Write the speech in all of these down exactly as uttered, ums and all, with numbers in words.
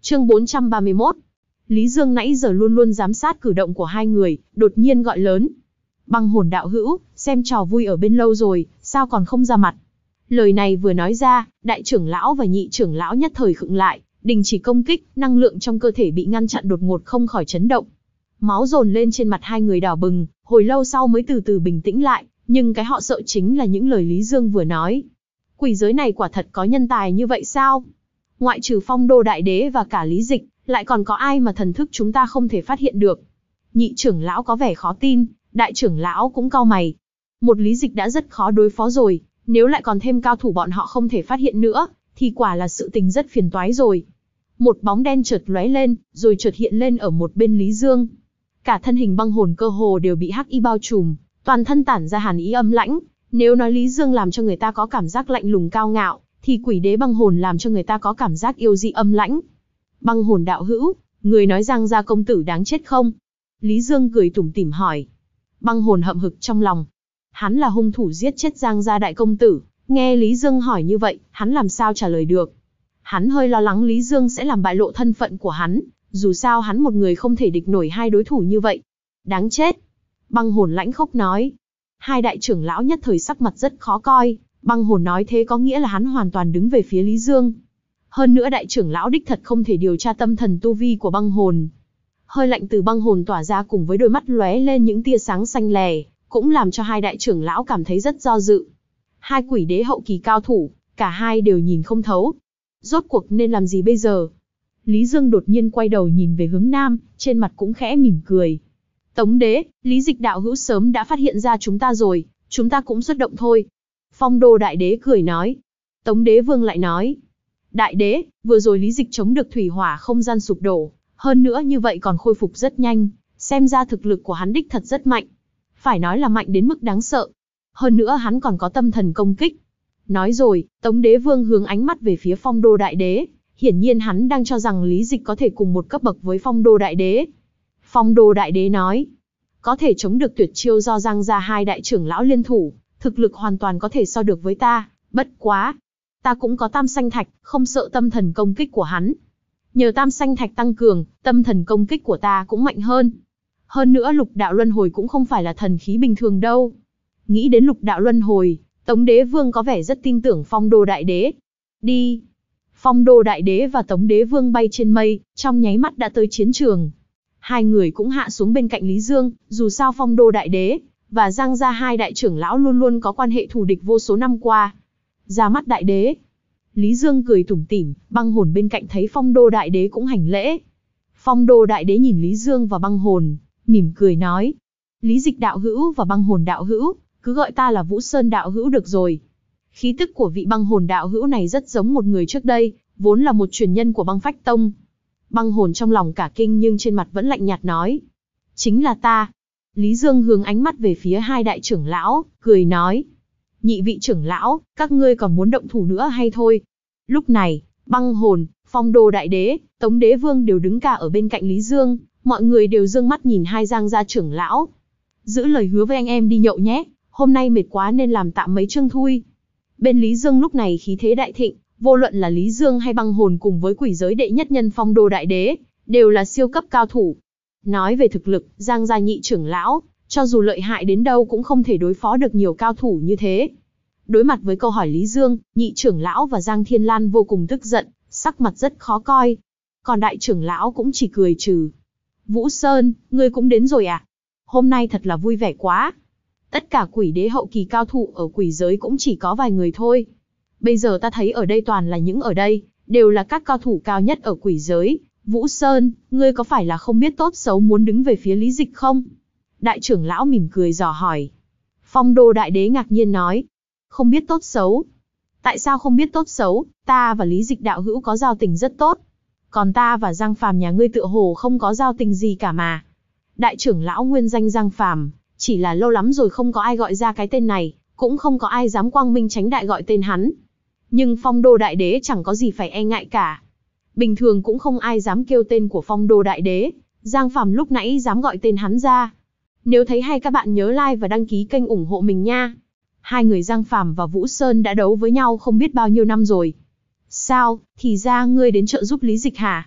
Chương bốn trăm ba mươi mốt. Lý Dương nãy giờ luôn luôn giám sát cử động của hai người, đột nhiên gọi lớn. Băng hồn đạo hữu, xem trò vui ở bên lâu rồi, sao còn không ra mặt? Lời này vừa nói ra, đại trưởng lão và nhị trưởng lão nhất thời khựng lại, đình chỉ công kích, năng lượng trong cơ thể bị ngăn chặn đột ngột không khỏi chấn động. Máu dồn lên trên mặt hai người đỏ bừng, hồi lâu sau mới từ từ bình tĩnh lại, nhưng cái họ sợ chính là những lời Lý Dương vừa nói. Quỷ giới này quả thật có nhân tài như vậy sao? Ngoại trừ Phong Đô Đại Đế và cả Lý Dịch, lại còn có ai mà thần thức chúng ta không thể phát hiện được? Nhị trưởng lão có vẻ khó tin, đại trưởng lão cũng cau mày. Một Lý Dịch đã rất khó đối phó rồi, nếu lại còn thêm cao thủ bọn họ không thể phát hiện nữa, thì quả là sự tình rất phiền toái rồi. Một bóng đen chợt lóe lên, rồi chợt hiện lên ở một bên Lý Dương. Cả thân hình băng hồn cơ hồ đều bị hắc y bao trùm, toàn thân tản ra hàn ý âm lãnh. Nếu nói Lý Dương làm cho người ta có cảm giác lạnh lùng cao ngạo, thì quỷ đế băng hồn làm cho người ta có cảm giác yêu dị âm lãnh. Băng hồn đạo hữu, người nói Giang gia công tử đáng chết không? Lý Dương cười tủm tỉm hỏi. Băng hồn hậm hực trong lòng. Hắn là hung thủ giết chết Giang gia đại công tử, nghe Lý Dương hỏi như vậy, hắn làm sao trả lời được? Hắn hơi lo lắng Lý Dương sẽ làm bại lộ thân phận của hắn, dù sao hắn một người không thể địch nổi hai đối thủ như vậy. Đáng chết! Băng hồn lãnh khốc nói. Hai đại trưởng lão nhất thời sắc mặt rất khó coi, băng hồn nói thế có nghĩa là hắn hoàn toàn đứng về phía Lý Dương. Hơn nữa đại trưởng lão đích thật không thể điều tra tâm thần tu vi của băng hồn. Hơi lạnh từ băng hồn tỏa ra cùng với đôi mắt lóe lên những tia sáng xanh lè, cũng làm cho hai đại trưởng lão cảm thấy rất do dự. Hai quỷ đế hậu kỳ cao thủ, cả hai đều nhìn không thấu. Rốt cuộc nên làm gì bây giờ? Lý Dương đột nhiên quay đầu nhìn về hướng nam, trên mặt cũng khẽ mỉm cười. Tống đế, Lý Dịch đạo hữu sớm đã phát hiện ra chúng ta rồi, chúng ta cũng xuất động thôi. Phong Đô Đại Đế cười nói. Tống đế vương lại nói. Đại đế, vừa rồi Lý Dịch chống được thủy hỏa không gian sụp đổ, hơn nữa như vậy còn khôi phục rất nhanh, xem ra thực lực của hắn đích thật rất mạnh. Phải nói là mạnh đến mức đáng sợ. Hơn nữa hắn còn có tâm thần công kích. Nói rồi, Tống đế vương hướng ánh mắt về phía Phong Đô Đại Đế, hiển nhiên hắn đang cho rằng Lý Dịch có thể cùng một cấp bậc với Phong Đô Đại Đế. Phong Đô Đại Đế nói, có thể chống được tuyệt chiêu do Giang gia hai đại trưởng lão liên thủ, thực lực hoàn toàn có thể so được với ta, bất quá. Ta cũng có tam sanh thạch, không sợ tâm thần công kích của hắn. Nhờ tam sanh thạch tăng cường, tâm thần công kích của ta cũng mạnh hơn. Hơn nữa lục đạo luân hồi cũng không phải là thần khí bình thường đâu. Nghĩ đến lục đạo luân hồi, Tống đế vương có vẻ rất tin tưởng Phong Đô Đại Đế. Đi! Phong Đô Đại Đế và Tống đế vương bay trên mây, trong nháy mắt đã tới chiến trường. Hai người cũng hạ xuống bên cạnh Lý Dương, dù sao Phong Đô Đại Đế và Giang gia hai đại trưởng lão luôn luôn có quan hệ thù địch vô số năm qua. Ra mắt Đại Đế. Lý Dương cười tủm tỉm, băng hồn bên cạnh thấy Phong Đô Đại Đế cũng hành lễ. Phong Đô Đại Đế nhìn Lý Dương và băng hồn, mỉm cười nói. Lý Dịch đạo hữu và băng hồn đạo hữu, cứ gọi ta là Vũ Sơn đạo hữu được rồi. Khí tức của vị băng hồn đạo hữu này rất giống một người trước đây, vốn là một truyền nhân của băng phách tông. Băng hồn trong lòng cả kinh nhưng trên mặt vẫn lạnh nhạt nói. Chính là ta. Lý Dương hướng ánh mắt về phía hai đại trưởng lão, cười nói. Nhị vị trưởng lão, các ngươi còn muốn động thủ nữa hay thôi? Lúc này, băng hồn, Phong Đô Đại Đế, Tống đế vương đều đứng cả ở bên cạnh Lý Dương, mọi người đều dương mắt nhìn hai Giang gia trưởng lão. Giữ lời hứa với anh em đi nhậu nhé, hôm nay mệt quá nên làm tạm mấy chương thui. Bên Lý Dương lúc này khí thế đại thịnh, vô luận là Lý Dương hay băng hồn cùng với quỷ giới đệ nhất nhân Phong Đô Đại Đế, đều là siêu cấp cao thủ. Nói về thực lực, Giang gia nhị trưởng lão, cho dù lợi hại đến đâu cũng không thể đối phó được nhiều cao thủ như thế. Đối mặt với câu hỏi Lý Dương, nhị trưởng lão và Giang Thiên Lan vô cùng tức giận, sắc mặt rất khó coi. Còn đại trưởng lão cũng chỉ cười trừ. Vũ Sơn, ngươi cũng đến rồi à? Hôm nay thật là vui vẻ quá. Tất cả quỷ đế hậu kỳ cao thủ ở quỷ giới cũng chỉ có vài người thôi. Bây giờ ta thấy ở đây toàn là những ở đây, đều là các cao thủ cao nhất ở quỷ giới. Vũ Sơn, ngươi có phải là không biết tốt xấu muốn đứng về phía Lý Dịch không? Đại trưởng lão mỉm cười dò hỏi. Phong Đô Đại Đế ngạc nhiên nói. Không biết tốt xấu. Tại sao không biết tốt xấu, ta và Lý Dịch đạo hữu có giao tình rất tốt. Còn ta và Giang Phàm nhà ngươi tựa hồ không có giao tình gì cả mà. Đại trưởng lão nguyên danh Giang Phàm, chỉ là lâu lắm rồi không có ai gọi ra cái tên này, cũng không có ai dám quang minh tránh đại gọi tên hắn. Nhưng Phong Đô Đại Đế chẳng có gì phải e ngại cả. Bình thường cũng không ai dám kêu tên của Phong Đô Đại Đế, Giang Phàm lúc nãy dám gọi tên hắn ra. Nếu thấy hay các bạn nhớ like và đăng ký kênh ủng hộ mình nha. Hai người Giang Phàm và Vũ Sơn đã đấu với nhau không biết bao nhiêu năm rồi. Sao, thì ra ngươi đến trợ giúp Lý Dịch hả?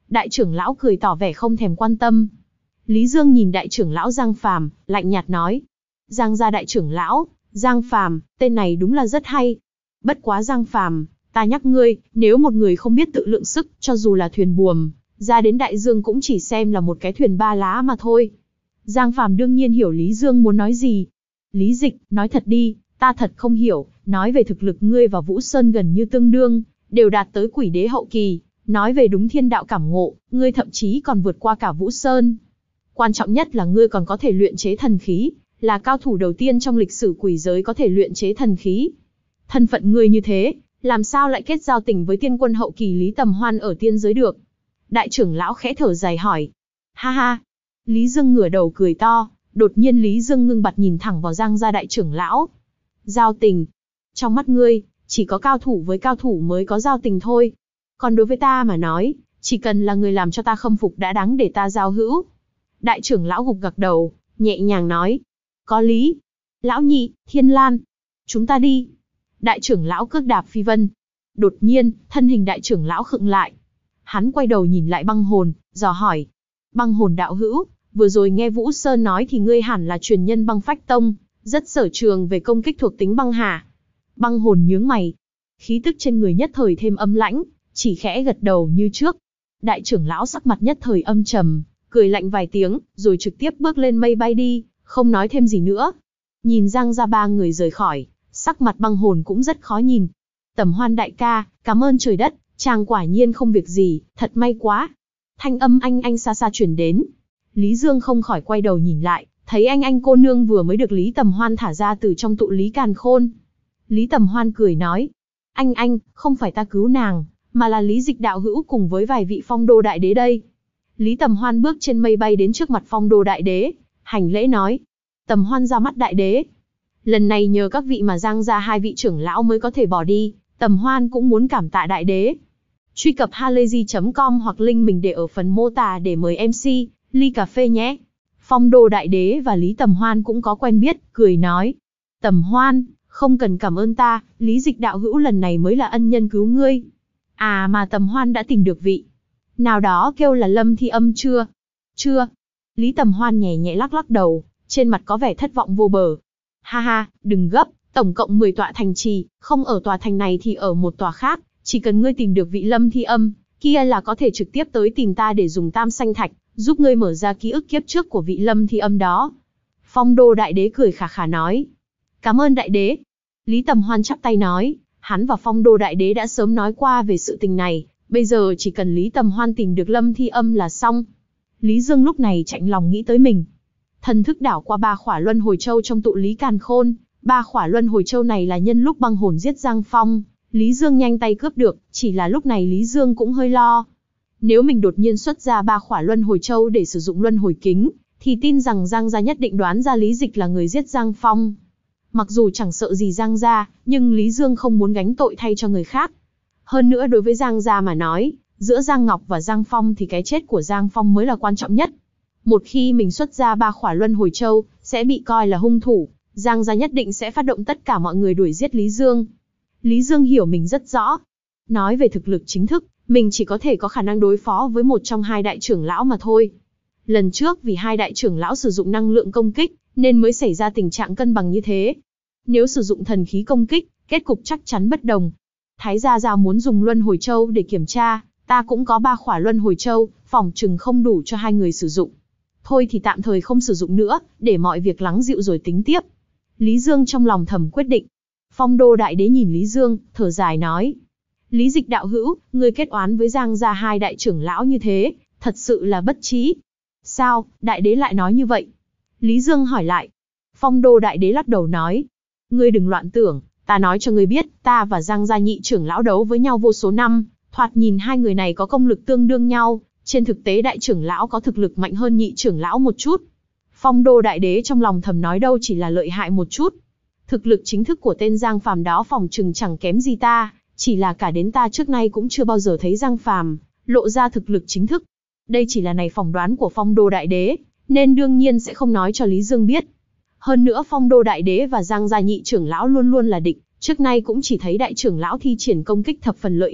Đại trưởng lão cười tỏ vẻ không thèm quan tâm. Lý Dương nhìn đại trưởng lão Giang Phàm, lạnh nhạt nói. Giang gia đại trưởng lão, Giang Phàm, tên này đúng là rất hay. Bất quá Giang Phàm, ta nhắc ngươi, nếu một người không biết tự lượng sức, cho dù là thuyền buồm, ra đến đại dương cũng chỉ xem là một cái thuyền ba lá mà thôi. Giang Phàm đương nhiên hiểu Lý Dương muốn nói gì. Lý Dịch, nói thật đi, ta thật không hiểu, nói về thực lực ngươi và Vũ Sơn gần như tương đương, đều đạt tới quỷ đế hậu kỳ, nói về đúng thiên đạo cảm ngộ, ngươi thậm chí còn vượt qua cả Vũ Sơn. Quan trọng nhất là ngươi còn có thể luyện chế thần khí, là cao thủ đầu tiên trong lịch sử quỷ giới có thể luyện chế thần khí. Thân phận ngươi như thế, làm sao lại kết giao tình với tiên quân hậu kỳ Lý Tầm Hoan ở tiên giới được? Đại trưởng lão khẽ thở dài hỏi. Ha ha. Lý Dương ngửa đầu cười to, đột nhiên Lý Dương ngưng bặt nhìn thẳng vào Giang gia đại trưởng lão. Giao tình. Trong mắt ngươi, chỉ có cao thủ với cao thủ mới có giao tình thôi. Còn đối với ta mà nói, chỉ cần là người làm cho ta khâm phục đã đáng để ta giao hữu. Đại trưởng lão gục gặc đầu, nhẹ nhàng nói. Có lý. Lão nhị, Thiên Lan. Chúng ta đi. Đại trưởng lão cước đạp phi vân. Đột nhiên, thân hình đại trưởng lão khựng lại. Hắn quay đầu nhìn lại băng hồn, dò hỏi. Băng hồn đạo hữu, vừa rồi nghe Vũ Sơn nói thì ngươi hẳn là truyền nhân băng phách tông, rất sở trường về công kích thuộc tính băng hả? Băng hồn nhướng mày. Khí tức trên người nhất thời thêm âm lãnh, chỉ khẽ gật đầu như trước. Đại trưởng lão sắc mặt nhất thời âm trầm, cười lạnh vài tiếng, rồi trực tiếp bước lên mây bay đi, không nói thêm gì nữa. Nhìn Giang gia ba người rời khỏi, sắc mặt băng hồn cũng rất khó nhìn. Tầm Hoan đại ca, cảm ơn trời đất, chàng quả nhiên không việc gì, thật may quá. Thanh âm anh anh xa xa chuyển đến. Lý Dương không khỏi quay đầu nhìn lại, thấy anh anh cô nương vừa mới được Lý Tầm Hoan thả ra từ trong tụ lý càn khôn. Lý Tầm Hoan cười nói. Anh anh, không phải ta cứu nàng, mà là Lý Dịch đạo hữu cùng với vài vị phong đô đại đế đây. Lý Tầm Hoan bước trên mây bay đến trước mặt phong đô đại đế, hành lễ nói. Tầm Hoan ra mắt đại đế. Lần này nhờ các vị mà Giang gia hai vị trưởng lão mới có thể bỏ đi, Tầm Hoan cũng muốn cảm tạ đại đế. Truy cập halayzi chấm com hoặc link mình để ở phần mô tả để mời em xê, ly cà phê nhé. Phong đô đại đế và Lý Tầm Hoan cũng có quen biết, cười nói. Tầm Hoan, không cần cảm ơn ta, Lý Dịch đạo hữu lần này mới là ân nhân cứu ngươi. À mà Tầm Hoan đã tìm được vị nào đó kêu là Lâm Thi Âm chưa? Chưa. Lý Tầm Hoan nhẹ nhẹ lắc lắc đầu, trên mặt có vẻ thất vọng vô bờ. Ha ha, đừng gấp, tổng cộng mười tọa thành trì, không ở tòa thành này thì ở một tòa khác, chỉ cần ngươi tìm được vị Lâm Thi Âm kia là có thể trực tiếp tới tìm ta để dùng tam sanh thạch, giúp ngươi mở ra ký ức kiếp trước của vị Lâm Thi Âm đó. Phong đô đại đế cười khà khà nói. Cảm ơn đại đế. Lý Tầm Hoan chắp tay nói, hắn và phong đô đại đế đã sớm nói qua về sự tình này, bây giờ chỉ cần Lý Tầm Hoan tìm được Lâm Thi Âm là xong. Lý Dương lúc này chạnh lòng nghĩ tới mình. Thần thức đảo qua ba khỏa luân hồi châu trong tụ lý càn khôn, ba khỏa luân hồi châu này là nhân lúc băng hồn giết Giang Phong, Lý Dương nhanh tay cướp được, chỉ là lúc này Lý Dương cũng hơi lo. Nếu mình đột nhiên xuất ra ba khỏa luân hồi châu để sử dụng luân hồi kính, thì tin rằng Giang gia nhất định đoán ra Lý Dịch là người giết Giang Phong. Mặc dù chẳng sợ gì Giang gia, nhưng Lý Dương không muốn gánh tội thay cho người khác. Hơn nữa đối với Giang gia mà nói, giữa Giang Ngọc và Giang Phong thì cái chết của Giang Phong mới là quan trọng nhất. Một khi mình xuất ra ba khỏa luân hồi châu, sẽ bị coi là hung thủ, Giang gia nhất định sẽ phát động tất cả mọi người đuổi giết Lý Dương. Lý Dương hiểu mình rất rõ. Nói về thực lực chính thức, mình chỉ có thể có khả năng đối phó với một trong hai đại trưởng lão mà thôi. Lần trước vì hai đại trưởng lão sử dụng năng lượng công kích, nên mới xảy ra tình trạng cân bằng như thế. Nếu sử dụng thần khí công kích, kết cục chắc chắn bất đồng. Thái gia gia muốn dùng luân hồi châu để kiểm tra, ta cũng có ba khỏa luân hồi châu, phòng chừng không đủ cho hai người sử dụng. Thôi thì tạm thời không sử dụng nữa, để mọi việc lắng dịu rồi tính tiếp. Lý Dương trong lòng thầm quyết định. Phong đô đại đế nhìn Lý Dương, thở dài nói. Lý Dịch đạo hữu, ngươi kết oán với Giang gia hai đại trưởng lão như thế, thật sự là bất trí. Sao, đại đế lại nói như vậy? Lý Dương hỏi lại. Phong đô đại đế lắc đầu nói. Ngươi đừng loạn tưởng, ta nói cho ngươi biết, ta và Giang gia nhị trưởng lão đấu với nhau vô số năm, thoạt nhìn hai người này có công lực tương đương nhau, trên thực tế đại trưởng lão có thực lực mạnh hơn nhị trưởng lão một chút. Phong đô đại đế trong lòng thầm nói đâu chỉ là lợi hại một chút. Thực lực chính thức của tên Giang Phàm đó phòng chừng chẳng kém gì ta, chỉ là cả đến ta trước nay cũng chưa bao giờ thấy Giang Phàm lộ ra thực lực chính thức. Đây chỉ là này phỏng đoán của phong đô đại đế, nên đương nhiên sẽ không nói cho Lý Dương biết. Hơn nữa phong đô đại đế và Giang gia nhị trưởng lão luôn luôn là địch, trước nay cũng chỉ thấy đại trưởng lão thi triển công kích thập phần lợi hại,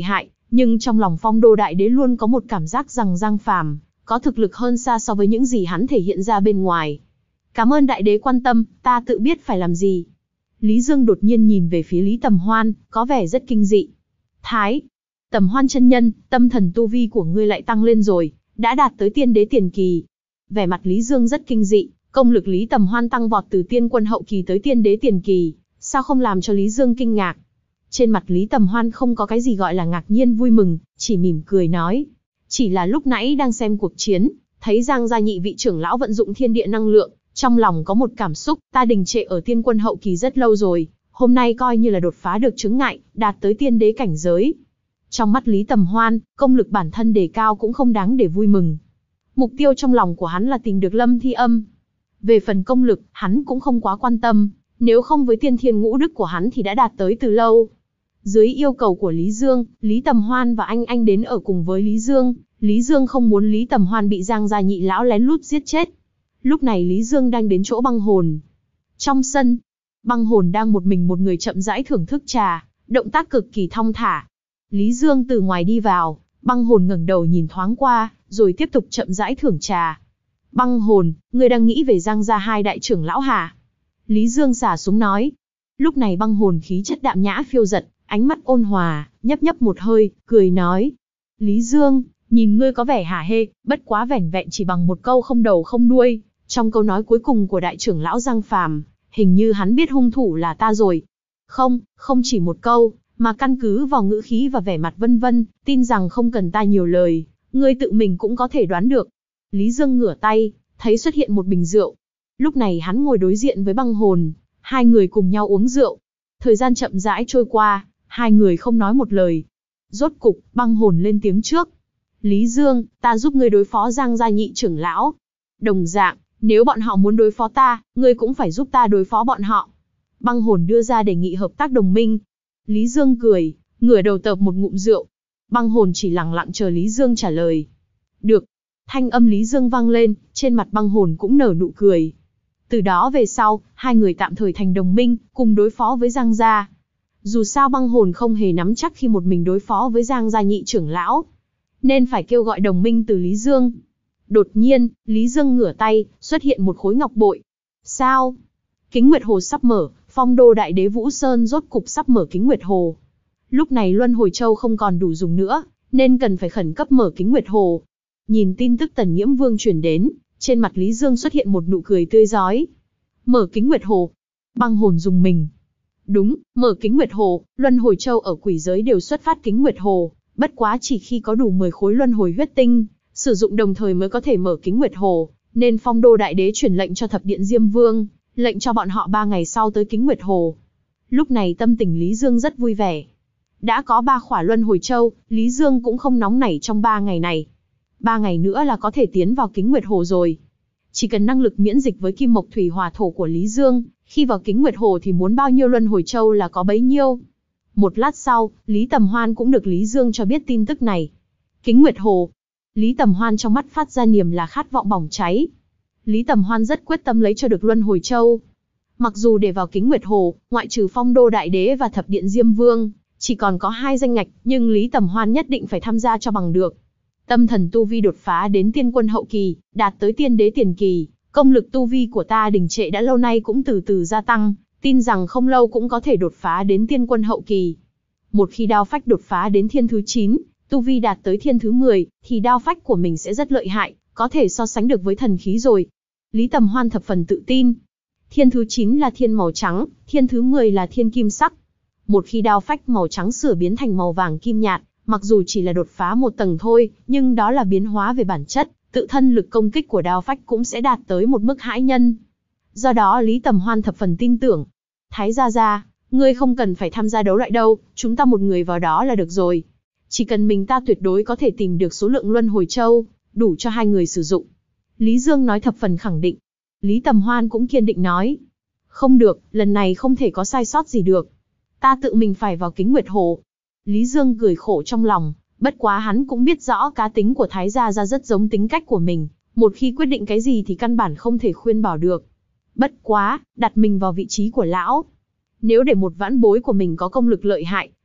Nhưng trong lòng Phong Đô Đại Đế luôn có một cảm giác rằng Giang Phàm có thực lực hơn xa so với những gì hắn thể hiện ra bên ngoài. Cảm ơn Đại Đế quan tâm, ta tự biết phải làm gì. Lý Dương đột nhiên nhìn về phía Lý Tầm Hoan, có vẻ rất kinh dị. Thái, Tầm Hoan chân nhân, tâm thần tu vi của ngươi lại tăng lên rồi, đã đạt tới tiên đế tiền kỳ. Vẻ mặt Lý Dương rất kinh dị, công lực Lý Tầm Hoan tăng vọt từ tiên quân hậu kỳ tới tiên đế tiền kỳ, sao không làm cho Lý Dương kinh ngạc. Trên mặt Lý Tầm Hoan không có cái gì gọi là ngạc nhiên vui mừng, chỉ mỉm cười nói. Chỉ là lúc nãy đang xem cuộc chiến, thấy Giang gia nhị vị trưởng lão vận dụng thiên địa năng lượng, trong lòng có một cảm xúc, ta đình trệ ở tiên quân hậu kỳ rất lâu rồi, hôm nay coi như là đột phá được chướng ngại, đạt tới tiên đế cảnh giới. Trong mắt Lý Tầm Hoan, công lực bản thân đề cao cũng không đáng để vui mừng. Mục tiêu trong lòng của hắn là tìm được Lâm Thi Âm. Về phần công lực, hắn cũng không quá quan tâm, nếu không với tiên thiên ngũ đức của hắn thì đã đạt tới từ lâu. Dưới yêu cầu của Lý Dương, Lý Tầm Hoan và anh anh đến ở cùng với Lý Dương. Lý Dương không muốn Lý Tầm Hoan bị Giang gia nhị lão lén lút giết chết. Lúc này Lý Dương đang đến chỗ băng hồn. Trong sân, băng hồn đang một mình một người chậm rãi thưởng thức trà, động tác cực kỳ thong thả. Lý Dương từ ngoài đi vào, băng hồn ngẩng đầu nhìn thoáng qua, rồi tiếp tục chậm rãi thưởng trà. Băng hồn, ngươi đang nghĩ về Giang gia hai đại trưởng lão hả? Lý Dương xả súng nói. Lúc này băng hồn khí chất đạm nhã phiêu giật, ánh mắt ôn hòa, nhấp nhấp một hơi, cười nói. Lý Dương, nhìn ngươi có vẻ hả hê, bất quá vẻn vẹn chỉ bằng một câu không đầu không đuôi. Trong câu nói cuối cùng của đại trưởng lão Giang Phàm, hình như hắn biết hung thủ là ta rồi. Không, không chỉ một câu, mà căn cứ vào ngữ khí và vẻ mặt vân vân, tin rằng không cần ta nhiều lời, ngươi tự mình cũng có thể đoán được. Lý Dương ngửa tay, thấy xuất hiện một bình rượu. Lúc này hắn ngồi đối diện với băng hồn, hai người cùng nhau uống rượu. Thời gian chậm rãi trôi qua, hai người không nói một lời. Rốt cục, băng hồn lên tiếng trước. Lý Dương, ta giúp ngươi đối phó Giang gia nhị trưởng lão. Đồng dạng, nếu bọn họ muốn đối phó ta, ngươi cũng phải giúp ta đối phó bọn họ. Băng hồn đưa ra đề nghị hợp tác đồng minh. Lý Dương cười, ngửa đầu tợp một ngụm rượu. Băng hồn chỉ lặng lặng chờ Lý Dương trả lời. Được. Thanh âm Lý Dương vang lên, trên mặt băng hồn cũng nở nụ cười. Từ đó về sau, hai người tạm thời thành đồng minh, cùng đối phó với Giang gia. Dù sao băng hồn không hề nắm chắc khi một mình đối phó với Giang gia nhị trưởng lão, nên phải kêu gọi đồng minh từ Lý Dương. Đột nhiên, Lý Dương ngửa tay, xuất hiện một khối ngọc bội. Sao? Kính Nguyệt Hồ sắp mở, Phong Đô Đại Đế Vũ Sơn rốt cục sắp mở Kính Nguyệt Hồ. Lúc này Luân Hồi Châu không còn đủ dùng nữa, nên cần phải khẩn cấp mở Kính Nguyệt Hồ. Nhìn tin tức Tần Nghiễm Vương truyền đến, trên mặt Lý Dương xuất hiện một nụ cười tươi rói. Mở Kính Nguyệt Hồ. Băng hồn dùng mình. Đúng, mở Kính Nguyệt Hồ, Luân Hồi Châu ở quỷ giới đều xuất phát Kính Nguyệt Hồ, bất quá chỉ khi có đủ mười khối Luân Hồi huyết tinh, sử dụng đồng thời mới có thể mở Kính Nguyệt Hồ, nên Phong Đô Đại Đế truyền lệnh cho Thập Điện Diêm Vương, lệnh cho bọn họ ba ngày sau tới Kính Nguyệt Hồ. Lúc này tâm tình Lý Dương rất vui vẻ. Đã có ba khỏa Luân Hồi Châu, Lý Dương cũng không nóng nảy trong ba ngày này. Ba ngày nữa là có thể tiến vào Kính Nguyệt Hồ rồi. Chỉ cần năng lực miễn dịch với kim mộc thủy hỏa thổ của Lý Dương, khi vào Kính Nguyệt Hồ thì muốn bao nhiêu Luân Hồi Châu là có bấy nhiêu. Một lát sau, Lý Tầm Hoan cũng được Lý Dương cho biết tin tức này. Kính Nguyệt Hồ. Lý Tầm Hoan trong mắt phát ra niềm là khát vọng bỏng cháy. Lý Tầm Hoan rất quyết tâm lấy cho được Luân Hồi Châu. Mặc dù để vào Kính Nguyệt Hồ, ngoại trừ Phong Đô Đại Đế và Thập Điện Diêm Vương, chỉ còn có hai danh ngạch, nhưng Lý Tầm Hoan nhất định phải tham gia cho bằng được. Tâm thần tu vi đột phá đến tiên quân hậu kỳ, đạt tới tiên đế tiền kỳ, công lực tu vi của ta đình trệ đã lâu nay cũng từ từ gia tăng, tin rằng không lâu cũng có thể đột phá đến tiên quân hậu kỳ. Một khi đao phách đột phá đến thiên thứ chín, tu vi đạt tới thiên thứ mười, thì đao phách của mình sẽ rất lợi hại, có thể so sánh được với thần khí rồi. Lý Tầm Hoan thập phần tự tin. Thiên thứ chín là thiên màu trắng, thiên thứ mười là thiên kim sắc. Một khi đao phách màu trắng sửa biến thành màu vàng kim nhạt, mặc dù chỉ là đột phá một tầng thôi, nhưng đó là biến hóa về bản chất, tự thân lực công kích của đao phách cũng sẽ đạt tới một mức hãi nhân. Do đó Lý Tầm Hoan thập phần tin tưởng. Thái gia gia, ngươi không cần phải tham gia đấu loại đâu, chúng ta một người vào đó là được rồi. Chỉ cần mình ta tuyệt đối có thể tìm được số lượng Luân Hồi Châu, đủ cho hai người sử dụng. Lý Dương nói thập phần khẳng định. Lý Tầm Hoan cũng kiên định nói. Không được, lần này không thể có sai sót gì được. Ta tự mình phải vào Kính Nguyệt Hồ. Lý Dương cười khổ trong lòng, bất quá hắn cũng biết rõ cá tính của Thái gia gia rất giống tính cách của mình. Một khi quyết định cái gì thì căn bản không thể khuyên bảo được. Bất quá, đặt mình vào vị trí của lão. Nếu để một vãn bối của mình có công lực lợi hại,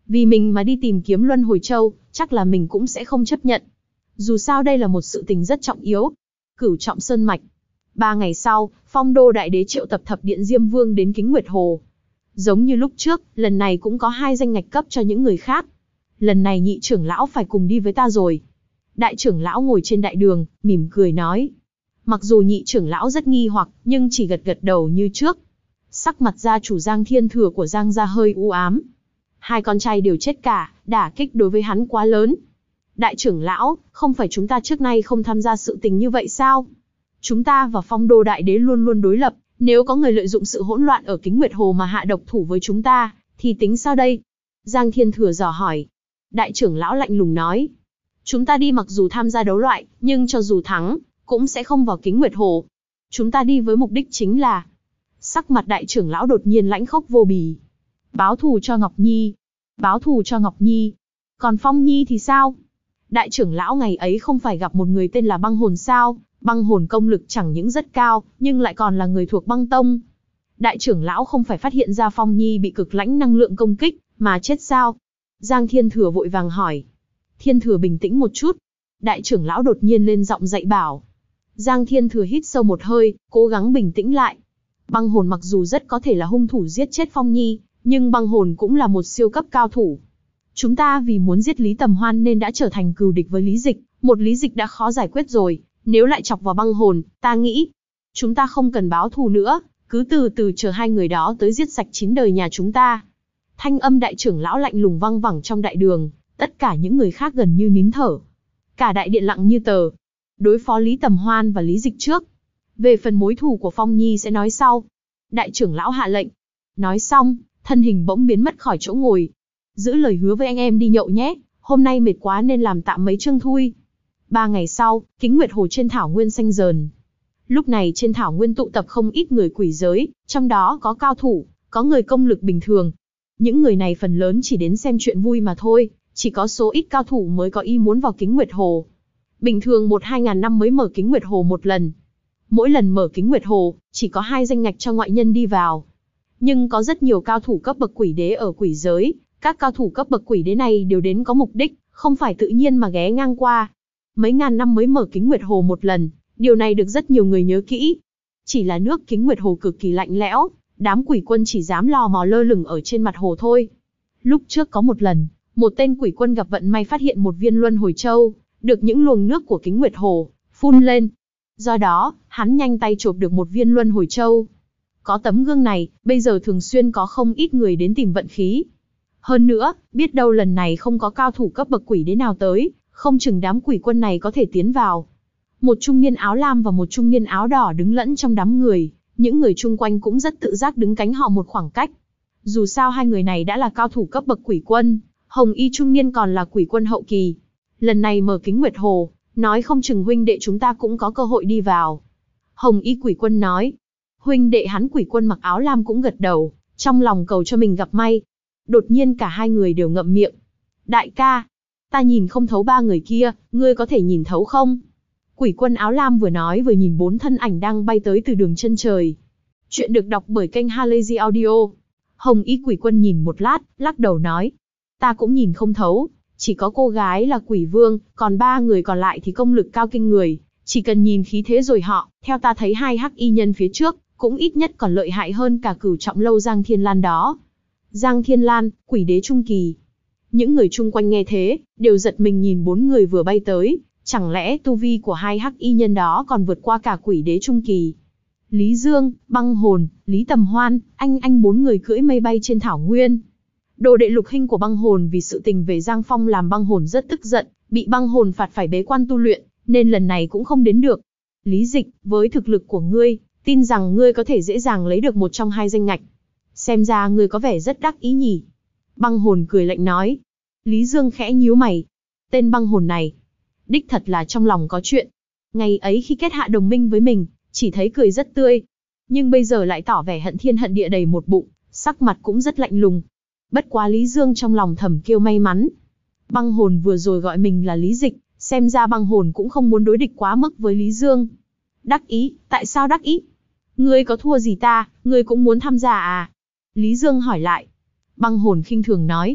Vì mình mà đi tìm kiếm Luân Hồi Châu, chắc là mình cũng sẽ không chấp nhận. Dù sao đây là một sự tình rất trọng yếu. Cửu Trọng Sơn Mạch. Ba ngày sau, Phong Đô Đại Đế triệu tập Thập Điện Diêm Vương đến Kính Nguyệt Hồ. Giống như lúc trước, lần này cũng có hai danh ngạch cấp cho những người khác. Lần này nhị trưởng lão phải cùng đi với ta rồi. Đại trưởng lão ngồi trên đại đường, mỉm cười nói. Mặc dù nhị trưởng lão rất nghi hoặc, nhưng chỉ gật gật đầu như trước. Sắc mặt gia chủ Giang Thiên Thừa của Giang gia hơi u ám. Hai con trai đều chết cả, đả kích đối với hắn quá lớn. Đại trưởng lão, không phải chúng ta trước nay không tham gia sự tình như vậy sao? Chúng ta và Phong Đô Đại Đế luôn luôn đối lập, nếu có người lợi dụng sự hỗn loạn ở Kính Nguyệt Hồ mà hạ độc thủ với chúng ta, thì tính sao đây? Giang Thiên Thừa dò hỏi. Đại trưởng lão lạnh lùng nói. Chúng ta đi mặc dù tham gia đấu loại, nhưng cho dù thắng, cũng sẽ không vào Kính Nguyệt Hồ. Chúng ta đi với mục đích chính là... Sắc mặt đại trưởng lão đột nhiên lãnh khốc vô bì. Báo thù cho Ngọc Nhi. Báo thù cho Ngọc Nhi. Còn Phong Nhi thì sao? Đại trưởng lão ngày ấy không phải gặp một người tên là Băng Hồn sao? Băng hồn công lực chẳng những rất cao, nhưng lại còn là người thuộc băng tông. Đại trưởng lão không phải phát hiện ra Phong Nhi bị cực lãnh năng lượng công kích, mà chết sao? Giang Thiên Thừa vội vàng hỏi. Thiên Thừa bình tĩnh một chút. Đại trưởng lão đột nhiên lên giọng dạy bảo. Giang Thiên Thừa hít sâu một hơi, cố gắng bình tĩnh lại. Băng hồn mặc dù rất có thể là hung thủ giết chết Phong Nhi, nhưng băng hồn cũng là một siêu cấp cao thủ. Chúng ta vì muốn giết Lý Tầm Hoan nên đã trở thành cừu địch với Lý Dịch, một Lý Dịch đã khó giải quyết rồi, nếu lại chọc vào băng hồn, ta nghĩ, chúng ta không cần báo thù nữa, cứ từ từ chờ hai người đó tới giết sạch chín đời nhà chúng ta. Thanh âm đại trưởng lão lạnh lùng vang vẳng trong đại đường, tất cả những người khác gần như nín thở. Cả đại điện lặng như tờ. Đối phó Lý Tầm Hoan và Lý Dịch trước. Về phần mối thù của Phong Nhi sẽ nói sau. Đại trưởng lão hạ lệnh. Nói xong, thân hình bỗng biến mất khỏi chỗ ngồi. Giữ lời hứa với anh em đi nhậu nhé, hôm nay mệt quá nên làm tạm mấy chương thui. Ba ngày sau, Kính Nguyệt Hồ trên thảo nguyên xanh dờn. Lúc này trên thảo nguyên tụ tập không ít người quỷ giới, trong đó có cao thủ, có người công lực bình thường. Những người này phần lớn chỉ đến xem chuyện vui mà thôi, chỉ có số ít cao thủ mới có ý muốn vào Kính Nguyệt Hồ. Bình thường một hai ngàn năm mới mở Kính Nguyệt Hồ một lần. Mỗi lần mở Kính Nguyệt Hồ, chỉ có hai danh ngạch cho ngoại nhân đi vào. Nhưng có rất nhiều cao thủ cấp bậc quỷ đế ở quỷ giới, các cao thủ cấp bậc quỷ đế này đều đến có mục đích, không phải tự nhiên mà ghé ngang qua. Mấy ngàn năm mới mở Kính Nguyệt Hồ một lần, điều này được rất nhiều người nhớ kỹ. Chỉ là nước Kính Nguyệt Hồ cực kỳ lạnh lẽo, đám quỷ quân chỉ dám lò mò lơ lửng ở trên mặt hồ thôi. Lúc trước có một lần, một tên quỷ quân gặp vận may phát hiện một viên Luân Hồi Châu, được những luồng nước của Kính Nguyệt Hồ phun lên. Do đó, hắn nhanh tay chộp được một viên Luân Hồi Châu. Có tấm gương này, bây giờ thường xuyên có không ít người đến tìm vận khí. Hơn nữa, biết đâu lần này không có cao thủ cấp bậc quỷ đế nào tới, không chừng đám quỷ quân này có thể tiến vào. Một trung niên áo lam và một trung niên áo đỏ đứng lẫn trong đám người, những người chung quanh cũng rất tự giác đứng cánh họ một khoảng cách. Dù sao hai người này đã là cao thủ cấp bậc quỷ quân, hồng y trung niên còn là quỷ quân hậu kỳ. Lần này mở Kính Nguyệt Hồ, nói không chừng huynh đệ chúng ta cũng có cơ hội đi vào. Hồng y quỷ quân nói. Huynh đệ hắn quỷ quân mặc áo lam cũng gật đầu, trong lòng cầu cho mình gặp may. Đột nhiên cả hai người đều ngậm miệng. Đại ca, ta nhìn không thấu ba người kia, ngươi có thể nhìn thấu không? Quỷ quân áo lam vừa nói vừa nhìn bốn thân ảnh đang bay tới từ đường chân trời. Chuyện được đọc bởi kênh Halazy Audio. Hồng y quỷ quân nhìn một lát, lắc đầu nói. Ta cũng nhìn không thấu, chỉ có cô gái là quỷ vương, còn ba người còn lại thì công lực cao kinh người. Chỉ cần nhìn khí thế rồi họ, theo ta thấy hai hắc y nhân phía trước, cũng ít nhất còn lợi hại hơn cả Cửu Trọng lâu Giang Thiên Lan đó. Giang Thiên Lan, quỷ đế trung kỳ. Những người chung quanh nghe thế, đều giật mình nhìn bốn người vừa bay tới, chẳng lẽ tu vi của hai hắc y nhân đó còn vượt qua cả quỷ đế trung kỳ. Lý Dương, Băng Hồn, Lý Tầm Hoan, anh anh bốn người cưỡi mây bay trên thảo nguyên. Đồ đệ lục hình của Băng Hồn vì sự tình về Giang Phong làm Băng Hồn rất tức giận, bị Băng Hồn phạt phải bế quan tu luyện, nên lần này cũng không đến được. Lý Dịch, với thực lực của ngươi, tin rằng ngươi có thể dễ dàng lấy được một trong hai danh ngạch. Xem ra ngươi có vẻ rất đắc ý nhỉ. Băng Hồn cười lạnh nói. Lý Dương khẽ nhíu mày. Tên Băng Hồn này, đích thật là trong lòng có chuyện. Ngày ấy khi kết hạ đồng minh với mình, chỉ thấy cười rất tươi. Nhưng bây giờ lại tỏ vẻ hận thiên hận địa đầy một bụng, sắc mặt cũng rất lạnh lùng. Bất quá Lý Dương trong lòng thầm kêu may mắn. Băng Hồn vừa rồi gọi mình là Lý Dịch, xem ra Băng Hồn cũng không muốn đối địch quá mức với Lý Dương. Đắc ý, tại sao đắc ý? Ngươi có thua gì ta, ngươi cũng muốn tham gia à? Lý Dương hỏi lại. Băng Hồn khinh thường nói.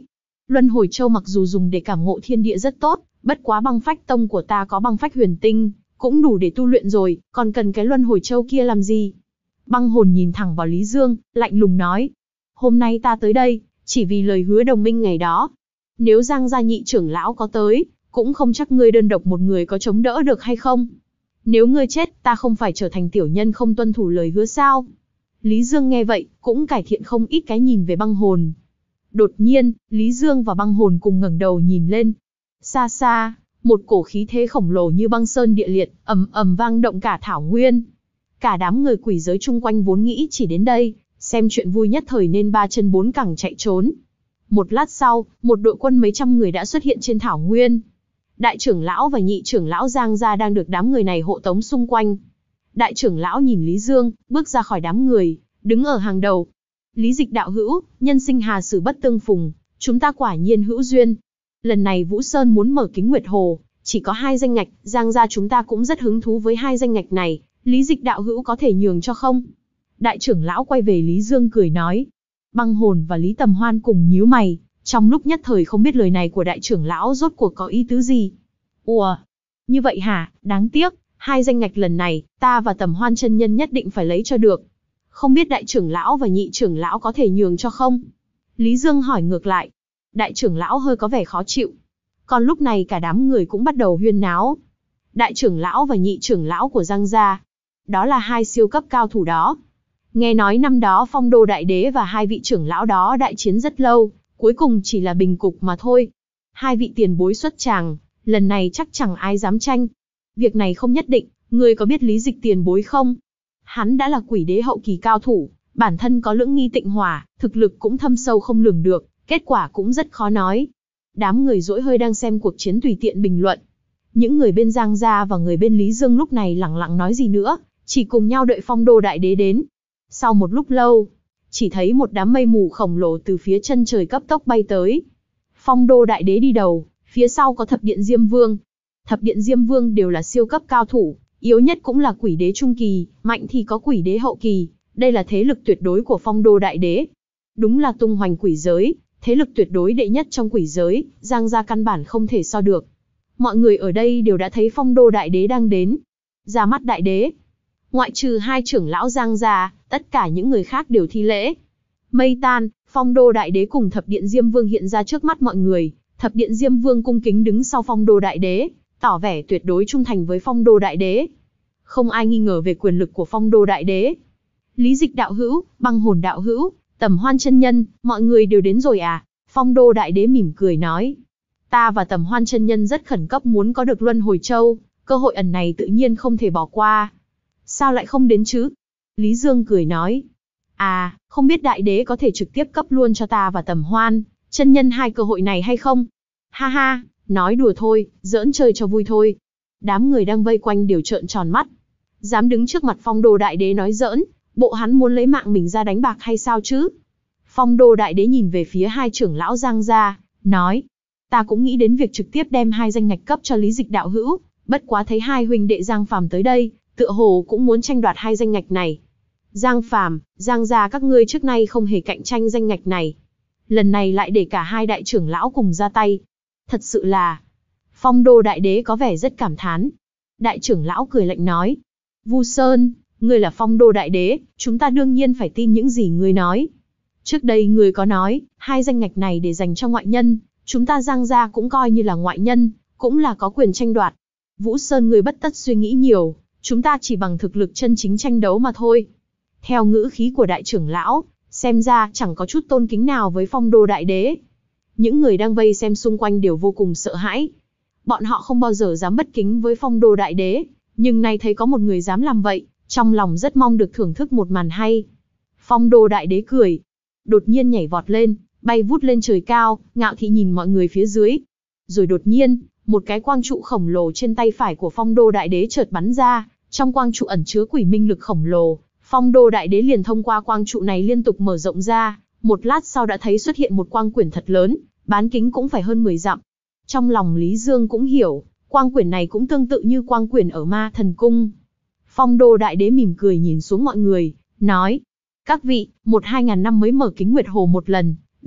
Luân hồi châu mặc dù dùng để cảm ngộ thiên địa rất tốt, bất quá băng phách tông của ta có băng phách huyền tinh, cũng đủ để tu luyện rồi, còn cần cái luân hồi châu kia làm gì? Băng hồn nhìn thẳng vào Lý Dương, lạnh lùng nói. Hôm nay ta tới đây, chỉ vì lời hứa đồng minh ngày đó. Nếu Giang gia nhị trưởng lão có tới, cũng không chắc ngươi đơn độc một người có chống đỡ được hay không. Nếu ngươi chết, ta không phải trở thành tiểu nhân không tuân thủ lời hứa sao? Lý Dương nghe vậy, cũng cải thiện không ít cái nhìn về băng hồn. Đột nhiên, Lý Dương và băng hồn cùng ngẩng đầu nhìn lên. Xa xa, một cổ khí thế khổng lồ như băng sơn địa liệt, ầm ầm vang động cả thảo nguyên. Cả đám người quỷ giới chung quanh vốn nghĩ chỉ đến đây, xem chuyện vui nhất thời nên ba chân bốn cẳng chạy trốn. Một lát sau, một đội quân mấy trăm người đã xuất hiện trên thảo nguyên. Đại trưởng lão và nhị trưởng lão Giang gia đang được đám người này hộ tống xung quanh. Đại trưởng lão nhìn Lý Dương, bước ra khỏi đám người, đứng ở hàng đầu. Lý Dịch đạo hữu, nhân sinh hà sử bất tương phùng, chúng ta quả nhiên hữu duyên. Lần này Vũ Sơn muốn mở Kính Nguyệt Hồ, chỉ có hai danh ngạch, Giang gia chúng ta cũng rất hứng thú với hai danh ngạch này, Lý Dịch đạo hữu có thể nhường cho không? Đại trưởng lão quay về Lý Dương cười nói. Băng hồn và Lý Tầm Hoan cùng nhíu mày, trong lúc nhất thời không biết lời này của đại trưởng lão rốt cuộc có ý tứ gì. Ủa, như vậy hả, đáng tiếc, hai danh ngạch lần này, ta và Tầm Hoan chân nhân nhất định phải lấy cho được. Không biết đại trưởng lão và nhị trưởng lão có thể nhường cho không? Lý Dương hỏi ngược lại. Đại trưởng lão hơi có vẻ khó chịu. Còn lúc này cả đám người cũng bắt đầu huyên náo. Đại trưởng lão và nhị trưởng lão của Giang gia, đó là hai siêu cấp cao thủ đó. Nghe nói năm đó Phong Đô Đại Đế và hai vị trưởng lão đó đại chiến rất lâu, cuối cùng chỉ là bình cục mà thôi. Hai vị tiền bối xuất tràng, lần này chắc chẳng ai dám tranh. Việc này không nhất định, ngươi có biết Lý Dịch tiền bối không? Hắn đã là quỷ đế hậu kỳ cao thủ, bản thân có lưỡng nghi tịnh hỏa, thực lực cũng thâm sâu không lường được, kết quả cũng rất khó nói. Đám người dỗi hơi đang xem cuộc chiến tùy tiện bình luận. Những người bên Giang gia và người bên Lý Dương lúc này lẳng lặng nói gì nữa, chỉ cùng nhau đợi Phong Đô Đại Đế đến. Sau một lúc lâu, chỉ thấy một đám mây mù khổng lồ từ phía chân trời cấp tốc bay tới. Phong Đô Đại Đế đi đầu, phía sau có Thập Điện Diêm Vương. Thập Điện Diêm Vương đều là siêu cấp cao thủ, yếu nhất cũng là quỷ đế trung kỳ, mạnh thì có quỷ đế hậu kỳ. Đây là thế lực tuyệt đối của Phong Đô Đại Đế. Đúng là tung hoành quỷ giới, thế lực tuyệt đối đệ nhất trong quỷ giới, Giang gia căn bản không thể so được. Mọi người ở đây đều đã thấy Phong Đô Đại Đế đang đến. Ra mắt Đại Đế. Ngoại trừ hai trưởng lão Giang gia, tất cả những người khác đều thi lễ. Mây tan, Phong Đô Đại Đế cùng Thập Điện Diêm Vương hiện ra trước mắt mọi người. Thập Điện Diêm Vương cung kính đứng sau Phong Đô Đại Đế, tỏ vẻ tuyệt đối trung thành với Phong Đô Đại Đế. Không ai nghi ngờ về quyền lực của Phong Đô Đại Đế. Lý Dịch đạo hữu, Băng Hồn đạo hữu, Tầm Hoan chân nhân, mọi người đều đến rồi à? Phong Đô Đại Đế mỉm cười nói. Ta và Tầm Hoan chân nhân rất khẩn cấp muốn có được Luân Hồi Châu, cơ hội ẩn này tự nhiên không thể bỏ qua. Sao lại không đến chứ? Lý Dương cười nói. À, không biết Đại Đế có thể trực tiếp cấp luôn cho ta và Tầm Hoan chân nhân hai cơ hội này hay không? Ha ha, nói đùa thôi, giỡn chơi cho vui thôi. Đám người đang vây quanh đều trợn tròn mắt. Dám đứng trước mặt Phong Đô Đại Đế nói giỡn, bộ hắn muốn lấy mạng mình ra đánh bạc hay sao chứ? Phong Đô Đại Đế nhìn về phía hai trưởng lão Giang gia, nói. Ta cũng nghĩ đến việc trực tiếp đem hai danh ngạch cấp cho Lý Dịch đạo hữu, bất quá thấy hai huynh đệ Giang Phàm tới đây, tựa hồ cũng muốn tranh đoạt hai danh ngạch này. Giang Phàm, Giang gia các ngươi trước nay không hề cạnh tranh danh ngạch này. Lần này lại để cả hai đại trưởng lão cùng ra tay. Thật sự là... Phong Đô Đại Đế có vẻ rất cảm thán. Đại trưởng lão cười lạnh nói. Vu Sơn, ngươi là Phong Đô Đại Đế, chúng ta đương nhiên phải tin những gì ngươi nói. Trước đây ngươi có nói, hai danh ngạch này để dành cho ngoại nhân, chúng ta Giang gia cũng coi như là ngoại nhân, cũng là có quyền tranh đoạt. Vũ Sơn ngươi bất tất suy nghĩ nhiều, chúng ta chỉ bằng thực lực chân chính tranh đấu mà thôi. Theo ngữ khí của đại trưởng lão, xem ra chẳng có chút tôn kính nào với Phong Đô Đại Đế. Những người đang vây xem xung quanh đều vô cùng sợ hãi. Bọn họ không bao giờ dám bất kính với Phong Đô Đại Đế, nhưng nay thấy có một người dám làm vậy, trong lòng rất mong được thưởng thức một màn hay. Phong Đô Đại Đế cười, đột nhiên nhảy vọt lên, bay vút lên trời cao, ngạo thị nhìn mọi người phía dưới. Rồi đột nhiên, một cái quang trụ khổng lồ trên tay phải của Phong Đô Đại Đế chợt bắn ra, trong quang trụ ẩn chứa quỷ minh lực khổng lồ. Phong Đô Đại Đế liền thông qua quang trụ này liên tục mở rộng ra, một lát sau đã thấy xuất hiện một quang quyển thật lớn, bán kính cũng phải hơn mười dặm. Trong lòng Lý Dương cũng hiểu, quang quyển này cũng tương tự như quang quyển ở Ma Thần Cung. Phong Đô Đại Đế mỉm cười nhìn xuống mọi người, nói: các vị, một hai ngàn năm mới mở Kính Nguyệt Hồ một lần,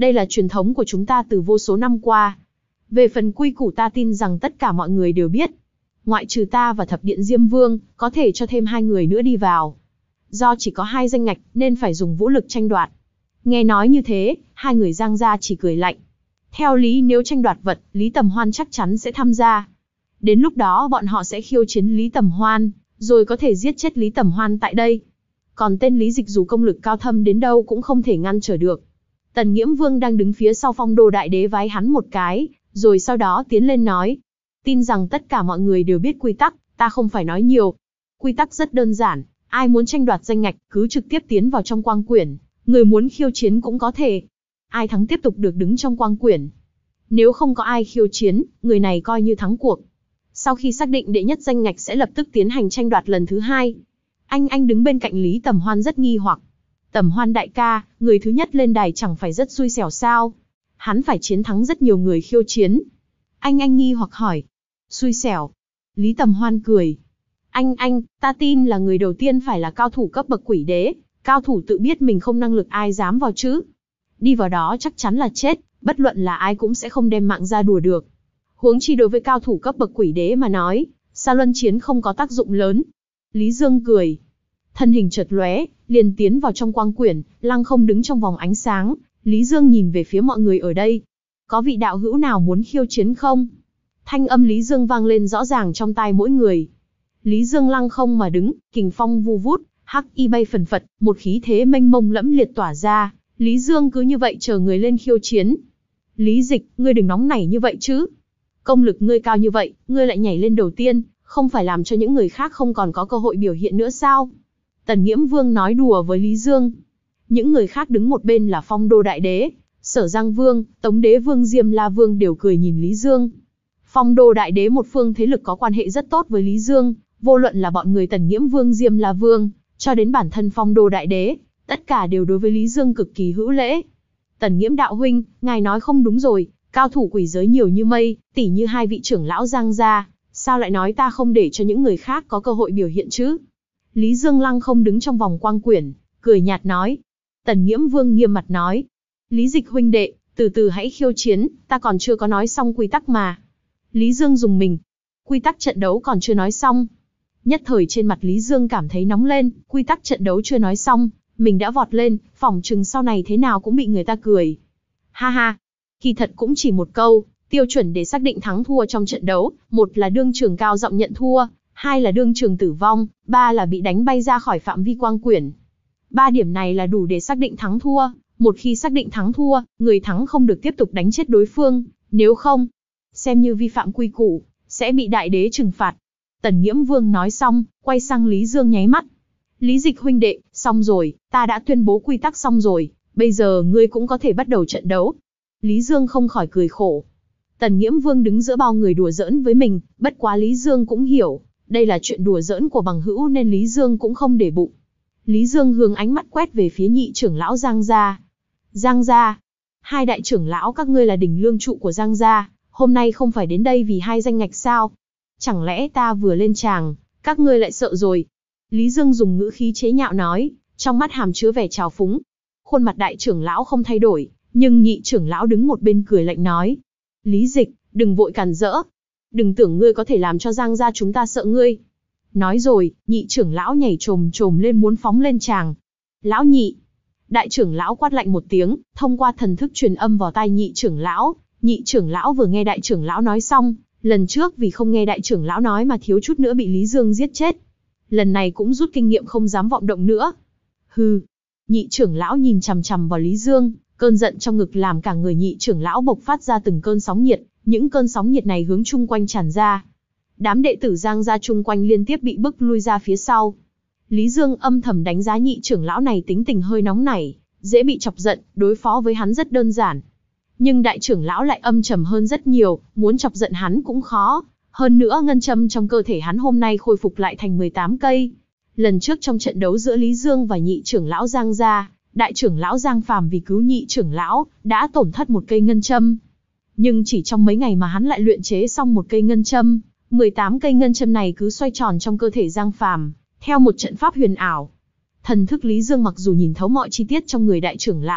Đây là truyền thống của chúng ta từ vô số năm qua. Về phần quy củ ta tin rằng tất cả mọi người đều biết. Ngoại trừ ta và Thập Điện Diêm Vương, có thể cho thêm hai người nữa đi vào. Do chỉ có hai danh ngạch, nên phải dùng vũ lực tranh đoạt. Nghe nói như thế, hai người Giang gia chỉ cười lạnh. Theo lý nếu tranh đoạt vật, Lý Tầm Hoan chắc chắn sẽ tham gia. Đến lúc đó bọn họ sẽ khiêu chiến Lý Tầm Hoan, rồi có thể giết chết Lý Tầm Hoan tại đây. Còn tên Lý Dịch dù công lực cao thâm đến đâu cũng không thể ngăn trở được. Tần Nghiễm Vương đang đứng phía sau Phong Đô Đại Đế vái hắn một cái, rồi sau đó tiến lên nói. Tin rằng tất cả mọi người đều biết quy tắc, ta không phải nói nhiều. Quy tắc rất đơn giản, ai muốn tranh đoạt danh ngạch cứ trực tiếp tiến vào trong quang quyển, người muốn khiêu chiến cũng có thể. Ai thắng tiếp tục được đứng trong quang quyển. Nếu không có ai khiêu chiến, người này coi như thắng cuộc. Sau khi xác định đệ nhất danh ngạch sẽ lập tức tiến hành tranh đoạt lần thứ hai. Anh anh đứng bên cạnh Lý Tầm Hoan rất nghi hoặc. Tầm Hoan đại ca, người thứ nhất lên đài chẳng phải rất xui xẻo sao? Hắn phải chiến thắng rất nhiều người khiêu chiến. Anh anh nghi hoặc hỏi. Xui xẻo. Lý Tầm Hoan cười. Anh anh, ta tin là người đầu tiên phải là cao thủ cấp bậc quỷ đế. Cao thủ tự biết mình không năng lực ai dám vào chứ. Đi vào đó chắc chắn là chết, bất luận là ai cũng sẽ không đem mạng ra đùa được. Huống chi đối với cao thủ cấp bậc quỷ đế mà nói, Sa Luân chiến không có tác dụng lớn. Lý Dương cười. Thân hình chợt lóe, liền tiến vào trong quang quyển, lăng không đứng trong vòng ánh sáng. Lý Dương nhìn về phía mọi người ở đây. Có vị đạo hữu nào muốn khiêu chiến không? Thanh âm Lý Dương vang lên rõ ràng trong tai mỗi người. Lý Dương lăng không mà đứng, kình phong vu vút, hắc y bay phần phật, một khí thế mênh mông lẫm liệt tỏa ra. Lý Dương cứ như vậy chờ người lên khiêu chiến. Lý Dịch, ngươi đừng nóng nảy như vậy chứ. Công lực ngươi cao như vậy, ngươi lại nhảy lên đầu tiên, không phải làm cho những người khác không còn có cơ hội biểu hiện nữa sao? Tần Nghiễm Vương nói đùa với Lý Dương. Những người khác đứng một bên là Phong Đô Đại Đế, Sở Giang Vương, Tống Đế Vương Diêm La Vương đều cười nhìn Lý Dương. Phong Đô Đại Đế một phương thế lực có quan hệ rất tốt với Lý Dương, vô luận là bọn người Tần Nghiễm Vương Diêm La Vương, cho đến bản thân Phong Đô Đại Đế, tất cả đều đối với Lý Dương cực kỳ hữu lễ. Tần Nghiễm đạo huynh, ngài nói không đúng rồi, cao thủ quỷ giới nhiều như mây, tỉ như hai vị trưởng lão Giang gia, sao lại nói ta không để cho những người khác có cơ hội biểu hiện chứ? Lý Dương lăng không đứng trong vòng quang quyển, cười nhạt nói. Tần Nghiễm Vương nghiêm mặt nói. Lý Dịch huynh đệ, từ từ hãy khiêu chiến, ta còn chưa có nói xong quy tắc mà. Lý Dương dùng mình. Quy tắc trận đấu còn chưa nói xong. Nhất thời trên mặt Lý Dương cảm thấy nóng lên, quy tắc trận đấu chưa nói xong, mình đã vọt lên, phỏng chừng sau này thế nào cũng bị người ta cười. Ha ha, kỳ thật cũng chỉ một câu, tiêu chuẩn để xác định thắng thua trong trận đấu, một là đương trường cao giọng nhận thua, hai là đương trường tử vong, ba là bị đánh bay ra khỏi phạm vi quang quyển. Ba điểm này là đủ để xác định thắng thua, một khi xác định thắng thua, người thắng không được tiếp tục đánh chết đối phương, nếu không, xem như vi phạm quy củ, sẽ bị đại đế trừng phạt. Tần Nghiễm Vương nói xong, quay sang Lý Dương nháy mắt. Lý Dịch huynh đệ, xong rồi, ta đã tuyên bố quy tắc xong rồi, bây giờ ngươi cũng có thể bắt đầu trận đấu. Lý Dương không khỏi cười khổ. Tần Nghiễm Vương đứng giữa bao người đùa giỡn với mình, bất quá Lý Dương cũng hiểu, đây là chuyện đùa giỡn của bằng hữu nên Lý Dương cũng không để bụng. Lý Dương hướng ánh mắt quét về phía nhị trưởng lão Giang gia. Giang gia, hai đại trưởng lão các ngươi là đỉnh lương trụ của Giang gia, hôm nay không phải đến đây vì hai danh ngạch sao? Chẳng lẽ ta vừa lên tràng, các ngươi lại sợ rồi? Lý Dương dùng ngữ khí chế nhạo nói, trong mắt hàm chứa vẻ trào phúng. Khuôn mặt đại trưởng lão không thay đổi, nhưng nhị trưởng lão đứng một bên cười lạnh nói. Lý Dịch, đừng vội càn rỡ. Đừng tưởng ngươi có thể làm cho Giang gia chúng ta sợ ngươi. Nói rồi, nhị trưởng lão nhảy trồm trồm lên muốn phóng lên tràng. Lão nhị. Đại trưởng lão quát lạnh một tiếng, thông qua thần thức truyền âm vào tai nhị trưởng lão. Nhị trưởng lão vừa nghe đại trưởng lão nói xong, lần trước vì không nghe đại trưởng lão nói mà thiếu chút nữa bị Lý Dương giết chết. Lần này cũng rút kinh nghiệm không dám vọng động nữa. Hừ. Nhị trưởng lão nhìn chằm chằm vào Lý Dương, cơn giận trong ngực làm cả người nhị trưởng lão bộc phát ra từng cơn sóng nhiệt, những cơn sóng nhiệt này hướng chung quanh tràn ra. Đám đệ tử Giang gia chung quanh liên tiếp bị bức lui ra phía sau. Lý Dương âm thầm đánh giá nhị trưởng lão này tính tình hơi nóng nảy, dễ bị chọc giận, đối phó với hắn rất đơn giản. Nhưng đại trưởng lão lại âm trầm hơn rất nhiều, muốn chọc giận hắn cũng khó. Hơn nữa ngân châm trong cơ thể hắn hôm nay khôi phục lại thành mười tám cây. Lần trước trong trận đấu giữa Lý Dương và nhị trưởng lão Giang gia, đại trưởng lão Giang Phàm vì cứu nhị trưởng lão, đã tổn thất một cây ngân châm. Nhưng chỉ trong mấy ngày mà hắn lại luyện chế xong một cây ngân châm, mười tám cây ngân châm này cứ xoay tròn trong cơ thể Giang Phàm, theo một trận pháp huyền ảo. Thần thức Lý Dương mặc dù nhìn thấu mọi chi tiết trong người đại trưởng lão,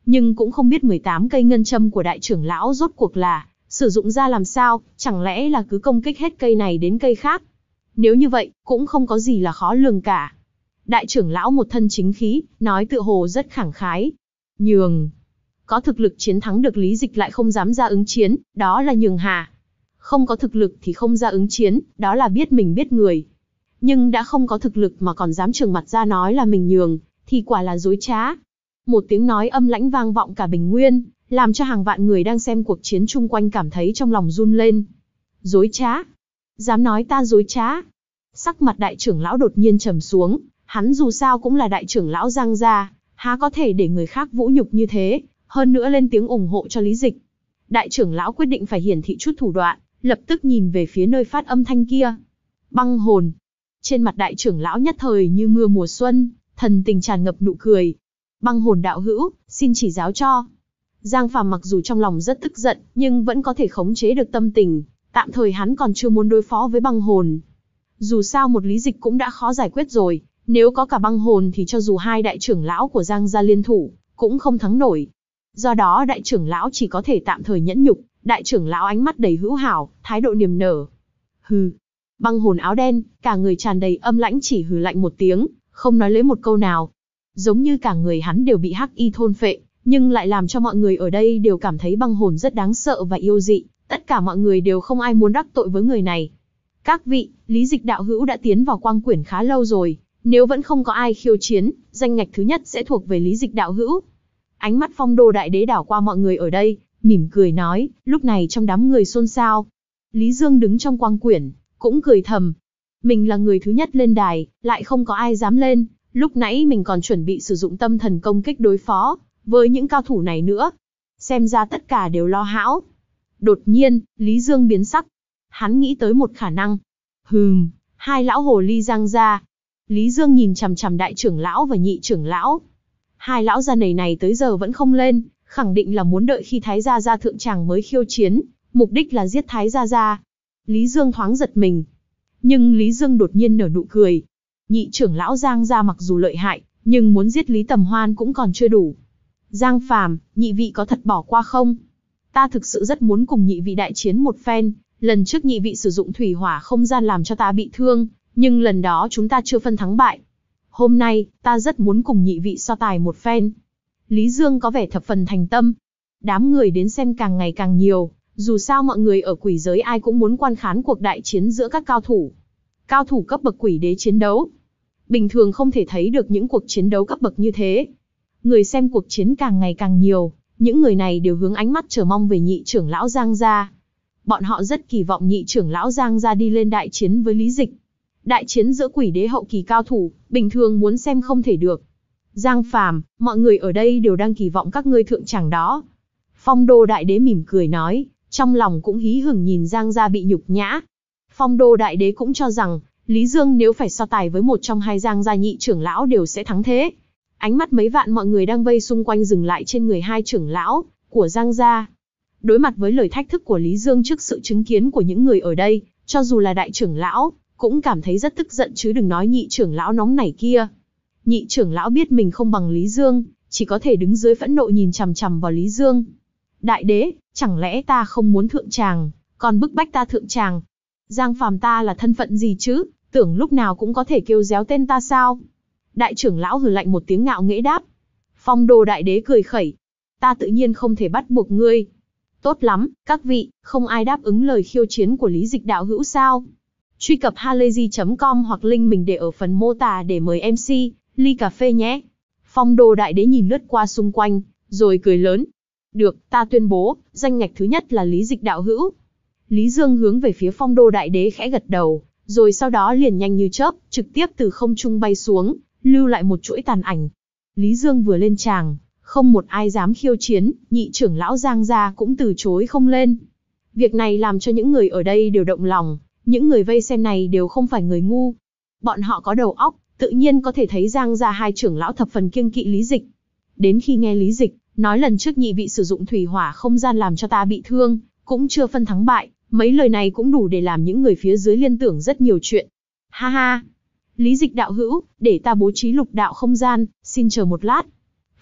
nhưng cũng không biết mười tám cây ngân châm của đại trưởng lão rốt cuộc là sử dụng ra làm sao, chẳng lẽ là cứ công kích hết cây này đến cây khác. Nếu như vậy, cũng không có gì là khó lường cả. Đại trưởng lão một thân chính khí, nói tựa hồ rất khẳng khái. Nhường. Có thực lực chiến thắng được Lý Dịch lại không dám ra ứng chiến, đó là nhường hà. Không có thực lực thì không ra ứng chiến, đó là biết mình biết người. Nhưng đã không có thực lực mà còn dám trừng mặt ra nói là mình nhường, thì quả là dối trá. Một tiếng nói âm lãnh vang vọng cả Bình Nguyên, làm cho hàng vạn người đang xem cuộc chiến chung quanh cảm thấy trong lòng run lên. Dối trá? Dám nói ta dối trá? Sắc mặt đại trưởng lão đột nhiên trầm xuống, hắn dù sao cũng là đại trưởng lão Giang gia, há có thể để người khác vũ nhục như thế, hơn nữa lên tiếng ủng hộ cho Lý Dịch. Đại trưởng lão quyết định phải hiển thị chút thủ đoạn, lập tức nhìn về phía nơi phát âm thanh kia. Băng hồn. Trên mặt đại trưởng lão nhất thời như mưa mùa xuân, thần tình tràn ngập nụ cười. Băng hồn đạo hữu, xin chỉ giáo cho. Giang Phàm mặc dù trong lòng rất tức giận, nhưng vẫn có thể khống chế được tâm tình, tạm thời hắn còn chưa muốn đối phó với băng hồn. Dù sao một Lý Dịch cũng đã khó giải quyết rồi, nếu có cả băng hồn thì cho dù hai đại trưởng lão của Giang gia liên thủ, cũng không thắng nổi. Do đó đại trưởng lão chỉ có thể tạm thời nhẫn nhục, đại trưởng lão ánh mắt đầy hữu hảo, thái độ niềm nở. Hừ. Băng hồn áo đen, cả người tràn đầy âm lãnh chỉ hừ lạnh một tiếng, không nói lấy một câu nào. Giống như cả người hắn đều bị hắc y thôn phệ, nhưng lại làm cho mọi người ở đây đều cảm thấy băng hồn rất đáng sợ và yêu dị, tất cả mọi người đều không ai muốn đắc tội với người này. Các vị, Lý Dịch đạo hữu đã tiến vào quang quyển khá lâu rồi, nếu vẫn không có ai khiêu chiến, danh ngạch thứ nhất sẽ thuộc về Lý Dịch đạo hữu. Ánh mắt Phong Đô đại đế đảo qua mọi người ở đây, mỉm cười nói, lúc này trong đám người xôn xao. Lý Dương đứng trong quang quyển, cũng cười thầm. Mình là người thứ nhất lên đài, lại không có ai dám lên, lúc nãy mình còn chuẩn bị sử dụng tâm thần công kích đối phó với những cao thủ này nữa. Xem ra tất cả đều lo hão. Đột nhiên, Lý Dương biến sắc. Hắn nghĩ tới một khả năng. Hừm, hai lão hồ ly Giang gia. Lý Dương nhìn chằm chằm đại trưởng lão và nhị trưởng lão. Hai lão gia này này tới giờ vẫn không lên, khẳng định là muốn đợi khi Thái gia gia thượng tràng mới khiêu chiến, mục đích là giết Thái gia gia. Lý Dương thoáng giật mình. Nhưng Lý Dương đột nhiên nở nụ cười. Nhị trưởng lão Giang gia mặc dù lợi hại, nhưng muốn giết Lý Tầm Hoan cũng còn chưa đủ. Giang Phàm, nhị vị có thật bỏ qua không? Ta thực sự rất muốn cùng nhị vị đại chiến một phen, lần trước nhị vị sử dụng thủy hỏa không gian làm cho ta bị thương, nhưng lần đó chúng ta chưa phân thắng bại. Hôm nay, ta rất muốn cùng nhị vị so tài một phen. Lý Dương có vẻ thập phần thành tâm. Đám người đến xem càng ngày càng nhiều, dù sao mọi người ở quỷ giới ai cũng muốn quan khán cuộc đại chiến giữa các cao thủ. Cao thủ cấp bậc quỷ đế chiến đấu. Bình thường không thể thấy được những cuộc chiến đấu cấp bậc như thế. Người xem cuộc chiến càng ngày càng nhiều, những người này đều hướng ánh mắt chờ mong về nhị trưởng lão Giang gia. Bọn họ rất kỳ vọng nhị trưởng lão Giang gia đi lên đại chiến với Lý Dịch. Đại chiến giữa quỷ đế hậu kỳ cao thủ, bình thường muốn xem không thể được. Giang Phàm, mọi người ở đây đều đang kỳ vọng các ngươi thượng tràng đó. Phong Đô đại đế mỉm cười nói, trong lòng cũng hí hửng nhìn Giang gia bị nhục nhã. Phong Đô đại đế cũng cho rằng, Lý Dương nếu phải so tài với một trong hai Giang gia nhị trưởng lão đều sẽ thắng thế. Ánh mắt mấy vạn mọi người đang vây xung quanh dừng lại trên người hai trưởng lão của Giang gia. Đối mặt với lời thách thức của Lý Dương trước sự chứng kiến của những người ở đây, cho dù là đại trưởng lão, cũng cảm thấy rất tức giận chứ đừng nói nhị trưởng lão nóng nảy kia. Nhị trưởng lão biết mình không bằng Lý Dương, chỉ có thể đứng dưới phẫn nộ nhìn chằm chằm vào Lý Dương. Đại đế, chẳng lẽ ta không muốn thượng tràng, còn bức bách ta thượng tràng? Giang Phàm ta là thân phận gì chứ, tưởng lúc nào cũng có thể kêu réo tên ta sao? Đại trưởng lão hừ lạnh một tiếng ngạo nghễ đáp. Phong Đô đại đế cười khẩy. Ta tự nhiên không thể bắt buộc ngươi. Tốt lắm, các vị, không ai đáp ứng lời khiêu chiến của Lý Dịch đạo hữu sao? Truy cập halayzi chấm com hoặc link mình để ở phần mô tả để mời em xê, ly cà phê nhé. Phong Đô đại đế nhìn lướt qua xung quanh, rồi cười lớn. Được, ta tuyên bố, danh ngạch thứ nhất là Lý Dịch đạo hữu. Lý Dương hướng về phía Phong Đô đại đế khẽ gật đầu, rồi sau đó liền nhanh như chớp, trực tiếp từ không trung bay xuống, lưu lại một chuỗi tàn ảnh. Lý Dương vừa lên tràng, không một ai dám khiêu chiến, nhị trưởng lão Giang gia cũng từ chối không lên. Việc này làm cho những người ở đây đều động lòng, những người vây xem này đều không phải người ngu. Bọn họ có đầu óc, tự nhiên có thể thấy Giang gia hai trưởng lão thập phần kiêng kỵ Lý Dịch. Đến khi nghe Lý Dịch nói lần trước nhị vị sử dụng thủy hỏa không gian làm cho ta bị thương, cũng chưa phân thắng bại, mấy lời này cũng đủ để làm những người phía dưới liên tưởng rất nhiều chuyện. Ha ha! Lý Dịch đạo hữu, để ta bố trí lục đạo không gian, xin chờ một lát.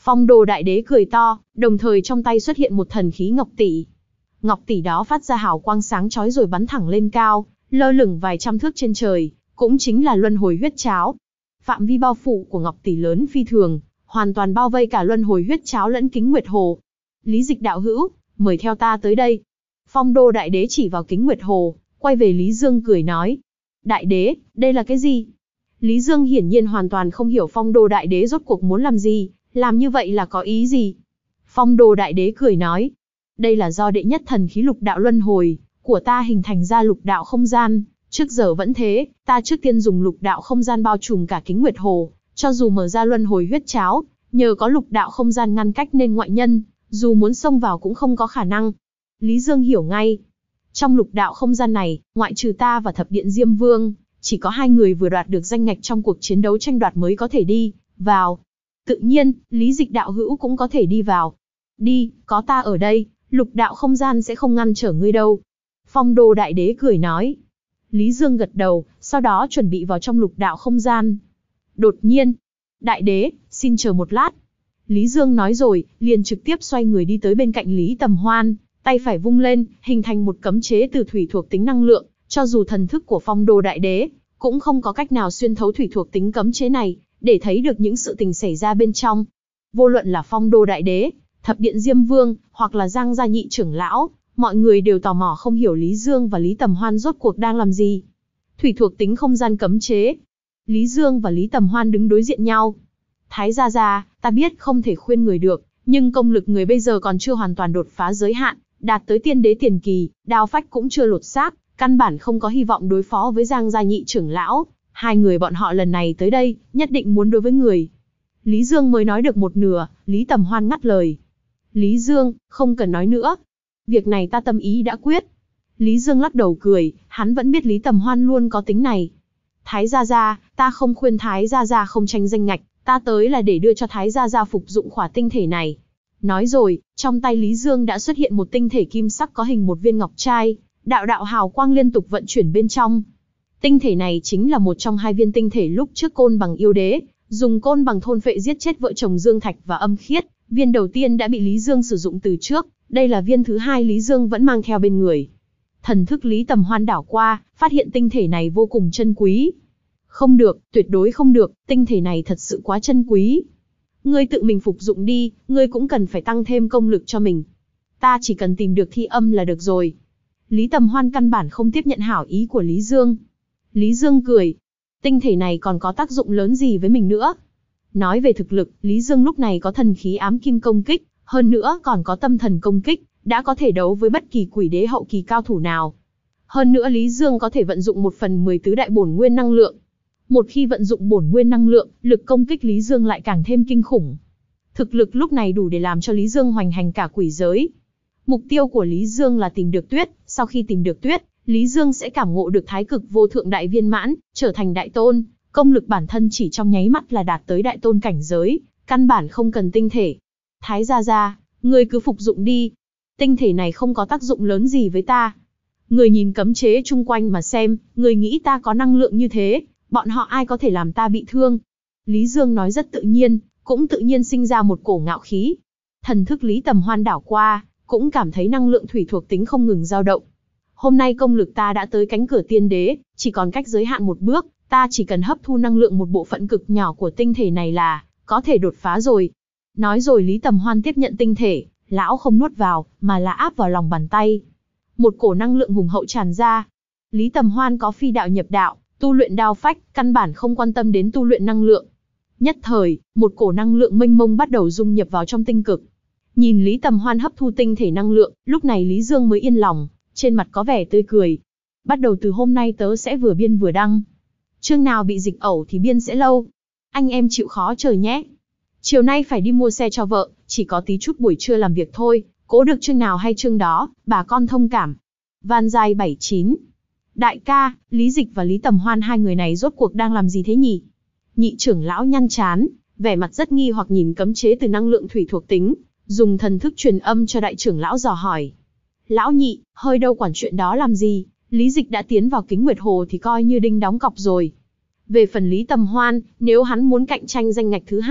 Phong Đô Đại Đế cười to, đồng thời trong tay xuất hiện một thần khí ngọc tỷ. Ngọc tỷ đó phát ra hào quang sáng chói rồi bắn thẳng lên cao, lơ lửng vài trăm thước trên trời, cũng chính là luân hồi huyết cháo. Phạm vi bao phủ của ngọc tỷ lớn phi thường, hoàn toàn bao vây cả luân hồi huyết cháo lẫn Kính Nguyệt Hồ. Lý Dịch đạo hữu, mời theo ta tới đây. Phong Đô Đại Đế chỉ vào Kính Nguyệt Hồ, quay về Lý Dương cười nói. Đại Đế, đây là cái gì? Lý Dương hiển nhiên hoàn toàn không hiểu Phong Đô Đại Đế rốt cuộc muốn làm gì, làm như vậy là có ý gì. Phong Đô Đại Đế cười nói. Đây là do đệ nhất thần khí lục đạo luân hồi của ta hình thành ra lục đạo không gian. Trước giờ vẫn thế, ta trước tiên dùng lục đạo không gian bao trùm cả Kính Nguyệt Hồ, cho dù mở ra luân hồi huyết cháo, nhờ có lục đạo không gian ngăn cách nên ngoại nhân, dù muốn xông vào cũng không có khả năng. Lý Dương hiểu ngay. Trong lục đạo không gian này, ngoại trừ ta và Thập Điện Diêm Vương, chỉ có hai người vừa đoạt được danh ngạch trong cuộc chiến đấu tranh đoạt mới có thể đi vào. Tự nhiên, Lý Dịch đạo hữu cũng có thể đi vào. Đi, có ta ở đây, lục đạo không gian sẽ không ngăn trở ngươi đâu. Phong Đô Đại Đế cười nói. Lý Dương gật đầu, sau đó chuẩn bị vào trong lục đạo không gian. Đột nhiên, Đại Đế, xin chờ một lát. Lý Dương nói rồi, liền trực tiếp xoay người đi tới bên cạnh Lý Tầm Hoan, tay phải vung lên, hình thành một cấm chế từ thủy thuộc tính năng lượng, cho dù thần thức của Phong Đô Đại Đế cũng không có cách nào xuyên thấu thủy thuộc tính cấm chế này, để thấy được những sự tình xảy ra bên trong. Vô luận là Phong Đô Đại Đế, Thập Điện Diêm Vương, hoặc là Giang Gia nhị trưởng lão, mọi người đều tò mò không hiểu Lý Dương và Lý Tầm Hoan rốt cuộc đang làm gì. Thủy thuộc tính không gian cấm chế. Lý Dương và Lý Tầm Hoan đứng đối diện nhau. Thái gia gia, ta biết không thể khuyên người được, nhưng công lực người bây giờ còn chưa hoàn toàn đột phá giới hạn, đạt tới tiên đế tiền kỳ, đao phách cũng chưa lột xác, căn bản không có hy vọng đối phó với Giang Gia nhị trưởng lão. Hai người bọn họ lần này tới đây, nhất định muốn đối với người. Lý Dương mới nói được một nửa, Lý Tầm Hoan ngắt lời. Lý Dương, không cần nói nữa. Việc này ta tâm ý đã quyết. Lý Dương lắc đầu cười, hắn vẫn biết Lý Tầm Hoan luôn có tính này. Thái gia gia, ta không khuyên Thái gia gia không tranh danh ngạch, ta tới là để đưa cho Thái gia gia phục dụng khỏa tinh thể này. Nói rồi, trong tay Lý Dương đã xuất hiện một tinh thể kim sắc có hình một viên ngọc trai, đạo đạo hào quang liên tục vận chuyển bên trong. Tinh thể này chính là một trong hai viên tinh thể lúc trước Côn Bằng yêu đế dùng côn bằng thôn phệ giết chết vợ chồng Dương Thạch và Âm Khiết. Viên đầu tiên đã bị Lý Dương sử dụng từ trước, đây là viên thứ hai Lý Dương vẫn mang theo bên người. Thần thức Lý Tầm Hoan đảo qua, phát hiện tinh thể này vô cùng chân quý. Không được, tuyệt đối không được, tinh thể này thật sự quá chân quý. Ngươi tự mình phục dụng đi, ngươi cũng cần phải tăng thêm công lực cho mình. Ta chỉ cần tìm được Thi Âm là được rồi. Lý Tầm Hoan căn bản không tiếp nhận hảo ý của Lý Dương. Lý Dương cười. Tinh thể này còn có tác dụng lớn gì với mình nữa? Nói về thực lực, Lý Dương lúc này có thần khí ám kim công kích, hơn nữa còn có tâm thần công kích, đã có thể đấu với bất kỳ quỷ đế hậu kỳ cao thủ nào. Hơn nữa Lý Dương có thể vận dụng một phần mười tứ đại bổn nguyên năng lượng. Một khi vận dụng bổn nguyên năng lượng, lực công kích Lý Dương lại càng thêm kinh khủng. Thực lực lúc này đủ để làm cho Lý Dương hoành hành cả quỷ giới. Mục tiêu của Lý Dương là tìm được tuyết, sau khi tìm được tuyết, Lý Dương sẽ cảm ngộ được thái cực vô thượng đại viên mãn, trở thành đại tôn, công lực bản thân chỉ trong nháy mắt là đạt tới đại tôn cảnh giới, căn bản không cần tinh thể. Thái gia gia, ngươi cứ phục dụng đi. Tinh thể này không có tác dụng lớn gì với ta. Người nhìn cấm chế chung quanh mà xem, người nghĩ ta có năng lượng như thế, bọn họ ai có thể làm ta bị thương. Lý Dương nói rất tự nhiên, cũng tự nhiên sinh ra một cổ ngạo khí. Thần thức Lý Tầm Hoan đảo qua, cũng cảm thấy năng lượng thủy thuộc tính không ngừng dao động. Hôm nay công lực ta đã tới cánh cửa tiên đế, chỉ còn cách giới hạn một bước, ta chỉ cần hấp thu năng lượng một bộ phận cực nhỏ của tinh thể này là có thể đột phá rồi. Nói rồi Lý Tầm Hoan tiếp nhận tinh thể, lão không nuốt vào, mà là áp vào lòng bàn tay. Một cổ năng lượng hùng hậu tràn ra. Lý Tầm Hoan có phi đạo nhập đạo, tu luyện đao phách, căn bản không quan tâm đến tu luyện năng lượng. Nhất thời, một cổ năng lượng mênh mông bắt đầu dung nhập vào trong tinh cực. Nhìn Lý Tầm Hoan hấp thu tinh thể năng lượng, lúc này Lý Dương mới yên lòng, trên mặt có vẻ tươi cười. Bắt đầu từ hôm nay tớ sẽ vừa biên vừa đăng. Chương nào bị dịch ẩu thì biên sẽ lâu. Anh em chịu khó chờ nhé. Chiều nay phải đi mua xe cho vợ, chỉ có tí chút buổi trưa làm việc thôi, cố được chương nào hay chương đó, bà con thông cảm. Van Giai bảy chín. Đại ca, Lý Dịch và Lý Tầm Hoan hai người này rốt cuộc đang làm gì thế nhỉ? Nhị trưởng lão nhăn chán, vẻ mặt rất nghi hoặc nhìn cấm chế từ năng lượng thủy thuộc tính, dùng thần thức truyền âm cho đại trưởng lão dò hỏi. Lão nhị, hơi đâu quản chuyện đó làm gì, Lý Dịch đã tiến vào Kính Nguyệt Hồ thì coi như đinh đóng cọc rồi. Về phần Lý Tầm Hoan, nếu hắn muốn cạnh tranh danh ngạch thứ hai,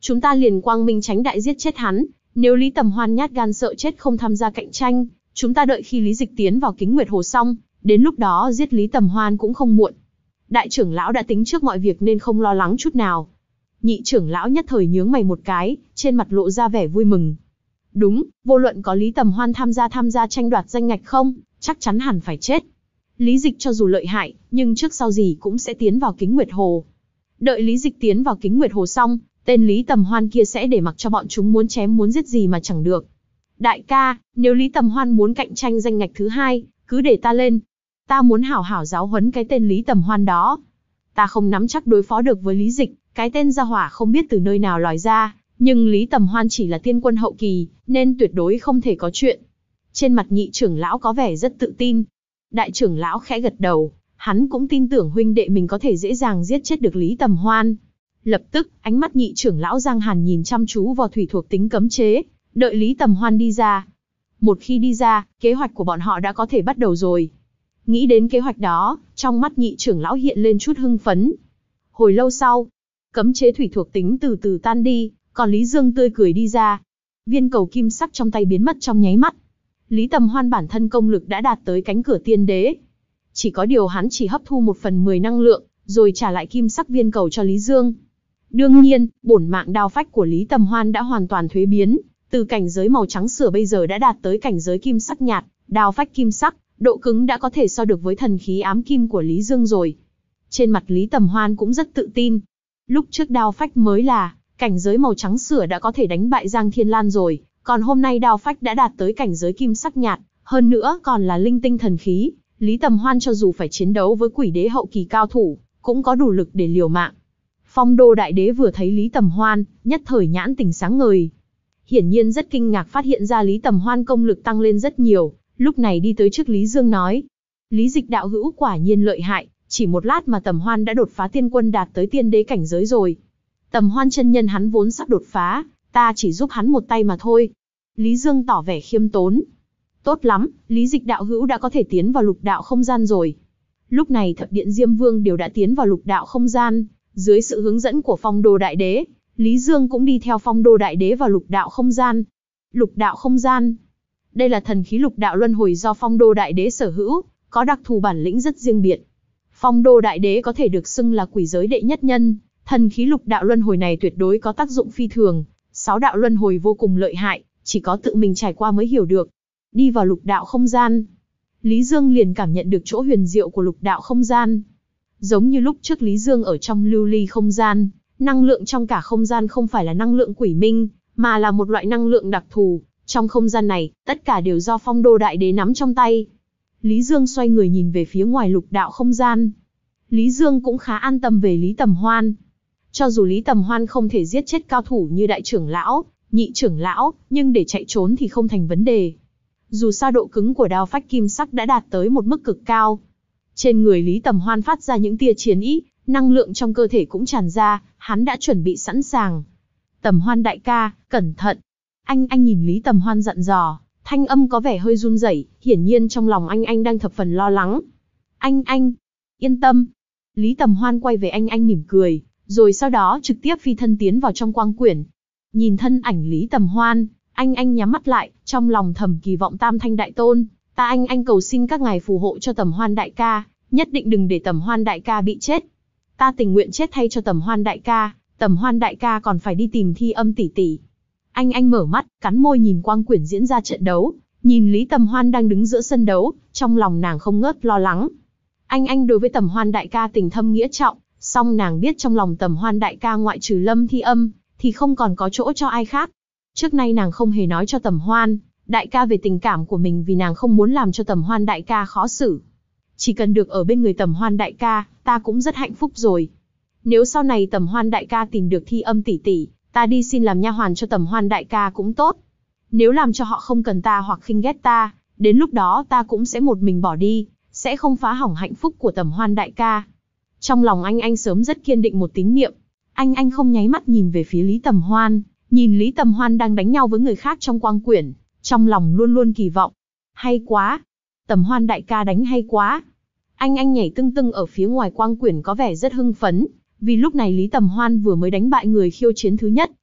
chúng ta liền quang minh tránh đại giết chết hắn. Nếu Lý Tầm Hoan nhát gan sợ chết không tham gia cạnh tranh, chúng ta đợi khi Lý Dịch tiến vào Kính Nguyệt Hồ xong, đến lúc đó giết Lý Tầm Hoan cũng không muộn. Đại trưởng lão đã tính trước mọi việc nên không lo lắng chút nào. Nhị trưởng lão nhất thời nhướng mày một cái, trên mặt lộ ra vẻ vui mừng. Đúng, vô luận có Lý Tầm Hoan tham gia tham gia tranh đoạt danh ngạch không, chắc chắn hẳn phải chết. Lý Dịch cho dù lợi hại, nhưng trước sau gì cũng sẽ tiến vào Kính Nguyệt Hồ. Đợi Lý Dịch tiến vào Kính Nguyệt Hồ xong, tên Lý Tầm Hoan kia sẽ để mặc cho bọn chúng muốn chém muốn giết gì mà chẳng được. Đại ca, nếu Lý Tầm Hoan muốn cạnh tranh danh ngạch thứ hai, cứ để ta lên. Ta muốn hảo hảo giáo huấn cái tên Lý Tầm Hoan đó. Ta không nắm chắc đối phó được với Lý Dịch, cái tên gia hỏa không biết từ nơi nào lòi ra, nhưng Lý Tầm Hoan chỉ là tiên quân hậu kỳ, nên tuyệt đối không thể có chuyện. Trên mặt nhị trưởng lão có vẻ rất tự tin. Đại trưởng lão khẽ gật đầu, hắn cũng tin tưởng huynh đệ mình có thể dễ dàng giết chết được Lý Tầm Hoan. Lập tức, ánh mắt nhị trưởng lão Giang Hàn nhìn chăm chú vào thủy thuộc tính cấm chế, đợi Lý Tầm Hoan đi ra. Một khi đi ra, kế hoạch của bọn họ đã có thể bắt đầu rồi. Nghĩ đến kế hoạch đó, trong mắt nhị trưởng lão hiện lên chút hưng phấn. Hồi lâu sau, cấm chế thủy thuộc tính từ từ tan đi, còn Lý Dương tươi cười đi ra. Viên cầu kim sắc trong tay biến mất trong nháy mắt. Lý Tầm Hoan bản thân công lực đã đạt tới cánh cửa tiên đế. Chỉ có điều hắn chỉ hấp thu một phần mười năng lượng, rồi trả lại kim sắc viên cầu cho Lý Dương. Đương nhiên, bổn mạng đao phách của Lý Tầm Hoan đã hoàn toàn thuế biến, từ cảnh giới màu trắng sữa bây giờ đã đạt tới cảnh giới kim sắc nhạt, đao phách kim sắc, độ cứng đã có thể so được với thần khí ám kim của Lý Dương rồi. Trên mặt Lý Tầm Hoan cũng rất tự tin. Lúc trước đao phách mới là cảnh giới màu trắng sữa đã có thể đánh bại Giang Thiên Lan rồi, còn hôm nay đao phách đã đạt tới cảnh giới kim sắc nhạt, hơn nữa còn là linh tinh thần khí, Lý Tầm Hoan cho dù phải chiến đấu với quỷ đế hậu kỳ cao thủ, cũng có đủ lực để liều mạng. Phong Đô Đại Đế vừa thấy Lý Tầm Hoan, nhất thời nhãn tỉnh sáng ngời. Hiển nhiên rất kinh ngạc phát hiện ra Lý Tầm Hoan công lực tăng lên rất nhiều, lúc này đi tới trước Lý Dương nói. Lý Dịch đạo hữu quả nhiên lợi hại, chỉ một lát mà Tầm Hoan đã đột phá tiên quân đạt tới tiên đế cảnh giới rồi. Tầm Hoan chân nhân hắn vốn sắp đột phá, ta chỉ giúp hắn một tay mà thôi. Lý Dương tỏ vẻ khiêm tốn. Tốt lắm, Lý Dịch đạo hữu đã có thể tiến vào lục đạo không gian rồi. Lúc này Thập Điện Diêm Vương đều đã tiến vào lục đạo không gian, dưới sự hướng dẫn của Phong Đô Đại Đế, Lý Dương cũng đi theo Phong Đô Đại Đế vào lục đạo không gian. Lục đạo không gian. Đây là thần khí lục đạo luân hồi do Phong Đô Đại Đế sở hữu, có đặc thù bản lĩnh rất riêng biệt. Phong Đô Đại Đế có thể được xưng là quỷ giới đệ nhất nhân, thần khí lục đạo luân hồi này tuyệt đối có tác dụng phi thường, sáu đạo luân hồi vô cùng lợi hại, chỉ có tự mình trải qua mới hiểu được. Đi vào lục đạo không gian, Lý Dương liền cảm nhận được chỗ huyền diệu của lục đạo không gian. Giống như lúc trước Lý Dương ở trong lưu ly không gian, năng lượng trong cả không gian không phải là năng lượng quỷ minh, mà là một loại năng lượng đặc thù. Trong không gian này, tất cả đều do Phong Đô Đại Đế nắm trong tay. Lý Dương xoay người nhìn về phía ngoài lục đạo không gian. Lý Dương cũng khá an tâm về Lý Tầm Hoan. Cho dù Lý Tầm Hoan không thể giết chết cao thủ như đại trưởng lão, nhị trưởng lão, nhưng để chạy trốn thì không thành vấn đề. Dù sao độ cứng của đao phách kim sắc đã đạt tới một mức cực cao. Trên người Lý Tầm Hoan phát ra những tia chiến ý, năng lượng trong cơ thể cũng tràn ra, hắn đã chuẩn bị sẵn sàng. Tầm Hoan đại ca, cẩn thận. Anh anh nhìn Lý Tầm Hoan dặn dò, thanh âm có vẻ hơi run rẩy, hiển nhiên trong lòng anh anh đang thập phần lo lắng. Anh anh, yên tâm. Lý Tầm Hoan quay về anh anh mỉm cười, rồi sau đó trực tiếp phi thân tiến vào trong quang quyển. Nhìn thân ảnh Lý Tầm Hoan, anh anh nhắm mắt lại, trong lòng thầm kỳ vọng Tam Thanh Đại Tôn, ta anh anh cầu xin các ngài phù hộ cho Tầm Hoan đại ca, nhất định đừng để Tầm Hoan đại ca bị chết. Ta tình nguyện chết thay cho Tầm Hoan đại ca, Tầm Hoan đại ca còn phải đi tìm Thi Âm tỷ tỷ. Anh anh mở mắt, cắn môi nhìn quang quyển diễn ra trận đấu, nhìn Lý Tầm Hoan đang đứng giữa sân đấu, trong lòng nàng không ngớt lo lắng. Anh anh đối với Tầm Hoan đại ca tình thâm nghĩa trọng, song nàng biết trong lòng Tầm Hoan đại ca ngoại trừ Lâm Thi Âm, thì không còn có chỗ cho ai khác. Trước nay nàng không hề nói cho Tầm Hoan đại ca về tình cảm của mình vì nàng không muốn làm cho Tầm Hoan đại ca khó xử. Chỉ cần được ở bên người Tầm Hoan đại ca, ta cũng rất hạnh phúc rồi. Nếu sau này Tầm Hoan đại ca tìm được Thi Âm tỷ tỷ, ta đi xin làm nha hoàn cho Tầm Hoan đại ca cũng tốt. Nếu làm cho họ không cần ta hoặc khinh ghét ta, đến lúc đó ta cũng sẽ một mình bỏ đi, sẽ không phá hỏng hạnh phúc của Tầm Hoan đại ca. Trong lòng anh anh sớm rất kiên định một tín niệm. Anh anh không nháy mắt nhìn về phía Lý Tầm Hoan, nhìn Lý Tầm Hoan đang đánh nhau với người khác trong quang quyển, trong lòng luôn luôn kỳ vọng. Hay quá! Tầm Hoan đại ca đánh hay quá! Anh anh nhảy tưng tưng ở phía ngoài quang quyển có vẻ rất hưng phấn, vì lúc này Lý Tầm Hoan vừa mới đánh bại người khiêu chiến thứ nhất,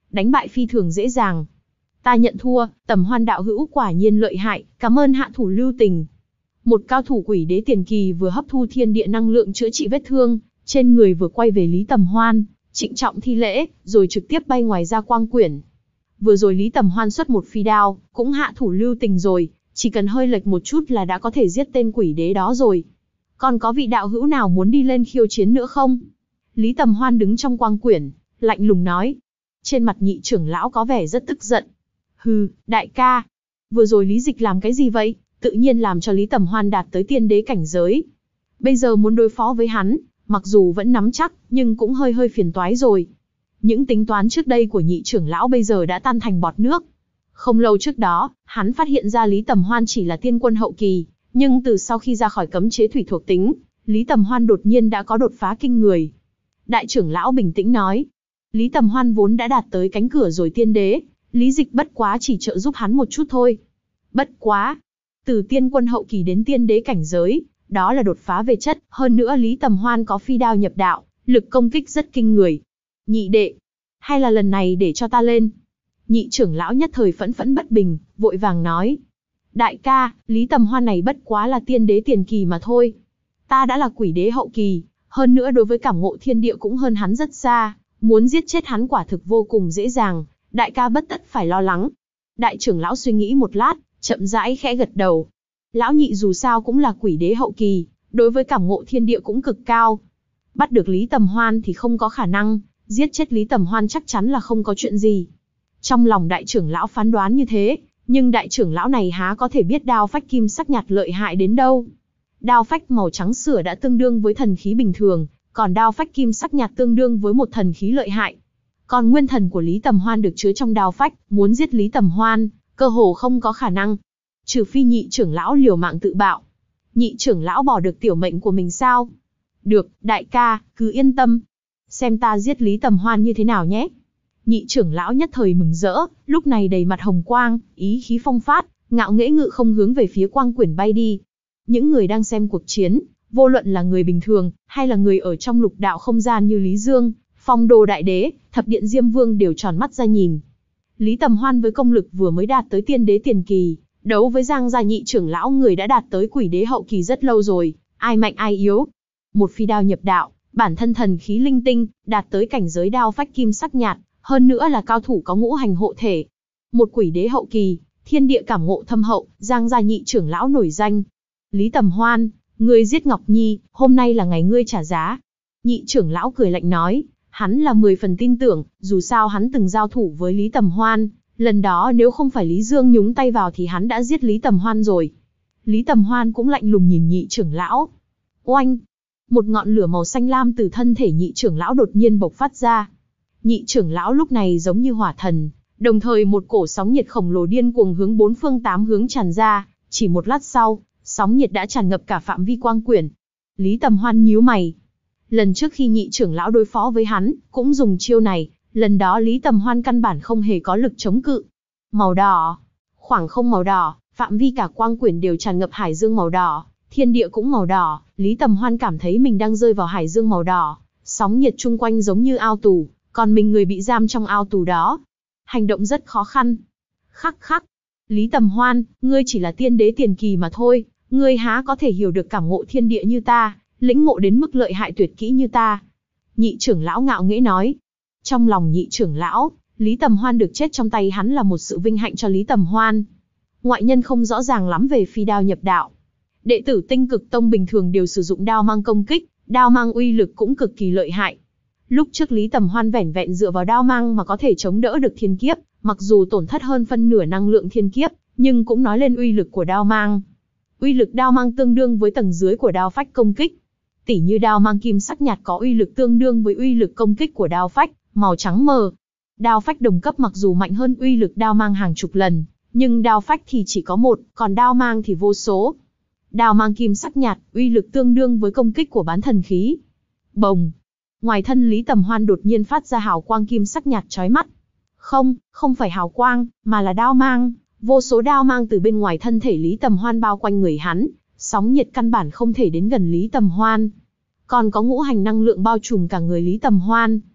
đánh bại phi thường dễ dàng. Ta nhận thua, Tầm Hoan đạo hữu quả nhiên lợi hại, cảm ơn hạ thủ lưu tình. Một cao thủ quỷ đế tiền kỳ vừa hấp thu thiên địa năng lượng chữa trị vết thương trên người vừa quay về Lý Tầm Hoan, trịnh trọng thi lễ, rồi trực tiếp bay ngoài ra quang quyển. Vừa rồi Lý Tầm Hoan xuất một phi đao, cũng hạ thủ lưu tình rồi, chỉ cần hơi lệch một chút là đã có thể giết tên quỷ đế đó rồi. Còn có vị đạo hữu nào muốn đi lên khiêu chiến nữa không? Lý Tầm Hoan đứng trong quang quyển, lạnh lùng nói. Trên mặt nhị trưởng lão có vẻ rất tức giận. Hừ, đại ca, vừa rồi Lý Dịch làm cái gì vậy? Tự nhiên làm cho Lý Tầm Hoan đạt tới tiên đế cảnh giới. Bây giờ muốn đối phó với hắn, mặc dù vẫn nắm chắc, nhưng cũng hơi hơi phiền toái rồi. Những tính toán trước đây của nhị trưởng lão bây giờ đã tan thành bọt nước. Không lâu trước đó, hắn phát hiện ra Lý Tầm Hoan chỉ là tiên quân hậu kỳ, nhưng từ sau khi ra khỏi cấm chế thủy thuộc tính, Lý Tầm Hoan đột nhiên đã có đột phá kinh người. Đại trưởng lão bình tĩnh nói, Lý Tầm Hoan vốn đã đạt tới cánh cửa rồi tiên đế, Lý Dịch bất quá chỉ trợ giúp hắn một chút thôi. Bất quá, từ tiên quân hậu kỳ đến tiên đế cảnh giới, đó là đột phá về chất, hơn nữa Lý Tầm Hoan có phi đao nhập đạo, lực công kích rất kinh người. Nhị đệ, hay là lần này để cho ta lên? Nhị trưởng lão nhất thời phẫn phẫn bất bình, vội vàng nói. Đại ca, Lý Tầm Hoan này bất quá là tiên đế tiền kỳ mà thôi. Ta đã là quỷ đế hậu kỳ, hơn nữa đối với cảm ngộ thiên địa cũng hơn hắn rất xa, muốn giết chết hắn quả thực vô cùng dễ dàng, đại ca bất tất phải lo lắng. Đại trưởng lão suy nghĩ một lát, chậm rãi khẽ gật đầu. Lão nhị dù sao cũng là quỷ đế hậu kỳ, đối với cảm ngộ thiên địa cũng cực cao. Bắt được Lý Tầm Hoan thì không có khả năng, giết chết Lý Tầm Hoan chắc chắn là không có chuyện gì. Trong lòng đại trưởng lão phán đoán như thế, nhưng đại trưởng lão này há có thể biết đao phách kim sắc nhạt lợi hại đến đâu. Đao phách màu trắng sữa đã tương đương với thần khí bình thường, còn đao phách kim sắc nhạt tương đương với một thần khí lợi hại. Còn nguyên thần của Lý Tầm Hoan được chứa trong đao phách, muốn giết Lý Tầm Hoan, cơ hồ không có khả năng. Trừ phi nhị trưởng lão liều mạng tự bạo. Nhị trưởng lão bỏ được tiểu mệnh của mình sao? Được, đại ca, cứ yên tâm. Xem ta giết Lý Tầm Hoan như thế nào nhé. Nhị trưởng lão nhất thời mừng rỡ, lúc này đầy mặt hồng quang, ý khí phong phát, ngạo nghễ ngự không hướng về phía quang quyển bay đi. Những người đang xem cuộc chiến, vô luận là người bình thường, hay là người ở trong lục đạo không gian như Lý Dương, Phong Đô Đại Đế, Thập Điện Diêm Vương đều tròn mắt ra nhìn. Lý Tầm Hoan với công lực vừa mới đạt tới tiên đế tiền kỳ, đấu với Giang gia nhị trưởng lão người đã đạt tới quỷ đế hậu kỳ rất lâu rồi, ai mạnh ai yếu. Một phi đao nhập đạo, bản thân thần khí linh tinh, đạt tới cảnh giới đao phách kim sắc nhạt, hơn nữa là cao thủ có ngũ hành hộ thể. Một quỷ đế hậu kỳ, thiên địa cảm ngộ thâm hậu, Giang gia nhị trưởng lão nổi danh. Lý Tầm Hoan, ngươi giết Ngọc Nhi, hôm nay là ngày ngươi trả giá. Nhị trưởng lão cười lạnh nói, hắn là mười phần tin tưởng, dù sao hắn từng giao thủ với Lý Tầm Hoan, lần đó nếu không phải Lý Dương nhúng tay vào thì hắn đã giết Lý Tầm Hoan rồi. Lý Tầm Hoan cũng lạnh lùng nhìn nhị trưởng lão. Oanh! Một ngọn lửa màu xanh lam từ thân thể nhị trưởng lão đột nhiên bộc phát ra. Nhị trưởng lão lúc này giống như hỏa thần, đồng thời một cổ sóng nhiệt khổng lồ điên cuồng hướng bốn phương tám hướng tràn ra, chỉ một lát sau, sóng nhiệt đã tràn ngập cả phạm vi quang quyển. Lý Tầm Hoan nhíu mày. Lần trước khi nhị trưởng lão đối phó với hắn, cũng dùng chiêu này, lần đó Lý Tầm Hoan căn bản không hề có lực chống cự. Màu đỏ, khoảng không màu đỏ, phạm vi cả quang quyển đều tràn ngập hải dương màu đỏ, thiên địa cũng màu đỏ, Lý Tầm Hoan cảm thấy mình đang rơi vào hải dương màu đỏ, sóng nhiệt chung quanh giống như ao tù, còn mình người bị giam trong ao tù đó. Hành động rất khó khăn. Khắc khắc, Lý Tầm Hoan, ngươi chỉ là tiên đế tiền kỳ mà thôi, ngươi há có thể hiểu được cảm ngộ thiên địa như ta, lĩnh ngộ đến mức lợi hại tuyệt kỹ như ta. Nhị trưởng lão ngạo nghễ nói. Trong lòng nhị trưởng lão, Lý Tầm Hoan được chết trong tay hắn là một sự vinh hạnh cho Lý Tầm Hoan. Ngoại nhân không rõ ràng lắm về phi đao nhập đạo. Đệ tử Tinh Cực Tông bình thường đều sử dụng đao mang công kích, đao mang uy lực cũng cực kỳ lợi hại. Lúc trước Lý Tầm Hoan vẻn vẹn dựa vào đao mang mà có thể chống đỡ được thiên kiếp, mặc dù tổn thất hơn phân nửa năng lượng thiên kiếp, nhưng cũng nói lên uy lực của đao mang. Uy lực đao mang tương đương với tầng dưới của đao phách công kích. Tỉ như đao mang kim sắc nhạt có uy lực tương đương với uy lực công kích của đao phách màu trắng mờ. Đao phách đồng cấp mặc dù mạnh hơn uy lực đao mang hàng chục lần, nhưng đao phách thì chỉ có một, còn đao mang thì vô số. Đao mang kim sắc nhạt, uy lực tương đương với công kích của bán thần khí. Bồng! Ngoài thân Lý Tầm Hoan đột nhiên phát ra hào quang kim sắc nhạt chói mắt. Không, không phải hào quang, mà là đao mang. Vô số đao mang từ bên ngoài thân thể Lý Tầm Hoan bao quanh người hắn, sóng nhiệt căn bản không thể đến gần Lý Tầm Hoan. Còn có ngũ hành năng lượng bao trùm cả người Lý Tầm Hoan.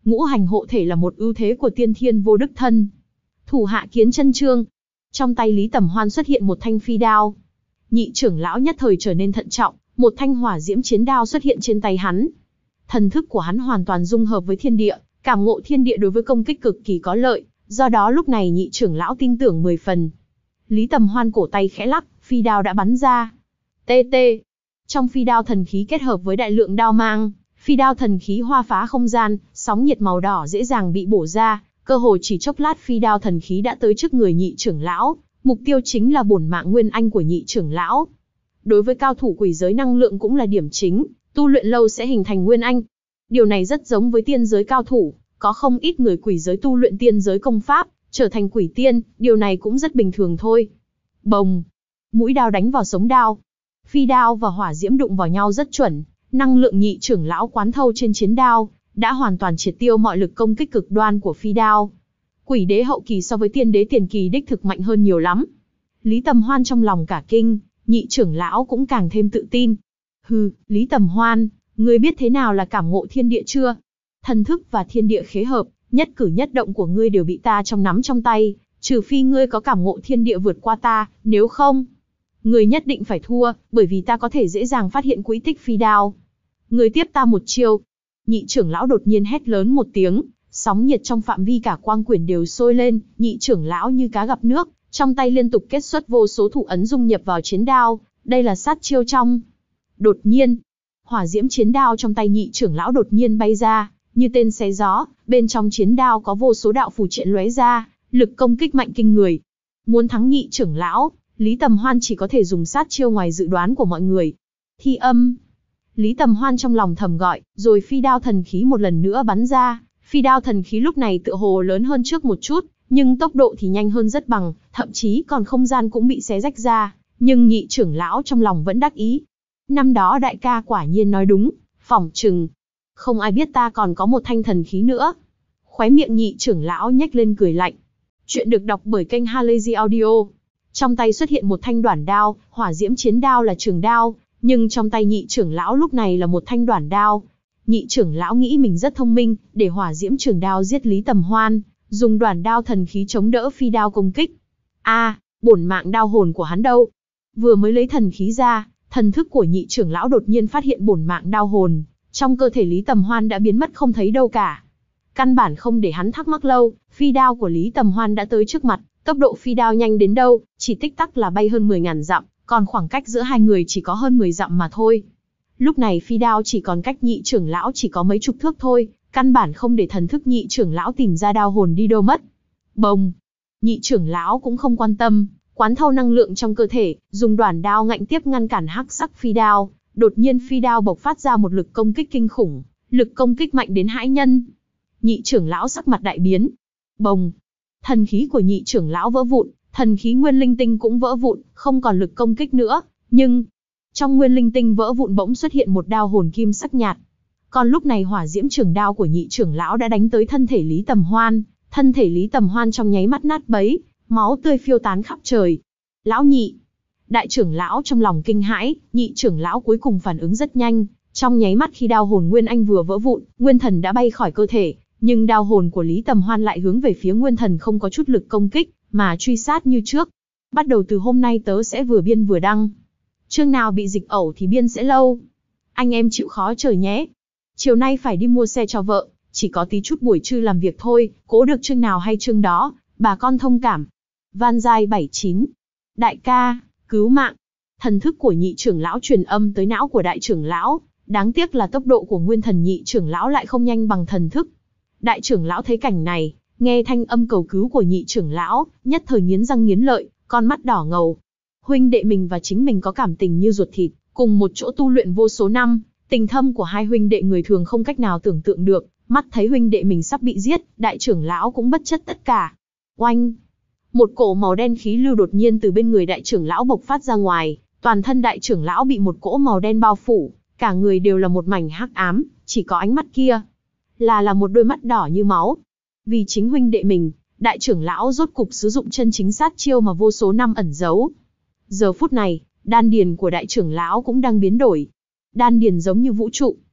Ngũ hành hộ thể là một ưu thế của tiên thiên vô đức thân. Thủ hạ kiến chân chương. Trong tay Lý Tầm Hoan xuất hiện một thanh phi đao. Nhị trưởng lão nhất thời trở nên thận trọng, một thanh hỏa diễm chiến đao xuất hiện trên tay hắn. Thần thức của hắn hoàn toàn dung hợp với thiên địa, cảm ngộ thiên địa đối với công kích cực kỳ có lợi, do đó lúc này nhị trưởng lão tin tưởng mười phần. Lý Tầm Hoan cổ tay khẽ lắc, phi đao đã bắn ra. Tê tê. Trong phi đao thần khí kết hợp với đại lượng đao mang, phi đao thần khí hoa phá không gian, sóng nhiệt màu đỏ dễ dàng bị bổ ra, cơ hồ chỉ chốc lát phi đao thần khí đã tới trước người nhị trưởng lão, mục tiêu chính là bổn mạng nguyên anh của nhị trưởng lão. Đối với cao thủ quỷ giới năng lượng cũng là điểm chính, tu luyện lâu sẽ hình thành nguyên anh. Điều này rất giống với tiên giới cao thủ, có không ít người quỷ giới tu luyện tiên giới công pháp, trở thành quỷ tiên, điều này cũng rất bình thường thôi. Bồng, mũi đao đánh vào sống đao. Phi đao và hỏa diễm đụng vào nhau rất chuẩn, năng lượng nhị trưởng lão quán thâu trên chiến đao, đã hoàn toàn triệt tiêu mọi lực công kích cực đoan của phi đao. Quỷ đế hậu kỳ so với tiên đế tiền kỳ đích thực mạnh hơn nhiều lắm. Lý Tầm Hoan trong lòng cả kinh, nhị trưởng lão cũng càng thêm tự tin. Hừ, Lý Tầm Hoan, ngươi biết thế nào là cảm ngộ thiên địa chưa? Thần thức và thiên địa khế hợp, nhất cử nhất động của ngươi đều bị ta trong nắm trong tay, trừ phi ngươi có cảm ngộ thiên địa vượt qua ta, nếu không, ngươi nhất định phải thua, bởi vì ta có thể dễ dàng phát hiện quỹ tích phi đao. Ngươi tiếp ta một chiêu. Nhị trưởng lão đột nhiên hét lớn một tiếng, sóng nhiệt trong phạm vi cả quang quyển đều sôi lên, nhị trưởng lão như cá gặp nước, trong tay liên tục kết xuất vô số thủ ấn dung nhập vào chiến đao, đây là sát chiêu trong. Đột nhiên, hỏa diễm chiến đao trong tay nhị trưởng lão đột nhiên bay ra, như tên xé gió, bên trong chiến đao có vô số đạo phù triện lóe ra, lực công kích mạnh kinh người. Muốn thắng nhị trưởng lão, Lý Tầm Hoan chỉ có thể dùng sát chiêu ngoài dự đoán của mọi người. Thi âm. Lý Tầm Hoan trong lòng thầm gọi, rồi phi đao thần khí một lần nữa bắn ra. Phi đao thần khí lúc này tựa hồ lớn hơn trước một chút, nhưng tốc độ thì nhanh hơn rất bằng, thậm chí còn không gian cũng bị xé rách ra. Nhưng nhị trưởng lão trong lòng vẫn đắc ý. Năm đó đại ca quả nhiên nói đúng, phỏng chừng. Không ai biết ta còn có một thanh thần khí nữa. Khóe miệng nhị trưởng lão nhếch lên cười lạnh. Chuyện được đọc bởi kênh Halazy Audio. Trong tay xuất hiện một thanh đoản đao, hỏa diễm chiến đao là trường đao, nhưng trong tay nhị trưởng lão lúc này là một thanh đoản đao. Nhị trưởng lão nghĩ mình rất thông minh, để hỏa diễm trường đao giết Lý Tầm Hoan, dùng đoản đao thần khí chống đỡ phi đao công kích. A, à, bổn mạng đao hồn của hắn đâu? Vừa mới lấy thần khí ra, thần thức của nhị trưởng lão đột nhiên phát hiện bổn mạng đao hồn, trong cơ thể Lý Tầm Hoan đã biến mất không thấy đâu cả. Căn bản không để hắn thắc mắc lâu, phi đao của Lý Tầm Hoan đã tới trước mặt, tốc độ phi đao nhanh đến đâu, chỉ tích tắc là bay hơn mười ngàn dặm, còn khoảng cách giữa hai người chỉ có hơn mười dặm mà thôi. Lúc này phi đao chỉ còn cách nhị trưởng lão chỉ có mấy chục thước thôi, căn bản không để thần thức nhị trưởng lão tìm ra đao hồn đi đâu mất. Bồng! Nhị trưởng lão cũng không quan tâm, quán thâu năng lượng trong cơ thể, dùng đoản đao ngạnh tiếp ngăn cản hắc sắc phi đao. Đột nhiên phi đao bộc phát ra một lực công kích kinh khủng, lực công kích mạnh đến hãi nhân. Nhị trưởng lão sắc mặt đại biến. Bồng! Thần khí của nhị trưởng lão vỡ vụn, thần khí nguyên linh tinh cũng vỡ vụn, không còn lực công kích nữa. Nhưng trong nguyên linh tinh vỡ vụn bỗng xuất hiện một đao hồn kim sắc nhạt. Còn lúc này hỏa diễm trường đao của nhị trưởng lão đã đánh tới thân thể Lý Tầm Hoan, thân thể Lý Tầm Hoan trong nháy mắt nát bấy, máu tươi phiêu tán khắp trời. Lão nhị! Đại trưởng lão trong lòng kinh hãi, nhị trưởng lão cuối cùng phản ứng rất nhanh, trong nháy mắt khi đao hồn nguyên anh vừa vỡ vụn, nguyên thần đã bay khỏi cơ thể, nhưng đao hồn của Lý Tầm Hoan lại hướng về phía nguyên thần không có chút lực công kích, mà truy sát như trước. Bắt đầu từ hôm nay tớ sẽ vừa biên vừa đăng. Chương nào bị dịch ẩu thì biên sẽ lâu. Anh em chịu khó chờ nhé. Chiều nay phải đi mua xe cho vợ, chỉ có tí chút buổi trưa làm việc thôi, cố được chương nào hay chương đó, bà con thông cảm. Van Giai bảy chín. Đại ca, cứu mạng. Thần thức của nhị trưởng lão truyền âm tới não của đại trưởng lão, đáng tiếc là tốc độ của nguyên thần nhị trưởng lão lại không nhanh bằng thần thức. Đại trưởng lão thấy cảnh này, nghe thanh âm cầu cứu của nhị trưởng lão, nhất thời nghiến răng nghiến lợi, con mắt đỏ ngầu. Huynh đệ mình và chính mình có cảm tình như ruột thịt, cùng một chỗ tu luyện vô số năm, tình thâm của hai huynh đệ người thường không cách nào tưởng tượng được, mắt thấy huynh đệ mình sắp bị giết, đại trưởng lão cũng bất chấp tất cả. Oanh! Một cổ màu đen khí lưu đột nhiên từ bên người đại trưởng lão bộc phát ra ngoài, toàn thân đại trưởng lão bị một cỗ màu đen bao phủ, cả người đều là một mảnh hắc ám, chỉ có ánh mắt kia là là một đôi mắt đỏ như máu. Vì chính huynh đệ mình, đại trưởng lão rốt cục sử dụng chân chính sát chiêu mà vô số năm ẩn giấu. Giờ phút này, đan điền của đại trưởng lão cũng đang biến đổi. Đan điền giống như vũ trụ.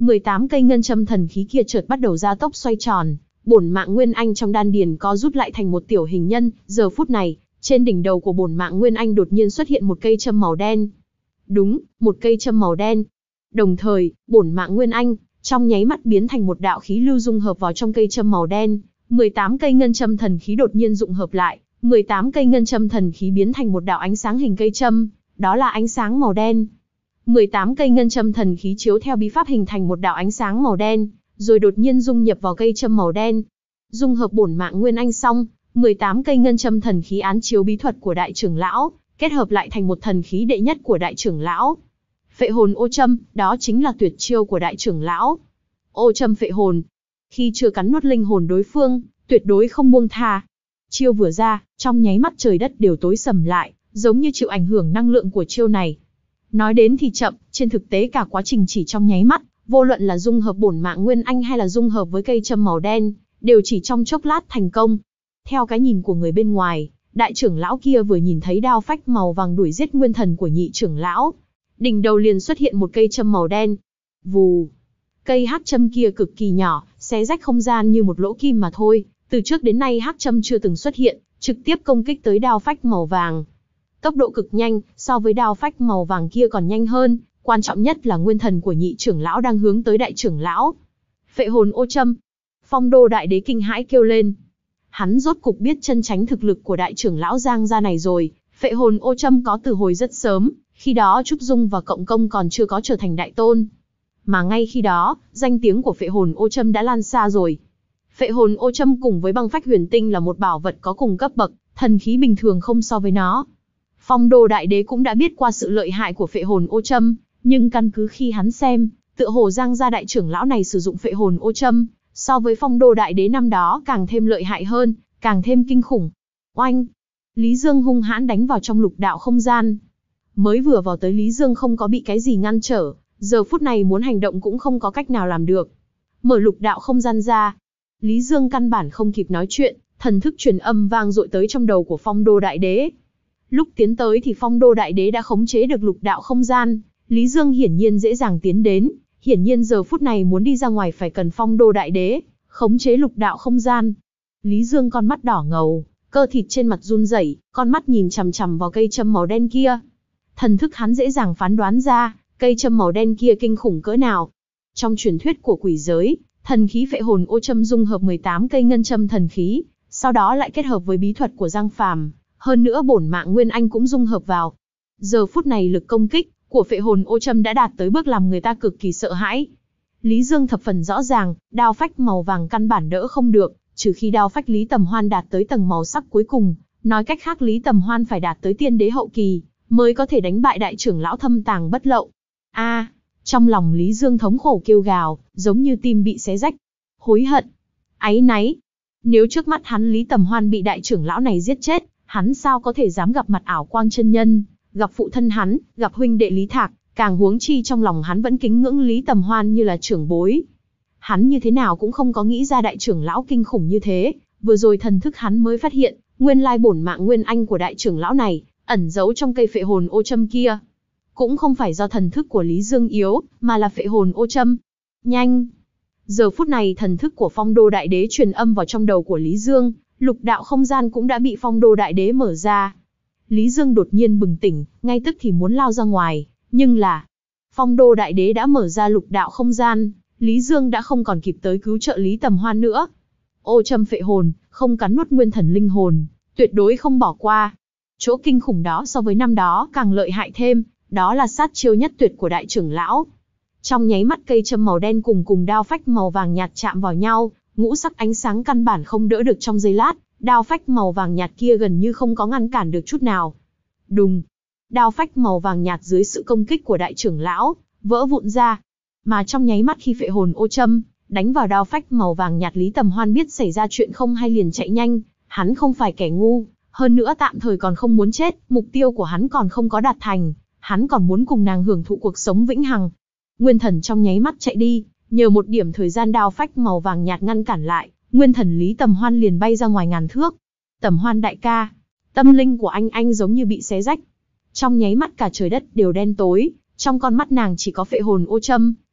mười tám cây ngân châm thần khí kia chợt bắt đầu gia tốc xoay tròn, bổn mạng nguyên anh trong đan điền co rút lại thành một tiểu hình nhân, giờ phút này, trên đỉnh đầu của bổn mạng nguyên anh đột nhiên xuất hiện một cây châm màu đen. Đúng, một cây châm màu đen. Đồng thời, bổn mạng nguyên anh trong nháy mắt biến thành một đạo khí lưu dung hợp vào trong cây châm màu đen, mười tám cây ngân châm thần khí đột nhiên dụng hợp lại, mười tám cây ngân châm thần khí biến thành một đạo ánh sáng hình cây châm, đó là ánh sáng màu đen. mười tám cây ngân châm thần khí chiếu theo bí pháp hình thành một đạo ánh sáng màu đen, rồi đột nhiên dung nhập vào cây châm màu đen. Dung hợp bổn mạng nguyên anh xong, mười tám cây ngân châm thần khí án chiếu bí thuật của đại trưởng lão, kết hợp lại thành một thần khí đệ nhất của đại trưởng lão. Phệ hồn ô châm, đó chính là tuyệt chiêu của đại trưởng lão. Ô châm phệ hồn. Khi chưa cắn nuốt linh hồn đối phương, tuyệt đối không buông tha. Chiêu vừa ra, trong nháy mắt trời đất đều tối sầm lại, giống như chịu ảnh hưởng năng lượng của chiêu này. Nói đến thì chậm, trên thực tế cả quá trình chỉ trong nháy mắt, vô luận là dung hợp bổn mạng nguyên anh hay là dung hợp với cây châm màu đen, đều chỉ trong chốc lát thành công. Theo cái nhìn của người bên ngoài, đại trưởng lão kia vừa nhìn thấy đao phách màu vàng đuổi giết nguyên thần của nhị trưởng lão, đỉnh đầu liền xuất hiện một cây châm màu đen. Vù. Cây hắc châm kia cực kỳ nhỏ, xé rách không gian như một lỗ kim mà thôi. Từ trước đến nay hắc châm chưa từng xuất hiện, trực tiếp công kích tới đao phách màu vàng. Tốc độ cực nhanh, so với đao phách màu vàng kia còn nhanh hơn, quan trọng nhất là nguyên thần của nhị trưởng lão đang hướng tới đại trưởng lão. Phệ hồn ô châm. Phong Đô Đại Đế kinh hãi kêu lên. Hắn rốt cục biết chân chánh thực lực của đại trưởng lão Giang gia này rồi. Phệ hồn ô châm có từ hồi rất sớm, khi đó Trúc Dung và Cộng Công còn chưa có trở thành đại tôn. Mà ngay khi đó, danh tiếng của phệ hồn ô châm đã lan xa rồi. Phệ hồn ô châm cùng với băng phách huyền tinh là một bảo vật có cùng cấp bậc, thần khí bình thường không so với nó. Phong Đô Đại Đế cũng đã biết qua sự lợi hại của phệ hồn ô châm, nhưng căn cứ khi hắn xem, tựa hồ Giang gia đại trưởng lão này sử dụng phệ hồn ô châm, so với Phong Đô Đại Đế năm đó càng thêm lợi hại hơn, càng thêm kinh khủng. Oanh! Lý Dương hung hãn đánh vào trong lục đạo không gian. Mới vừa vào tới Lý Dương không có bị cái gì ngăn trở, giờ phút này muốn hành động cũng không có cách nào làm được. Mở lục đạo không gian ra. Lý Dương căn bản không kịp nói chuyện, thần thức truyền âm vang dội tới trong đầu của Phong Đô Đại Đế. Lúc tiến tới thì Phong Đô Đại Đế đã khống chế được lục đạo không gian, Lý Dương hiển nhiên dễ dàng tiến đến, hiển nhiên giờ phút này muốn đi ra ngoài phải cần Phong Đô Đại Đế khống chế lục đạo không gian. Lý Dương con mắt đỏ ngầu, cơ thịt trên mặt run rẩy, con mắt nhìn chằm chằm vào cây châm màu đen kia. Thần thức hắn dễ dàng phán đoán ra, cây châm màu đen kia kinh khủng cỡ nào. Trong truyền thuyết của quỷ giới, thần khí phệ hồn ô châm dung hợp mười tám cây ngân châm thần khí, sau đó lại kết hợp với bí thuật của Giang Phàm, hơn nữa bổn mạng nguyên anh cũng dung hợp vào. Giờ phút này lực công kích của phệ hồn ô châm đã đạt tới bước làm người ta cực kỳ sợ hãi. Lý Dương thập phần rõ ràng, đao phách màu vàng căn bản đỡ không được, trừ khi đao phách Lý Tầm Hoan đạt tới tầng màu sắc cuối cùng, nói cách khác Lý Tầm Hoan phải đạt tới tiên đế hậu kỳ, mới có thể đánh bại đại trưởng lão thâm tàng bất lậu. A, à, trong lòng Lý Dương thống khổ kêu gào, giống như tim bị xé rách. Hối hận, áy náy. Nếu trước mắt hắn Lý Tầm Hoan bị đại trưởng lão này giết chết, hắn sao có thể dám gặp mặt ảo quang chân nhân, gặp phụ thân hắn, gặp huynh đệ Lý Thạc, càng huống chi trong lòng hắn vẫn kính ngưỡng Lý Tầm Hoan như là trưởng bối. Hắn như thế nào cũng không có nghĩ ra đại trưởng lão kinh khủng như thế, vừa rồi thần thức hắn mới phát hiện, nguyên lai bổn mạng nguyên anh của đại trưởng lão này, ẩn giấu trong cây phệ hồn ô châm kia. Cũng không phải do thần thức của Lý Dương yếu, mà là phệ hồn ô châm. Nhanh! Giờ phút này thần thức của Phong Đô Đại Đế truyền âm vào trong đầu của Lý Dương, lục đạo không gian cũng đã bị Phong Đô Đại Đế mở ra. Lý Dương đột nhiên bừng tỉnh, ngay tức thì muốn lao ra ngoài, nhưng là Phong Đô Đại Đế đã mở ra lục đạo không gian, Lý Dương đã không còn kịp tới cứu trợ Lý Tầm Hoan nữa. Ô châm phệ hồn, không cắn nuốt nguyên thần linh hồn, tuyệt đối không bỏ qua. Chỗ kinh khủng đó so với năm đó càng lợi hại thêm, đó là sát chiêu nhất tuyệt của đại trưởng lão. Trong nháy mắt cây châm màu đen cùng cùng đao phách màu vàng nhạt chạm vào nhau, ngũ sắc ánh sáng căn bản không đỡ được trong giây lát, đao phách màu vàng nhạt kia gần như không có ngăn cản được chút nào. Đùng! Đao phách màu vàng nhạt dưới sự công kích của đại trưởng lão, vỡ vụn ra. Mà trong nháy mắt khi phệ hồn ô châm đánh vào đao phách màu vàng nhạt, Lý Tầm Hoan biết xảy ra chuyện không hay liền chạy nhanh, hắn không phải kẻ ngu, hơn nữa tạm thời còn không muốn chết, mục tiêu của hắn còn không có đạt thành, hắn còn muốn cùng nàng hưởng thụ cuộc sống vĩnh hằng. Nguyên thần trong nháy mắt chạy đi, nhờ một điểm thời gian đao phách màu vàng nhạt ngăn cản lại, nguyên thần Lý Tầm Hoan liền bay ra ngoài ngàn thước. Tầm Hoan đại ca, tâm linh của anh anh giống như bị xé rách. Trong nháy mắt cả trời đất đều đen tối, trong con mắt nàng chỉ có phệ hồn ô châm,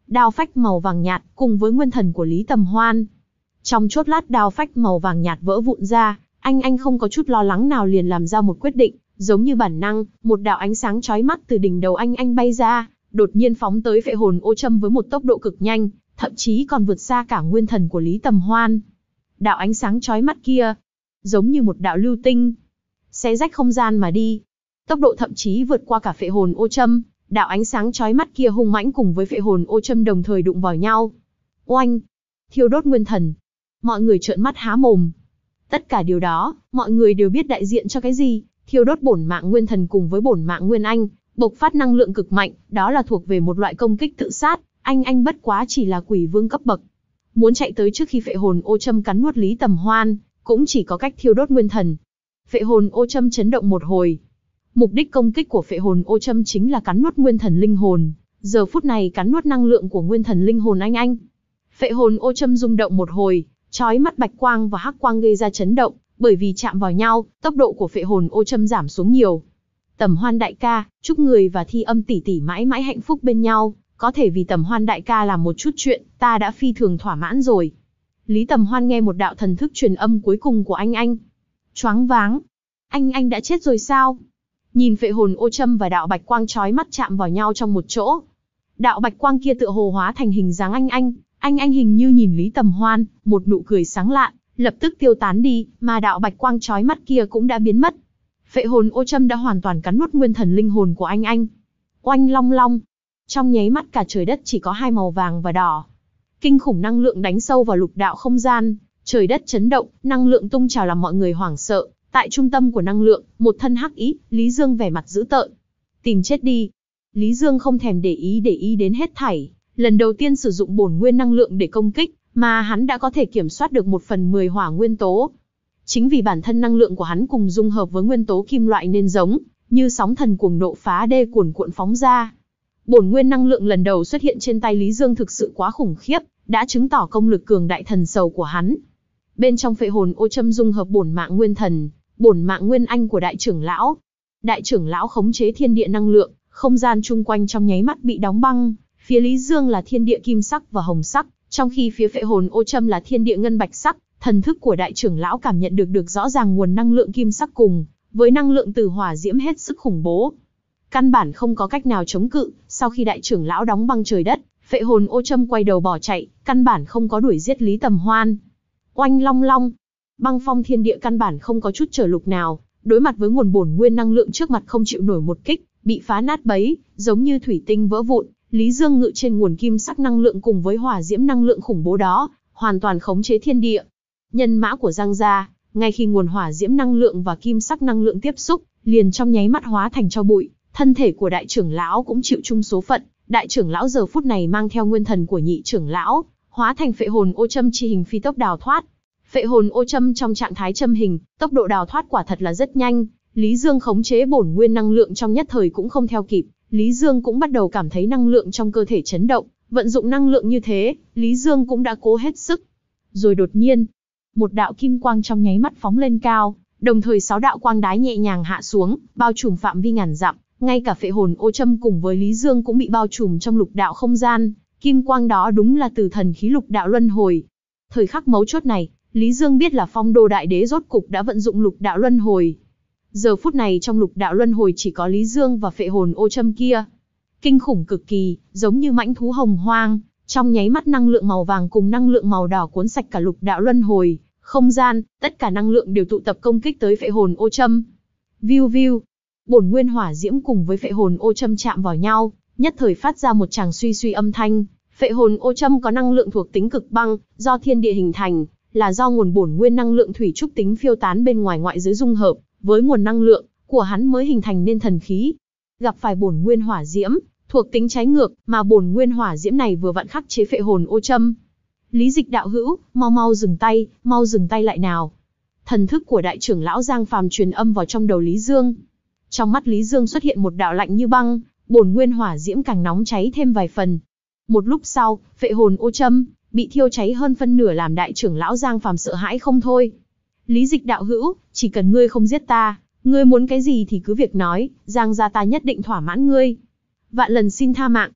đao phách màu vàng nhạt cùng với nguyên thần của Lý Tầm Hoan. Trong chốc lát đao phách màu vàng nhạt vỡ vụn ra, anh anh không có chút lo lắng nào liền làm ra một quyết định, giống như bản năng, một đạo ánh sáng chói mắt từ đỉnh đầu anh anh bay ra, đột nhiên phóng tới phệ hồn ô châm với một tốc độ cực nhanh, thậm chí còn vượt xa cả nguyên thần của Lý Tầm Hoan. Đạo ánh sáng chói mắt kia, giống như một đạo lưu tinh, xé rách không gian mà đi. Tốc độ thậm chí vượt qua cả phệ hồn ô châm, đạo ánh sáng chói mắt kia hung mãnh cùng với phệ hồn ô châm đồng thời đụng vào nhau. Oanh! Thiêu đốt nguyên thần. Mọi người trợn mắt há mồm. Tất cả điều đó, mọi người đều biết đại diện cho cái gì, thiêu đốt bổn mạng nguyên thần cùng với bổn mạng nguyên anh, bộc phát năng lượng cực mạnh, đó là thuộc về một loại công kích tự sát, anh anh bất quá chỉ là quỷ vương cấp bậc. Muốn chạy tới trước khi phệ hồn ô châm cắn nuốt Lý Tầm Hoan, cũng chỉ có cách thiêu đốt nguyên thần. Phệ hồn ô châm chấn động một hồi. Mục đích công kích của phệ hồn ô châm chính là cắn nuốt nguyên thần linh hồn, giờ phút này cắn nuốt năng lượng của nguyên thần linh hồn anh anh. Phệ hồn ô châm rung động một hồi, chói mắt bạch quang và hắc quang gây ra chấn động, bởi vì chạm vào nhau, tốc độ của phệ hồn ô châm giảm xuống nhiều. Tầm Hoan đại ca, chúc người và Thi Âm tỷ tỷ mãi mãi hạnh phúc bên nhau, có thể vì Tầm Hoan đại ca làm một chút chuyện, ta đã phi thường thỏa mãn rồi. Lý Tầm Hoan nghe một đạo thần thức truyền âm cuối cùng của anh anh. Choáng váng. Anh anh đã chết rồi sao? Nhìn phệ hồn ô châm và đạo bạch quang chói mắt chạm vào nhau trong một chỗ. Đạo bạch quang kia tựa hồ hóa thành hình dáng anh anh, anh anh hình như nhìn Lý Tầm Hoan, một nụ cười sáng lạ, lập tức tiêu tán đi, mà đạo bạch quang chói mắt kia cũng đã biến mất. Phệ hồn ô châm đã hoàn toàn cắn nuốt nguyên thần linh hồn của anh anh. Oanh long long. Trong nháy mắt cả trời đất chỉ có hai màu vàng và đỏ. Kinh khủng năng lượng đánh sâu vào lục đạo không gian, trời đất chấn động, năng lượng tung trào làm mọi người hoảng sợ. Tại trung tâm của năng lượng, một thân hắc ý, Lý Dương vẻ mặt dữ tợn. Tìm chết đi. Lý Dương không thèm để ý để ý đến hết thảy, lần đầu tiên sử dụng bổn nguyên năng lượng để công kích, mà hắn đã có thể kiểm soát được một phần mười hỏa nguyên tố. Chính vì bản thân năng lượng của hắn cùng dung hợp với nguyên tố kim loại nên giống như sóng thần cuồng nộ phá đê cuồn cuộn phóng ra. Bổn nguyên năng lượng lần đầu xuất hiện trên tay Lý Dương thực sự quá khủng khiếp, đã chứng tỏ công lực cường đại thần sầu của hắn. Bên trong phệ hồn ô châm dung hợp bổn mạng nguyên thần, bổn mạng nguyên anh của đại trưởng lão. Đại trưởng lão khống chế thiên địa năng lượng, không gian chung quanh trong nháy mắt bị đóng băng, phía Lý Dương là thiên địa kim sắc và hồng sắc, trong khi phía phệ hồn ô châm là thiên địa ngân bạch sắc. Thần thức của đại trưởng lão cảm nhận được được rõ ràng nguồn năng lượng kim sắc cùng với năng lượng từ hỏa diễm hết sức khủng bố. Căn bản không có cách nào chống cự, sau khi đại trưởng lão đóng băng trời đất, phệ hồn ô châm quay đầu bỏ chạy, căn bản không có đuổi giết Lý Tầm Hoan. Oanh long long, băng phong thiên địa căn bản không có chút trở lục nào, đối mặt với nguồn bổn nguyên năng lượng trước mặt không chịu nổi một kích, bị phá nát bấy, giống như thủy tinh vỡ vụn. Lý Dương ngự trên nguồn kim sắc năng lượng cùng với hỏa diễm năng lượng khủng bố đó, hoàn toàn khống chế thiên địa. Nhân mã của Giang gia, ngay khi nguồn hỏa diễm năng lượng và kim sắc năng lượng tiếp xúc, liền trong nháy mắt hóa thành tro bụi, thân thể của đại trưởng lão cũng chịu chung số phận. Đại trưởng lão giờ phút này mang theo nguyên thần của nhị trưởng lão, hóa thành phệ hồn ô châm chi hình phi tốc đào thoát. Phệ hồn ô châm trong trạng thái châm hình, tốc độ đào thoát quả thật là rất nhanh. Lý Dương khống chế bổn nguyên năng lượng trong nhất thời cũng không theo kịp, Lý Dương cũng bắt đầu cảm thấy năng lượng trong cơ thể chấn động, vận dụng năng lượng như thế, Lý Dương cũng đã cố hết sức. Rồi đột nhiên, một đạo kim quang trong nháy mắt phóng lên cao, đồng thời sáu đạo quang đái nhẹ nhàng hạ xuống, bao trùm phạm vi ngàn dặm, ngay cả phệ hồn ô châm cùng với Lý Dương cũng bị bao trùm trong lục đạo không gian, kim quang đó đúng là từ thần khí lục đạo luân hồi. Thời khắc mấu chốt này, Lý Dương biết là Phong Đô Đại Đế rốt cục đã vận dụng lục đạo luân hồi. Giờ phút này trong lục đạo luân hồi chỉ có Lý Dương và phệ hồn ô châm kia. Kinh khủng cực kỳ, giống như mãnh thú hồng hoang, trong nháy mắt năng lượng màu vàng cùng năng lượng màu đỏ cuốn sạch cả lục đạo luân hồi, không gian, tất cả năng lượng đều tụ tập công kích tới phệ hồn ô châm. Viu viu, bổn nguyên hỏa diễm cùng với phệ hồn ô châm chạm vào nhau, nhất thời phát ra một tràng suy suy âm thanh. Phệ hồn ô châm có năng lượng thuộc tính cực băng, do thiên địa hình thành, là do nguồn bổn nguyên năng lượng thủy trúc tính phiêu tán bên ngoài ngoại giới dung hợp với nguồn năng lượng của hắn mới hình thành nên thần khí. Gặp phải bổn nguyên hỏa diễm, thuộc tính trái ngược, mà bổn nguyên hỏa diễm này vừa vặn khắc chế phệ hồn ô châm. Lý Dịch đạo hữu, mau mau dừng tay, mau dừng tay lại nào. Thần thức của đại trưởng lão Giang Phàm truyền âm vào trong đầu Lý Dương. Trong mắt Lý Dương xuất hiện một đạo lạnh như băng, bổn nguyên hỏa diễm càng nóng cháy thêm vài phần. Một lúc sau, phệ hồn ô châm bị thiêu cháy hơn phân nửa làm đại trưởng lão Giang Phàm sợ hãi không thôi. Lý Dịch đạo hữu, chỉ cần ngươi không giết ta, ngươi muốn cái gì thì cứ việc nói, Giang gia ta nhất định thỏa mãn ngươi. Vạn lần xin tha mạng.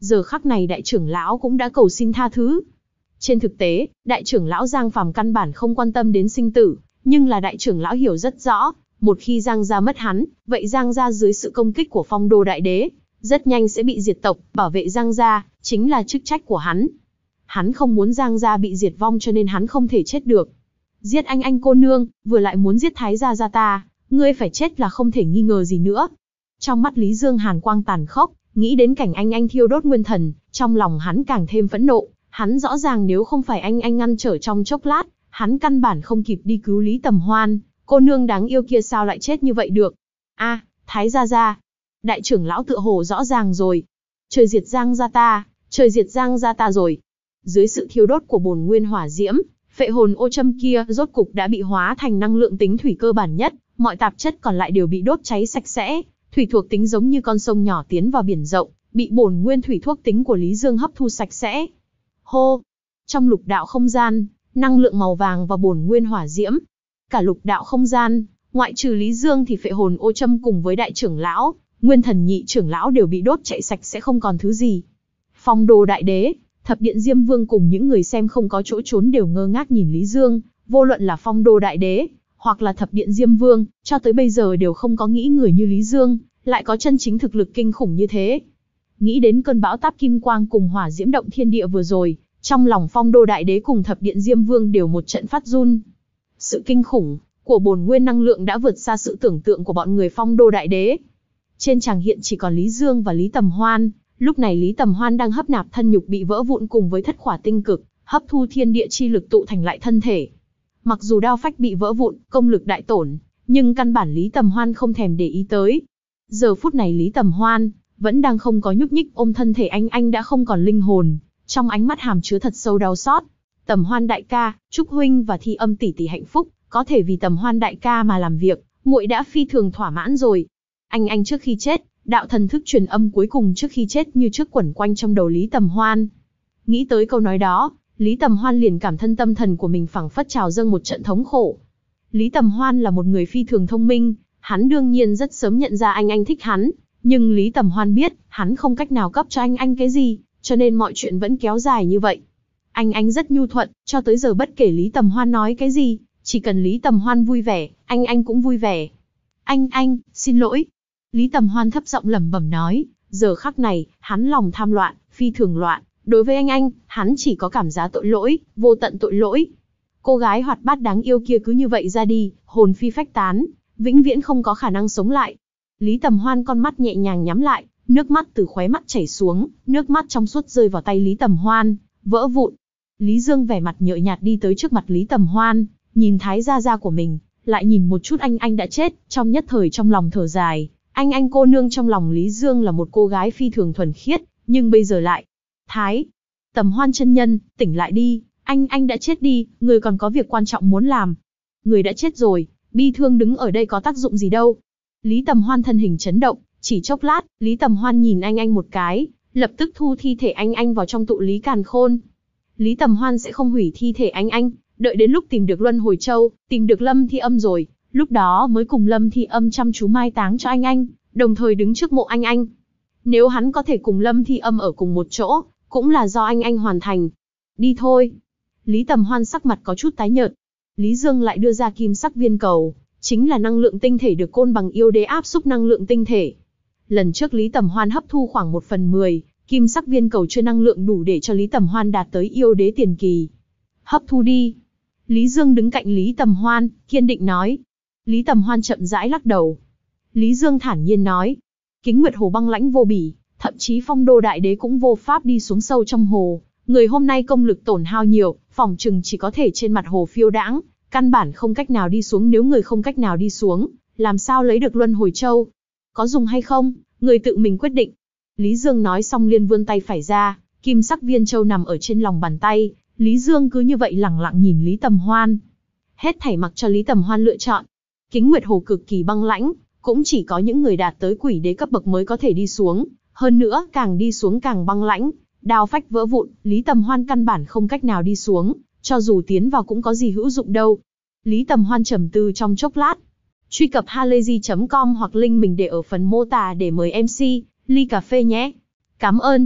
Giờ khắc này đại trưởng lão cũng đã cầu xin tha thứ. Trên thực tế, đại trưởng lão Giang Phàm căn bản không quan tâm đến sinh tử, nhưng là đại trưởng lão hiểu rất rõ, một khi Giang gia mất hắn, vậy Giang gia dưới sự công kích của Phong Đô đại đế, rất nhanh sẽ bị diệt tộc, bảo vệ Giang gia chính là chức trách của hắn. Hắn không muốn Giang gia bị diệt vong cho nên hắn không thể chết được. Giết anh anh cô nương, vừa lại muốn giết Thái gia gia ta, ngươi phải chết là không thể nghi ngờ gì nữa. Trong mắt Lý Dương hàn quang tàn khốc, nghĩ đến cảnh anh anh thiêu đốt nguyên thần, trong lòng hắn càng thêm phẫn nộ. Hắn rõ ràng nếu không phải anh anh ngăn trở trong chốc lát, hắn căn bản không kịp đi cứu Lý Tầm Hoan, cô nương đáng yêu kia sao lại chết như vậy được. A, à, Thái gia gia, đại trưởng lão tựa hồ rõ ràng rồi. Trời diệt Giang gia ta, trời diệt Giang gia ta rồi. Dưới sự thiêu đốt của bổn nguyên hỏa diễm, phệ hồn ô châm kia rốt cục đã bị hóa thành năng lượng tính thủy cơ bản nhất, mọi tạp chất còn lại đều bị đốt cháy sạch sẽ. Thủy thuộc tính giống như con sông nhỏ tiến vào biển rộng, bị bổn nguyên thủy thuốc tính của Lý Dương hấp thu sạch sẽ. Hô! Trong lục đạo không gian, năng lượng màu vàng và bổn nguyên hỏa diễm. Cả lục đạo không gian, ngoại trừ Lý Dương thì phệ hồn ô châm cùng với đại trưởng lão, nguyên thần nhị trưởng lão đều bị đốt chạy sạch sẽ không còn thứ gì. Phong Đô đại đế, Thập điện Diêm Vương cùng những người xem không có chỗ trốn đều ngơ ngác nhìn Lý Dương, vô luận là Phong Đô đại đế, hoặc là Thập điện Diêm Vương, cho tới bây giờ đều không có nghĩ người như Lý Dương, lại có chân chính thực lực kinh khủng như thế. Nghĩ đến cơn bão táp kim quang cùng hỏa diễm động thiên địa vừa rồi, trong lòng Phong Đô đại đế cùng Thập điện Diêm Vương đều một trận phát run. Sự kinh khủng của bổn nguyên năng lượng đã vượt xa sự tưởng tượng của bọn người Phong Đô đại đế. Trên tràng hiện chỉ còn Lý Dương và Lý Tầm Hoan, lúc này Lý Tầm Hoan đang hấp nạp thân nhục bị vỡ vụn cùng với thất khỏa tinh cực, hấp thu thiên địa chi lực tụ thành lại thân thể. Mặc dù đao phách bị vỡ vụn, công lực đại tổn, nhưng căn bản Lý Tầm Hoan không thèm để ý tới. Giờ phút này Lý Tầm Hoan vẫn đang không có nhúc nhích ôm thân thể anh anh đã không còn linh hồn, trong ánh mắt hàm chứa thật sâu đau xót. Tầm Hoan đại ca, chúc huynh và Thi Âm tỷ tỷ hạnh phúc, có thể vì Tầm Hoan đại ca mà làm việc, muội đã phi thường thỏa mãn rồi. Anh anh trước khi chết, đạo thần thức truyền âm cuối cùng trước khi chết như trước quẩn quanh trong đầu Lý Tầm Hoan. Nghĩ tới câu nói đó, Lý Tầm Hoan liền cảm thân tâm thần của mình phảng phất trào dâng một trận thống khổ. Lý Tầm Hoan là một người phi thường thông minh, hắn đương nhiên rất sớm nhận ra anh anh thích hắn, nhưng Lý Tầm Hoan biết, hắn không cách nào cấp cho anh anh cái gì, cho nên mọi chuyện vẫn kéo dài như vậy. Anh anh rất nhu thuận, cho tới giờ bất kể Lý Tầm Hoan nói cái gì, chỉ cần Lý Tầm Hoan vui vẻ, anh anh cũng vui vẻ. Anh anh, xin lỗi. Lý Tầm Hoan thấp giọng lẩm bẩm nói, giờ khắc này, hắn lòng tham loạn, phi thường loạn, đối với anh anh, hắn chỉ có cảm giác tội lỗi, vô tận tội lỗi. Cô gái hoạt bát đáng yêu kia cứ như vậy ra đi, hồn phi phách tán, vĩnh viễn không có khả năng sống lại. Lý Tầm Hoan con mắt nhẹ nhàng nhắm lại, nước mắt từ khóe mắt chảy xuống, nước mắt trong suốt rơi vào tay Lý Tầm Hoan, vỡ vụn. Lý Dương vẻ mặt nhợt nhạt đi tới trước mặt Lý Tầm Hoan, nhìn Thái gia gia của mình, lại nhìn một chút anh anh đã chết, trong nhất thời trong lòng thở dài. Anh anh cô nương trong lòng Lý Dương là một cô gái phi thường thuần khiết, nhưng bây giờ lại. Thái, Tầm Hoan chân nhân, tỉnh lại đi, anh anh đã chết đi, người còn có việc quan trọng muốn làm. Người đã chết rồi, bi thương đứng ở đây có tác dụng gì đâu. Lý Tầm Hoan thân hình chấn động, chỉ chốc lát, Lý Tầm Hoan nhìn anh anh một cái, lập tức thu thi thể anh anh vào trong tụ lý càn khôn. Lý Tầm Hoan sẽ không hủy thi thể anh anh, đợi đến lúc tìm được Luân Hồi Châu, tìm được Lâm Thi Âm rồi, lúc đó mới cùng Lâm Thi Âm chăm chú mai táng cho anh anh, đồng thời đứng trước mộ anh anh. Nếu hắn có thể cùng Lâm Thi Âm ở cùng một chỗ, cũng là do anh anh hoàn thành. Đi thôi. Lý Tầm Hoan sắc mặt có chút tái nhợt. Lý Dương lại đưa ra kim sắc viên cầu, chính là năng lượng tinh thể được Côn Bằng yêu đế áp xúc năng lượng tinh thể. Lần trước Lý Tầm Hoan hấp thu khoảng một phần mười, kim sắc viên cầu chưa năng lượng đủ để cho Lý Tầm Hoan đạt tới yêu đế tiền kỳ. Hấp thu đi. Lý Dương đứng cạnh Lý Tầm Hoan, kiên định nói. Lý Tầm Hoan chậm rãi lắc đầu. Lý Dương thản nhiên nói. Kính Nguyệt Hồ băng lãnh vô bỉ, thậm chí Phong Đô đại đế cũng vô pháp đi xuống sâu trong hồ. Người hôm nay công lực tổn hao nhiều, phỏng chừng chỉ có thể trên mặt hồ phiêu đãng, căn bản không cách nào đi xuống. Nếu người không cách nào đi xuống, làm sao lấy được Luân Hồi Châu? Có dùng hay không, người tự mình quyết định. Lý Dương nói xong liền vươn tay phải ra, kim sắc viên châu nằm ở trên lòng bàn tay. Lý Dương cứ như vậy lẳng lặng nhìn Lý Tầm Hoan. Hết thảy mặc cho Lý Tầm Hoan lựa chọn. Kính Nguyệt Hồ cực kỳ băng lãnh, cũng chỉ có những người đạt tới quỷ đế cấp bậc mới có thể đi xuống. Hơn nữa, càng đi xuống càng băng lãnh, đao phách vỡ vụn, Lý Tầm Hoan căn bản không cách nào đi xuống, cho dù tiến vào cũng có gì hữu dụng đâu. Lý Tầm Hoan trầm tư trong chốc lát. Truy cập halayzi chấm com hoặc link mình để ở phần mô tả để mời em xê, ly cà phê nhé. Cảm ơn.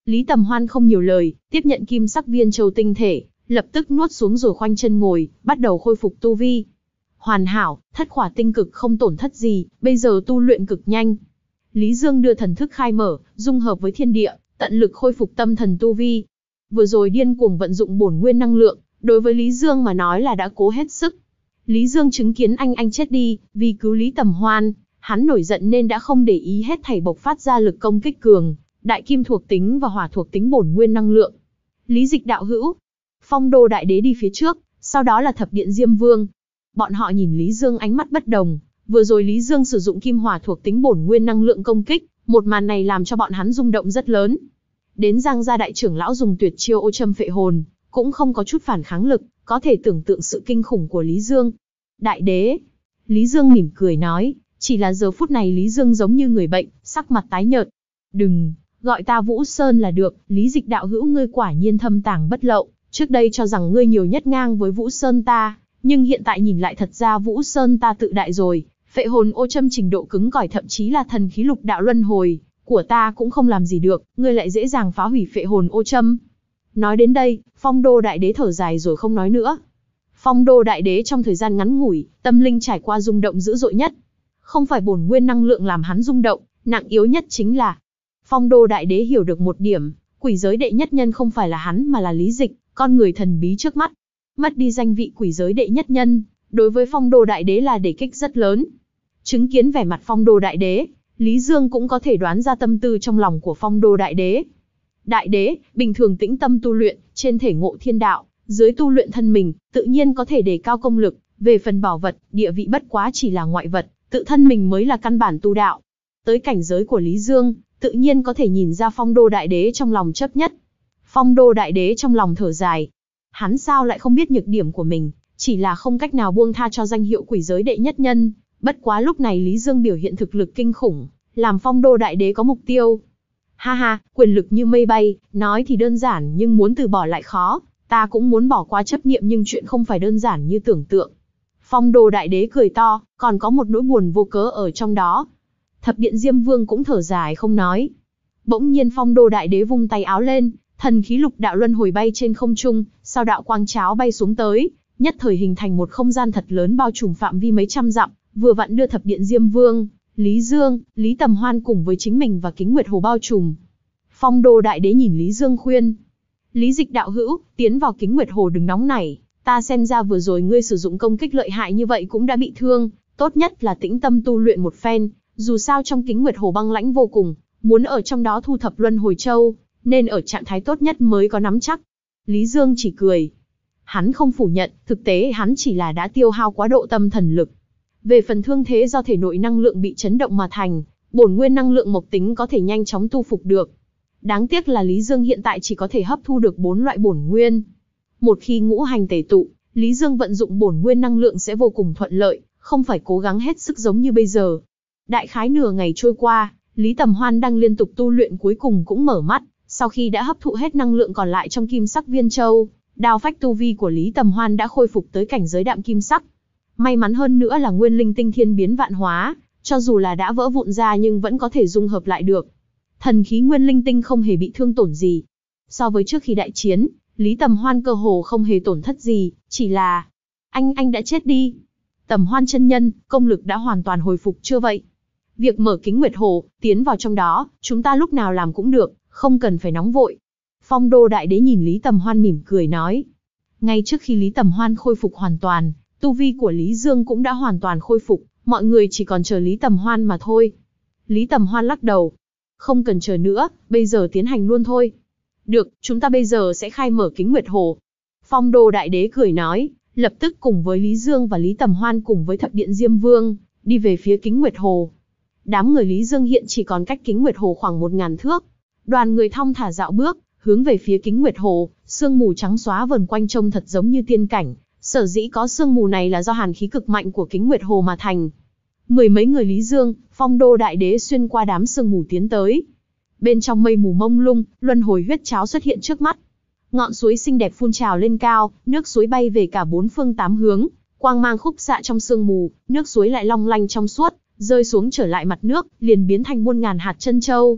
Lý Tầm Hoan không nhiều lời, tiếp nhận kim sắc viên châu tinh thể, lập tức nuốt xuống rồi khoanh chân ngồi, bắt đầu khôi phục tu vi. Hoàn hảo, thất khỏa tinh cực không tổn thất gì, bây giờ tu luyện cực nhanh. Lý Dương đưa thần thức khai mở, dung hợp với thiên địa, tận lực khôi phục tâm thần tu vi. Vừa rồi điên cuồng vận dụng bổn nguyên năng lượng, đối với Lý Dương mà nói là đã cố hết sức. Lý Dương chứng kiến anh anh chết đi, vì cứu Lý Tầm Hoan, hắn nổi giận nên đã không để ý hết thảy bộc phát ra lực công kích cường, đại kim thuộc tính và hỏa thuộc tính bổn nguyên năng lượng. Lý Dịch đạo hữu, Phong Đô Đại Đế đi phía trước, sau đó là Thập Điện Diêm Vương. Bọn họ nhìn Lý Dương ánh mắt bất đồng, vừa rồi Lý Dương sử dụng kim hỏa thuộc tính bổn nguyên năng lượng công kích, một màn này làm cho bọn hắn rung động rất lớn. Đến Giang gia đại trưởng lão dùng tuyệt chiêu ô châm phệ hồn, cũng không có chút phản kháng lực, có thể tưởng tượng sự kinh khủng của Lý Dương. Đại đế, Lý Dương mỉm cười nói, chỉ là giờ phút này Lý Dương giống như người bệnh, sắc mặt tái nhợt. Đừng, gọi ta Vũ Sơn là được, Lý Dịch đạo hữu ngươi quả nhiên thâm tàng bất lậu, trước đây cho rằng ngươi nhiều nhất ngang với Vũ Sơn ta, nhưng hiện tại nhìn lại thật ra Vũ Sơn ta tự đại rồi, phệ hồn ô châm trình độ cứng cỏi thậm chí là thần khí lục đạo luân hồi của ta cũng không làm gì được, ngươi lại dễ dàng phá hủy phệ hồn ô châm. Nói đến đây, Phong Đô Đại Đế thở dài rồi không nói nữa. Phong Đô Đại Đế trong thời gian ngắn ngủi, tâm linh trải qua rung động dữ dội nhất. Không phải bổn nguyên năng lượng làm hắn rung động, nặng yếu nhất chính là Phong Đô Đại Đế hiểu được một điểm, quỷ giới đệ nhất nhân không phải là hắn mà là Lý Dịch, con người thần bí trước mắt. Mất đi danh vị quỷ giới đệ nhất nhân, đối với Phong Đô Đại Đế là đả kích rất lớn. Chứng kiến vẻ mặt Phong Đô Đại Đế, Lý Dương cũng có thể đoán ra tâm tư trong lòng của Phong Đô Đại Đế. Đại Đế, bình thường tĩnh tâm tu luyện, trên thể ngộ thiên đạo, dưới tu luyện thân mình, tự nhiên có thể đề cao công lực, về phần bảo vật, địa vị bất quá chỉ là ngoại vật, tự thân mình mới là căn bản tu đạo. Tới cảnh giới của Lý Dương, tự nhiên có thể nhìn ra Phong Đô Đại Đế trong lòng chấp nhất. Phong Đô Đại Đế trong lòng thở dài. Hắn sao lại không biết nhược điểm của mình, chỉ là không cách nào buông tha cho danh hiệu quỷ giới đệ nhất nhân. Bất quá lúc này Lý Dương biểu hiện thực lực kinh khủng, làm Phong Đô Đại Đế có mục tiêu. Ha ha, quyền lực như mây bay, nói thì đơn giản nhưng muốn từ bỏ lại khó, ta cũng muốn bỏ qua chấp niệm nhưng chuyện không phải đơn giản như tưởng tượng. Phong Đô Đại Đế cười to, còn có một nỗi buồn vô cớ ở trong đó. Thập Điện Diêm Vương cũng thở dài không nói. Bỗng nhiên Phong Đô Đại Đế vung tay áo lên, thần khí lục đạo luân hồi bay trên không trung, sau đạo quang cháo bay xuống tới, nhất thời hình thành một không gian thật lớn bao trùm phạm vi mấy trăm dặm, vừa vặn đưa Thập Điện Diêm Vương, Lý Dương, Lý Tầm Hoan cùng với chính mình và Kính Nguyệt Hồ bao trùm. Phong Đô Đại Đế nhìn Lý Dương khuyên, Lý Dịch đạo hữu, tiến vào Kính Nguyệt Hồ đừng nóng nảy, ta xem ra vừa rồi ngươi sử dụng công kích lợi hại như vậy cũng đã bị thương, tốt nhất là tĩnh tâm tu luyện một phen, dù sao trong Kính Nguyệt Hồ băng lãnh vô cùng, muốn ở trong đó thu thập luân hồi châu, nên ở trạng thái tốt nhất mới có nắm chắc. Lý Dương chỉ cười. Hắn không phủ nhận, thực tế hắn chỉ là đã tiêu hao quá độ tâm thần lực. Về phần thương thế do thể nội năng lượng bị chấn động mà thành, bổn nguyên năng lượng mộc tính có thể nhanh chóng tu phục được. Đáng tiếc là Lý Dương hiện tại chỉ có thể hấp thu được bốn loại bổn nguyên. Một khi ngũ hành tề tụ, Lý Dương vận dụng bổn nguyên năng lượng sẽ vô cùng thuận lợi, không phải cố gắng hết sức giống như bây giờ. Đại khái nửa ngày trôi qua, Lý Tầm Hoan đang liên tục tu luyện cuối cùng cũng mở mắt, sau khi đã hấp thụ hết năng lượng còn lại trong kim sắc viên châu, đao phách tu vi của Lý Tầm Hoan đã khôi phục tới cảnh giới đạm kim sắc. May mắn hơn nữa là nguyên linh tinh thiên biến vạn hóa, cho dù là đã vỡ vụn ra nhưng vẫn có thể dung hợp lại được. Thần khí nguyên linh tinh không hề bị thương tổn gì. So với trước khi đại chiến, Lý Tầm Hoan cơ hồ không hề tổn thất gì, chỉ là anh anh đã chết đi. Tầm Hoan chân nhân, công lực đã hoàn toàn hồi phục chưa vậy? Việc mở Kính Nguyệt Hồ, tiến vào trong đó, chúng ta lúc nào làm cũng được, không cần phải nóng vội. Phong Đô Đại Đế nhìn Lý Tầm Hoan mỉm cười nói. Ngay trước khi Lý Tầm Hoan khôi phục hoàn toàn, tu vi của Lý Dương cũng đã hoàn toàn khôi phục, mọi người chỉ còn chờ Lý Tầm Hoan mà thôi. Lý Tầm Hoan lắc đầu. Không cần chờ nữa, bây giờ tiến hành luôn thôi. Được, chúng ta bây giờ sẽ khai mở Kính Nguyệt Hồ. Phong Đô Đại Đế cười nói, lập tức cùng với Lý Dương và Lý Tầm Hoan cùng với Thập Điện Diêm Vương, đi về phía Kính Nguyệt Hồ. Đám người Lý Dương hiện chỉ còn cách Kính Nguyệt Hồ khoảng một ngàn thước. Đoàn người thong thả dạo bước, hướng về phía Kính Nguyệt Hồ, sương mù trắng xóa vờn quanh trông thật giống như tiên cảnh. Sở dĩ có sương mù này là do hàn khí cực mạnh của Kính Nguyệt Hồ mà thành. Mười mấy người Lý Dương, Phong Đô Đại Đế xuyên qua đám sương mù tiến tới. Bên trong mây mù mông lung, luân hồi huyết cháo xuất hiện trước mắt. Ngọn suối xinh đẹp phun trào lên cao, nước suối bay về cả bốn phương tám hướng, quang mang khúc xạ trong sương mù, nước suối lại long lanh trong suốt, rơi xuống trở lại mặt nước, liền biến thành muôn ngàn hạt chân châu.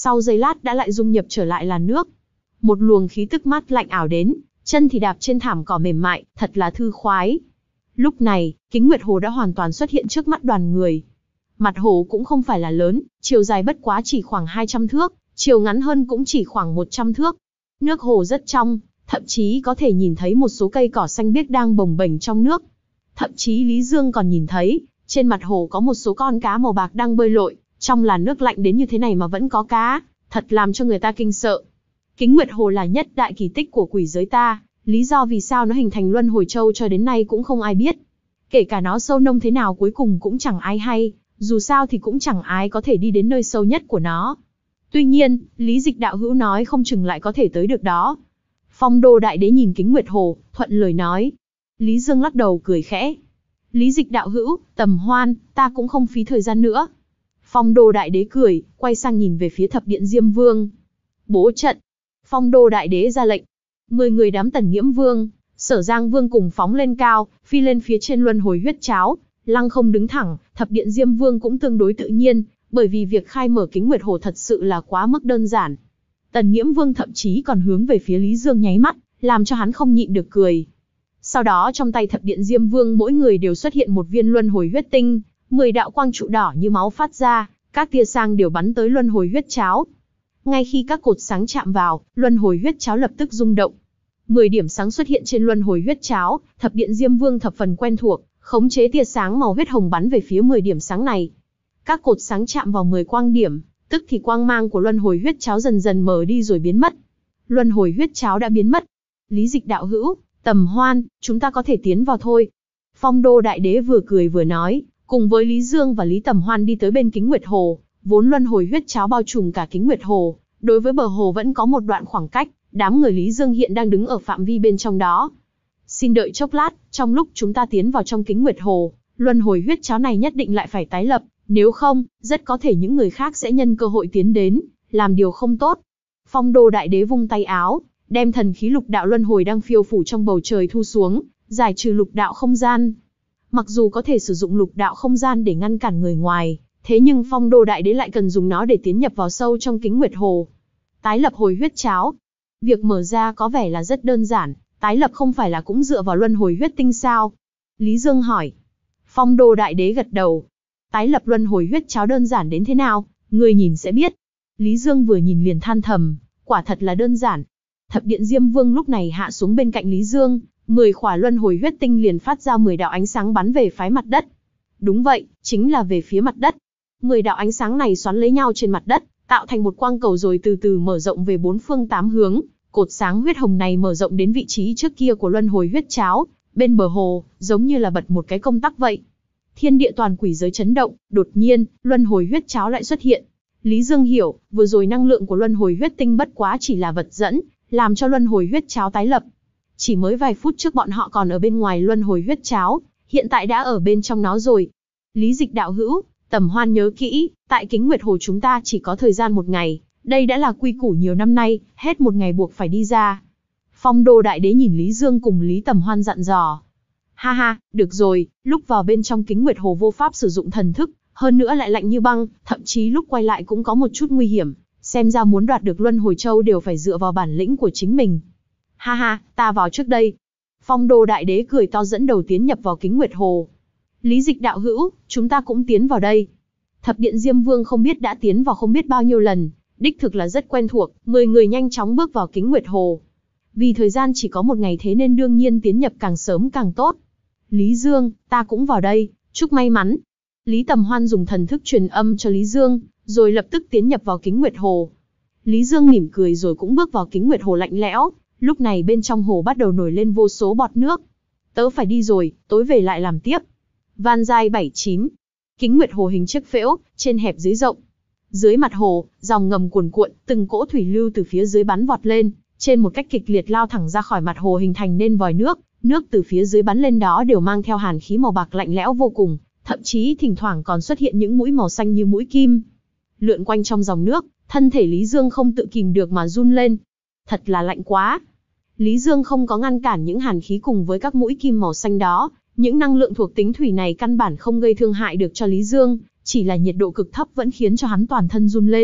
sau giây lát đã lại dung nhập trở lại làn nước. Một luồng khí tức mát lạnh ảo đến, chân thì đạp trên thảm cỏ mềm mại, thật là thư khoái. Lúc này, Kính Nguyệt Hồ đã hoàn toàn xuất hiện trước mắt đoàn người. Mặt hồ cũng không phải là lớn, chiều dài bất quá chỉ khoảng hai trăm thước, chiều ngắn hơn cũng chỉ khoảng một trăm thước. Nước hồ rất trong, thậm chí có thể nhìn thấy một số cây cỏ xanh biếc đang bồng bềnh trong nước. Thậm chí Lý Dương còn nhìn thấy, trên mặt hồ có một số con cá màu bạc đang bơi lội, trong làn nước lạnh đến như thế này mà vẫn có cá, thật làm cho người ta kinh sợ. Kính Nguyệt Hồ là nhất đại kỳ tích của quỷ giới ta, lý do vì sao nó hình thành luân hồi châu cho đến nay cũng không ai biết. Kể cả nó sâu nông thế nào cuối cùng cũng chẳng ai hay, dù sao thì cũng chẳng ai có thể đi đến nơi sâu nhất của nó. Tuy nhiên, Lý Dịch đạo hữu nói không chừng lại có thể tới được đó. Phong Đô đại đế nhìn Kính Nguyệt Hồ, thuận lời nói. Lý Dương lắc đầu cười khẽ. Lý Dịch đạo hữu, Tầm Hoan, ta cũng không phí thời gian nữa. Phong Đô đại đế cười, quay sang nhìn về phía thập điện Diêm Vương. Bố trận. Phong Đô đại đế ra lệnh. Mười người đám Tần Nghiễm Vương, Sở Giang Vương cùng phóng lên cao, phi lên phía trên luân hồi huyết cháo. Lăng không đứng thẳng, thập điện Diêm Vương cũng tương đối tự nhiên, bởi vì việc khai mở Kính Nguyệt Hồ thật sự là quá mức đơn giản. Tần Nghiễm Vương thậm chí còn hướng về phía Lý Dương nháy mắt, làm cho hắn không nhịn được cười. Sau đó trong tay thập điện Diêm Vương mỗi người đều xuất hiện một viên luân hồi huyết tinh, mười đạo quang trụ đỏ như máu phát ra, các tia sáng đều bắn tới luân hồi huyết cháo. Ngay khi các cột sáng chạm vào, luân hồi huyết cháo lập tức rung động. mười điểm sáng xuất hiện trên luân hồi huyết cháo, thập điện Diêm Vương thập phần quen thuộc, khống chế tia sáng màu huyết hồng bắn về phía mười điểm sáng này. Các cột sáng chạm vào mười quang điểm, tức thì quang mang của luân hồi huyết cháo dần dần mờ đi rồi biến mất. Luân hồi huyết cháo đã biến mất. Lý Dịch đạo hữu, Tầm Hoan, chúng ta có thể tiến vào thôi. Phong Đô đại đế vừa cười vừa nói, cùng với Lý Dương và Lý Tầm Hoan đi tới bên Kính Nguyệt Hồ, vốn luân hồi huyết cháo bao trùm cả Kính Nguyệt Hồ, đối với bờ hồ vẫn có một đoạn khoảng cách, đám người Lý Dương hiện đang đứng ở phạm vi bên trong đó. Xin đợi chốc lát, trong lúc chúng ta tiến vào trong Kính Nguyệt Hồ, luân hồi huyết cháo này nhất định lại phải tái lập, nếu không, rất có thể những người khác sẽ nhân cơ hội tiến đến, làm điều không tốt. Phong Đô đại đế vung tay áo, đem thần khí lục đạo luân hồi đang phiêu phủ trong bầu trời thu xuống, giải trừ lục đạo không gian. Mặc dù có thể sử dụng lục đạo không gian để ngăn cản người ngoài, thế nhưng Phong Đô đại đế lại cần dùng nó để tiến nhập vào sâu trong Kính Nguyệt Hồ. Tái lập hồi huyết cháo. Việc mở ra có vẻ là rất đơn giản, tái lập không phải là cũng dựa vào luân hồi huyết tinh sao? Lý Dương hỏi. Phong Đô đại đế gật đầu. Tái lập luân hồi huyết cháo đơn giản đến thế nào, người nhìn sẽ biết. Lý Dương vừa nhìn liền than thầm, quả thật là đơn giản. Thập điện Diêm Vương lúc này hạ xuống bên cạnh Lý Dương, mười khỏa luân hồi huyết tinh liền phát ra mười đạo ánh sáng bắn về phái mặt đất. Đúng vậy, chính là về phía mặt đất. mười đạo ánh sáng này xoắn lấy nhau trên mặt đất, tạo thành một quang cầu rồi từ từ mở rộng về bốn phương tám hướng. Cột sáng huyết hồng này mở rộng đến vị trí trước kia của luân hồi huyết cháo, bên bờ hồ, giống như là bật một cái công tắc vậy. Thiên địa toàn quỷ giới chấn động, đột nhiên, luân hồi huyết cháo lại xuất hiện. Lý Dương hiểu, vừa rồi năng lượng của luân hồi huyết tinh bất quá chỉ là vật dẫn, làm cho luân hồi huyết cháo tái lập. Chỉ mới vài phút trước bọn họ còn ở bên ngoài luân hồi huyết cháo, hiện tại đã ở bên trong nó rồi. Lý Dịch đạo hữu, Tầm Hoan nhớ kỹ, tại Kính Nguyệt Hồ chúng ta chỉ có thời gian một ngày, đây đã là quy củ nhiều năm nay, hết một ngày buộc phải đi ra. Phong Đô đại đế nhìn Lý Dương cùng Lý Tầm Hoan dặn dò. Ha ha, được rồi, lúc vào bên trong Kính Nguyệt Hồ vô pháp sử dụng thần thức, hơn nữa lại lạnh như băng, thậm chí lúc quay lại cũng có một chút nguy hiểm, xem ra muốn đoạt được luân hồi châu đều phải dựa vào bản lĩnh của chính mình. Ha ha, ta vào trước đây. Phong Đô đại đế cười to dẫn đầu tiến nhập vào Kính Nguyệt Hồ. Lý Dịch đạo hữu, chúng ta cũng tiến vào đây. Thập điện Diêm Vương không biết đã tiến vào không biết bao nhiêu lần, đích thực là rất quen thuộc, mười người nhanh chóng bước vào Kính Nguyệt Hồ. Vì thời gian chỉ có một ngày thế nên đương nhiên tiến nhập càng sớm càng tốt. Lý Dương, ta cũng vào đây, chúc may mắn. Lý Tầm Hoan dùng thần thức truyền âm cho Lý Dương, rồi lập tức tiến nhập vào Kính Nguyệt Hồ. Lý Dương mỉm cười rồi cũng bước vào Kính Nguyệt Hồ lạnh lẽo, lúc này bên trong hồ bắt đầu nổi lên vô số bọt nước. Tớ phải đi rồi, tối về lại làm tiếp. Van Giai bảy chín. Kính Nguyệt Hồ hình chiếc phễu, trên hẹp dưới rộng. Dưới mặt hồ, dòng ngầm cuồn cuộn, từng cỗ thủy lưu từ phía dưới bắn vọt lên, trên một cách kịch liệt lao thẳng ra khỏi mặt hồ hình thành nên vòi nước, nước từ phía dưới bắn lên đó đều mang theo hàn khí màu bạc lạnh lẽo vô cùng, thậm chí thỉnh thoảng còn xuất hiện những mũi màu xanh như mũi kim. Lượn quanh trong dòng nước, thân thể Lý Dương không tự kìm được mà run lên. Thật là lạnh quá. Lý Dương không có ngăn cản những hàn khí cùng với các mũi kim màu xanh đó, những năng lượng thuộc tính thủy này căn bản không gây thương hại được cho Lý Dương, chỉ là nhiệt độ cực thấp vẫn khiến cho hắn toàn thân run lên,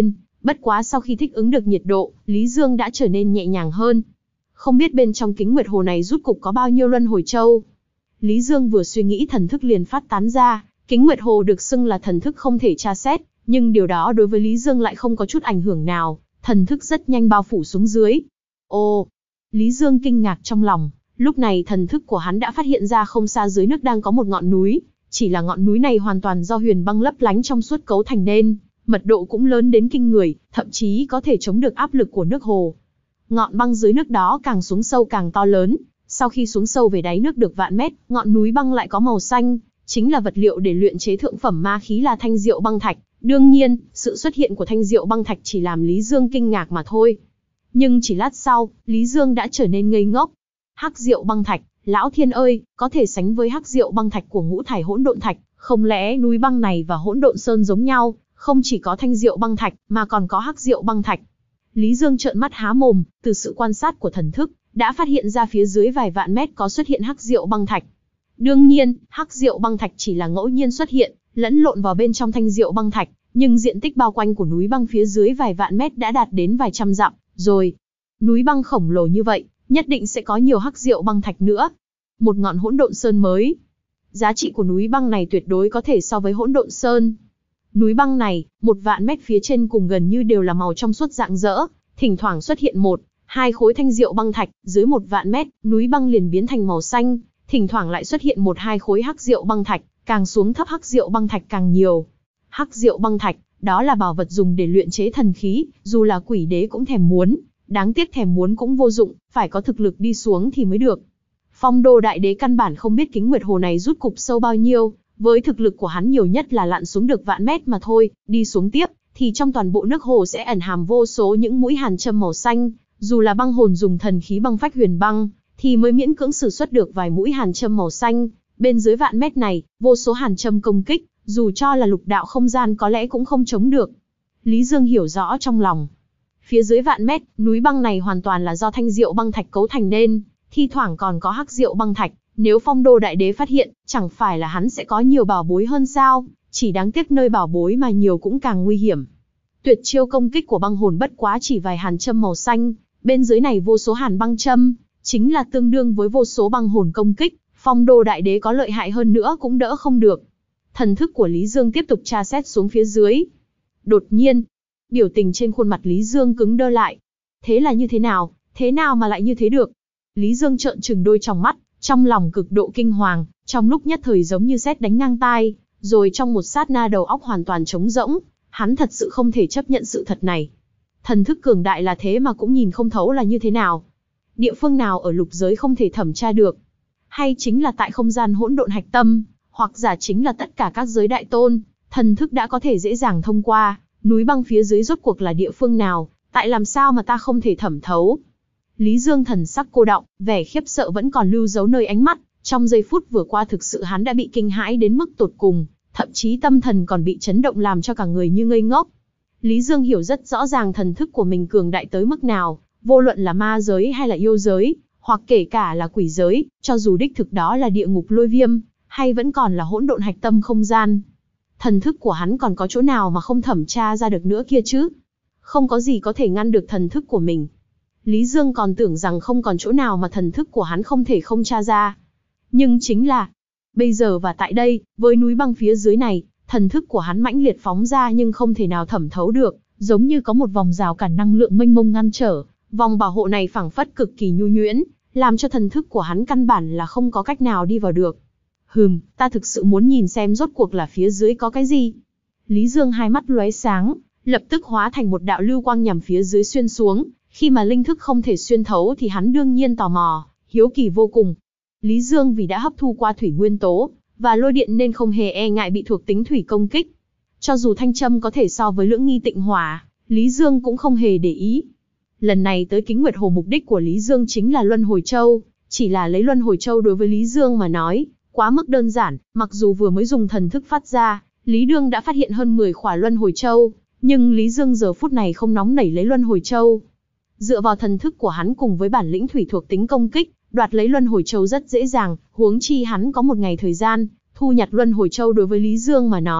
Bất quá sau khi thích ứng được nhiệt độ, Lý Dương đã trở nên nhẹ nhàng hơn. Không biết bên trong kính nguyệt hồ này rút cục có bao nhiêu luân hồi châu. Lý Dương vừa suy nghĩ thần thức liền phát tán ra, kính nguyệt hồ được xưng là thần thức không thể tra xét, nhưng điều đó đối với Lý Dương lại không có chút ảnh hưởng nào, thần thức rất nhanh bao phủ xuống dưới. Ồ! Lý Dương kinh ngạc trong lòng, lúc này thần thức của hắn đã phát hiện ra không xa dưới nước đang có một ngọn núi, chỉ là ngọn núi này hoàn toàn do huyền băng lấp lánh trong suốt cấu thành nên, mật độ cũng lớn đến kinh người, thậm chí có thể chống được áp lực của nước hồ. Ngọn băng dưới nước đó càng xuống sâu càng to lớn, sau khi xuống sâu về đáy nước được vạn mét, ngọn núi băng lại có màu xanh, chính là vật liệu để luyện chế thượng phẩm ma khí là thanh diệu băng thạch. Đương nhiên, sự xuất hiện của thanh diệu băng thạch chỉ làm Lý Dương kinh ngạc mà thôi. Nhưng chỉ lát sau, Lý Dương đã trở nên ngây ngốc. Hắc diệu băng thạch, lão thiên ơi, có thể sánh với hắc diệu băng thạch của ngũ thải hỗn độn thạch, không lẽ núi băng này và hỗn độn sơn giống nhau, không chỉ có thanh diệu băng thạch, mà còn có hắc diệu băng thạch. Lý Dương trợn mắt há mồm, từ sự quan sát của thần thức, đã phát hiện ra phía dưới vài vạn mét có xuất hiện hắc diệu băng thạch. Đương nhiên, hắc diệu băng thạch chỉ là ngẫu nhiên xuất hiện, lẫn lộn vào bên trong thanh diệu băng thạch, nhưng diện tích bao quanh của núi băng phía dưới vài vạn mét đã đạt đến vài trăm dặm, rồi. Núi băng khổng lồ như vậy, nhất định sẽ có nhiều hắc diệu băng thạch nữa. Một ngọn hỗn độn sơn mới. Giá trị của núi băng này tuyệt đối có thể so với hỗn độn sơn. Núi băng này, một vạn mét phía trên cùng gần như đều là màu trong suốt rạng rỡ, thỉnh thoảng xuất hiện một, hai khối thanh diệu băng thạch, dưới một vạn mét, núi băng liền biến thành màu xanh, thỉnh thoảng lại xuất hiện một hai khối hắc diệu băng thạch, càng xuống thấp hắc diệu băng thạch càng nhiều. Hắc diệu băng thạch, đó là bảo vật dùng để luyện chế thần khí, dù là quỷ đế cũng thèm muốn, đáng tiếc thèm muốn cũng vô dụng, phải có thực lực đi xuống thì mới được. Phong Đô Đại Đế căn bản không biết kính nguyệt hồ này rút cục sâu bao nhiêu, với thực lực của hắn nhiều nhất là lặn xuống được vạn mét mà thôi, đi xuống tiếp, thì trong toàn bộ nước hồ sẽ ẩn hàm vô số những mũi hàn châm màu xanh, dù là băng hồn dùng thần khí băng phách huyền băng, thì mới miễn cưỡng sử xuất được vài mũi hàn châm màu xanh, bên dưới vạn mét này, vô số hàn châm công kích, dù cho là lục đạo không gian có lẽ cũng không chống được. Lý Dương hiểu rõ trong lòng. Phía dưới vạn mét, núi băng này hoàn toàn là do thanh diệu băng thạch cấu thành nên, thi thoảng còn có hắc diệu băng thạch, nếu Phong Đô Đại Đế phát hiện, chẳng phải là hắn sẽ có nhiều bảo bối hơn sao, chỉ đáng tiếc nơi bảo bối mà nhiều cũng càng nguy hiểm. Tuyệt chiêu công kích của băng hồn bất quá chỉ vài hàn châm màu xanh, bên dưới này vô số hàn băng châm, chính là tương đương với vô số băng hồn công kích, Phong Đô Đại Đế có lợi hại hơn nữa cũng đỡ không được. Thần thức của Lý Dương tiếp tục tra xét xuống phía dưới. Đột nhiên, biểu tình trên khuôn mặt Lý Dương cứng đơ lại. Thế là như thế nào, thế nào mà lại như thế được? Lý Dương trợn trừng đôi tròng mắt, trong lòng cực độ kinh hoàng, trong lúc nhất thời giống như sét đánh ngang tai, rồi trong một sát na đầu óc hoàn toàn trống rỗng, hắn thật sự không thể chấp nhận sự thật này. Thần thức cường đại là thế mà cũng nhìn không thấu là như thế nào? Địa phương nào ở lục giới không thể thẩm tra được? Hay chính là tại không gian hỗn độn hạch tâm, hoặc giả chính là tất cả các giới đại tôn, thần thức đã có thể dễ dàng thông qua, núi băng phía dưới rốt cuộc là địa phương nào, tại làm sao mà ta không thể thẩm thấu? Lý Dương thần sắc cô đọng, vẻ khiếp sợ vẫn còn lưu dấu nơi ánh mắt, trong giây phút vừa qua thực sự hắn đã bị kinh hãi đến mức tột cùng, thậm chí tâm thần còn bị chấn động làm cho cả người như ngây ngốc. Lý Dương hiểu rất rõ ràng thần thức của mình cường đại tới mức nào, vô luận là ma giới hay là yêu giới, hoặc kể cả là quỷ giới, cho dù đích thực đó là địa ngục lôi viêm, hay vẫn còn là hỗn độn hạch tâm không gian. Thần thức của hắn còn có chỗ nào mà không thẩm tra ra được nữa kia chứ? Không có gì có thể ngăn được thần thức của mình. Lý Dương còn tưởng rằng không còn chỗ nào mà thần thức của hắn không thể không tra ra. Nhưng chính là, bây giờ và tại đây, với núi băng phía dưới này, thần thức của hắn mãnh liệt phóng ra nhưng không thể nào thẩm thấu được, giống như có một vòng rào cản năng lượng mênh mông ngăn trở. Vòng bảo hộ này phảng phất cực kỳ nhu nhuyễn, làm cho thần thức của hắn căn bản là không có cách nào đi vào được. Hừm, ta thực sự muốn nhìn xem rốt cuộc là phía dưới có cái gì. Lý Dương hai mắt lóe sáng, lập tức hóa thành một đạo lưu quang nhằm phía dưới xuyên xuống. Khi mà linh thức không thể xuyên thấu thì hắn đương nhiên tò mò, hiếu kỳ vô cùng. Lý Dương vì đã hấp thu qua thủy nguyên tố và lôi điện nên không hề e ngại bị thuộc tính thủy công kích. Cho dù thanh châm có thể so với lưỡng nghi tịnh hỏa, Lý Dương cũng không hề để ý. Lần này tới Kính Nguyệt Hồ mục đích của Lý Dương chính là Luân Hồi Châu, chỉ là lấy Luân Hồi Châu đối với Lý Dương mà nói, quá mức đơn giản, mặc dù vừa mới dùng thần thức phát ra, Lý Dương đã phát hiện hơn mười khỏa Luân Hồi Châu, nhưng Lý Dương giờ phút này không nóng nảy lấy Luân Hồi Châu. Dựa vào thần thức của hắn cùng với bản lĩnh thủy thuộc tính công kích, đoạt lấy Luân Hồi Châu rất dễ dàng, huống chi hắn có một ngày thời gian, thu nhặt Luân Hồi Châu đối với Lý Dương mà nói,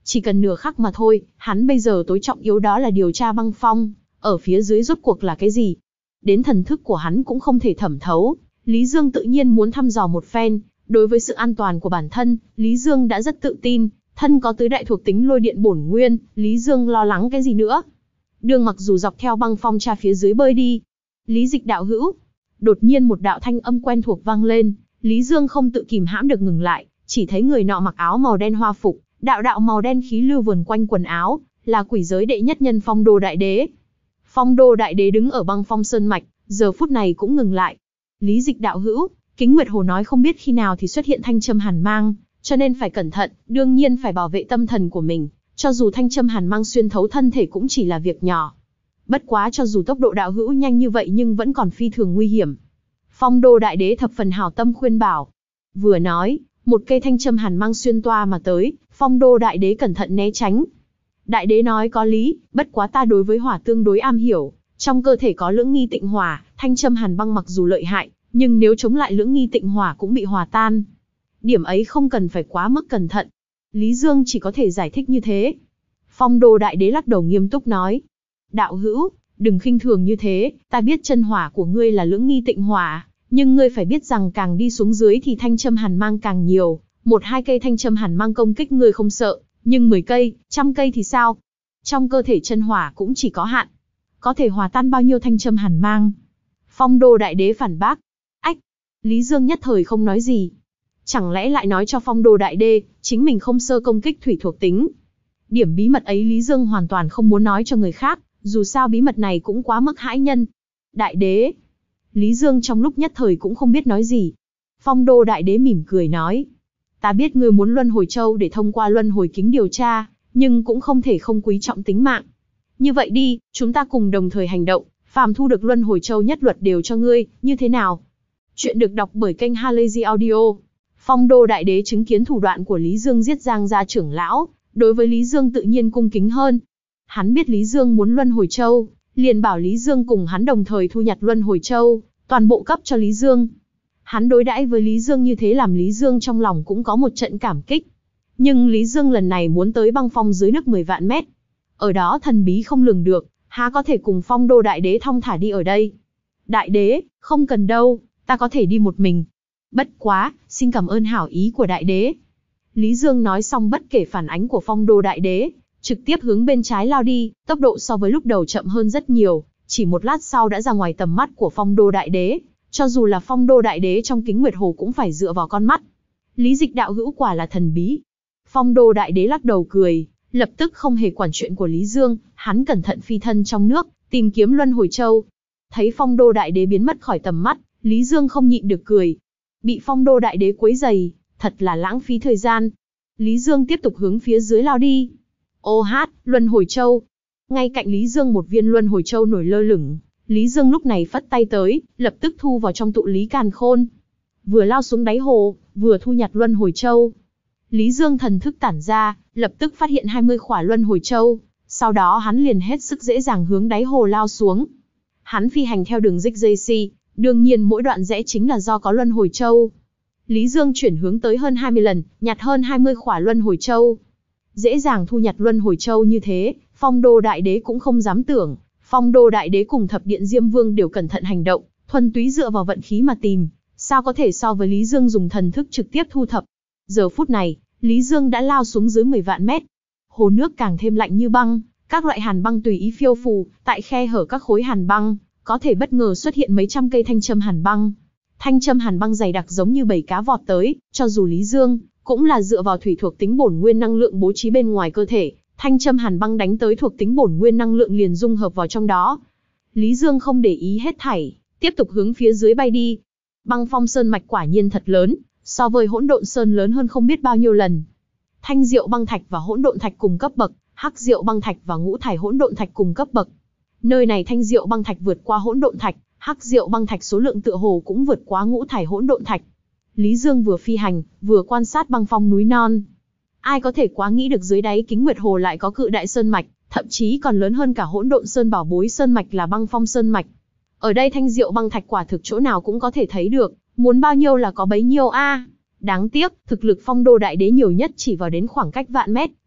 Chỉ cần nửa khắc mà thôi, hắn bây giờ tối trọng yếu đó là điều tra băng phong, ở phía dưới rốt cuộc là cái gì. Đến thần thức của hắn cũng không thể thẩm thấu, Lý Dương tự nhiên muốn thăm dò một phen. Đối với sự an toàn của bản thân, Lý Dương đã rất tự tin, thân có tứ đại thuộc tính lôi điện bổn nguyên, Lý Dương lo lắng cái gì nữa. Đường mặc dù dọc theo băng phong tra phía dưới bơi đi. Lý Dịch đạo hữu. Đột nhiên một đạo thanh âm quen thuộc vang lên, Lý Dương không tự kìm hãm được ngừng lại, chỉ thấy người nọ mặc áo màu đen hoa phục, đạo đạo màu đen khí lưu vần quanh quần áo, là quỷ giới đệ nhất nhân Phong Đô Đại Đế. Phong Đô Đại Đế đứng ở băng phong sơn mạch, giờ phút này cũng ngừng lại. Lý Dịch đạo hữu, Kính Nguyệt Hồ nói không biết khi nào thì xuất hiện thanh châm hàn mang, cho nên phải cẩn thận, đương nhiên phải bảo vệ tâm thần của mình, cho dù thanh châm hàn mang xuyên thấu thân thể cũng chỉ là việc nhỏ. Bất quá cho dù tốc độ đạo hữu nhanh như vậy nhưng vẫn còn phi thường nguy hiểm. Phong Đô Đại Đế thập phần hảo tâm khuyên bảo. Vừa nói, một cây thanh châm hàn mang xuyên toa mà tới, Phong Đô Đại Đế cẩn thận né tránh. Đại Đế nói có lý, bất quá ta đối với hỏa tương đối am hiểu, trong cơ thể có lưỡng nghi tịnh hỏa, thanh châm hàn băng mặc dù lợi hại, nhưng nếu chống lại lưỡng nghi tịnh hỏa cũng bị hòa tan. Điểm ấy không cần phải quá mức cẩn thận. Lý Dương chỉ có thể giải thích như thế. Phong Đô Đại Đế lắc đầu nghiêm túc nói. Đạo hữu, đừng khinh thường như thế, ta biết chân hỏa của ngươi là lưỡng nghi tịnh hỏa, nhưng ngươi phải biết rằng càng đi xuống dưới thì thanh châm hàn mang càng nhiều. Một hai cây thanh châm hàn mang công kích ngươi không sợ, nhưng mười cây, trăm cây thì sao? Trong cơ thể chân hỏa cũng chỉ có hạn. Có thể hòa tan bao nhiêu thanh châm hàn mang? Phong Đô Đại Đế phản bác. Ách! Lý Dương nhất thời không nói gì. Chẳng lẽ lại nói cho Phong Đô Đại Đế, chính mình không sơ công kích thủy thuộc tính. Điểm bí mật ấy Lý Dương hoàn toàn không muốn nói cho người khác, dù sao bí mật này cũng quá mức hãi nhân. Đại Đế! Lý Dương trong lúc nhất thời cũng không biết nói gì. Phong Đô Đại Đế mỉm cười nói. Ta biết ngươi muốn luân hồi châu để thông qua luân hồi kính điều tra, nhưng cũng không thể không quý trọng tính mạng. Như vậy đi, chúng ta cùng đồng thời hành động, phàm thu được luân hồi châu nhất luật đều cho ngươi, như thế nào? Chuyện được đọc bởi kênh Halazy Audio. Phong Đô Đại Đế chứng kiến thủ đoạn của Lý Dương giết Giang gia trưởng lão, đối với Lý Dương tự nhiên cung kính hơn. Hắn biết Lý Dương muốn luân hồi châu, liền bảo Lý Dương cùng hắn đồng thời thu nhặt luân hồi châu, toàn bộ cấp cho Lý Dương. Hắn đối đãi với Lý Dương như thế làm Lý Dương trong lòng cũng có một trận cảm kích. Nhưng Lý Dương lần này muốn tới băng phong dưới nước mười vạn mét. Ở đó thần bí không lường được, há có thể cùng Phong Đô Đại Đế thong thả đi ở đây. Đại Đế, không cần đâu, ta có thể đi một mình. Bất quá, xin cảm ơn hảo ý của Đại Đế. Lý Dương nói xong bất kể phản ánh của Phong Đô Đại Đế, trực tiếp hướng bên trái lao đi, tốc độ so với lúc đầu chậm hơn rất nhiều, chỉ một lát sau đã ra ngoài tầm mắt của Phong Đô Đại Đế. Cho dù là Phong Đô Đại Đế trong Kính Nguyệt Hồ cũng phải dựa vào con mắt. Lý Dịch đạo hữu quả là thần bí. Phong Đô Đại Đế lắc đầu cười, lập tức không hề quản chuyện của Lý Dương, hắn cẩn thận phi thân trong nước, tìm kiếm luân hồi châu. Thấy Phong Đô Đại Đế biến mất khỏi tầm mắt, Lý Dương không nhịn được cười. Bị Phong Đô Đại Đế quấy rầy, thật là lãng phí thời gian. Lý Dương tiếp tục hướng phía dưới lao đi. Ô hát, luân hồi châu. Ngay cạnh Lý Dương một viên luân hồi châu nổi lơ lửng. Lý Dương lúc này phất tay tới, lập tức thu vào trong tụ lý càn khôn. Vừa lao xuống đáy hồ, vừa thu nhặt luân hồi châu. Lý Dương thần thức tản ra, lập tức phát hiện hai mươi khỏa luân hồi châu. Sau đó hắn liền hết sức dễ dàng hướng đáy hồ lao xuống. Hắn phi hành theo đường dích dây si, đương nhiên mỗi đoạn rẽ chính là do có luân hồi châu. Lý Dương chuyển hướng tới hơn hai mươi lần, nhặt hơn hai mươi khỏa luân hồi châu. Dễ dàng thu nhặt luân hồi châu như thế, Phong Đô Đại Đế cũng không dám tưởng. Phong Đô Đại Đế cùng Thập Điện Diêm Vương đều cẩn thận hành động, thuần túy dựa vào vận khí mà tìm, sao có thể so với Lý Dương dùng thần thức trực tiếp thu thập. Giờ phút này, Lý Dương đã lao xuống dưới mười vạn mét. Hồ nước càng thêm lạnh như băng, các loại hàn băng tùy ý phiêu phù, tại khe hở các khối hàn băng, có thể bất ngờ xuất hiện mấy trăm cây thanh châm hàn băng. Thanh châm hàn băng dày đặc giống như bầy cá vọt tới, cho dù Lý Dương cũng là dựa vào thủy thuộc tính bổn nguyên năng lượng bố trí bên ngoài cơ thể, thanh châm hàn băng đánh tới thuộc tính bổn nguyên năng lượng liền dung hợp vào trong đó. Lý Dương không để ý hết thảy, tiếp tục hướng phía dưới bay đi. Băng phong sơn mạch quả nhiên thật lớn, so với hỗn độn sơn lớn hơn không biết bao nhiêu lần. Thanh diệu băng thạch và hỗn độn thạch cùng cấp bậc, hắc diệu băng thạch và ngũ thải hỗn độn thạch cùng cấp bậc. Nơi này thanh diệu băng thạch vượt qua hỗn độn thạch, hắc diệu băng thạch số lượng tựa hồ cũng vượt quá ngũ thải hỗn độn thạch. Lý Dương vừa phi hành, vừa quan sát băng phong núi non. Ai có thể quá nghĩ được dưới đáy Kính Nguyệt Hồ lại có cự đại sơn mạch, thậm chí còn lớn hơn cả hỗn độn sơn bảo bối sơn mạch là băng phong sơn mạch. Ở đây thanh diệu băng thạch quả thực chỗ nào cũng có thể thấy được, muốn bao nhiêu là có bấy nhiêu a. À. Đáng tiếc, thực lực Phong Đô Đại Đế nhiều nhất chỉ vào đến khoảng cách vạn mét,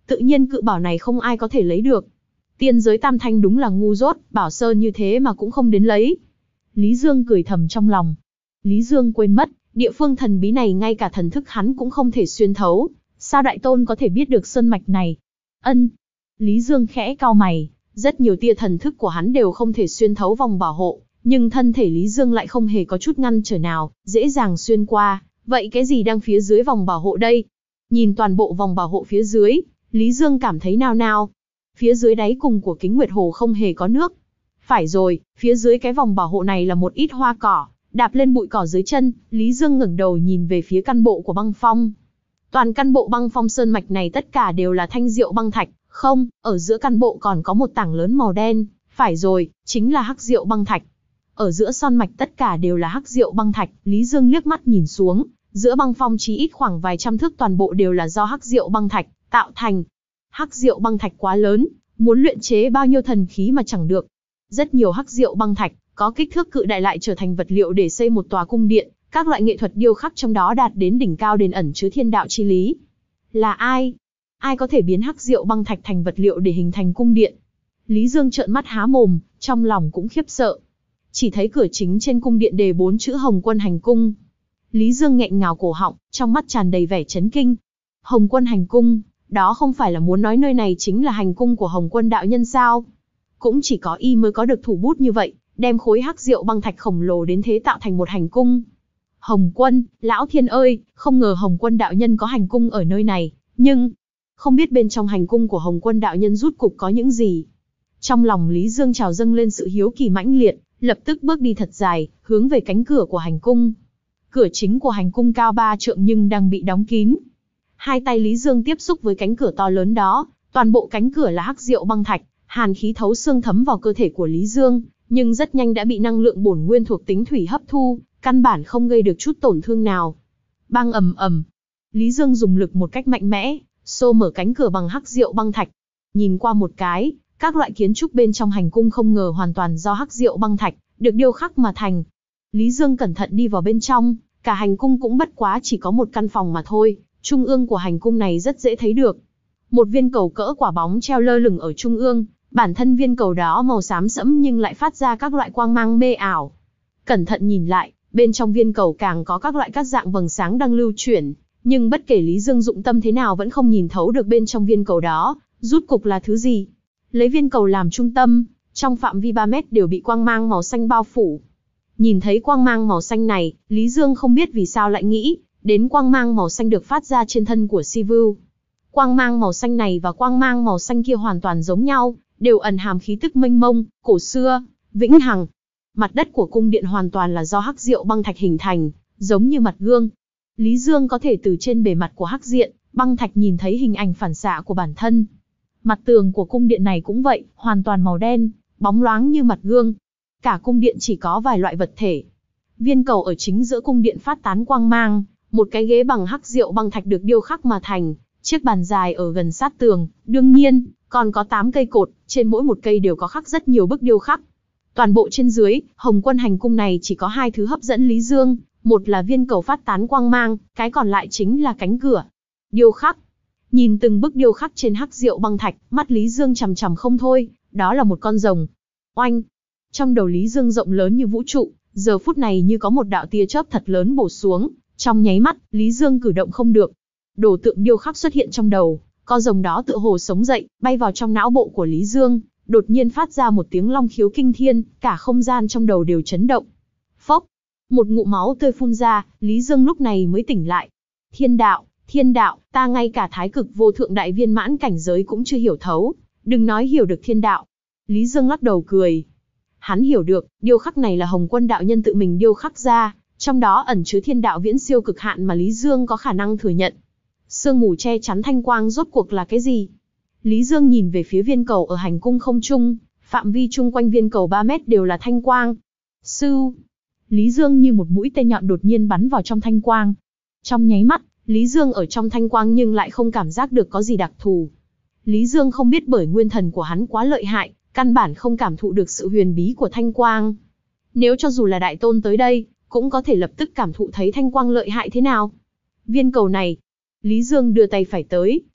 tự nhiên cự bảo này không ai có thể lấy được. Tiên giới tam thanh đúng là ngu dốt, bảo sơn như thế mà cũng không đến lấy. Lý Dương cười thầm trong lòng. Lý Dương quên mất, địa phương thần bí này ngay cả thần thức hắn cũng không thể xuyên thấu. Sao đại tôn có thể biết được sơn mạch này? Ân. Lý Dương khẽ cau mày, rất nhiều tia thần thức của hắn đều không thể xuyên thấu vòng bảo hộ, nhưng thân thể Lý Dương lại không hề có chút ngăn trở nào, dễ dàng xuyên qua. Vậy cái gì đang phía dưới vòng bảo hộ đây? Nhìn toàn bộ vòng bảo hộ phía dưới, Lý Dương cảm thấy nao nao. Phía dưới đáy cùng của kính nguyệt hồ không hề có nước. Phải rồi, phía dưới cái vòng bảo hộ này là một ít hoa cỏ, đạp lên bụi cỏ dưới chân, Lý Dương ngẩng đầu nhìn về phía căn bộ của băng phong. Toàn căn bộ băng phong sơn mạch này tất cả đều là thanh diệu băng thạch, không, ở giữa căn bộ còn có một tảng lớn màu đen, phải rồi, chính là hắc diệu băng thạch. Ở giữa son mạch tất cả đều là hắc diệu băng thạch, Lý Dương liếc mắt nhìn xuống, giữa băng phong chí ít khoảng vài trăm thước toàn bộ đều là do hắc diệu băng thạch tạo thành. Hắc diệu băng thạch quá lớn, muốn luyện chế bao nhiêu thần khí mà chẳng được. Rất nhiều hắc diệu băng thạch có kích thước cự đại lại trở thành vật liệu để xây một tòa cung điện, các loại nghệ thuật điêu khắc trong đó đạt đến đỉnh cao đền ẩn chứa thiên đạo chi lý. Là ai? Ai có thể biến hắc diệu băng thạch thành vật liệu để hình thành cung điện? Lý Dương trợn mắt há mồm, trong lòng cũng khiếp sợ. Chỉ thấy cửa chính trên cung điện đề bốn chữ Hồng Quân Hành Cung. Lý Dương nghẹn ngào cổ họng, trong mắt tràn đầy vẻ chấn kinh. Hồng Quân Hành Cung, đó không phải là muốn nói nơi này chính là hành cung của Hồng Quân đạo nhân sao? Cũng chỉ có y mới có được thủ bút như vậy, đem khối hắc diệu băng thạch khổng lồ đến thế tạo thành một hành cung. Hồng Quân, lão thiên ơi, không ngờ Hồng Quân đạo nhân có hành cung ở nơi này, nhưng không biết bên trong hành cung của Hồng Quân đạo nhân rút cục có những gì. Trong lòng Lý Dương trào dâng lên sự hiếu kỳ mãnh liệt, lập tức bước đi thật dài, hướng về cánh cửa của hành cung. Cửa chính của hành cung cao ba trượng nhưng đang bị đóng kín. Hai tay Lý Dương tiếp xúc với cánh cửa to lớn đó, toàn bộ cánh cửa là hắc diệu băng thạch, hàn khí thấu xương thấm vào cơ thể của Lý Dương, nhưng rất nhanh đã bị năng lượng bổn nguyên thuộc tính thủy hấp thu, căn bản không gây được chút tổn thương nào. Bang ầm ầm, Lý Dương dùng lực một cách mạnh mẽ, xô mở cánh cửa bằng hắc diệu băng thạch. Nhìn qua một cái, các loại kiến trúc bên trong hành cung không ngờ hoàn toàn do hắc diệu băng thạch được điêu khắc mà thành. Lý Dương cẩn thận đi vào bên trong, cả hành cung cũng bất quá chỉ có một căn phòng mà thôi. Trung ương của hành cung này rất dễ thấy được. Một viên cầu cỡ quả bóng treo lơ lửng ở trung ương, bản thân viên cầu đó màu xám sẫm nhưng lại phát ra các loại quang mang mê ảo. Cẩn thận nhìn lại, bên trong viên cầu càng có các loại các dạng vầng sáng đang lưu chuyển, nhưng bất kể Lý Dương dụng tâm thế nào vẫn không nhìn thấu được bên trong viên cầu đó, rút cục là thứ gì. Lấy viên cầu làm trung tâm, trong phạm vi ba mét đều bị quang mang màu xanh bao phủ. Nhìn thấy quang mang màu xanh này, Lý Dương không biết vì sao lại nghĩ đến quang mang màu xanh được phát ra trên thân của Sivu. Quang mang màu xanh này và quang mang màu xanh kia hoàn toàn giống nhau, đều ẩn hàm khí tức mênh mông, cổ xưa, vĩnh hằng. Mặt đất của cung điện hoàn toàn là do hắc diệu băng thạch hình thành, giống như mặt gương. Lý Dương có thể từ trên bề mặt của hắc diện băng thạch nhìn thấy hình ảnh phản xạ của bản thân. Mặt tường của cung điện này cũng vậy, hoàn toàn màu đen, bóng loáng như mặt gương. Cả cung điện chỉ có vài loại vật thể. Viên cầu ở chính giữa cung điện phát tán quang mang, một cái ghế bằng hắc diệu băng thạch được điêu khắc mà thành, chiếc bàn dài ở gần sát tường, đương nhiên, còn có tám cây cột, trên mỗi một cây đều có khắc rất nhiều bức điêu khắc. Toàn bộ trên dưới, Hồng Quân hành cung này chỉ có hai thứ hấp dẫn Lý Dương, một là viên cầu phát tán quang mang, cái còn lại chính là cánh cửa. Điêu khắc. Nhìn từng bức điêu khắc trên hắc diệu băng thạch, mắt Lý Dương chằm chằm không thôi, đó là một con rồng. Oanh! Trong đầu Lý Dương rộng lớn như vũ trụ, giờ phút này như có một đạo tia chớp thật lớn bổ xuống, trong nháy mắt, Lý Dương cử động không được. Đồ tượng điêu khắc xuất hiện trong đầu, con rồng đó tựa hồ sống dậy, bay vào trong não bộ của Lý Dương, đột nhiên phát ra một tiếng long khiếu kinh thiên, cả không gian trong đầu đều chấn động. Phốc! Một ngụm máu tươi phun ra, Lý Dương lúc này mới tỉnh lại. Thiên đạo, thiên đạo, ta ngay cả thái cực vô thượng đại viên mãn cảnh giới cũng chưa hiểu thấu, đừng nói hiểu được thiên đạo. Lý Dương lắc đầu cười. Hắn hiểu được, điêu khắc này là Hồng Quân đạo nhân tự mình điêu khắc ra, trong đó ẩn chứa thiên đạo viễn siêu cực hạn mà Lý Dương có khả năng thừa nhận. Sương mù che chắn thanh quang rốt cuộc là cái gì? Lý Dương nhìn về phía viên cầu ở hành cung không trung, phạm vi chung quanh viên cầu ba mét đều là thanh quang. Sưu! Lý Dương như một mũi tên nhọn đột nhiên bắn vào trong thanh quang. Trong nháy mắt, Lý Dương ở trong thanh quang nhưng lại không cảm giác được có gì đặc thù. Lý Dương không biết bởi nguyên thần của hắn quá lợi hại, căn bản không cảm thụ được sự huyền bí của thanh quang. Nếu cho dù là đại tôn tới đây, cũng có thể lập tức cảm thụ thấy thanh quang lợi hại thế nào. Viên cầu này, Lý Dương đưa tay phải tới,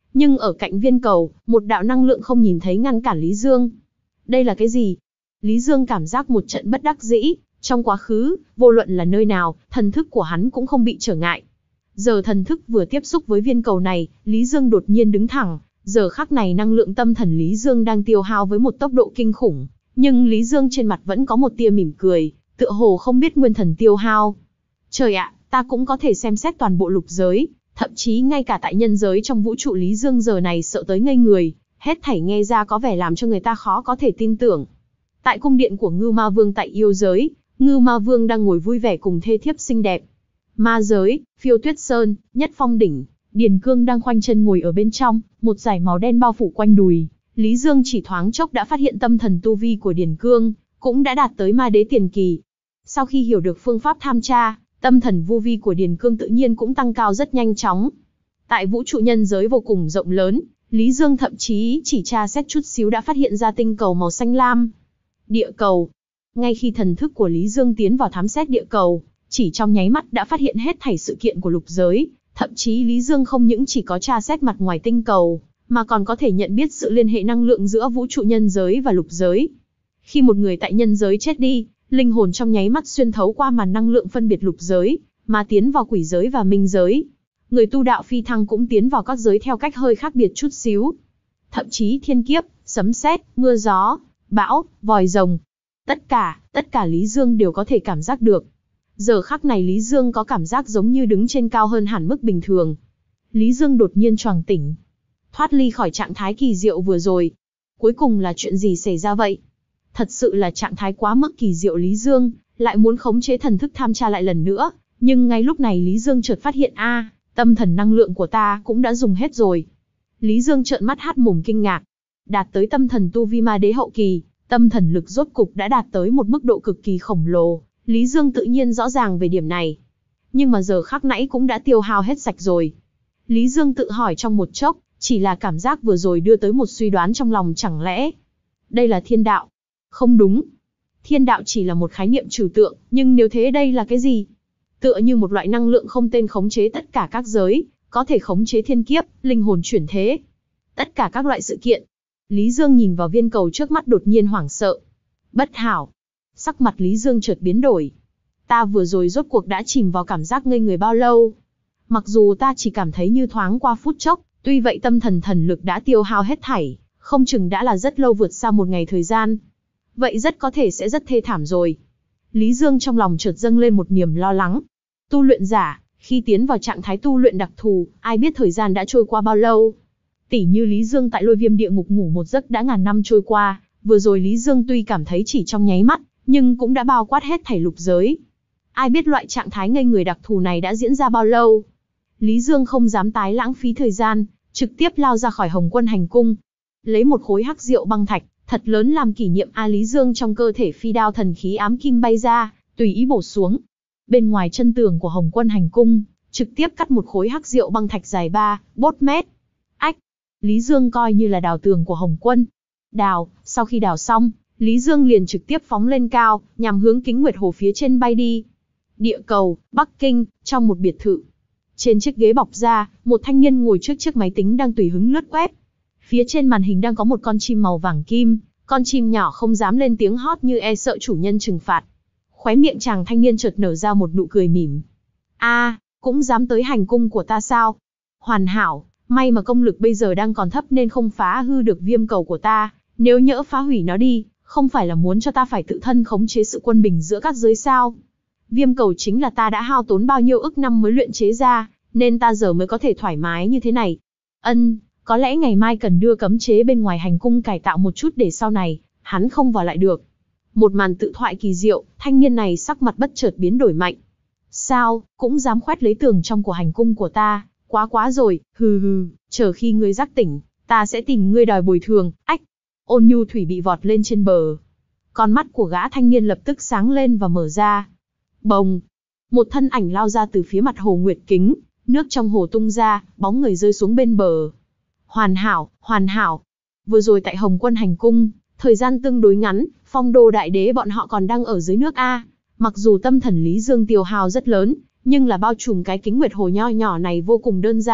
Nhưng ở cạnh viên cầu, một đạo năng lượng không nhìn thấy ngăn cản Lý Dương. Đây là cái gì? Lý Dương cảm giác một trận bất đắc dĩ, trong quá khứ, vô luận là nơi nào, thần thức của hắn cũng không bị trở ngại. Giờ thần thức vừa tiếp xúc với viên cầu này, Lý Dương đột nhiên đứng thẳng, giờ khắc này năng lượng tâm thần Lý Dương đang tiêu hao với một tốc độ kinh khủng, nhưng Lý Dương trên mặt vẫn có một tia mỉm cười, tựa hồ không biết nguyên thần tiêu hao. Trời ạ, ta cũng có thể xem xét toàn bộ lục giới, thậm chí ngay cả tại nhân giới trong vũ trụ Lý Dương giờ này sợ tới ngây người, hết thảy nghe ra có vẻ làm cho người ta khó có thể tin tưởng. Tại cung điện của Ngưu Ma Vương tại yêu giới, Ngưu Ma Vương đang ngồi vui vẻ cùng thê thiếp xinh đẹp. Ma giới, Phiêu Tuyết Sơn, Nhất Phong Đỉnh, Điền Cương đang khoanh chân ngồi ở bên trong, một dải màu đen bao phủ quanh đùi. Lý Dương chỉ thoáng chốc đã phát hiện tâm thần tu vi của Điền Cương, cũng đã đạt tới ma đế tiền kỳ. Sau khi hiểu được phương pháp tham tra, tâm thần vu vi của Điền Cương tự nhiên cũng tăng cao rất nhanh chóng. Tại vũ trụ nhân giới vô cùng rộng lớn, Lý Dương thậm chí chỉ tra xét chút xíu đã phát hiện ra tinh cầu màu xanh lam. Địa cầu. Ngay khi thần thức của Lý Dương tiến vào thám xét địa cầu, chỉ trong nháy mắt đã phát hiện hết thảy sự kiện của lục giới, thậm chí Lý Dương không những chỉ có tra xét mặt ngoài tinh cầu, mà còn có thể nhận biết sự liên hệ năng lượng giữa vũ trụ nhân giới và lục giới. Khi một người tại nhân giới chết đi, linh hồn trong nháy mắt xuyên thấu qua màn năng lượng phân biệt lục giới, mà tiến vào quỷ giới và minh giới. Người tu đạo phi thăng cũng tiến vào các giới theo cách hơi khác biệt chút xíu. Thậm chí thiên kiếp, sấm sét, mưa gió, bão, vòi rồng. Tất cả, tất cả Lý Dương đều có thể cảm giác được. Giờ khắc này Lý Dương có cảm giác giống như đứng trên cao hơn hẳn mức bình thường. Lý Dương đột nhiên choàng tỉnh. Thoát ly khỏi trạng thái kỳ diệu vừa rồi. Cuối cùng là chuyện gì xảy ra vậy? Thật sự là trạng thái quá mức kỳ diệu Lý Dương, lại muốn khống chế thần thức tham tra lại lần nữa. Nhưng ngay lúc này Lý Dương chợt phát hiện a, tâm thần năng lượng của ta cũng đã dùng hết rồi. Lý Dương trợn mắt há mồm kinh ngạc. Đạt tới tâm thần tu vi ma đế hậu kỳ, tâm thần lực rốt cục đã đạt tới một mức độ cực kỳ khổng lồ. Lý Dương tự nhiên rõ ràng về điểm này. Nhưng mà giờ khắc nãy cũng đã tiêu hao hết sạch rồi. Lý Dương tự hỏi trong một chốc, chỉ là cảm giác vừa rồi đưa tới một suy đoán trong lòng, chẳng lẽ đây là thiên đạo? Không đúng. Thiên đạo chỉ là một khái niệm trừu tượng, nhưng nếu thế đây là cái gì? Tựa như một loại năng lượng không tên khống chế tất cả các giới, có thể khống chế thiên kiếp, linh hồn chuyển thế. Tất cả các loại sự kiện. Lý Dương nhìn vào viên cầu trước mắt đột nhiên hoảng sợ. Bất hảo. Sắc mặt Lý Dương chợt biến đổi. Ta vừa rồi rốt cuộc đã chìm vào cảm giác ngây người bao lâu? Mặc dù ta chỉ cảm thấy như thoáng qua phút chốc, tuy vậy tâm thần thần lực đã tiêu hao hết thảy, không chừng đã là rất lâu vượt xa một ngày thời gian. Vậy rất có thể sẽ rất thê thảm rồi. Lý Dương trong lòng chợt dâng lên một niềm lo lắng. Tu luyện giả, khi tiến vào trạng thái tu luyện đặc thù, ai biết thời gian đã trôi qua bao lâu. Tỉ như Lý Dương tại Lôi Viêm địa ngục ngủ một giấc đã ngàn năm trôi qua, vừa rồi Lý Dương tuy cảm thấy chỉ trong nháy mắt, nhưng cũng đã bao quát hết thảy lục giới. Ai biết loại trạng thái ngây người đặc thù này đã diễn ra bao lâu. Lý Dương không dám tái lãng phí thời gian, trực tiếp lao ra khỏi Hồng Quân hành cung. Lấy một khối hắc diệu băng thạch, thật lớn làm kỷ niệm A Lý Dương trong cơ thể phi đao thần khí ám kim bay ra, tùy ý bổ xuống. Bên ngoài chân tường của Hồng Quân hành cung, trực tiếp cắt một khối hắc diệu băng thạch dài ba, bốn mét. Ách! Lý Dương coi như là đào tường của Hồng Quân. Đào, sau khi đào xong, Lý Dương liền trực tiếp phóng lên cao, nhằm hướng Kính Nguyệt Hồ phía trên bay đi. Địa cầu, Bắc Kinh, trong một biệt thự. Trên chiếc ghế bọc da, một thanh niên ngồi trước chiếc máy tính đang tùy hứng lướt web. Phía trên màn hình đang có một con chim màu vàng kim, con chim nhỏ không dám lên tiếng hót như e sợ chủ nhân trừng phạt. Khóe miệng chàng thanh niên chợt nở ra một nụ cười mỉm. A, cũng dám tới hành cung của ta sao? Hoàn hảo, may mà công lực bây giờ đang còn thấp nên không phá hư được viêm cầu của ta, nếu nhỡ phá hủy nó đi, không phải là muốn cho ta phải tự thân khống chế sự quân bình giữa các giới sao? Viêm cầu chính là ta đã hao tốn bao nhiêu ức năm mới luyện chế ra, nên ta giờ mới có thể thoải mái như thế này. Ân, có lẽ ngày mai cần đưa cấm chế bên ngoài hành cung cải tạo một chút để sau này, hắn không vào lại được. Một màn tự thoại kỳ diệu, thanh niên này sắc mặt bất chợt biến đổi mạnh. Sao, cũng dám khoét lấy tường trong của hành cung của ta, quá quá rồi, hừ hừ, chờ khi ngươi giác tỉnh, ta sẽ tìm ngươi đòi bồi thường, ách. Ôn Nhu Thủy bị vọt lên trên bờ. Con mắt của gã thanh niên lập tức sáng lên và mở ra. Bồng! Một thân ảnh lao ra từ phía mặt hồ nguyệt kính, nước trong hồ tung ra, bóng người rơi xuống bên bờ. Hoàn hảo, hoàn hảo. Vừa rồi tại Hồng Quân hành cung, thời gian tương đối ngắn, Phong Đô đại đế bọn họ còn đang ở dưới nước a. Mặc dù tâm thần Lý Dương tiêu hao rất lớn, nhưng là bao trùm cái Kính Nguyệt Hồ nho nhỏ này vô cùng đơn giản,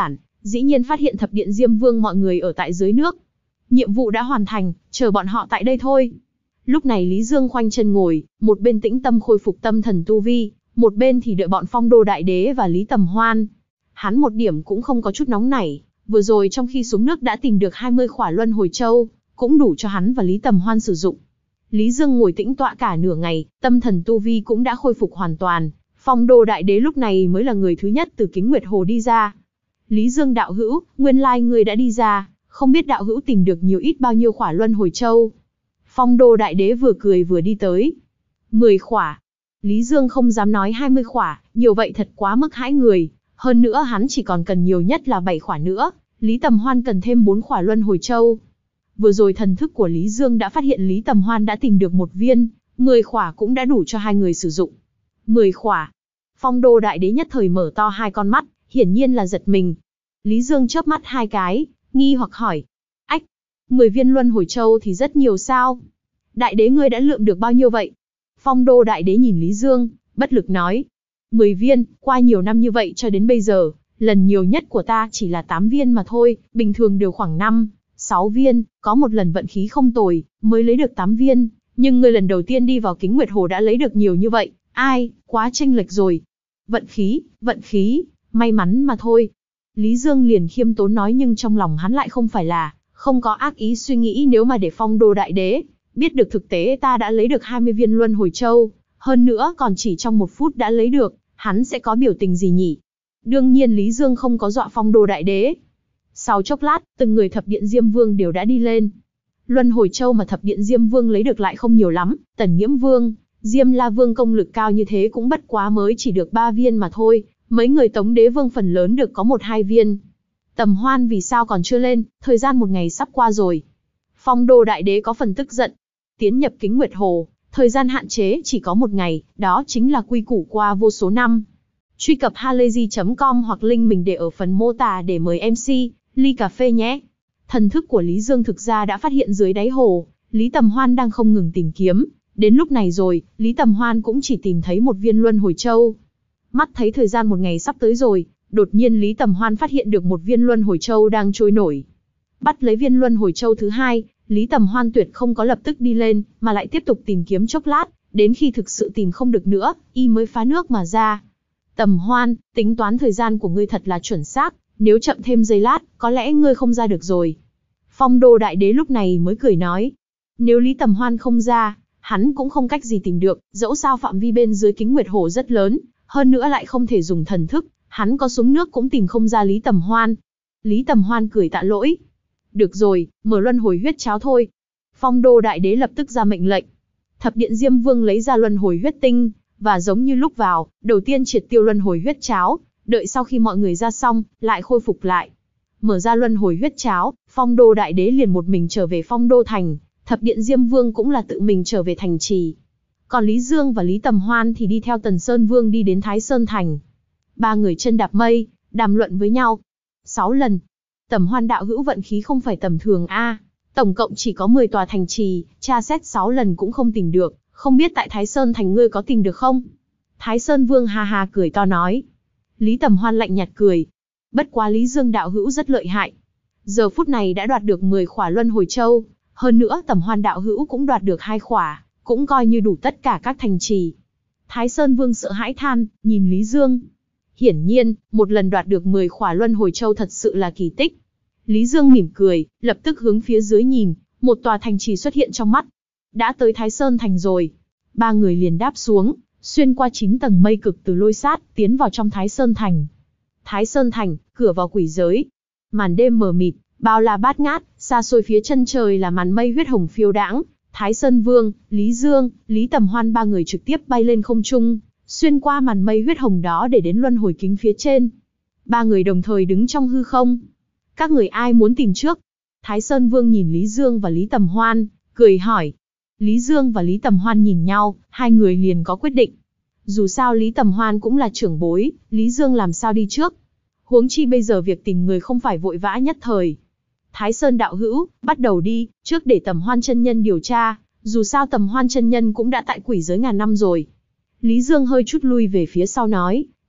dĩ nhiên phát hiện thập điện Diêm Vương mọi người ở tại dưới nước. Nhiệm vụ đã hoàn thành, chờ bọn họ tại đây thôi. Lúc này Lý Dương khoanh chân ngồi, một bên tĩnh tâm khôi phục tâm thần tu vi, một bên thì đợi bọn Phong Đô Đại Đế và Lý Tầm Hoan. Hắn một điểm cũng không có chút nóng nảy, vừa rồi trong khi xuống nước đã tìm được hai mươi khỏa luân hồi châu, cũng đủ cho hắn và Lý Tầm Hoan sử dụng. Lý Dương ngồi tĩnh tọa cả nửa ngày, tâm thần tu vi cũng đã khôi phục hoàn toàn. Phong Đô Đại Đế lúc này mới là người thứ nhất từ Kính Nguyệt Hồ đi ra. Lý Dương đạo hữu, nguyên lai ngươi đã đi ra, không biết đạo hữu tìm được nhiều ít bao nhiêu khỏa luân hồi châu. Phong Đô Đại Đế vừa cười vừa đi tới. mười khỏa. Lý Dương không dám nói hai mươi khỏa, nhiều vậy thật quá mức hãi người. Hơn nữa hắn chỉ còn cần nhiều nhất là bảy khỏa nữa, Lý Tầm Hoan cần thêm bốn khỏa luân hồi châu. Vừa rồi thần thức của Lý Dương đã phát hiện Lý Tầm Hoan đã tìm được một viên, mười khỏa cũng đã đủ cho hai người sử dụng. mười khỏa. Phong Đô Đại Đế nhất thời mở to hai con mắt, hiển nhiên là giật mình. Lý Dương chớp mắt hai cái, nghi hoặc hỏi. Ách, mười viên luân hồi châu thì rất nhiều sao? Đại đế ngươi đã lượm được bao nhiêu vậy? Phong Đô Đại Đế nhìn Lý Dương, bất lực nói. mười viên, qua nhiều năm như vậy cho đến bây giờ, lần nhiều nhất của ta chỉ là tám viên mà thôi, bình thường đều khoảng năm, sáu viên, có một lần vận khí không tồi, mới lấy được tám viên, nhưng ngươi lần đầu tiên đi vào Kính Nguyệt Hồ đã lấy được nhiều như vậy, ai, quá chênh lệch rồi. Vận khí, vận khí, may mắn mà thôi. Lý Dương liền khiêm tốn nói, nhưng trong lòng hắn lại không phải là, không có ác ý suy nghĩ nếu mà để Phong Đô Đại Đế biết được thực tế ta đã lấy được hai mươi viên luân hồi châu, hơn nữa còn chỉ trong một phút đã lấy được, hắn sẽ có biểu tình gì nhỉ? Đương nhiên Lý Dương không có dọa Phong Đô Đại Đế. Sau chốc lát, từng người thập điện Diêm Vương đều đã đi lên. Luân hồi châu mà thập điện Diêm Vương lấy được lại không nhiều lắm, Tần Nghiễm Vương, Diêm La Vương công lực cao như thế cũng bất quá mới chỉ được ba viên mà thôi, mấy người Tống Đế Vương phần lớn được có một hai viên. Tầm Hoan vì sao còn chưa lên, thời gian một ngày sắp qua rồi. Phong Đô Đại Đế có phần tức giận. Tiến nhập Kính Nguyệt Hồ, thời gian hạn chế chỉ có một ngày, đó chính là quy củ qua vô số năm. Truy cập halayzi chấm com hoặc link mình để ở phần mô tả để mời em xê, ly cà phê nhé. Thần thức của Lý Dương thực ra đã phát hiện dưới đáy hồ, Lý Tầm Hoan đang không ngừng tìm kiếm. Đến lúc này rồi, Lý Tầm Hoan cũng chỉ tìm thấy một viên luân hồi châu. Mắt thấy thời gian một ngày sắp tới rồi, đột nhiên Lý Tầm Hoan phát hiện được một viên luân hồi châu đang trôi nổi. Bắt lấy viên luân hồi châu thứ hai, Lý Tầm Hoan tuyệt không có lập tức đi lên, mà lại tiếp tục tìm kiếm chốc lát, đến khi thực sự tìm không được nữa, y mới phá nước mà ra. Tầm Hoan, tính toán thời gian của ngươi thật là chuẩn xác, nếu chậm thêm giây lát, có lẽ ngươi không ra được rồi. Phong Đô Đại Đế lúc này mới cười nói. Nếu Lý Tầm Hoan không ra, hắn cũng không cách gì tìm được, dẫu sao phạm vi bên dưới Kính Nguyệt Hồ rất lớn, hơn nữa lại không thể dùng thần thức, hắn có xuống nước cũng tìm không ra Lý Tầm Hoan. Lý Tầm Hoan cười tạ lỗi. Được rồi, mở luân hồi huyết cháo thôi. Phong Đô Đại Đế lập tức ra mệnh lệnh. Thập điện Diêm Vương lấy ra luân hồi huyết tinh, và giống như lúc vào, đầu tiên triệt tiêu luân hồi huyết cháo, đợi sau khi mọi người ra xong, lại khôi phục lại. Mở ra luân hồi huyết cháo, Phong Đô Đại Đế liền một mình trở về Phong Đô Thành, Thập điện Diêm Vương cũng là tự mình trở về thành trì. Còn Lý Dương và Lý Tầm Hoan thì đi theo Tần Sơn Vương đi đến Thái Sơn Thành. Ba người chân đạp mây, đàm luận với nhau. Sáu lần. Tầm Hoan đạo hữu vận khí không phải tầm thường a, tổng cộng chỉ có mười tòa thành trì, tra xét sáu lần cũng không tìm được, không biết tại Thái Sơn Thành ngươi có tìm được không? Thái Sơn Vương ha ha cười to nói. Lý Tầm Hoan lạnh nhạt cười. Bất quá Lý Dương đạo hữu rất lợi hại. Giờ phút này đã đoạt được mười khỏa luân hồi châu, hơn nữa Tầm Hoan đạo hữu cũng đoạt được hai khỏa, cũng coi như đủ tất cả các thành trì. Thái Sơn Vương sợ hãi than, nhìn Lý Dương. Hiển nhiên, một lần đoạt được mười khỏa luân hồi châu thật sự là kỳ tích. Lý Dương mỉm cười, lập tức hướng phía dưới nhìn, một tòa thành trì xuất hiện trong mắt. Đã tới Thái Sơn Thành rồi. Ba người liền đáp xuống, xuyên qua chín tầng mây cực từ lôi sát, tiến vào trong Thái Sơn Thành. Thái Sơn Thành, cửa vào quỷ giới. Màn đêm mờ mịt, bao la bát ngát, xa xôi phía chân trời là màn mây huyết hồng phiêu đãng. Thái Sơn Vương, Lý Dương, Lý Tầm Hoan ba người trực tiếp bay lên không trung, xuyên qua màn mây huyết hồng đó để đến luân hồi kính phía trên. Ba người đồng thời đứng trong hư không. Các người ai muốn tìm trước? Thái Sơn Vương nhìn Lý Dương và Lý Tầm Hoan, cười hỏi. Lý Dương và Lý Tầm Hoan nhìn nhau, hai người liền có quyết định. Dù sao Lý Tầm Hoan cũng là trưởng bối, Lý Dương làm sao đi trước? Huống chi bây giờ việc tìm người không phải vội vã nhất thời. Thái Sơn đạo hữu, bắt đầu đi, trước để Tầm Hoan chân nhân điều tra, dù sao Tầm Hoan chân nhân cũng đã tại quỷ giới ngàn năm rồi. Lý Dương hơi chút lui về phía sau nói,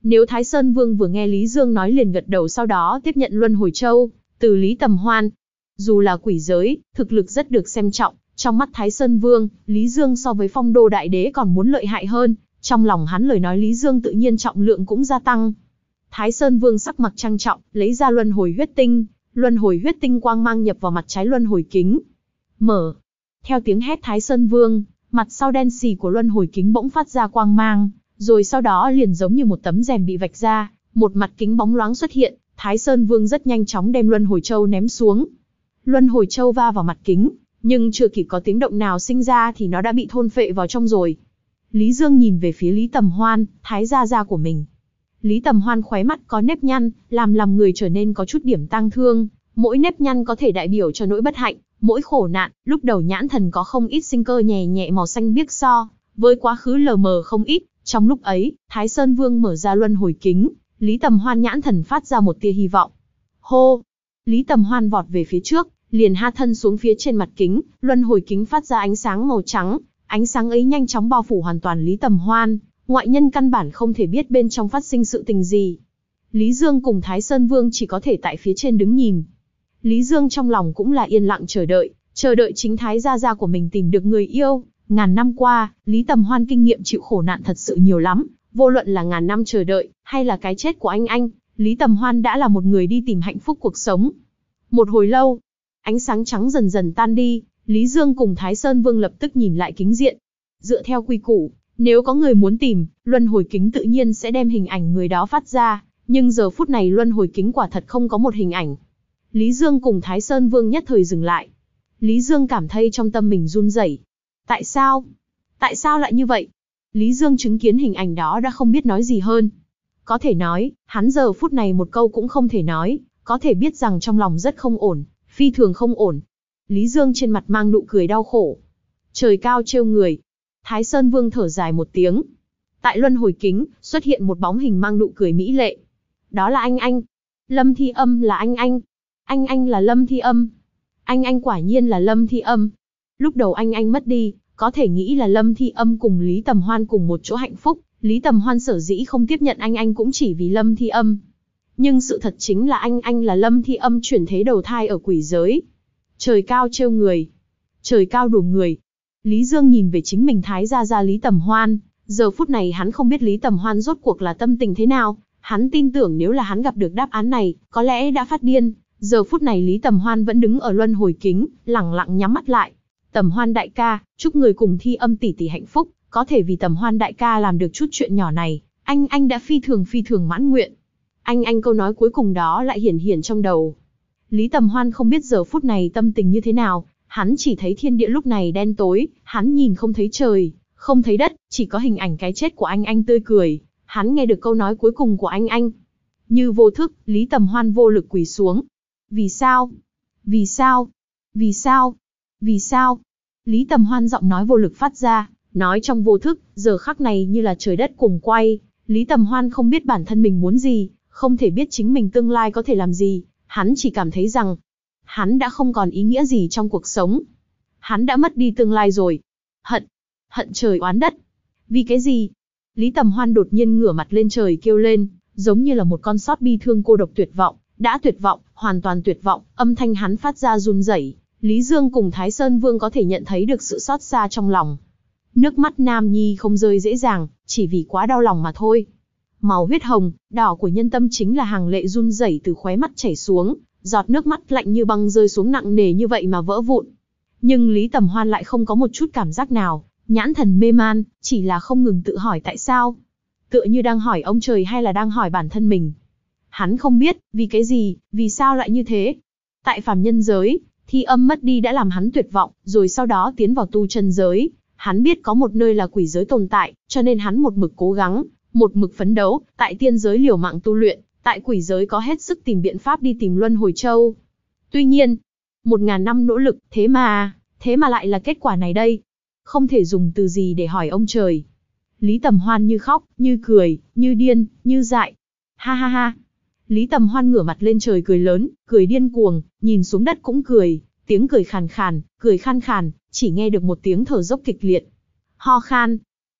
Nếu Thái Sơn Vương vừa nghe Lý Dương nói liền gật đầu, sau đó tiếp nhận Luân Hồi Châu từ Lý Tầm Hoan. Dù là quỷ giới, thực lực rất được xem trọng, trong mắt Thái Sơn Vương, Lý Dương so với Phong Đô Đại Đế còn muốn lợi hại hơn, trong lòng hắn lời nói Lý Dương tự nhiên trọng lượng cũng gia tăng. Thái Sơn Vương sắc mặt trang trọng, lấy ra Luân Hồi Huyết Tinh, Luân Hồi Huyết Tinh quang mang nhập vào mặt trái Luân Hồi Kính. Mở. Theo tiếng hét Thái Sơn Vương, mặt sau đen xì của Luân Hồi Kính bỗng phát ra quang mang, rồi sau đó liền giống như một tấm rèm bị vạch ra, một mặt kính bóng loáng xuất hiện, Thái Sơn Vương rất nhanh chóng đem Luân Hồi Châu ném xuống. Luân Hồi Châu va vào mặt kính, nhưng chưa kịp có tiếng động nào sinh ra thì nó đã bị thôn phệ vào trong rồi. Lý Dương nhìn về phía Lý Tầm Hoan, Thái gia gia của mình. Lý Tầm Hoan khóe mắt có nếp nhăn, làm làm người trở nên có chút điểm tang thương, mỗi nếp nhăn có thể đại biểu cho nỗi bất hạnh, mỗi khổ nạn, lúc đầu nhãn thần có không ít sinh cơ nhẹ nhẹ màu xanh biếc so với quá khứ lờ mờ không ít. Trong lúc ấy, Thái Sơn Vương mở ra Luân Hồi Kính, Lý Tầm Hoan nhãn thần phát ra một tia hy vọng. Hô! Lý Tầm Hoan vọt về phía trước, liền ha thân xuống phía trên mặt kính, Luân Hồi Kính phát ra ánh sáng màu trắng, ánh sáng ấy nhanh chóng bao phủ hoàn toàn Lý Tầm Hoan, ngoại nhân căn bản không thể biết bên trong phát sinh sự tình gì. Lý Dương cùng Thái Sơn Vương chỉ có thể tại phía trên đứng nhìn. Lý Dương trong lòng cũng là yên lặng chờ đợi, chờ đợi chính Thái gia gia của mình tìm được người yêu. Ngàn năm qua, Lý Tầm Hoan kinh nghiệm chịu khổ nạn thật sự nhiều lắm, vô luận là ngàn năm chờ đợi, hay là cái chết của anh anh, Lý Tầm Hoan đã là một người đi tìm hạnh phúc cuộc sống. Một hồi lâu, ánh sáng trắng dần dần tan đi, Lý Dương cùng Thái Sơn Vương lập tức nhìn lại kính diện. Dựa theo quy củ, nếu có người muốn tìm, Luân Hồi Kính tự nhiên sẽ đem hình ảnh người đó phát ra, nhưng giờ phút này Luân Hồi Kính quả thật không có một hình ảnh. Lý Dương cùng Thái Sơn Vương nhất thời dừng lại. Lý Dương cảm thấy trong tâm mình run rẩy. Tại sao? Tại sao lại như vậy? Lý Dương chứng kiến hình ảnh đó đã không biết nói gì hơn. Có thể nói, hắn giờ phút này một câu cũng không thể nói, có thể biết rằng trong lòng rất không ổn, phi thường không ổn. Lý Dương trên mặt mang nụ cười đau khổ. Trời cao trêu người. Thái Sơn Vương thở dài một tiếng. Tại Luân Hồi Kính, xuất hiện một bóng hình mang nụ cười mỹ lệ. Đó là anh anh. Lâm Thi Âm là anh anh. Anh anh là Lâm Thi Âm. Anh anh quả nhiên là Lâm Thi Âm. Lúc đầu anh anh mất đi, có thể nghĩ là Lâm Thi Âm cùng Lý Tầm Hoan cùng một chỗ hạnh phúc, Lý Tầm Hoan sở dĩ không tiếp nhận anh anh cũng chỉ vì Lâm Thi Âm. Nhưng sự thật chính là anh anh là Lâm Thi Âm chuyển thế đầu thai ở quỷ giới. Trời cao trêu người. Trời cao đùa người. Lý Dương nhìn về chính mình Thái gia gia Lý Tầm Hoan, giờ phút này hắn không biết Lý Tầm Hoan rốt cuộc là tâm tình thế nào, hắn tin tưởng nếu là hắn gặp được đáp án này, có lẽ đã phát điên. Giờ phút này Lý Tầm Hoan vẫn đứng ở Luân Hồi Kính, lẳng lặng nhắm mắt lại. Tầm Hoan đại ca, chúc người cùng Thi Âm tỷ tỷ hạnh phúc, có thể vì Tầm Hoan đại ca làm được chút chuyện nhỏ này, anh anh đã phi thường phi thường mãn nguyện. Anh anh câu nói cuối cùng đó lại hiển hiển trong đầu. Lý Tầm Hoan không biết giờ phút này tâm tình như thế nào, hắn chỉ thấy thiên địa lúc này đen tối, hắn nhìn không thấy trời, không thấy đất, chỉ có hình ảnh cái chết của anh anh tươi cười, hắn nghe được câu nói cuối cùng của anh anh. Như vô thức, Lý Tầm Hoan vô lực quỳ xuống. Vì sao? Vì sao? Vì sao? Vì sao? Lý Tầm Hoan giọng nói vô lực phát ra, nói trong vô thức, giờ khắc này như là trời đất cùng quay. Lý Tầm Hoan không biết bản thân mình muốn gì, không thể biết chính mình tương lai có thể làm gì, hắn chỉ cảm thấy rằng, hắn đã không còn ý nghĩa gì trong cuộc sống. Hắn đã mất đi tương lai rồi. Hận, hận trời oán đất. Vì cái gì? Lý Tầm Hoan đột nhiên ngửa mặt lên trời kêu lên, giống như là một con sót bi thương cô độc tuyệt vọng, đã tuyệt vọng, hoàn toàn tuyệt vọng, âm thanh hắn phát ra run rẩy. Lý Dương cùng Thái Sơn Vương có thể nhận thấy được sự xót xa trong lòng. Nước mắt nam nhi không rơi dễ dàng, chỉ vì quá đau lòng mà thôi. Màu huyết hồng, đỏ của nhân tâm chính là hàng lệ run rẩy từ khóe mắt chảy xuống, giọt nước mắt lạnh như băng rơi xuống nặng nề như vậy mà vỡ vụn. Nhưng Lý Tầm Hoan lại không có một chút cảm giác nào, nhãn thần mê man, chỉ là không ngừng tự hỏi tại sao. Tựa như đang hỏi ông trời hay là đang hỏi bản thân mình. Hắn không biết, vì cái gì, vì sao lại như thế. Tại phàm nhân giới, Thi Âm mất đi đã làm hắn tuyệt vọng, rồi sau đó tiến vào tu chân giới. Hắn biết có một nơi là quỷ giới tồn tại, cho nên hắn một mực cố gắng, một mực phấn đấu, tại tiên giới liều mạng tu luyện, tại quỷ giới có hết sức tìm biện pháp đi tìm Luân Hồi Châu. Tuy nhiên, một ngàn năm nỗ lực, thế mà, thế mà lại là kết quả này đây. Không thể dùng từ gì để hỏi ông trời. Lý Tầm Hoan như khóc, như cười, như điên, như dại. Ha ha ha. Lý Tầm Hoan ngửa mặt lên trời cười lớn, cười điên cuồng, nhìn xuống đất cũng cười, tiếng cười khàn khàn, cười khan khàn, chỉ nghe được một tiếng thở dốc kịch liệt. Ho khan.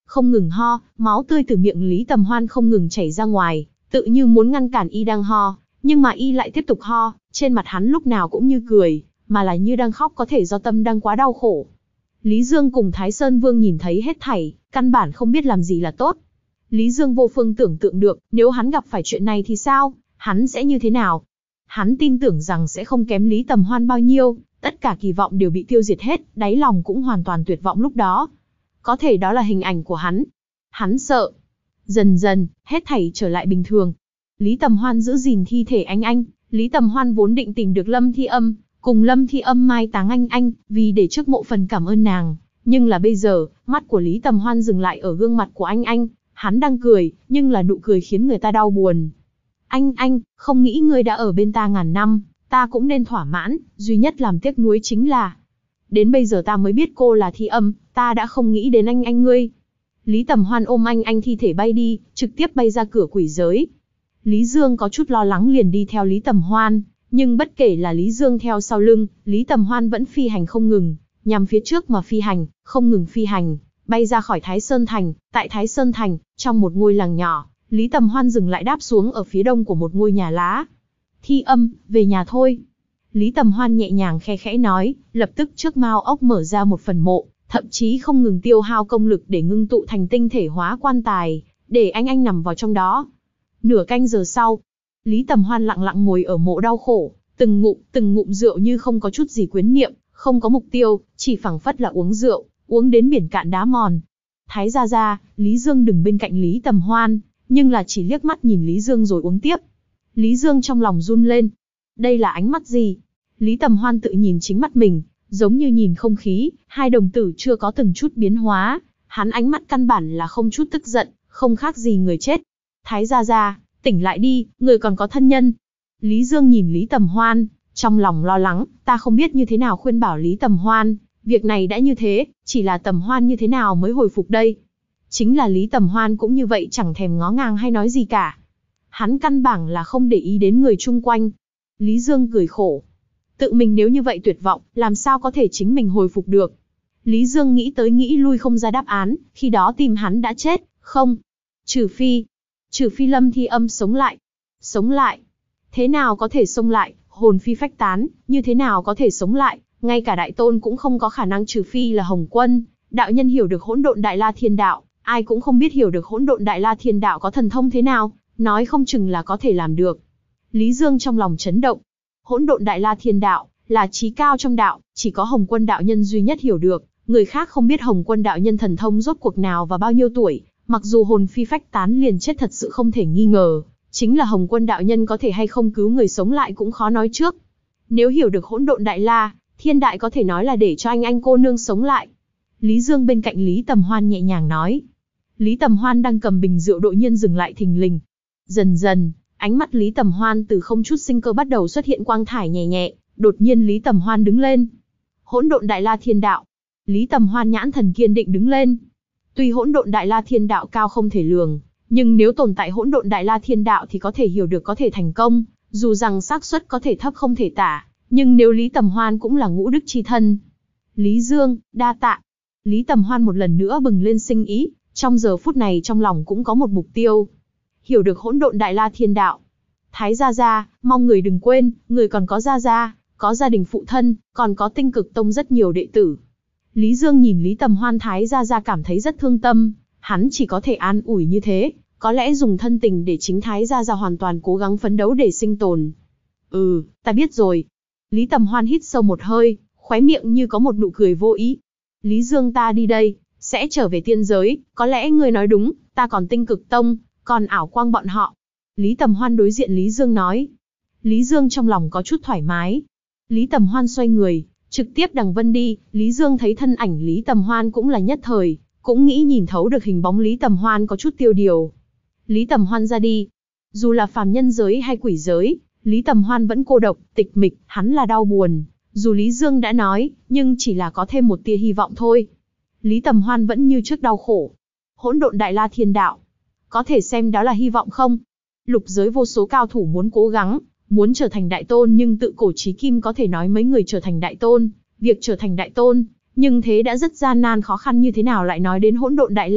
không ngừng ho, máu tươi từ miệng Lý Tầm Hoan không ngừng chảy ra ngoài, tự như muốn ngăn cản y đang ho, nhưng mà y lại tiếp tục ho, trên mặt hắn lúc nào cũng như cười, mà là như đang khóc, có thể do tâm đang quá đau khổ. Lý Dương cùng Thái Sơn Vương nhìn thấy hết thảy, căn bản không biết làm gì là tốt. Lý Dương vô phương tưởng tượng được, nếu hắn gặp phải chuyện này thì sao, hắn sẽ như thế nào. Hắn tin tưởng rằng sẽ không kém Lý Tầm Hoan bao nhiêu, tất cả kỳ vọng đều bị tiêu diệt hết, đáy lòng cũng hoàn toàn tuyệt vọng lúc đó. Có thể đó là hình ảnh của hắn. Hắn sợ. Dần dần, hết thảy trở lại bình thường. Lý Tầm Hoan giữ gìn thi thể anh anh, Lý Tầm Hoan vốn định tìm được Lâm Thi Âm, cùng Lâm Thi Âm mai táng anh anh, vì để trước mộ phần cảm ơn nàng. Nhưng là bây giờ, mắt của Lý Tầm Hoan dừng lại ở gương mặt của anh anh, hắn đang cười, nhưng là nụ cười khiến người ta đau buồn. Anh anh, không nghĩ ngươi đã ở bên ta ngàn năm, ta cũng nên thỏa mãn, duy nhất làm tiếc nuối chính là đến bây giờ ta mới biết cô là Thi Âm, ta đã không nghĩ đến anh anh ngươi. Lý Tầm Hoan ôm anh anh thi thể bay đi, trực tiếp bay ra cửa quỷ giới. Lý Dương có chút lo lắng liền đi theo Lý Tầm Hoan, nhưng bất kể là Lý Dương theo sau lưng, Lý Tầm Hoan vẫn phi hành không ngừng, nhằm phía trước mà phi hành, không ngừng phi hành, bay ra khỏi Thái Sơn Thành. Tại Thái Sơn Thành, trong một ngôi làng nhỏ, Lý Tầm Hoan dừng lại đáp xuống ở phía đông của một ngôi nhà lá. Thi Âm, về nhà thôi. Lý Tầm Hoan nhẹ nhàng khe khẽ nói, lập tức trước mao ốc mở ra một phần mộ, thậm chí không ngừng tiêu hao công lực để ngưng tụ thành tinh thể hóa quan tài, để anh anh nằm vào trong đó. Nửa canh giờ sau, Lý Tầm Hoan lặng lặng ngồi ở mộ đau khổ, từng ngụm, từng ngụm rượu như không có chút gì quyến niệm, không có mục tiêu, chỉ phảng phất là uống rượu, uống đến biển cạn đá mòn. Thái gia gia, Lý Dương đứng bên cạnh Lý Tầm Hoan, nhưng là chỉ liếc mắt nhìn Lý Dương rồi uống tiếp. Lý Dương trong lòng run lên. Đây là ánh mắt gì? Lý Tầm Hoan tự nhìn chính mắt mình, giống như nhìn không khí, hai đồng tử chưa có từng chút biến hóa, hắn ánh mắt căn bản là không chút tức giận, không khác gì người chết. Thái gia gia, tỉnh lại đi, người còn có thân nhân. Lý Dương nhìn Lý Tầm Hoan, trong lòng lo lắng, ta không biết như thế nào khuyên bảo Lý Tầm Hoan, việc này đã như thế, chỉ là Tầm Hoan như thế nào mới hồi phục đây. Chính là Lý Tầm Hoan cũng như vậy, chẳng thèm ngó ngàng hay nói gì cả. Hắn căn bản là không để ý đến người chung quanh. Lý Dương cười khổ. Tự mình nếu như vậy tuyệt vọng, làm sao có thể chính mình hồi phục được. Lý Dương nghĩ tới nghĩ lui không ra đáp án, khi đó tìm hắn đã chết, không. Trừ phi, trừ phi Lâm Thi Âm sống lại. Sống lại. Thế nào có thể sống lại, hồn phi phách tán, như thế nào có thể sống lại, ngay cả Đại Tôn cũng không có khả năng, trừ phi là Hồng Quân, đạo nhân hiểu được hỗn độn Đại La Thiên Đạo, ai cũng không biết hiểu được hỗn độn Đại La Thiên Đạo có thần thông thế nào, nói không chừng là có thể làm được. Lý Dương trong lòng chấn động. Hỗn độn Đại La Thiên Đạo là chí cao trong đạo, chỉ có Hồng Quân đạo nhân duy nhất hiểu được, người khác không biết Hồng Quân đạo nhân thần thông rốt cuộc nào và bao nhiêu tuổi, mặc dù hồn phi phách tán liền chết thật sự không thể nghi ngờ, chính là Hồng Quân đạo nhân có thể hay không cứu người sống lại cũng khó nói trước. Nếu hiểu được hỗn độn Đại La Thiên Đại có thể nói là để cho anh anh cô nương sống lại. Lý Dương bên cạnh Lý Tầm Hoan nhẹ nhàng nói. Lý Tầm Hoan đang cầm bình rượu đột nhiên dừng lại thình lình. Dần dần, ánh mắt Lý Tầm Hoan từ không chút sinh cơ bắt đầu xuất hiện quang thải nhẹ nhẹ, đột nhiên Lý Tầm Hoan đứng lên. Hỗn độn Đại La Thiên Đạo. Lý Tầm Hoan nhãn thần kiên định đứng lên. Tuy hỗn độn Đại La Thiên Đạo cao không thể lường, nhưng nếu tồn tại hỗn độn Đại La Thiên Đạo thì có thể hiểu được, có thể thành công, dù rằng xác suất có thể thấp không thể tả, nhưng nếu Lý Tầm Hoan cũng là ngũ đức chi thân. Lý Dương, đa tạ. Lý Tầm Hoan một lần nữa bừng lên sinh ý, trong giờ phút này trong lòng cũng có một mục tiêu. Hiểu được hỗn độn Đại La Thiên Đạo. Thái gia gia, mong người đừng quên, người còn có gia gia, có gia đình phụ thân, còn có Tinh Cực Tông rất nhiều đệ tử. Lý Dương nhìn Lý Tầm Hoan Thái gia gia cảm thấy rất thương tâm, hắn chỉ có thể an ủi như thế, có lẽ dùng thân tình để chính Thái gia gia hoàn toàn cố gắng phấn đấu để sinh tồn. Ừ, ta biết rồi. Lý Tầm Hoan hít sâu một hơi, khóe miệng như có một nụ cười vô ý. Lý Dương, ta đi đây, sẽ trở về tiên giới, có lẽ ngươi nói đúng, ta còn Tinh Cực Tông, còn ảo quang bọn họ. Lý Tầm Hoan đối diện Lý Dương nói. Lý Dương trong lòng có chút thoải mái. Lý Tầm Hoan xoay người, trực tiếp đằng vân đi. Lý Dương thấy thân ảnh Lý Tầm Hoan cũng là nhất thời, cũng nghĩ nhìn thấu được hình bóng Lý Tầm Hoan có chút tiêu điều. Lý Tầm Hoan ra đi. Dù là phàm nhân giới hay quỷ giới, Lý Tầm Hoan vẫn cô độc, tịch mịch, hắn là đau buồn. Dù Lý Dương đã nói, nhưng chỉ là có thêm một tia hy vọng thôi. Lý Tầm Hoan vẫn như trước đau khổ. Hỗn độn Đại La Thiên Đạo. Có thể xem đó là hy vọng không? Lục giới vô số cao thủ muốn cố gắng, muốn trở thành đại tôn, nhưng tự cổ chí kim có thể nói mấy người trở thành đại tôn. Việc trở thành đại tôn, nhưng thế đã rất gian nan khó khăn, như thế nào lại nói đến hỗn độn Đại La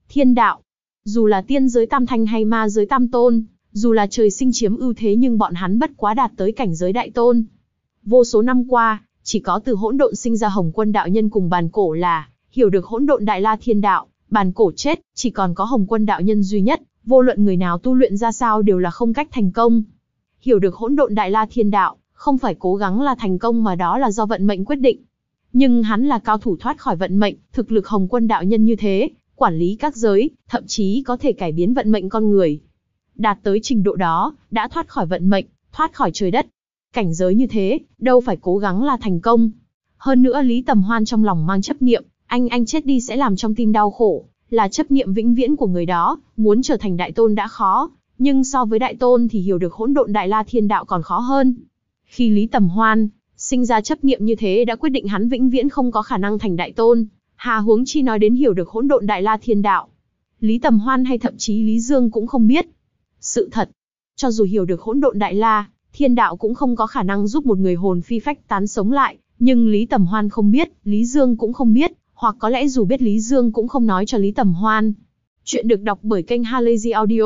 Thiên đạo. Dù là tiên giới tam thanh hay ma giới tam tôn, dù là trời sinh chiếm ưu thế nhưng bọn hắn bất quá đạt tới cảnh giới đại tôn. Vô số năm qua, chỉ có từ hỗn độn sinh ra Hồng Quân đạo nhân cùng Bàn Cổ là hiểu được hỗn độn đại la thiên đạo. Bàn Cổ chết, chỉ còn có Hồng Quân đạo nhân duy nhất, vô luận người nào tu luyện ra sao đều là không cách thành công. Hiểu được hỗn độn đại la thiên đạo, không phải cố gắng là thành công mà đó là do vận mệnh quyết định. Nhưng hắn là cao thủ thoát khỏi vận mệnh, thực lực Hồng Quân đạo nhân như thế, quản lý các giới, thậm chí có thể cải biến vận mệnh con người. Đạt tới trình độ đó, đã thoát khỏi vận mệnh, thoát khỏi trời đất. Cảnh giới như thế, đâu phải cố gắng là thành công. Hơn nữa Lý Tầm Hoan trong lòng mang chấp niệm, anh anh chết đi sẽ làm trong tim đau khổ, là chấp niệm vĩnh viễn của người đó, muốn trở thành đại tôn đã khó, nhưng so với đại tôn thì hiểu được hỗn độn đại la thiên đạo còn khó hơn. Khi Lý Tầm Hoan sinh ra chấp niệm như thế đã quyết định hắn vĩnh viễn không có khả năng thành đại tôn, hà huống chi nói đến hiểu được hỗn độn đại la thiên đạo. Lý Tầm Hoan hay thậm chí Lý Dương cũng không biết. Sự thật, cho dù hiểu được hỗn độn đại la thiên đạo cũng không có khả năng giúp một người hồn phi phách tán sống lại, nhưng Lý Tầm Hoan không biết, Lý Dương cũng không biết, hoặc có lẽ dù biết Lý Dương cũng không nói cho Lý Tầm Hoan. Chuyện được đọc bởi kênh Halazy Audio.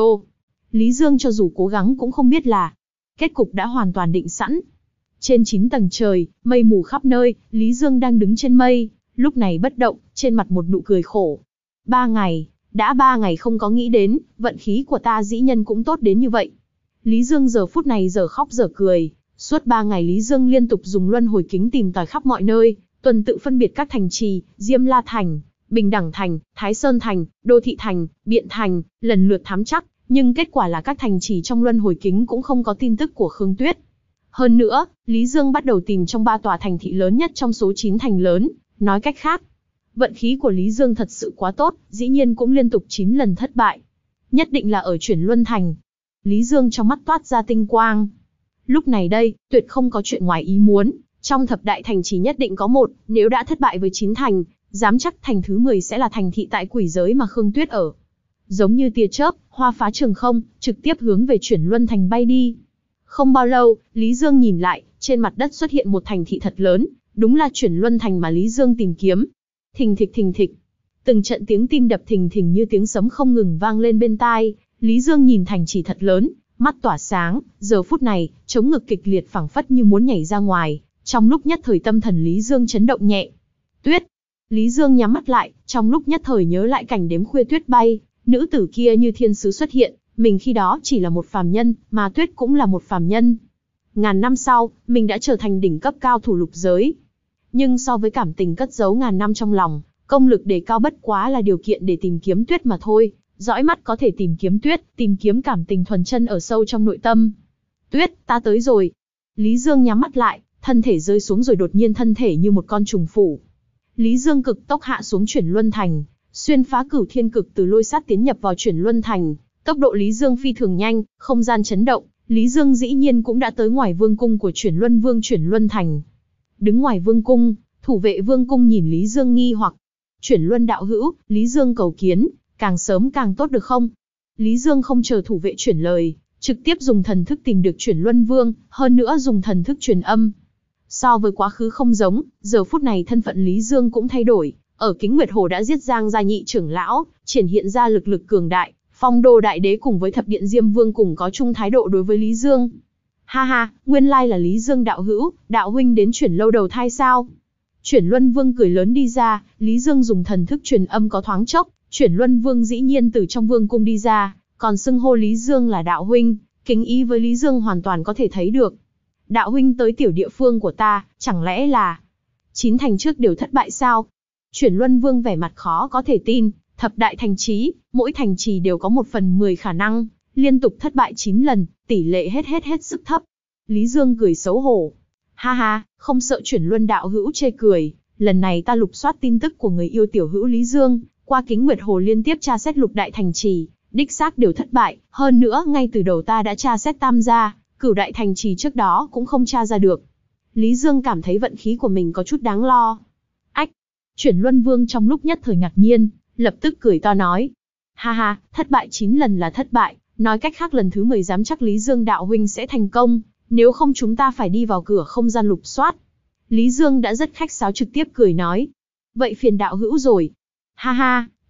Lý Dương cho dù cố gắng cũng không biết là kết cục đã hoàn toàn định sẵn. Trên chín tầng trời, mây mù khắp nơi, Lý Dương đang đứng trên mây, lúc này bất động, trên mặt một nụ cười khổ. Ba ngày, đã ba ngày không có nghĩ đến, vận khí của ta dĩ nhân cũng tốt đến như vậy. Lý Dương giờ phút này giờ khóc giờ cười, suốt ba ngày Lý Dương liên tục dùng luân hồi kính tìm tòi khắp mọi nơi, tuần tự phân biệt các thành trì, Diêm La Thành, Bình Đẳng Thành, Thái Sơn Thành, Đô Thị Thành, Biện Thành, lần lượt thám chắc, nhưng kết quả là các thành trì trong luân hồi kính cũng không có tin tức của Khương Tuyết. Hơn nữa, Lý Dương bắt đầu tìm trong ba tòa thành thị lớn nhất trong số chín thành lớn, nói cách khác, vận khí của Lý Dương thật sự quá tốt, dĩ nhiên cũng liên tục chín lần thất bại. Nhất định là ở Chuyển Luân Thành. Lý Dương trong mắt toát ra tinh quang. Lúc này đây, tuyệt không có chuyện ngoài ý muốn, trong thập đại thành chỉ nhất định có một, nếu đã thất bại với chín thành, dám chắc thành thứ mười sẽ là thành thị tại quỷ giới mà Khương Tuyết ở. Giống như tia chớp, hoa phá trường không, trực tiếp hướng về Chuyển Luân Thành bay đi. Không bao lâu, Lý Dương nhìn lại, trên mặt đất xuất hiện một thành thị thật lớn, đúng là Chuyển Luân Thành mà Lý Dương tìm kiếm. Thình thịch thình thịch, từng trận tiếng tim đập thình thình như tiếng sấm không ngừng vang lên bên tai. Lý Dương nhìn thành trì thật lớn, mắt tỏa sáng, giờ phút này, chống ngực kịch liệt phảng phất như muốn nhảy ra ngoài, trong lúc nhất thời tâm thần Lý Dương chấn động nhẹ. Tuyết. Lý Dương nhắm mắt lại, trong lúc nhất thời nhớ lại cảnh đêm khuya tuyết bay, nữ tử kia như thiên sứ xuất hiện, mình khi đó chỉ là một phàm nhân, mà Tuyết cũng là một phàm nhân. Ngàn năm sau, mình đã trở thành đỉnh cấp cao thủ lục giới. Nhưng so với cảm tình cất giấu ngàn năm trong lòng, công lực đề cao bất quá là điều kiện để tìm kiếm Tuyết mà thôi. Dõi mắt có thể tìm kiếm Tuyết, tìm kiếm cảm tình thuần chân ở sâu trong nội tâm. Tuyết, ta tới rồi. Lý Dương nhắm mắt lại, thân thể rơi xuống rồi đột nhiên thân thể như một con trùng phủ. Lý Dương cực tốc hạ xuống Chuyển Luân Thành, xuyên phá cửu thiên cực từ lôi sát tiến nhập vào Chuyển Luân Thành. Tốc độ Lý Dương phi thường nhanh, không gian chấn động, Lý Dương dĩ nhiên cũng đã tới ngoài vương cung của Chuyển Luân Vương Chuyển Luân Thành. Đứng ngoài vương cung, thủ vệ vương cung nhìn Lý Dương nghi hoặc. Chuyển Luân đạo hữu, Lý Dương cầu kiến, càng sớm càng tốt được không? Lý Dương không chờ thủ vệ chuyển lời, trực tiếp dùng thần thức tìm được Chuyển Luân Vương, hơn nữa dùng thần thức truyền âm. So với quá khứ không giống, giờ phút này thân phận Lý Dương cũng thay đổi, ở Kính Nguyệt Hồ đã giết Giang gia nhị trưởng lão, triển hiện ra lực lực cường đại, Phong Đô Đại Đế cùng với Thập Điện Diêm Vương cùng có chung thái độ đối với Lý Dương. Ha ha, nguyên lai là Lý Dương đạo hữu, đạo huynh đến Chuyển lâu đầu thai sao? Chuyển Luân Vương cười lớn đi ra, Lý Dương dùng thần thức truyền âm có thoáng chốc, Chuyển Luân Vương dĩ nhiên từ trong vương cung đi ra, còn xưng hô Lý Dương là đạo huynh, kính ý với Lý Dương hoàn toàn có thể thấy được. Đạo huynh tới tiểu địa phương của ta, chẳng lẽ là chín thành trước đều thất bại sao? Chuyển Luân Vương vẻ mặt khó có thể tin, thập đại thành trì, mỗi thành trì đều có một phần mười khả năng, liên tục thất bại chín lần, tỷ lệ hết hết hết sức thấp. Lý Dương cười xấu hổ. Ha ha, không sợ Chuyển Luân đạo hữu chê cười, lần này ta lục soát tin tức của người yêu tiểu hữu Lý Dương, qua Kính Nguyệt Hồ liên tiếp tra xét lục đại thành trì, đích xác đều thất bại, hơn nữa ngay từ đầu ta đã tra xét tam gia, cửu đại thành trì trước đó cũng không tra ra được. Lý Dương cảm thấy vận khí của mình có chút đáng lo. Ách! Chuyển Luân Vương trong lúc nhất thời ngạc nhiên, lập tức cười to nói. Ha ha, thất bại chín lần là thất bại, nói cách khác lần thứ mười dám chắc Lý Dương đạo huynh sẽ thành công, nếu không chúng ta phải đi vào cửa không gian lục soát. Lý Dương đã rất khách sáo trực tiếp cười nói. Vậy phiền đạo hữu rồi. Ha ha,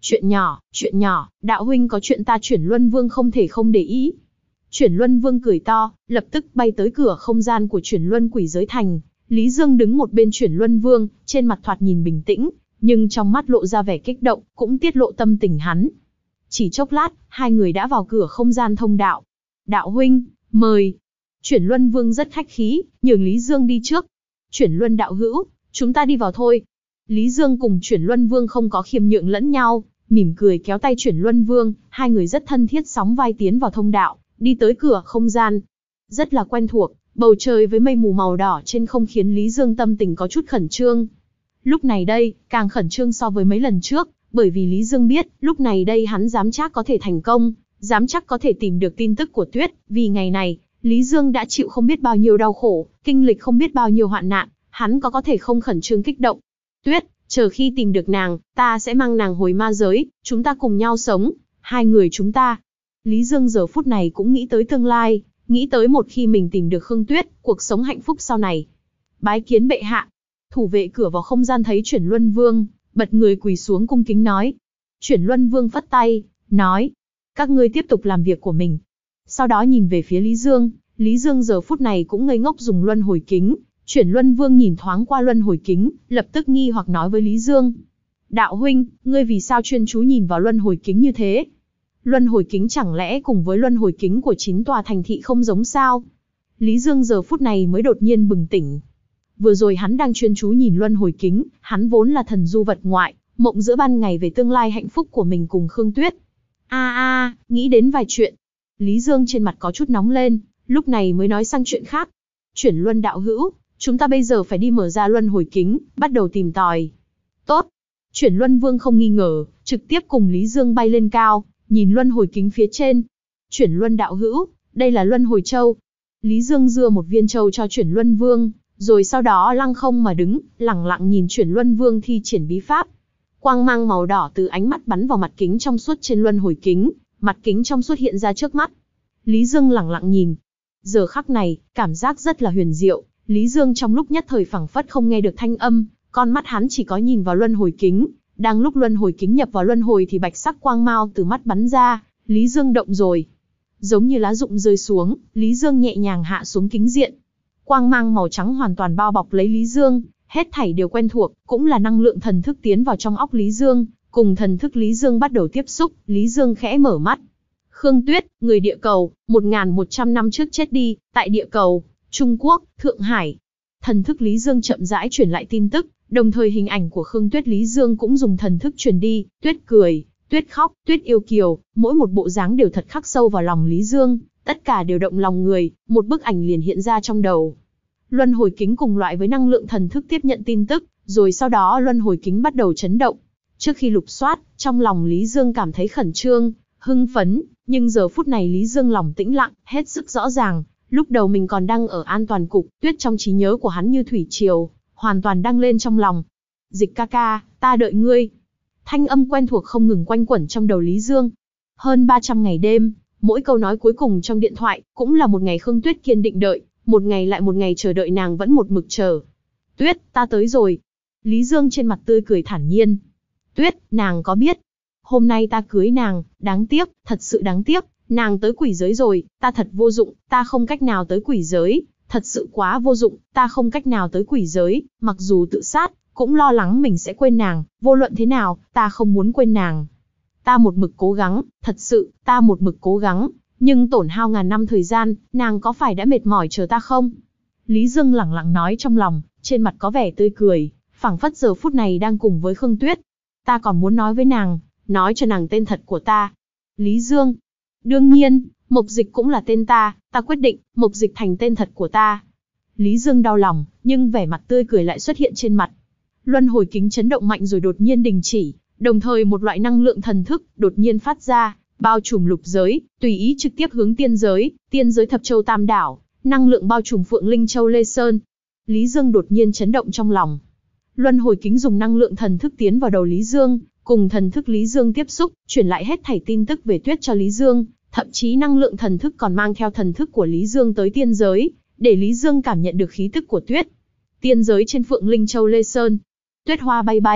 Chuyện nhỏ, chuyện nhỏ, đạo huynh có chuyện ta Chuyển Luân Vương không thể không để ý. Chuyển Luân Vương cười to, lập tức bay tới cửa không gian của Chuyển Luân Quỷ Giới Thành. Lý Dương đứng một bên Chuyển Luân Vương, trên mặt thoạt nhìn bình tĩnh, nhưng trong mắt lộ ra vẻ kích động, cũng tiết lộ tâm tình hắn. Chỉ chốc lát, hai người đã vào cửa không gian thông đạo. Đạo huynh, mời. Chuyển Luân Vương rất khách khí, nhường Lý Dương đi trước. Chuyển Luân đạo hữu, chúng ta đi vào thôi. Lý Dương cùng Chuyển Luân Vương không có khiêm nhượng lẫn nhau, mỉm cười kéo tay Chuyển Luân Vương, hai người rất thân thiết sóng vai tiến vào thông đạo, đi tới cửa không gian. Rất là quen thuộc, bầu trời với mây mù màu đỏ trên không khiến Lý Dương tâm tình có chút khẩn trương. Lúc này đây, càng khẩn trương so với mấy lần trước, bởi vì Lý Dương biết, lúc này đây hắn dám chắc có thể thành công, dám chắc có thể tìm được tin tức của Tuyết, vì ngày này, Lý Dương đã chịu không biết bao nhiêu đau khổ, kinh lịch không biết bao nhiêu hoạn nạn, hắn có có thể không khẩn trương kích động. Tuyết, chờ khi tìm được nàng, ta sẽ mang nàng hồi ma giới, chúng ta cùng nhau sống, hai người chúng ta. Lý Dương giờ phút này cũng nghĩ tới tương lai, nghĩ tới một khi mình tìm được Khương Tuyết, cuộc sống hạnh phúc sau này. Bái kiến bệ hạ. Thủ vệ cửa vào không gian thấy Chuyển Luân Vương, bật người quỳ xuống cung kính nói. Chuyển Luân Vương phất tay, nói, các ngươi tiếp tục làm việc của mình. Sau đó nhìn về phía Lý Dương, Lý Dương giờ phút này cũng ngây ngốc dùng luân hồi kính. Chuyển Luân Vương nhìn thoáng qua luân hồi kính, lập tức nghi hoặc nói với Lý Dương. Đạo huynh, ngươi vì sao chuyên chú nhìn vào luân hồi kính như thế? Luân hồi kính chẳng lẽ cùng với luân hồi kính của chín tòa thành thị không giống sao? Lý Dương giờ phút này mới đột nhiên bừng tỉnh. Vừa rồi hắn đang chuyên chú nhìn luân hồi kính, hắn vốn là thần du vật ngoại, mộng giữa ban ngày về tương lai hạnh phúc của mình cùng Khương Tuyết. A a, nghĩ đến vài chuyện. Lý Dương trên mặt có chút nóng lên, lúc này mới nói sang chuyện khác. Chuyển Luân đạo hữu, chúng ta bây giờ phải đi mở ra luân hồi kính, bắt đầu tìm tòi. Tốt. Chuyển Luân Vương không nghi ngờ, trực tiếp cùng Lý Dương bay lên cao, nhìn luân hồi kính phía trên. Chuyển Luân đạo hữu, đây là luân hồi châu. Lý Dương dưa một viên châu cho Chuyển Luân Vương, rồi sau đó lăng không mà đứng, lẳng lặng nhìn Chuyển Luân Vương thi triển bí pháp. Quang mang màu đỏ từ ánh mắt bắn vào mặt kính trong suốt trên luân hồi kính, mặt kính trong suốt hiện ra trước mắt. Lý Dương lẳng lặng nhìn. Giờ khắc này, cảm giác rất là huyền diệu. Lý Dương trong lúc nhất thời phảng phất không nghe được thanh âm, con mắt hắn chỉ có nhìn vào luân hồi kính. Đang lúc luân hồi kính nhập vào luân hồi thì bạch sắc quang mao từ mắt bắn ra, Lý Dương động rồi. Giống như lá rụng rơi xuống, Lý Dương nhẹ nhàng hạ xuống kính diện. Quang mang màu trắng hoàn toàn bao bọc lấy Lý Dương, hết thảy đều quen thuộc, cũng là năng lượng thần thức tiến vào trong óc Lý Dương, cùng thần thức Lý Dương bắt đầu tiếp xúc, Lý Dương khẽ mở mắt. Khương Tuyết, người địa cầu, một nghìn một trăm năm trước chết đi, tại địa cầu, Trung Quốc, Thượng Hải. Thần thức Lý Dương chậm rãi truyền lại tin tức, đồng thời hình ảnh của Khương Tuyết Lý Dương cũng dùng thần thức truyền đi, Tuyết cười, Tuyết khóc, Tuyết yêu kiều, mỗi một bộ dáng đều thật khắc sâu vào lòng Lý Dương, tất cả đều động lòng người, một bức ảnh liền hiện ra trong đầu. Luân hồi kính cùng loại với năng lượng thần thức tiếp nhận tin tức, rồi sau đó luân hồi kính bắt đầu chấn động. Trước khi lục soát, trong lòng Lý Dương cảm thấy khẩn trương, hưng phấn, nhưng giờ phút này Lý Dương lòng tĩnh lặng, hết sức rõ ràng, lúc đầu mình còn đang ở an toàn cục, Tuyết trong trí nhớ của hắn như thủy triều, hoàn toàn đăng lên trong lòng. Dịch ca ca, ta đợi ngươi. Thanh âm quen thuộc không ngừng quanh quẩn trong đầu Lý Dương. Hơn ba trăm ngày đêm, mỗi câu nói cuối cùng trong điện thoại, cũng là một ngày Khương Tuyết kiên định đợi, một ngày lại một ngày chờ đợi nàng vẫn một mực chờ. Tuyết, ta tới rồi. Lý Dương trên mặt tươi cười thản nhiên. Tuyết, nàng có biết, hôm nay ta cưới nàng, đáng tiếc, thật sự đáng tiếc, nàng tới quỷ giới rồi, ta thật vô dụng, ta không cách nào tới quỷ giới, thật sự quá vô dụng, ta không cách nào tới quỷ giới, mặc dù tự sát, cũng lo lắng mình sẽ quên nàng, vô luận thế nào, ta không muốn quên nàng. Ta một mực cố gắng, thật sự, ta một mực cố gắng, nhưng tổn hao ngàn năm thời gian, nàng có phải đã mệt mỏi chờ ta không? Lý Dương lẳng lặng nói trong lòng, trên mặt có vẻ tươi cười, phảng phất giờ phút này đang cùng với Khương Tuyết. Ta còn muốn nói với nàng, nói cho nàng tên thật của ta. Lý Dương. Đương nhiên, Mộc Dịch cũng là tên ta, ta quyết định, Mộc Dịch thành tên thật của ta. Lý Dương đau lòng, nhưng vẻ mặt tươi cười lại xuất hiện trên mặt. Luân hồi kính chấn động mạnh rồi đột nhiên đình chỉ, đồng thời một loại năng lượng thần thức đột nhiên phát ra, bao trùm lục giới, tùy ý trực tiếp hướng tiên giới, tiên giới thập châu tam đảo, năng lượng bao trùm Phượng Linh Châu Lê Sơn. Lý Dương đột nhiên chấn động trong lòng. Luân hồi kính dùng năng lượng thần thức tiến vào đầu Lý Dương, cùng thần thức Lý Dương tiếp xúc, truyền lại hết thảy tin tức về Tuyết cho Lý Dương, thậm chí năng lượng thần thức còn mang theo thần thức của Lý Dương tới tiên giới, để Lý Dương cảm nhận được khí tức của Tuyết. Tiên giới trên Phượng Linh Châu Lê Sơn, tuyết hoa bay bay,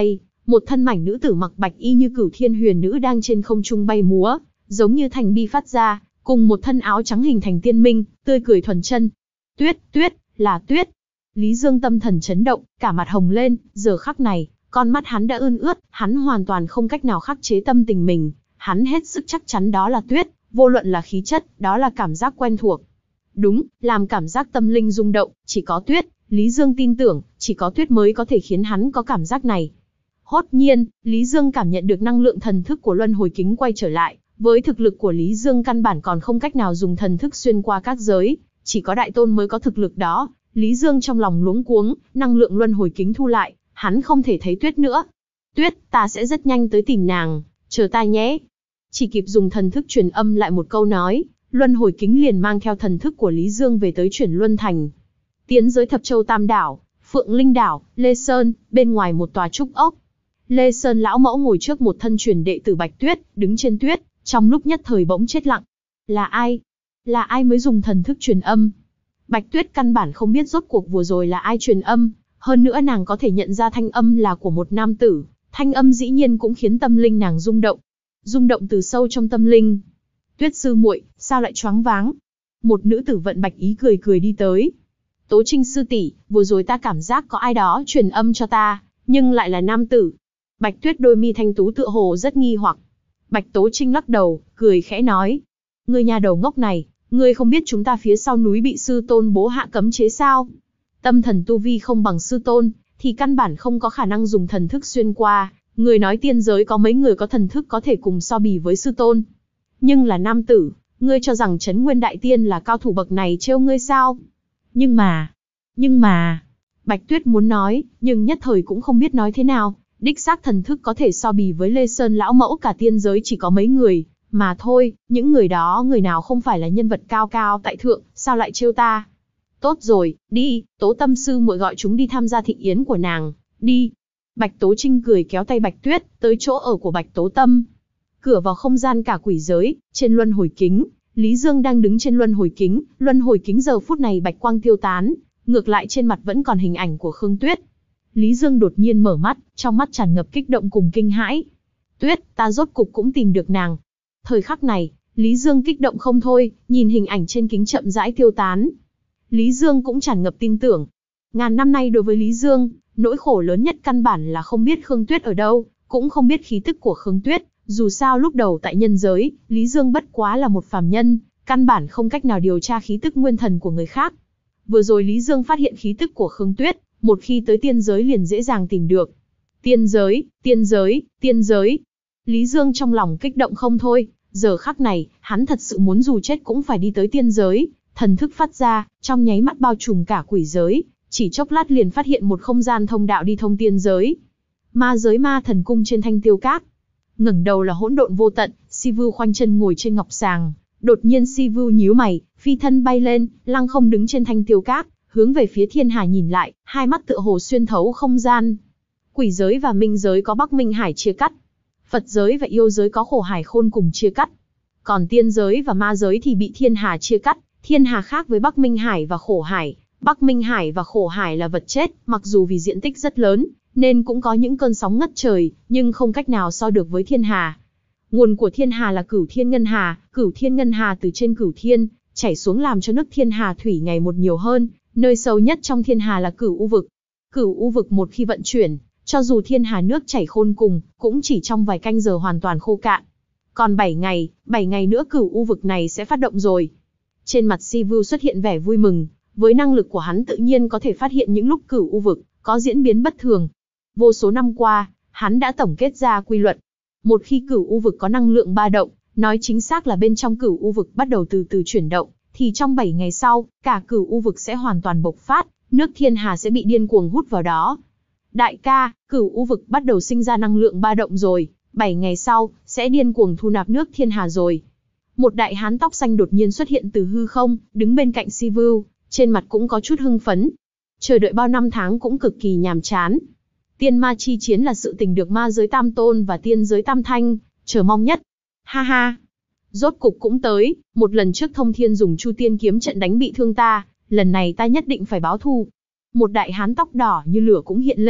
Một thân mảnh nữ tử mặc bạch y như Cửu Thiên Huyền Nữ đang trên không trung bay múa, giống như thành bi phát ra, cùng một thân áo trắng hình thành tiên minh, tươi cười thuần chân. Tuyết, tuyết, là tuyết. Lý Dương tâm thần chấn động, cả mặt hồng lên, giờ khắc này, con mắt hắn đã ươn ướt, hắn hoàn toàn không cách nào khắc chế tâm tình mình, hắn hết sức chắc chắn đó là tuyết, vô luận là khí chất, đó là cảm giác quen thuộc. Đúng, làm cảm giác tâm linh rung động, chỉ có tuyết, Lý Dương tin tưởng, chỉ có tuyết mới có thể khiến hắn có cảm giác này. Hốt nhiên, Lý Dương cảm nhận được năng lượng thần thức của luân hồi kính quay trở lại, với thực lực của Lý Dương căn bản còn không cách nào dùng thần thức xuyên qua các giới, chỉ có đại tôn mới có thực lực đó. Lý Dương trong lòng luống cuống, năng lượng luân hồi kính thu lại, hắn không thể thấy tuyết nữa. Tuyết, ta sẽ rất nhanh tới tìm nàng, chờ ta nhé. Chỉ kịp dùng thần thức truyền âm lại một câu nói, luân hồi kính liền mang theo thần thức của Lý Dương về tới Chuyển Luân Thành. Tiến giới Thập Châu Tam Đảo, Phượng Linh Đảo, Lê Sơn, bên ngoài một tòa trúc ốc. Lê Sơn lão mẫu ngồi trước một thân truyền đệ tử Bạch Tuyết, đứng trên tuyết, trong lúc nhất thời bỗng chết lặng. Là ai? Là ai mới dùng thần thức truyền âm? Bạch Tuyết căn bản không biết rốt cuộc vừa rồi là ai truyền âm, hơn nữa nàng có thể nhận ra thanh âm là của một nam tử, thanh âm dĩ nhiên cũng khiến tâm linh nàng rung động. Rung động từ sâu trong tâm linh. Tuyết sư muội, sao lại choáng váng? Một nữ tử vận bạch ý cười cười đi tới. Tố Trinh sư tỷ, vừa rồi ta cảm giác có ai đó truyền âm cho ta, nhưng lại là nam tử. Bạch Tuyết đôi mi thanh tú tựa hồ rất nghi hoặc. Bạch Tố Trinh lắc đầu, cười khẽ nói. Ngươi nhà đầu ngốc này, ngươi không biết chúng ta phía sau núi bị sư tôn bố hạ cấm chế sao? Tâm thần tu vi không bằng sư tôn, thì căn bản không có khả năng dùng thần thức xuyên qua. Người nói tiên giới có mấy người có thần thức có thể cùng so bì với sư tôn. Nhưng là nam tử, ngươi cho rằng Trấn Nguyên Đại Tiên là cao thủ bậc này trêu ngươi sao? Nhưng mà, nhưng mà, Bạch Tuyết muốn nói, nhưng nhất thời cũng không biết nói thế nào. Đích xác thần thức có thể so bì với Lê Sơn lão mẫu cả tiên giới chỉ có mấy người, mà thôi, những người đó người nào không phải là nhân vật cao cao tại thượng, sao lại trêu ta? Tốt rồi, đi, Tố Tâm sư muội gọi chúng đi tham gia thị yến của nàng, đi. Bạch Tố Trinh cười kéo tay Bạch Tuyết, tới chỗ ở của Bạch Tố Tâm. Cửa vào không gian cả quỷ giới, trên luân hồi kính, Lý Dương đang đứng trên luân hồi kính, luân hồi kính giờ phút này bạch quang tiêu tán, ngược lại trên mặt vẫn còn hình ảnh của Khương Tuyết. Lý Dương đột nhiên mở mắt, trong mắt tràn ngập kích động cùng kinh hãi. Tuyết, ta rốt cục cũng tìm được nàng. Thời khắc này, Lý Dương kích động không thôi, nhìn hình ảnh trên kính chậm rãi tiêu tán. Lý Dương cũng tràn ngập tin tưởng. Ngàn năm nay đối với Lý Dương, nỗi khổ lớn nhất căn bản là không biết Khương Tuyết ở đâu, cũng không biết khí tức của Khương Tuyết. Dù sao lúc đầu tại nhân giới, Lý Dương bất quá là một phàm nhân, căn bản không cách nào điều tra khí tức nguyên thần của người khác. Vừa rồi Lý Dương phát hiện khí tức của Khương Tuyết, một khi tới tiên giới liền dễ dàng tìm được. Tiên giới, tiên giới, tiên giới. Lý Dương trong lòng kích động không thôi, giờ khắc này, hắn thật sự muốn dù chết cũng phải đi tới tiên giới. Thần thức phát ra, trong nháy mắt bao trùm cả quỷ giới, chỉ chốc lát liền phát hiện một không gian thông đạo đi thông tiên giới. Ma giới Ma Thần Cung trên Thanh Tiêu Các. Ngẩng đầu là hỗn độn vô tận, Si Vưu khoanh chân ngồi trên ngọc sàng. Đột nhiên Si Vưu nhíu mày, phi thân bay lên, lăng không đứng trên Thanh Tiêu Các, hướng về phía thiên hà nhìn lại, hai mắt tựa hồ xuyên thấu không gian. Quỷ giới và minh giới có Bắc Minh Hải chia cắt, Phật giới và yêu giới có Khổ Hải Khôn cùng chia cắt. Còn tiên giới và ma giới thì bị thiên hà chia cắt, thiên hà khác với Bắc Minh Hải và Khổ Hải. Bắc Minh Hải và Khổ Hải là vật chết, mặc dù vì diện tích rất lớn, nên cũng có những cơn sóng ngất trời, nhưng không cách nào so được với thiên hà. Nguồn của thiên hà là Cửu Thiên Ngân Hà, Cửu Thiên Ngân Hà từ trên Cửu Thiên chảy xuống làm cho nước thiên hà thủy ngày một nhiều hơn, nơi sâu nhất trong thiên hà là Cửu U vực. Cửu U vực một khi vận chuyển, cho dù thiên hà nước chảy khôn cùng, cũng chỉ trong vài canh giờ hoàn toàn khô cạn. Còn bảy ngày, bảy ngày nữa Cửu U vực này sẽ phát động rồi. Trên mặt Si Vưu xuất hiện vẻ vui mừng, với năng lực của hắn tự nhiên có thể phát hiện những lúc Cửu U vực có diễn biến bất thường. Vô số năm qua, hắn đã tổng kết ra quy luật. Một khi Cửu U vực có năng lượng ba động, nói chính xác là bên trong Cửu U vực bắt đầu từ từ chuyển động, thì trong bảy ngày sau, cả Cửu U vực sẽ hoàn toàn bộc phát, nước thiên hà sẽ bị điên cuồng hút vào đó. Đại ca, Cửu U vực bắt đầu sinh ra năng lượng ba động rồi, bảy ngày sau, sẽ điên cuồng thu nạp nước thiên hà rồi. Một đại hán tóc xanh đột nhiên xuất hiện từ hư không, đứng bên cạnh Si Vưu, trên mặt cũng có chút hưng phấn. Chờ đợi bao năm tháng cũng cực kỳ nhàm chán. Tiên ma chi chiến là sự tình được ma giới Tam Tôn và tiên giới Tam Thanh chờ mong nhất. Ha ha, rốt cục cũng tới, một lần trước Thông Thiên dùng Chu Tiên kiếm trận đánh bị thương ta, lần này ta nhất định phải báo thù. Một đại hán tóc đỏ như lửa cũng hiện lên,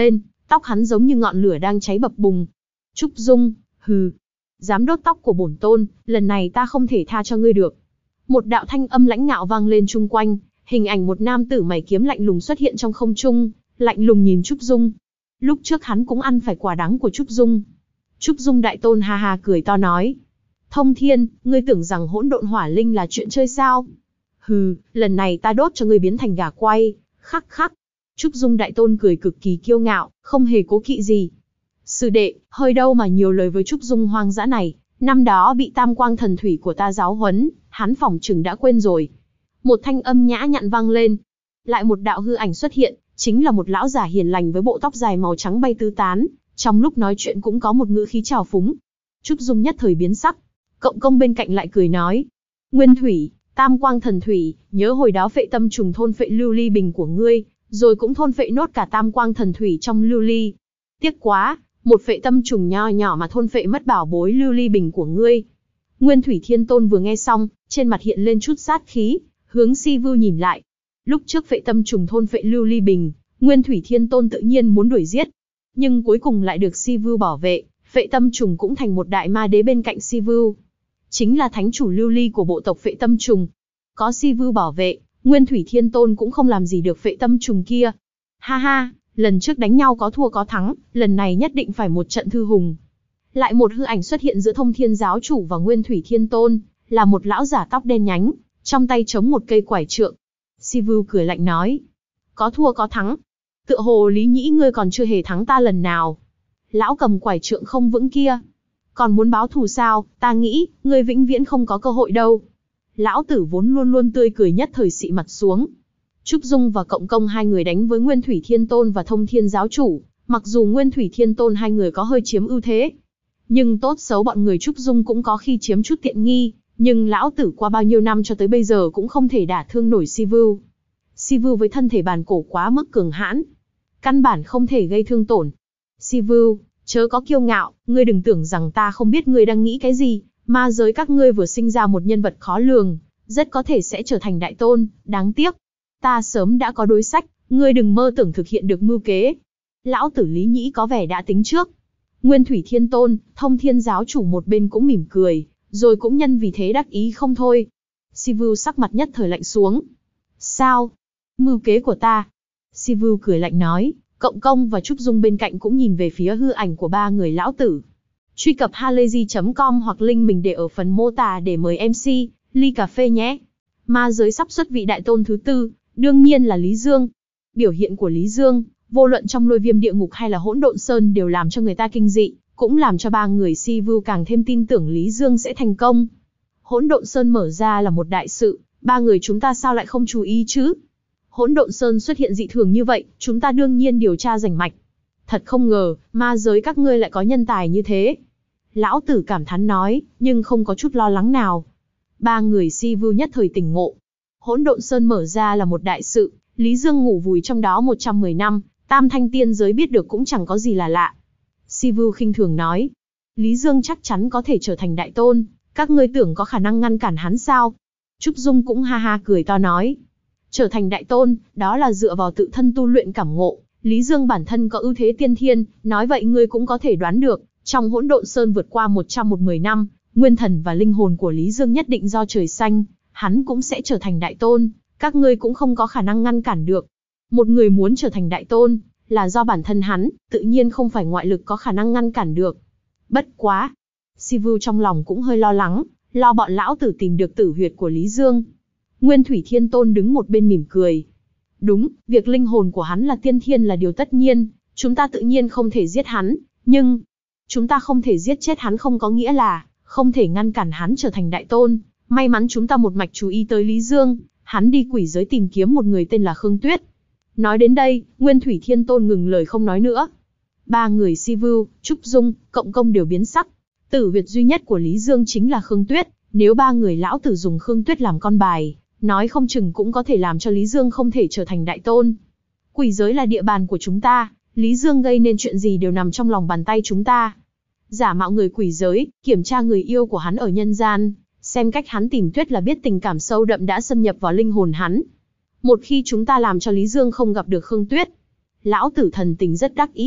Tóc hắn giống như ngọn lửa đang cháy bập bùng. Trúc Dung, hừ, dám đốt tóc của bổn tôn, lần này ta không thể tha cho ngươi được. Một đạo thanh âm lãnh ngạo vang lên chung quanh, hình ảnh một nam tử mày kiếm lạnh lùng xuất hiện trong không trung, lạnh lùng nhìn Trúc Dung. Lúc trước hắn cũng ăn phải quả đắng của Trúc Dung. Trúc Dung đại tôn ha ha cười to nói. Thông Thiên, ngươi tưởng rằng hỗn độn hỏa linh là chuyện chơi sao? Hừ, lần này ta đốt cho ngươi biến thành gà quay, khắc khắc. Trúc Dung đại tôn cười cực kỳ kiêu ngạo, không hề cố kỵ gì. Sư đệ, hơi đâu mà nhiều lời với Trúc Dung hoang dã này, năm đó bị tam quang thần thủy của ta giáo huấn, hắn phỏng chừng đã quên rồi. Một thanh âm nhã nhặn vang lên. Lại một đạo hư ảnh xuất hiện, chính là một lão giả hiền lành với bộ tóc dài màu trắng bay tứ tán, trong lúc nói chuyện cũng có một ngữ khí trào phúng. Trúc Dung nhất thời biến sắc. Cộng công bên cạnh lại cười nói. Nguyên Thủy, tam quang thần thủy, nhớ hồi đó phệ tâm trùng thôn phệ lưu ly bình của ngươi, rồi cũng thôn phệ nốt cả tam quang thần thủy trong lưu ly. Tiếc quá, một phệ tâm trùng nho nhỏ mà thôn phệ mất bảo bối lưu ly bình của ngươi. Nguyên Thủy Thiên Tôn vừa nghe xong, trên mặt hiện lên chút sát khí, hướng Si Vưu nhìn lại. Lúc trước phệ tâm trùng thôn phệ lưu ly bình, Nguyên Thủy Thiên Tôn tự nhiên muốn đuổi giết, nhưng cuối cùng lại được Si Vưu bảo vệ, phệ tâm trùng cũng thành một đại ma đế bên cạnh Si Vưu. Chính là thánh chủ lưu ly của bộ tộc phệ tâm trùng. Có Si Vưu bảo vệ, Nguyên Thủy Thiên Tôn cũng không làm gì được phệ tâm trùng kia. Ha ha, lần trước đánh nhau có thua có thắng, lần này nhất định phải một trận thư hùng. Lại một hư ảnh xuất hiện giữa Thông Thiên giáo chủ và Nguyên Thủy Thiên Tôn, là một lão giả tóc đen nhánh, trong tay chống một cây quải trượng. Si Vưu cười lạnh nói, có thua có thắng. Tựa hồ Lý Nhĩ ngươi còn chưa hề thắng ta lần nào. Lão cầm quải trượng không vững kia, còn muốn báo thù sao? Ta nghĩ, ngươi vĩnh viễn không có cơ hội đâu. Lão tử vốn luôn luôn tươi cười nhất thời xị mặt xuống. Trúc Dung và Cộng Công hai người đánh với Nguyên Thủy Thiên Tôn và Thông Thiên giáo chủ, mặc dù Nguyên Thủy Thiên Tôn hai người có hơi chiếm ưu thế, nhưng tốt xấu bọn người Trúc Dung cũng có khi chiếm chút tiện nghi, nhưng lão tử qua bao nhiêu năm cho tới bây giờ cũng không thể đả thương nổi Si Vưu. Si Vưu với thân thể bản cổ quá mức cường hãn, căn bản không thể gây thương tổn. Si Vưu, chớ có kiêu ngạo, ngươi đừng tưởng rằng ta không biết ngươi đang nghĩ cái gì, ma giới các ngươi vừa sinh ra một nhân vật khó lường, rất có thể sẽ trở thành đại tôn, đáng tiếc. Ta sớm đã có đối sách, ngươi đừng mơ tưởng thực hiện được mưu kế. Lão tử Lý Nhĩ có vẻ đã tính trước. Nguyên Thủy Thiên Tôn, Thông Thiên giáo chủ một bên cũng mỉm cười, rồi cũng nhân vì thế đắc ý không thôi. Si Vưu sắc mặt nhất thời lạnh xuống. Sao? Mưu kế của ta? Si Vưu cười lạnh nói. Cộng Công và Trúc Dung bên cạnh cũng nhìn về phía hư ảnh của ba người lão tử. Truy cập halayzi chấm com hoặc link mình để ở phần mô tả để mời em xê, ly cà phê nhé. Ma giới sắp xuất vị đại tôn thứ tư, đương nhiên là Lý Dương. Biểu hiện của Lý Dương, vô luận trong Lôi Viêm địa ngục hay là Hỗn Độn Sơn đều làm cho người ta kinh dị, cũng làm cho ba người Si Vưu càng thêm tin tưởng Lý Dương sẽ thành công. Hỗn Độn Sơn mở ra là một đại sự, ba người chúng ta sao lại không chú ý chứ? Hỗn Độn Sơn xuất hiện dị thường như vậy, chúng ta đương nhiên điều tra rành mạch. Thật không ngờ, ma giới các ngươi lại có nhân tài như thế. Lão tử cảm thán nói, nhưng không có chút lo lắng nào. Ba người Si Vưu nhất thời tỉnh ngộ. Hỗn Độn Sơn mở ra là một đại sự, Lý Dương ngủ vùi trong đó một trăm mười năm, tam thanh tiên giới biết được cũng chẳng có gì là lạ. Si Vưu khinh thường nói, Lý Dương chắc chắn có thể trở thành đại tôn, các ngươi tưởng có khả năng ngăn cản hắn sao? Trúc Dung cũng ha ha cười to nói, trở thành đại tôn, đó là dựa vào tự thân tu luyện cảm ngộ. Lý Dương bản thân có ưu thế tiên thiên, nói vậy ngươi cũng có thể đoán được, trong Hỗn Độn Sơn vượt qua một trăm một mươi năm, nguyên thần và linh hồn của Lý Dương nhất định do trời xanh, hắn cũng sẽ trở thành đại tôn, các ngươi cũng không có khả năng ngăn cản được. Một người muốn trở thành đại tôn, là do bản thân hắn, tự nhiên không phải ngoại lực có khả năng ngăn cản được. Bất quá, Si Vưu trong lòng cũng hơi lo lắng, lo bọn lão tử tìm được tử huyệt của Lý Dương. Nguyên Thủy Thiên Tôn đứng một bên mỉm cười. Đúng, việc linh hồn của hắn là tiên thiên là điều tất nhiên, chúng ta tự nhiên không thể giết hắn, nhưng chúng ta không thể giết chết hắn không có nghĩa là không thể ngăn cản hắn trở thành đại tôn. May mắn chúng ta một mạch chú ý tới Lý Dương, hắn đi quỷ giới tìm kiếm một người tên là Khương Tuyết. Nói đến đây, Nguyên Thủy Thiên Tôn ngừng lời không nói nữa. Ba người Si Vưu, Trúc Dung, Cộng Công đều biến sắc. Tử huyệt duy nhất của Lý Dương chính là Khương Tuyết, nếu ba người lão tử dùng Khương Tuyết làm con bài, nói không chừng cũng có thể làm cho Lý Dương không thể trở thành đại tôn. Quỷ giới là địa bàn của chúng ta, Lý Dương gây nên chuyện gì đều nằm trong lòng bàn tay chúng ta. Giả mạo người quỷ giới, kiểm tra người yêu của hắn ở nhân gian, xem cách hắn tìm Tuyết là biết tình cảm sâu đậm đã xâm nhập vào linh hồn hắn. Một khi chúng ta làm cho Lý Dương không gặp được Khương Tuyết, lão tử thần tình rất đắc ý.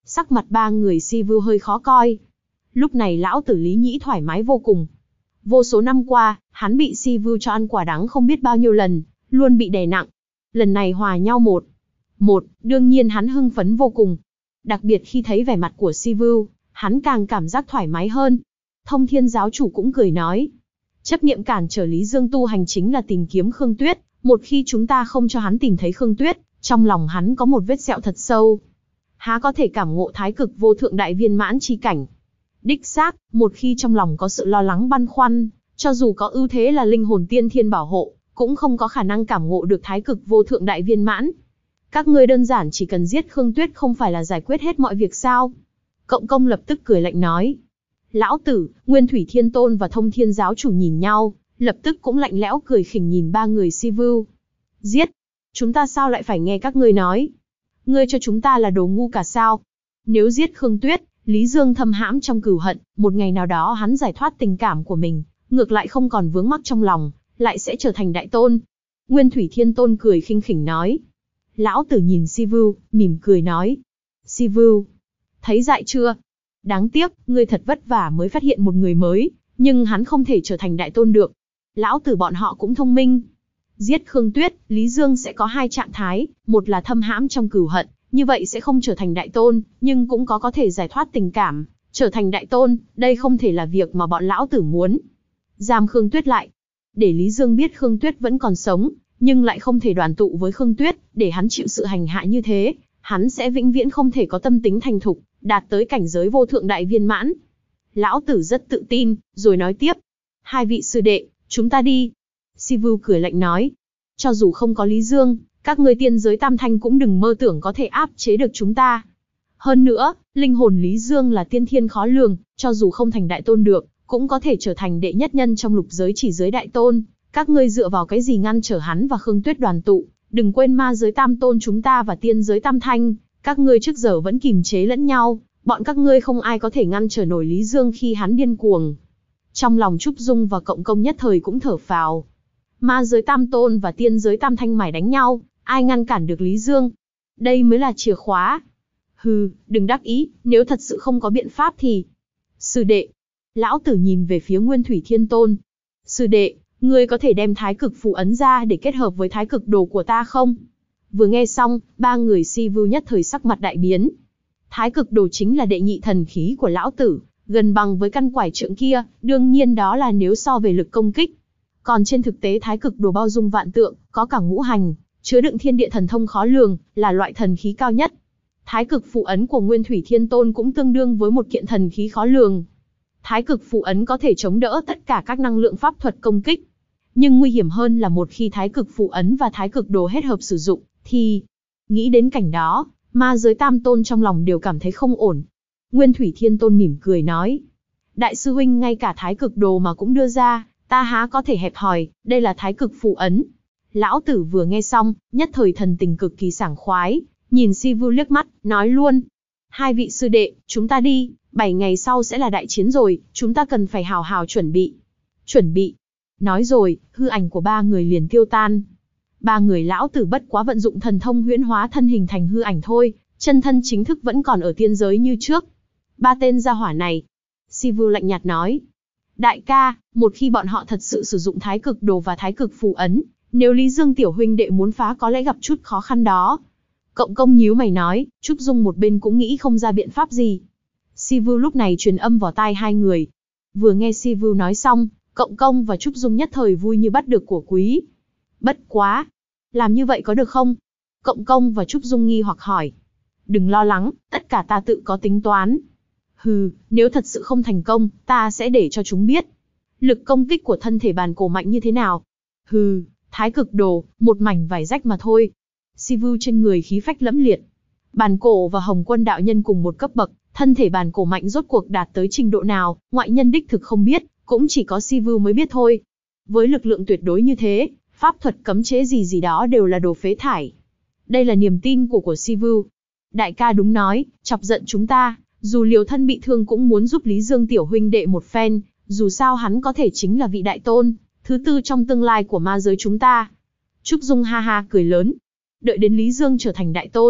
Sắc mặt ba người Si Vu hơi khó coi. Lúc này lão tử Lý Nhĩ thoải mái vô cùng. Vô số năm qua, hắn bị Si Vu cho ăn quả đắng không biết bao nhiêu lần, luôn bị đè nặng. Lần này hòa nhau một. Một, đương nhiên hắn hưng phấn vô cùng. Đặc biệt khi thấy vẻ mặt của Si Vu, hắn càng cảm giác thoải mái hơn. Thông Thiên giáo chủ cũng cười nói. Chấp niệm cản trở Lý Dương tu hành chính là tìm kiếm Khương Tuyết. Một khi chúng ta không cho hắn tìm thấy Khương Tuyết, trong lòng hắn có một vết sẹo thật sâu. Há có thể cảm ngộ thái cực vô thượng đại viên mãn chi cảnh. Đích xác, một khi trong lòng có sự lo lắng băn khoăn, cho dù có ưu thế là linh hồn tiên thiên bảo hộ, cũng không có khả năng cảm ngộ được thái cực vô thượng đại viên mãn. Các ngươi đơn giản chỉ cần giết Khương Tuyết không phải là giải quyết hết mọi việc sao? Cộng công lập tức cười lạnh nói. Lão tử, Nguyên Thủy Thiên Tôn và Thông Thiên giáo chủ nhìn nhau, lập tức cũng lạnh lẽo cười khỉnh nhìn ba người Si Vu. Giết! Chúng ta sao lại phải nghe các ngươi nói? Ngươi cho chúng ta là đồ ngu cả sao? Nếu giết Khương Tuyết, Lý Dương thâm hãm trong cừu hận, một ngày nào đó hắn giải thoát tình cảm của mình, ngược lại không còn vướng mắc trong lòng, lại sẽ trở thành đại tôn. Nguyên Thủy Thiên Tôn cười khinh khỉnh nói. Lão tử nhìn Si Vu, mỉm cười nói. Si Vu, thấy dại chưa? Đáng tiếc, ngươi thật vất vả mới phát hiện một người mới, nhưng hắn không thể trở thành đại tôn được. Lão tử bọn họ cũng thông minh. Giết Khương Tuyết, Lý Dương sẽ có hai trạng thái, một là thâm hãm trong cừu hận, như vậy sẽ không trở thành đại tôn, nhưng cũng có có thể giải thoát tình cảm, trở thành đại tôn, đây không thể là việc mà bọn lão tử muốn. Giam Khương Tuyết lại, để Lý Dương biết Khương Tuyết vẫn còn sống, nhưng lại không thể đoàn tụ với Khương Tuyết, để hắn chịu sự hành hạ như thế, hắn sẽ vĩnh viễn không thể có tâm tính thành thục, đạt tới cảnh giới vô thượng đại viên mãn. Lão tử rất tự tin, rồi nói tiếp. Hai vị sư đệ, chúng ta đi. Si Vu cười lạnh nói. Cho dù không có Lý Dương, các ngươi tiên giới tam thanh cũng đừng mơ tưởng có thể áp chế được chúng ta. Hơn nữa, linh hồn Lý Dương là tiên thiên khó lường, cho dù không thành đại tôn được, cũng có thể trở thành đệ nhất nhân trong lục giới chỉ giới đại tôn. Các ngươi dựa vào cái gì ngăn trở hắn và Khương Tuyết đoàn tụ? Đừng quên ma giới tam tôn chúng ta và tiên giới tam thanh, các ngươi trước giờ vẫn kìm chế lẫn nhau, bọn các ngươi không ai có thể ngăn trở nổi Lý Dương khi hắn điên cuồng. Trong lòng Trúc Dung và Cộng công nhất thời cũng thở phào. Ma giới tam tôn và tiên giới tam thanh mải đánh nhau, ai ngăn cản được Lý Dương? Đây mới là chìa khóa. Hừ, đừng đắc ý, nếu thật sự không có biện pháp thì... Sư đệ. Lão tử nhìn về phía Nguyên Thủy Thiên Tôn. Sư đệ, ngươi có thể đem thái cực phù ấn ra để kết hợp với thái cực đồ của ta không? Vừa nghe xong, ba người Si Vu nhất thời sắc mặt đại biến. Thái cực đồ chính là đệ nhị thần khí của lão tử, gần bằng với căn quải trượng kia, đương nhiên đó là nếu so về lực công kích. Còn trên thực tế thái cực đồ bao dung vạn tượng, có cả ngũ hành, chứa đựng thiên địa thần thông khó lường, là loại thần khí cao nhất. Thái cực phù ấn của Nguyên Thủy Thiên Tôn cũng tương đương với một kiện thần khí khó lường. Thái cực phù ấn có thể chống đỡ tất cả các năng lượng pháp thuật công kích. Nhưng nguy hiểm hơn là một khi thái cực phù ấn và thái cực đồ hết hợp sử dụng, thì... Nghĩ đến cảnh đó, ma giới tam tôn trong lòng đều cảm thấy không ổn. Nguyên Thủy Thiên Tôn mỉm cười nói. Đại sư huynh ngay cả thái cực đồ mà cũng đưa ra, ta há có thể hẹp hòi, đây là thái cực phù ấn. Lão tử vừa nghe xong, nhất thời thần tình cực kỳ sảng khoái, nhìn Si Vu liếc mắt, nói luôn. Hai vị sư đệ, chúng ta đi, bảy ngày sau sẽ là đại chiến rồi, chúng ta cần phải hào hào chuẩn bị. Chuẩn bị. Nói rồi, hư ảnh của ba người liền tiêu tan. Ba người lão tử bất quá vận dụng thần thông huyễn hóa thân hình thành hư ảnh thôi, chân thân chính thức vẫn còn ở tiên giới như trước. Ba tên gia hỏa này. Si Vu lạnh nhạt nói. Đại ca, một khi bọn họ thật sự sử dụng thái cực đồ và thái cực phù ấn, nếu Lý Dương tiểu huynh đệ muốn phá có lẽ gặp chút khó khăn đó. Cộng công nhíu mày nói, Trúc Dung một bên cũng nghĩ không ra biện pháp gì. Si Vu lúc này truyền âm vào tai hai người. Vừa nghe Si Vu nói xong, Cộng công và Trúc Dung nhất thời vui như bắt được của quý. Bất quá, làm như vậy có được không? Cộng công và Trúc Dung nghi hoặc hỏi. Đừng lo lắng, tất cả ta tự có tính toán. Hừ, nếu thật sự không thành công, ta sẽ để cho chúng biết. Lực công kích của thân thể bàn cổ mạnh như thế nào? Hừ, thái cực đồ, một mảnh vải rách mà thôi. Si Vu trên người khí phách lẫm liệt. Bàn cổ và Hồng Quân đạo nhân cùng một cấp bậc, thân thể bàn cổ mạnh rốt cuộc đạt tới trình độ nào, ngoại nhân đích thực không biết, cũng chỉ có Si Vu mới biết thôi. Với lực lượng tuyệt đối như thế, pháp thuật cấm chế gì gì đó đều là đồ phế thải. Đây là niềm tin của của Si Vu. Đại ca đúng nói, chọc giận chúng ta, dù liều thân bị thương cũng muốn giúp Lý Dương tiểu huynh đệ một phen, dù sao hắn có thể chính là vị đại tôn, thứ tư trong tương lai của ma giới chúng ta. Trúc Dung ha ha cười lớn. Đợi đến Lý Dương trở thành đại tôn,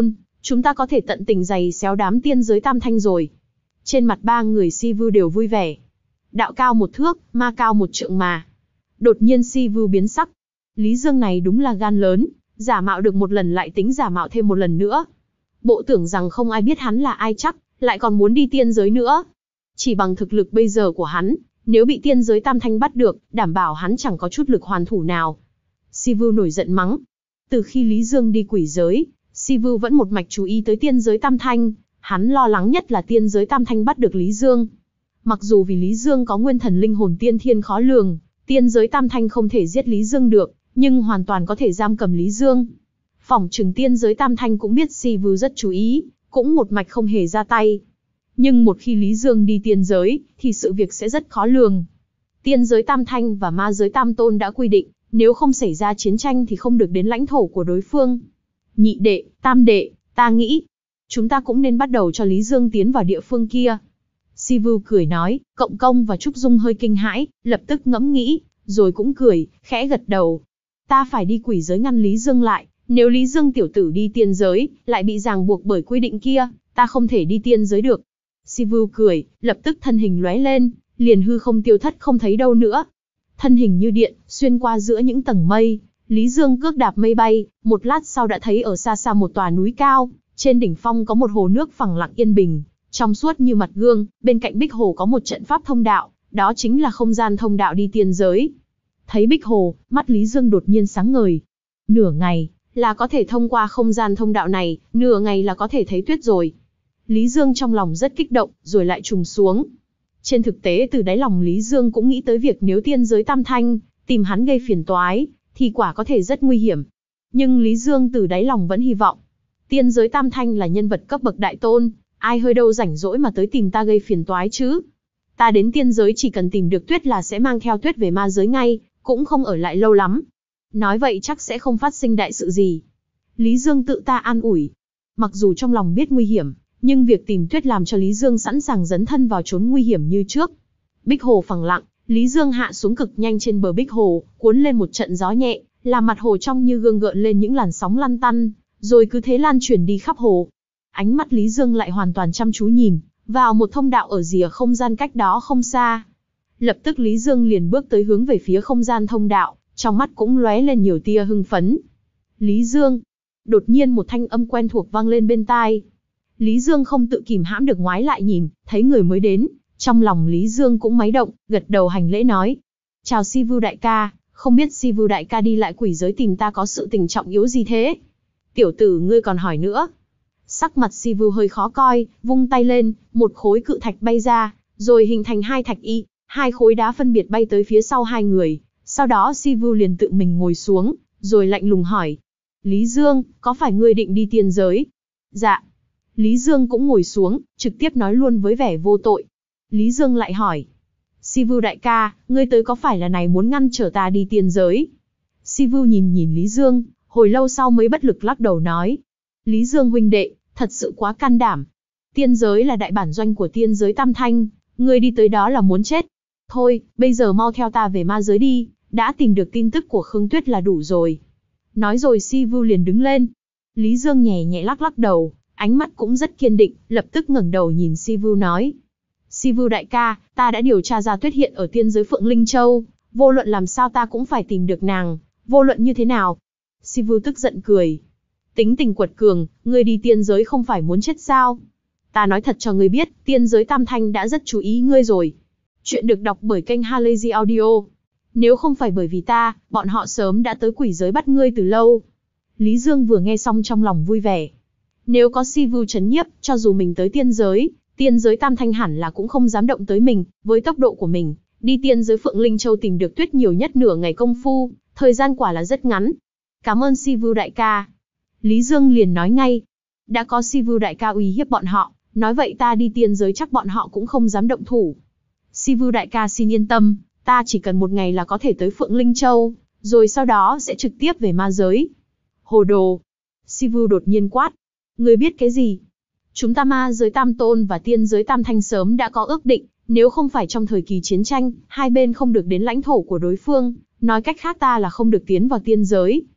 chúng ta có thể tận tình giày xéo đám tiên giới tam thanh rồi. Trên mặt ba người Si Vu đều vui vẻ. Đạo cao một thước, ma cao một trượng mà. Đột nhiên Si Vu biến sắc. Lý Dương này đúng là gan lớn, giả mạo được một lần lại tính giả mạo thêm một lần nữa. Bộ tưởng rằng không ai biết hắn là ai chắc, lại còn muốn đi tiên giới nữa. Chỉ bằng thực lực bây giờ của hắn, nếu bị tiên giới tam thanh bắt được, đảm bảo hắn chẳng có chút lực hoàn thủ nào. Si Vu nổi giận mắng. Từ khi Lý Dương đi quỷ giới, Si Vu vẫn một mạch chú ý tới tiên giới tam thanh. Hắn lo lắng nhất là tiên giới tam thanh bắt được Lý Dương. Mặc dù vì Lý Dương có nguyên thần linh hồn tiên thiên khó lường, tiên giới tam thanh không thể giết Lý Dương được, nhưng hoàn toàn có thể giam cầm Lý Dương. Phỏng chừng tiên giới tam thanh cũng biết Si Vu rất chú ý, cũng một mạch không hề ra tay. Nhưng một khi Lý Dương đi tiên giới, thì sự việc sẽ rất khó lường. Tiên giới tam thanh và ma giới tam tôn đã quy định, nếu không xảy ra chiến tranh thì không được đến lãnh thổ của đối phương. Nhị đệ, tam đệ, ta nghĩ, chúng ta cũng nên bắt đầu cho Lý Dương tiến vào địa phương kia. Si Vu cười nói. Cộng Công và Trúc Dung hơi kinh hãi, lập tức ngẫm nghĩ, rồi cũng cười, khẽ gật đầu. Ta phải đi quỷ giới ngăn Lý Dương lại, nếu Lý Dương tiểu tử đi tiên giới, lại bị ràng buộc bởi quy định kia, ta không thể đi tiên giới được. Si Vu cười, lập tức thân hình lóe lên, liền hư không tiêu thất không thấy đâu nữa. Thân hình như điện, xuyên qua giữa những tầng mây, Lý Dương cước đạp mây bay, một lát sau đã thấy ở xa xa một tòa núi cao, trên đỉnh phong có một hồ nước phẳng lặng yên bình, trong suốt như mặt gương, bên cạnh bích hồ có một trận pháp thông đạo, đó chính là không gian thông đạo đi tiên giới. Thấy bích hồ, mắt Lý Dương đột nhiên sáng ngời. Nửa ngày, là có thể thông qua không gian thông đạo này, nửa ngày là có thể thấy tuyết rồi. Lý Dương trong lòng rất kích động, rồi lại trùng xuống. Trên thực tế từ đáy lòng Lý Dương cũng nghĩ tới việc nếu tiên giới tam thanh tìm hắn gây phiền toái, thì quả có thể rất nguy hiểm. Nhưng Lý Dương từ đáy lòng vẫn hy vọng. Tiên giới tam thanh là nhân vật cấp bậc đại tôn, ai hơi đâu rảnh rỗi mà tới tìm ta gây phiền toái chứ. Ta đến tiên giới chỉ cần tìm được tuyết là sẽ mang theo tuyết về ma giới ngay, cũng không ở lại lâu lắm. Nói vậy chắc sẽ không phát sinh đại sự gì. Lý Dương tự ta an ủi. Mặc dù trong lòng biết nguy hiểm, nhưng việc tìm tuyết làm cho Lý Dương sẵn sàng dấn thân vào chốn nguy hiểm như trước. Bích hồ phẳng lặng, Lý Dương hạ xuống cực nhanh trên bờ bích hồ, cuốn lên một trận gió nhẹ, làm mặt hồ trong như gương gợn lên những làn sóng lăn tăn, rồi cứ thế lan truyền đi khắp hồ. Ánh mắt Lý Dương lại hoàn toàn chăm chú nhìn vào một thông đạo ở rìa không gian cách đó không xa. Lập tức Lý Dương liền bước tới hướng về phía không gian thông đạo, trong mắt cũng lóe lên nhiều tia hưng phấn. Lý Dương! Đột nhiên một thanh âm quen thuộc vang lên bên tai. Lý Dương không tự kìm hãm được ngoái lại nhìn, thấy người mới đến, trong lòng Lý Dương cũng máy động, gật đầu hành lễ nói. Chào Si Vu đại ca, không biết Si Vu đại ca đi lại quỷ giới tìm ta có sự tình trọng yếu gì thế? Tiểu tử ngươi còn hỏi nữa. Sắc mặt Si Vu hơi khó coi, vung tay lên, một khối cự thạch bay ra, rồi hình thành hai thạch y, hai khối đá phân biệt bay tới phía sau hai người. Sau đó Si Vu liền tự mình ngồi xuống, rồi lạnh lùng hỏi. Lý Dương, có phải ngươi định đi tiên giới? Dạ. Lý Dương cũng ngồi xuống, trực tiếp nói luôn với vẻ vô tội. Lý Dương lại hỏi. Si Vu đại ca, ngươi tới có phải là này muốn ngăn trở ta đi tiên giới? Si Vu nhìn nhìn Lý Dương, hồi lâu sau mới bất lực lắc đầu nói. Lý Dương huynh đệ, thật sự quá can đảm. Tiên giới là đại bản doanh của tiên giới tam thanh, ngươi đi tới đó là muốn chết. Thôi, bây giờ mau theo ta về ma giới đi, đã tìm được tin tức của Khương Tuyết là đủ rồi. Nói rồi Si Vu liền đứng lên. Lý Dương nhẹ nhẹ lắc lắc đầu, ánh mắt cũng rất kiên định, lập tức ngẩng đầu nhìn Si Vu nói. Si Vu đại ca, ta đã điều tra ra Tuyết hiện ở tiên giới Phượng Linh Châu, vô luận làm sao ta cũng phải tìm được nàng, vô luận như thế nào. Si Vu tức giận cười. Tính tình quật cường, ngươi đi tiên giới không phải muốn chết sao? Ta nói thật cho ngươi biết, tiên giới tam thanh đã rất chú ý ngươi rồi. Chuyện được đọc bởi kênh Halazy Audio. Nếu không phải bởi vì ta, bọn họ sớm đã tới quỷ giới bắt ngươi từ lâu. Lý Dương vừa nghe xong trong lòng vui vẻ. Nếu có Si Vu trấn nhiếp, cho dù mình tới tiên giới, tiên giới tam thanh hẳn là cũng không dám động tới mình, với tốc độ của mình. Đi tiên giới Phượng Linh Châu tìm được tuyết nhiều nhất nửa ngày công phu, thời gian quả là rất ngắn. Cảm ơn Si Vu đại ca. Lý Dương liền nói ngay. Đã có Si Vu đại ca uy hiếp bọn họ, nói vậy ta đi tiên giới chắc bọn họ cũng không dám động thủ. Si Vu đại ca xin yên tâm, ta chỉ cần một ngày là có thể tới Phượng Linh Châu, rồi sau đó sẽ trực tiếp về ma giới. Hồ đồ! Si Vu đột nhiên quát. Ngươi biết cái gì? Chúng ta ma giới tam tôn và tiên giới tam thanh sớm đã có ước định, nếu không phải trong thời kỳ chiến tranh, hai bên không được đến lãnh thổ của đối phương, nói cách khác ta là không được tiến vào tiên giới.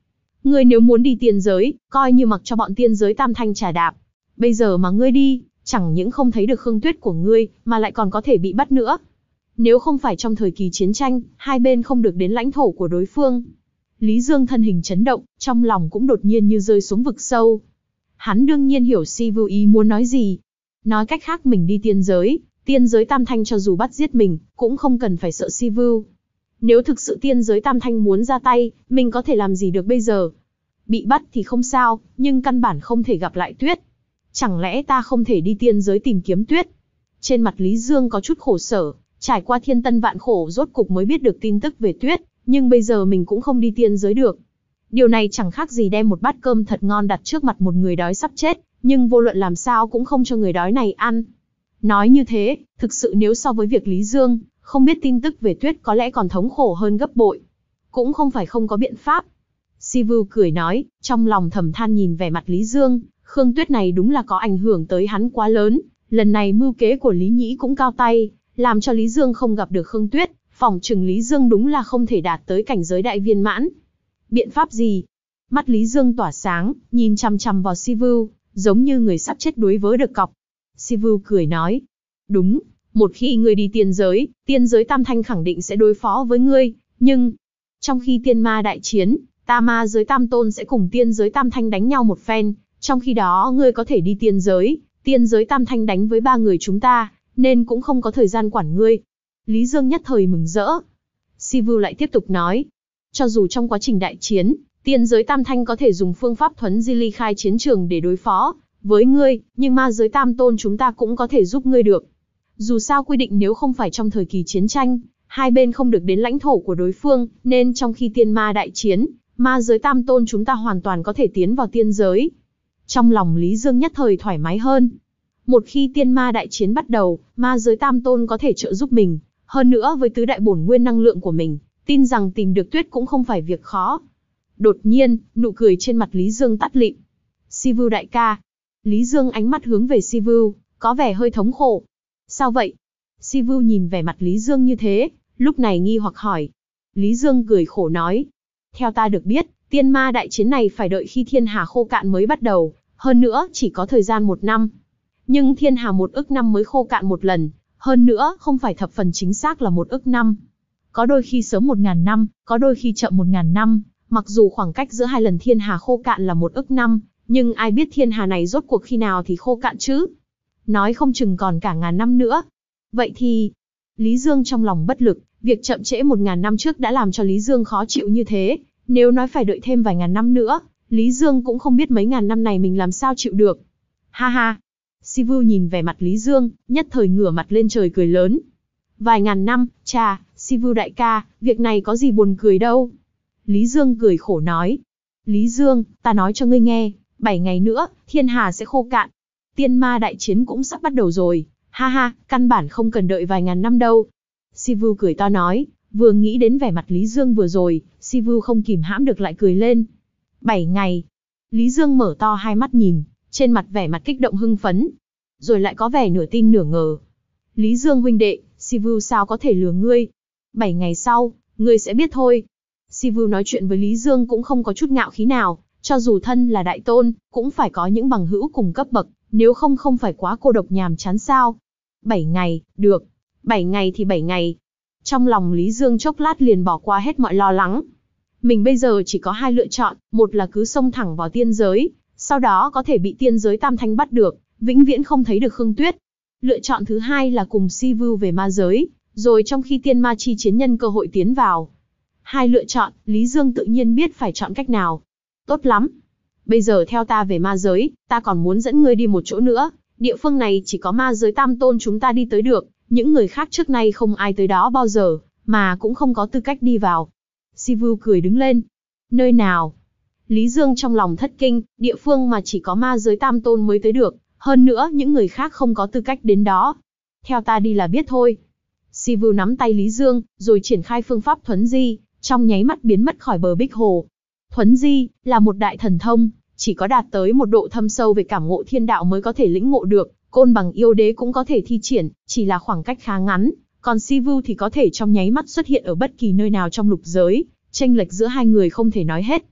Ngươi nếu muốn đi tiên giới, coi như mặc cho bọn tiên giới tam thanh trà đạp. Bây giờ mà ngươi đi, chẳng những không thấy được Khương Tuyết của ngươi, mà lại còn có thể bị bắt nữa. Nếu không phải trong thời kỳ chiến tranh, hai bên không được đến lãnh thổ của đối phương. Lý Dương thân hình chấn động, trong lòng cũng đột nhiên như rơi xuống vực sâu. Hắn đương nhiên hiểu Si Vu ý muốn nói gì. Nói cách khác mình đi tiên giới, tiên giới tam thanh cho dù bắt giết mình, cũng không cần phải sợ Si Vu. Nếu thực sự tiên giới tam thanh muốn ra tay, mình có thể làm gì được bây giờ? Bị bắt thì không sao, nhưng căn bản không thể gặp lại Tuyết. Chẳng lẽ ta không thể đi tiên giới tìm kiếm Tuyết? Trên mặt Lý Dương có chút khổ sở, trải qua thiên tân vạn khổ rốt cục mới biết được tin tức về Tuyết, nhưng bây giờ mình cũng không đi tiên giới được. Điều này chẳng khác gì đem một bát cơm thật ngon đặt trước mặt một người đói sắp chết, nhưng vô luận làm sao cũng không cho người đói này ăn. Nói như thế, thực sự nếu so với việc Lý Dương không biết tin tức về Tuyết có lẽ còn thống khổ hơn gấp bội. Cũng không phải không có biện pháp. Si Vu cười nói, trong lòng thầm than nhìn vẻ mặt Lý Dương, Khương Tuyết này đúng là có ảnh hưởng tới hắn quá lớn, lần này mưu kế của Lý Nhĩ cũng cao tay, làm cho Lý Dương không gặp được Khương Tuyết, phỏng chừng Lý Dương đúng là không thể đạt tới cảnh giới đại viên mãn. Biện pháp gì? Mắt Lý Dương tỏa sáng, nhìn chằm chằm vào Si Vu, giống như người sắp chết đuối với được cọc. Si Vu cười nói, đúng, một khi ngươi đi tiên giới, tiên giới tam thanh khẳng định sẽ đối phó với ngươi, nhưng trong khi tiên ma đại chiến, ta ma giới tam tôn sẽ cùng tiên giới tam thanh đánh nhau một phen, trong khi đó ngươi có thể đi tiên giới, tiên giới tam thanh đánh với ba người chúng ta, nên cũng không có thời gian quản ngươi. Lý Dương nhất thời mừng rỡ. Si Vu lại tiếp tục nói, cho dù trong quá trình đại chiến, tiên giới tam thanh có thể dùng phương pháp thuấn di ly khai chiến trường để đối phó với ngươi, nhưng ma giới tam tôn chúng ta cũng có thể giúp ngươi được. Dù sao quy định nếu không phải trong thời kỳ chiến tranh, hai bên không được đến lãnh thổ của đối phương, nên trong khi tiên ma đại chiến, ma giới tam tôn chúng ta hoàn toàn có thể tiến vào tiên giới. Trong lòng Lý Dương nhất thời thoải mái hơn. Một khi tiên ma đại chiến bắt đầu, ma giới tam tôn có thể trợ giúp mình, hơn nữa với tứ đại bổn nguyên năng lượng của mình, tin rằng tìm được Tuyết cũng không phải việc khó. Đột nhiên, nụ cười trên mặt Lý Dương tắt lịm. Si Vu đại ca. Lý Dương ánh mắt hướng về Si Vu, có vẻ hơi thống khổ. Sao vậy? Si Vu nhìn vẻ mặt Lý Dương như thế, lúc này nghi hoặc hỏi. Lý Dương cười khổ nói. Theo ta được biết, tiên ma đại chiến này phải đợi khi thiên hà khô cạn mới bắt đầu, hơn nữa chỉ có thời gian một năm. Nhưng thiên hà một ức năm mới khô cạn một lần, hơn nữa không phải thập phần chính xác là một ức năm. Có đôi khi sớm một ngàn năm, có đôi khi chậm một ngàn năm, mặc dù khoảng cách giữa hai lần thiên hà khô cạn là một ức năm, nhưng ai biết thiên hà này rốt cuộc khi nào thì khô cạn chứ? Nói không chừng còn cả ngàn năm nữa. Vậy thì, Lý Dương trong lòng bất lực, việc chậm trễ một ngàn năm trước đã làm cho Lý Dương khó chịu như thế, nếu nói phải đợi thêm vài ngàn năm nữa, Lý Dương cũng không biết mấy ngàn năm này mình làm sao chịu được. Ha ha! Si Vu nhìn vẻ mặt Lý Dương, nhất thời ngửa mặt lên trời cười lớn. Vài ngàn năm, chà, Si Vu đại ca, việc này có gì buồn cười đâu. Lý Dương cười khổ nói. Lý Dương, ta nói cho ngươi nghe, bảy ngày nữa, thiên hà sẽ khô cạn. Tiên ma đại chiến cũng sắp bắt đầu rồi, ha ha, căn bản không cần đợi vài ngàn năm đâu. Si Vu cười to nói, vừa nghĩ đến vẻ mặt Lý Dương vừa rồi, Si Vu không kìm hãm được lại cười lên. Bảy ngày. Lý Dương mở to hai mắt nhìn, trên mặt vẻ mặt kích động hưng phấn, rồi lại có vẻ nửa tin nửa ngờ. Lý Dương huynh đệ, Si Vu sao có thể lừa ngươi? Bảy ngày sau, ngươi sẽ biết thôi. Si Vu nói chuyện với Lý Dương cũng không có chút ngạo khí nào, cho dù thân là đại tôn, cũng phải có những bằng hữu cùng cấp bậc, nếu không không phải quá cô độc nhàm chán sao. Bảy ngày, được. Bảy ngày thì bảy ngày. Trong lòng Lý Dương chốc lát liền bỏ qua hết mọi lo lắng. Mình bây giờ chỉ có hai lựa chọn, một là cứ xông thẳng vào tiên giới, sau đó có thể bị tiên giới tam thanh bắt được, vĩnh viễn không thấy được Khương Tuyết. Lựa chọn thứ hai là cùng Si Vu về ma giới, rồi trong khi tiên ma chi chiến nhân cơ hội tiến vào. Hai lựa chọn, Lý Dương tự nhiên biết phải chọn cách nào. Tốt lắm. Bây giờ theo ta về ma giới, ta còn muốn dẫn ngươi đi một chỗ nữa. Địa phương này chỉ có ma giới tam tôn chúng ta đi tới được, những người khác trước nay không ai tới đó bao giờ, mà cũng không có tư cách đi vào. Si Vu cười đứng lên. Nơi nào? Lý Dương trong lòng thất kinh, địa phương mà chỉ có ma giới tam tôn mới tới được, hơn nữa những người khác không có tư cách đến đó. Theo ta đi là biết thôi. Si Vu nắm tay Lý Dương, rồi triển khai phương pháp thuấn di, trong nháy mắt biến mất khỏi bờ Bích Hồ. Thuấn di là một đại thần thông, chỉ có đạt tới một độ thâm sâu về cảm ngộ thiên đạo mới có thể lĩnh ngộ được. Côn Bằng yêu đế cũng có thể thi triển, chỉ là khoảng cách khá ngắn, còn Si Vu thì có thể trong nháy mắt xuất hiện ở bất kỳ nơi nào trong lục giới, chênh lệch giữa hai người không thể nói hết.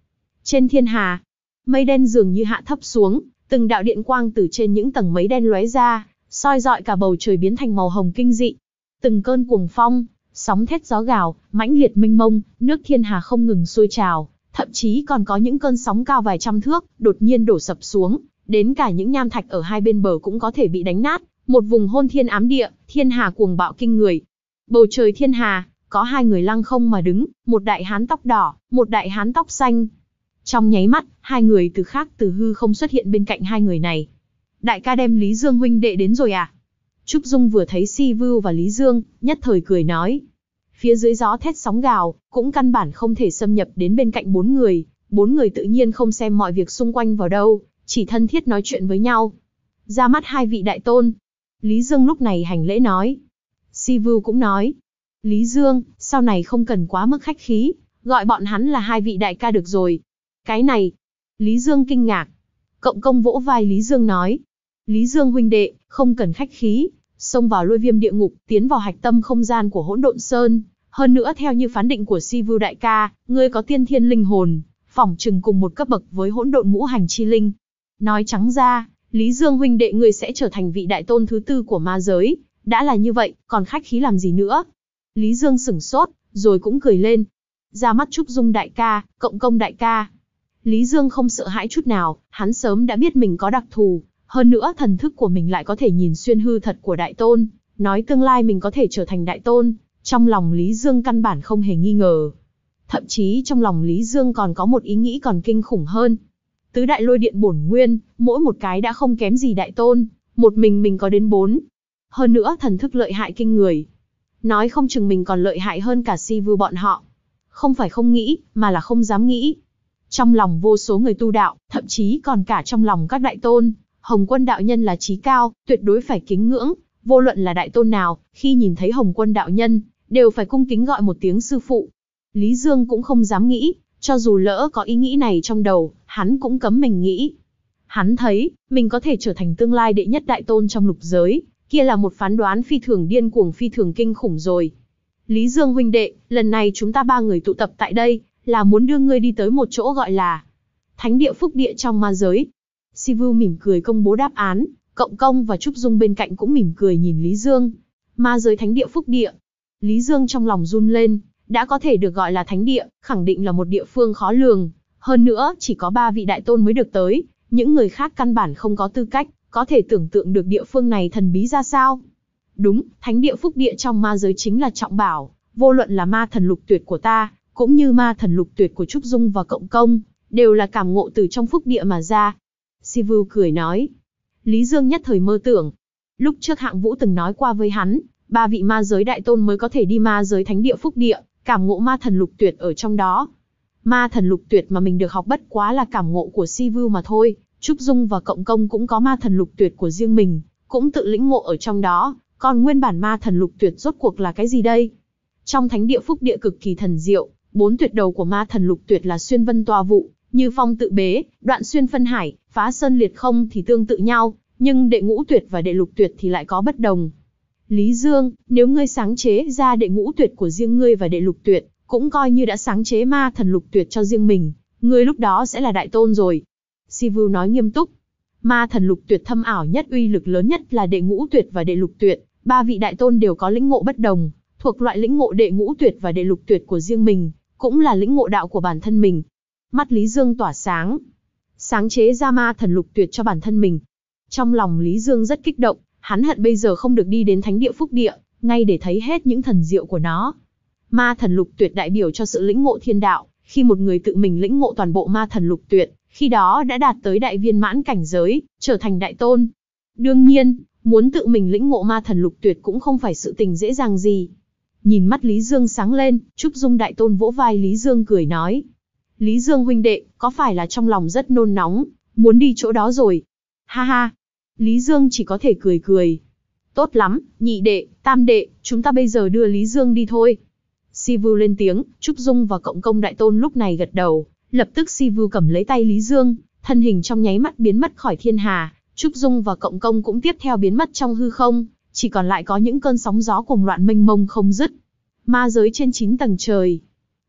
Trên thiên hà, mây đen dường như hạ thấp xuống, từng đạo điện quang từ trên những tầng mây đen lóe ra, soi rọi cả bầu trời biến thành màu hồng kinh dị. Từng cơn cuồng phong, sóng thét gió gào, mãnh liệt mênh mông, nước thiên hà không ngừng sôi trào, thậm chí còn có những cơn sóng cao vài trăm thước, đột nhiên đổ sập xuống, đến cả những nham thạch ở hai bên bờ cũng có thể bị đánh nát, một vùng hôn thiên ám địa, thiên hà cuồng bạo kinh người. Bầu trời thiên hà, có hai người lăng không mà đứng, một đại hán tóc đỏ, một đại hán tóc xanh. Trong nháy mắt, hai người từ khác từ hư không xuất hiện bên cạnh hai người này. Đại ca đem Lý Dương huynh đệ đến rồi à? Trúc Dung vừa thấy Si Vưu và Lý Dương, nhất thời cười nói. Phía dưới gió thét sóng gào, cũng căn bản không thể xâm nhập đến bên cạnh bốn người, bốn người tự nhiên không xem mọi việc xung quanh vào đâu, chỉ thân thiết nói chuyện với nhau. Ra mắt hai vị đại tôn. Lý Dương lúc này hành lễ nói. Si Vưu cũng nói. Lý Dương, sau này không cần quá mức khách khí, gọi bọn hắn là hai vị đại ca được rồi. Cái này. Lý Dương kinh ngạc. Cộng công vỗ vai Lý Dương nói. Lý Dương huynh đệ, không cần khách khí, xông vào lôi viêm địa ngục, tiến vào hạch tâm không gian của hỗn độn sơn. Hơn nữa theo như phán định của Si Vưu đại ca, ngươi có tiên thiên linh hồn, phỏng chừng cùng một cấp bậc với hỗn độn ngũ hành chi linh. Nói trắng ra, Lý Dương huynh đệ ngươi sẽ trở thành vị đại tôn thứ tư của ma giới. Đã là như vậy, còn khách khí làm gì nữa? Lý Dương sửng sốt, rồi cũng cười lên. Ra mắt Trúc Dung đại ca, Cộng công đại ca. Lý Dương không sợ hãi chút nào, hắn sớm đã biết mình có đặc thù. Hơn nữa thần thức của mình lại có thể nhìn xuyên hư thật của đại tôn, nói tương lai mình có thể trở thành đại tôn. Trong lòng Lý Dương căn bản không hề nghi ngờ. Thậm chí trong lòng Lý Dương còn có một ý nghĩ còn kinh khủng hơn. Tứ đại lôi điện bổn nguyên, mỗi một cái đã không kém gì đại tôn, một mình mình có đến bốn. Hơn nữa thần thức lợi hại kinh người. Nói không chừng mình còn lợi hại hơn cả Si Vưu bọn họ. Không phải không nghĩ, mà là không dám nghĩ. Trong lòng vô số người tu đạo, thậm chí còn cả trong lòng các đại tôn, Hồng Quân đạo nhân là chí cao, tuyệt đối phải kính ngưỡng. Vô luận là đại tôn nào, khi nhìn thấy Hồng Quân đạo nhân, đều phải cung kính gọi một tiếng sư phụ. Lý Dương cũng không dám nghĩ, cho dù lỡ có ý nghĩ này trong đầu, hắn cũng cấm mình nghĩ. Hắn thấy, mình có thể trở thành tương lai đệ nhất đại tôn trong lục giới, kia là một phán đoán phi thường điên cuồng phi thường kinh khủng rồi. Lý Dương huynh đệ, lần này chúng ta ba người tụ tập tại đây, là muốn đưa ngươi đi tới một chỗ gọi là Thánh địa phúc địa trong ma giới. Si Vưu mỉm cười công bố đáp án, Cộng công và Trúc Dung bên cạnh cũng mỉm cười nhìn Lý Dương. Ma giới thánh địa phúc địa. Lý Dương trong lòng run lên, đã có thể được gọi là thánh địa, khẳng định là một địa phương khó lường. Hơn nữa, chỉ có ba vị đại tôn mới được tới, những người khác căn bản không có tư cách, có thể tưởng tượng được địa phương này thần bí ra sao. Đúng, thánh địa phúc địa trong ma giới chính là trọng bảo, vô luận là ma thần lục tuyệt của ta, cũng như ma thần lục tuyệt của Trúc Dung và Cộng công, đều là cảm ngộ từ trong phúc địa mà ra. Si Vưu cười nói. Lý Dương nhất thời mơ tưởng. Lúc trước Hạng Vũ từng nói qua với hắn, ba vị ma giới đại tôn mới có thể đi ma giới thánh địa phúc địa, cảm ngộ ma thần lục tuyệt ở trong đó. Ma thần lục tuyệt mà mình được học bất quá là cảm ngộ của Si Vưu mà thôi. Trúc Dung và Cộng công cũng có ma thần lục tuyệt của riêng mình, cũng tự lĩnh ngộ ở trong đó. Còn nguyên bản ma thần lục tuyệt rốt cuộc là cái gì đây? Trong thánh địa phúc địa cực kỳ thần diệu, bốn tuyệt đầu của ma thần lục tuyệt là xuyên vân tòa vụ, như phong tự bế, đoạn xuyên phân hải, phá sơn liệt không thì tương tự nhau, nhưng đệ ngũ tuyệt và đệ lục tuyệt thì lại có bất đồng. Lý Dương, nếu ngươi sáng chế ra đệ ngũ tuyệt của riêng ngươi và đệ lục tuyệt, cũng coi như đã sáng chế ma thần lục tuyệt cho riêng mình, ngươi lúc đó sẽ là đại tôn rồi. Si Vưu nói nghiêm túc. Ma thần lục tuyệt thâm ảo nhất, uy lực lớn nhất là đệ ngũ tuyệt và đệ lục tuyệt, ba vị đại tôn đều có lĩnh ngộ bất đồng, thuộc loại lĩnh ngộ đệ ngũ tuyệt và đệ lục tuyệt của riêng mình, cũng là lĩnh ngộ đạo của bản thân mình. Mắt Lý Dương tỏa sáng, sáng chế ra ma thần lục tuyệt cho bản thân mình. Trong lòng Lý Dương rất kích động, hắn hận bây giờ không được đi đến thánh địa phúc địa, ngay để thấy hết những thần diệu của nó. Ma thần lục tuyệt đại biểu cho sự lĩnh ngộ thiên đạo, khi một người tự mình lĩnh ngộ toàn bộ ma thần lục tuyệt, khi đó đã đạt tới đại viên mãn cảnh giới, trở thành đại tôn. Đương nhiên, muốn tự mình lĩnh ngộ ma thần lục tuyệt cũng không phải sự tình dễ dàng gì. Nhìn mắt Lý Dương sáng lên, Trúc Dung đại tôn vỗ vai Lý Dương cười nói. Lý Dương huynh đệ, có phải là trong lòng rất nôn nóng, muốn đi chỗ đó rồi? Ha ha! Lý Dương chỉ có thể cười cười. Tốt lắm, nhị đệ, tam đệ, chúng ta bây giờ đưa Lý Dương đi thôi. Si Vưu lên tiếng, Trúc Dung và Cộng công đại tôn lúc này gật đầu. Lập tức Si Vưu cầm lấy tay Lý Dương, thân hình trong nháy mắt biến mất khỏi thiên hà. Trúc Dung và Cộng công cũng tiếp theo biến mất trong hư không, chỉ còn lại có những cơn sóng gió cuồng loạn mênh mông không dứt. Ma giới trên chín tầng trời.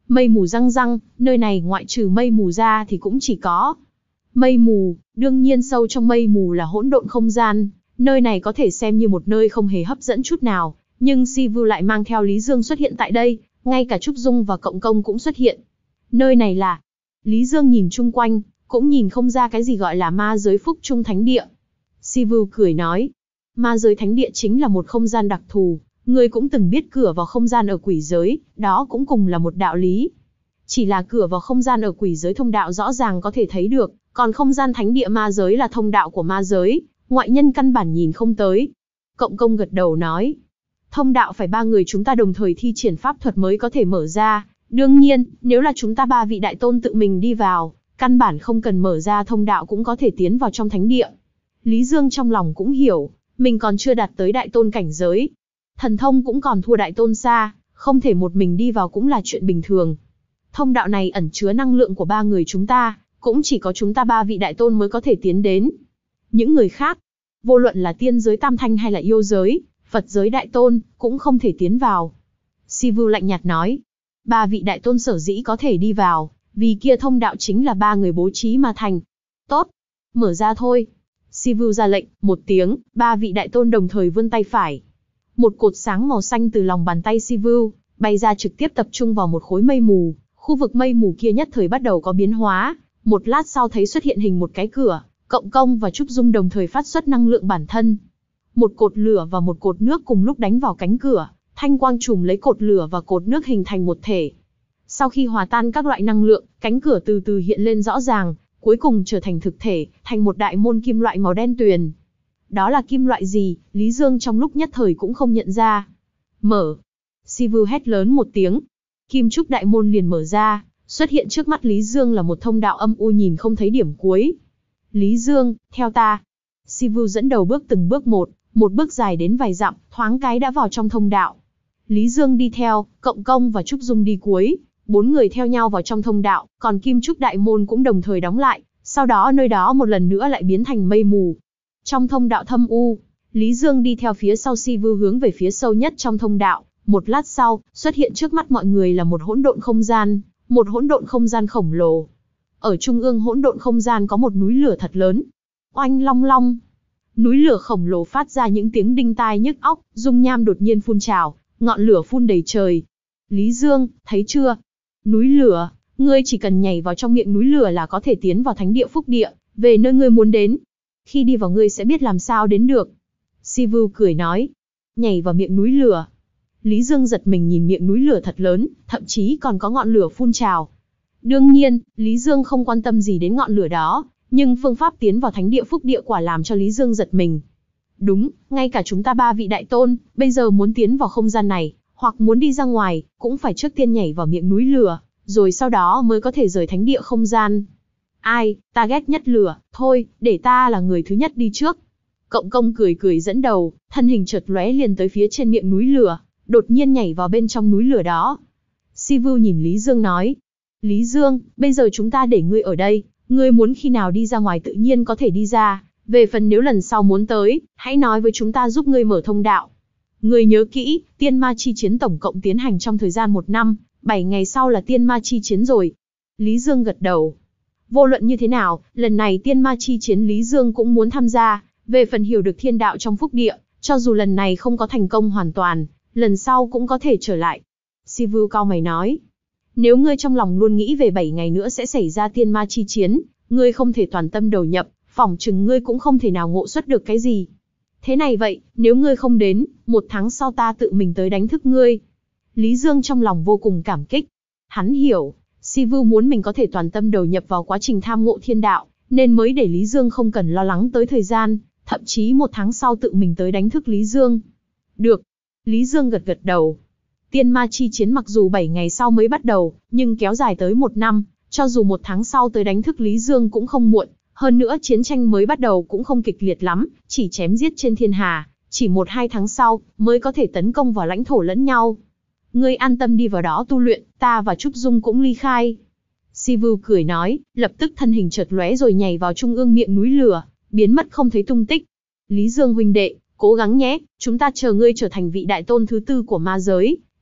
Mây mù răng răng, nơi này ngoại trừ mây mù ra thì cũng chỉ có mây mù, đương nhiên sâu trong mây mù là hỗn độn không gian, nơi này có thể xem như một nơi không hề hấp dẫn chút nào, nhưng Sivu lại mang theo Lý Dương xuất hiện tại đây, ngay cả Trúc Dung và Cộng Công cũng xuất hiện. Nơi này là... Lý Dương nhìn chung quanh, cũng nhìn không ra cái gì gọi là ma giới Phúc Trung Thánh Địa. Sivu cười nói, ma giới Thánh Địa chính là một không gian đặc thù, ngươi cũng từng biết cửa vào không gian ở quỷ giới, đó cũng cùng là một đạo lý. Chỉ là cửa vào không gian ở quỷ giới thông đạo rõ ràng có thể thấy được, còn không gian Thánh Địa ma giới là thông đạo của ma giới, ngoại nhân căn bản nhìn không tới. Cộng Công gật đầu nói, thông đạo phải ba người chúng ta đồng thời thi triển pháp thuật mới có thể mở ra, đương nhiên, nếu là chúng ta ba vị đại tôn tự mình đi vào, căn bản không cần mở ra thông đạo cũng có thể tiến vào trong thánh địa. Lý Dương trong lòng cũng hiểu, mình còn chưa đạt tới đại tôn cảnh giới. Thần thông cũng còn thua đại tôn xa, không thể một mình đi vào cũng là chuyện bình thường. Thông đạo này ẩn chứa năng lượng của ba người chúng ta, cũng chỉ có chúng ta ba vị đại tôn mới có thể tiến đến. Những người khác, vô luận là tiên giới tam thanh hay là yêu giới, Phật giới đại tôn, cũng không thể tiến vào. Sivu lạnh nhạt nói, ba vị đại tôn sở dĩ có thể đi vào, vì kia thông đạo chính là ba người bố trí mà thành. Tốt, mở ra thôi. Sivu ra lệnh, một tiếng, ba vị đại tôn đồng thời vươn tay phải. Một cột sáng màu xanh từ lòng bàn tay Sivu, bay ra trực tiếp tập trung vào một khối mây mù. Khu vực mây mù kia nhất thời bắt đầu có biến hóa, một lát sau thấy xuất hiện hình một cái cửa, Cộng Công và Trúc Dung đồng thời phát xuất năng lượng bản thân. Một cột lửa và một cột nước cùng lúc đánh vào cánh cửa, thanh quang trùm lấy cột lửa và cột nước hình thành một thể. Sau khi hòa tan các loại năng lượng, cánh cửa từ từ hiện lên rõ ràng, cuối cùng trở thành thực thể, thành một đại môn kim loại màu đen tuyền. Đó là kim loại gì, Lý Dương trong lúc nhất thời cũng không nhận ra. Mở. Sivu hét lớn một tiếng. Kim trúc đại môn liền mở ra, xuất hiện trước mắt Lý Dương là một thông đạo âm u nhìn không thấy điểm cuối. Lý Dương, theo ta. Sivu dẫn đầu bước từng bước một, một bước dài đến vài dặm, thoáng cái đã vào trong thông đạo. Lý Dương đi theo, Cộng Công và Trúc Dung đi cuối, bốn người theo nhau vào trong thông đạo, còn kim trúc đại môn cũng đồng thời đóng lại, sau đó nơi đó một lần nữa lại biến thành mây mù. Trong thông đạo thâm u, Lý Dương đi theo phía sau Sivu hướng về phía sâu nhất trong thông đạo, một lát sau, xuất hiện trước mắt mọi người là một hỗn độn không gian, một hỗn độn không gian khổng lồ. Ở trung ương hỗn độn không gian có một núi lửa thật lớn. Oanh long long. Núi lửa khổng lồ phát ra những tiếng đinh tai nhức óc, dung nham đột nhiên phun trào, ngọn lửa phun đầy trời. Lý Dương, thấy chưa? Núi lửa, ngươi chỉ cần nhảy vào trong miệng núi lửa là có thể tiến vào thánh địa phúc địa, về nơi ngươi muốn đến. Khi đi vào ngươi sẽ biết làm sao đến được. Sivu cười nói, nhảy vào miệng núi lửa. Lý Dương giật mình nhìn miệng núi lửa thật lớn, thậm chí còn có ngọn lửa phun trào. Đương nhiên, Lý Dương không quan tâm gì đến ngọn lửa đó, nhưng phương pháp tiến vào thánh địa phúc địa quả làm cho Lý Dương giật mình. Đúng, ngay cả chúng ta ba vị đại tôn, bây giờ muốn tiến vào không gian này, hoặc muốn đi ra ngoài, cũng phải trước tiên nhảy vào miệng núi lửa, rồi sau đó mới có thể rời thánh địa không gian. Ai, ta ghét nhất lửa, thôi, để ta là người thứ nhất đi trước. Cộng Công cười cười dẫn đầu, thân hình chợt lóe liền tới phía trên miệng núi lửa, đột nhiên nhảy vào bên trong núi lửa đó. Sivu nhìn Lý Dương nói, Lý Dương, bây giờ chúng ta để ngươi ở đây, ngươi muốn khi nào đi ra ngoài tự nhiên có thể đi ra, về phần nếu lần sau muốn tới, hãy nói với chúng ta giúp ngươi mở thông đạo. Ngươi nhớ kỹ, tiên ma chi chiến tổng cộng tiến hành trong thời gian một năm, bảy ngày sau là tiên ma chi chiến rồi. Lý Dương gật đầu. Vô luận như thế nào, lần này tiên ma chi chiến Lý Dương cũng muốn tham gia, về phần hiểu được thiên đạo trong phúc địa, cho dù lần này không có thành công hoàn toàn, lần sau cũng có thể trở lại. Sivu cao mày nói, nếu ngươi trong lòng luôn nghĩ về bảy ngày nữa sẽ xảy ra tiên ma chi chiến, ngươi không thể toàn tâm đầu nhập, phỏng chừng ngươi cũng không thể nào ngộ xuất được cái gì. Thế này vậy, nếu ngươi không đến, một tháng sau ta tự mình tới đánh thức ngươi. Lý Dương trong lòng vô cùng cảm kích. Hắn hiểu, Sivu muốn mình có thể toàn tâm đầu nhập vào quá trình tham ngộ thiên đạo, nên mới để Lý Dương không cần lo lắng tới thời gian, thậm chí một tháng sau tự mình tới đánh thức Lý Dương. Được. Lý Dương gật gật đầu. Tiên ma chi chiến mặc dù bảy ngày sau mới bắt đầu, nhưng kéo dài tới một năm, cho dù một tháng sau tới đánh thức Lý Dương cũng không muộn. Hơn nữa chiến tranh mới bắt đầu cũng không kịch liệt lắm, chỉ chém giết trên thiên hà, chỉ một hai tháng sau mới có thể tấn công vào lãnh thổ lẫn nhau. Ngươi an tâm đi vào đó tu luyện, ta và Trúc Dung cũng ly khai. Sivu cười nói, lập tức thân hình chợt lóe rồi nhảy vào trung ương miệng núi lửa, biến mất không thấy tung tích. Lý Dương huynh đệ, cố gắng nhé, chúng ta chờ ngươi trở thành vị đại tôn thứ tư của ma giới,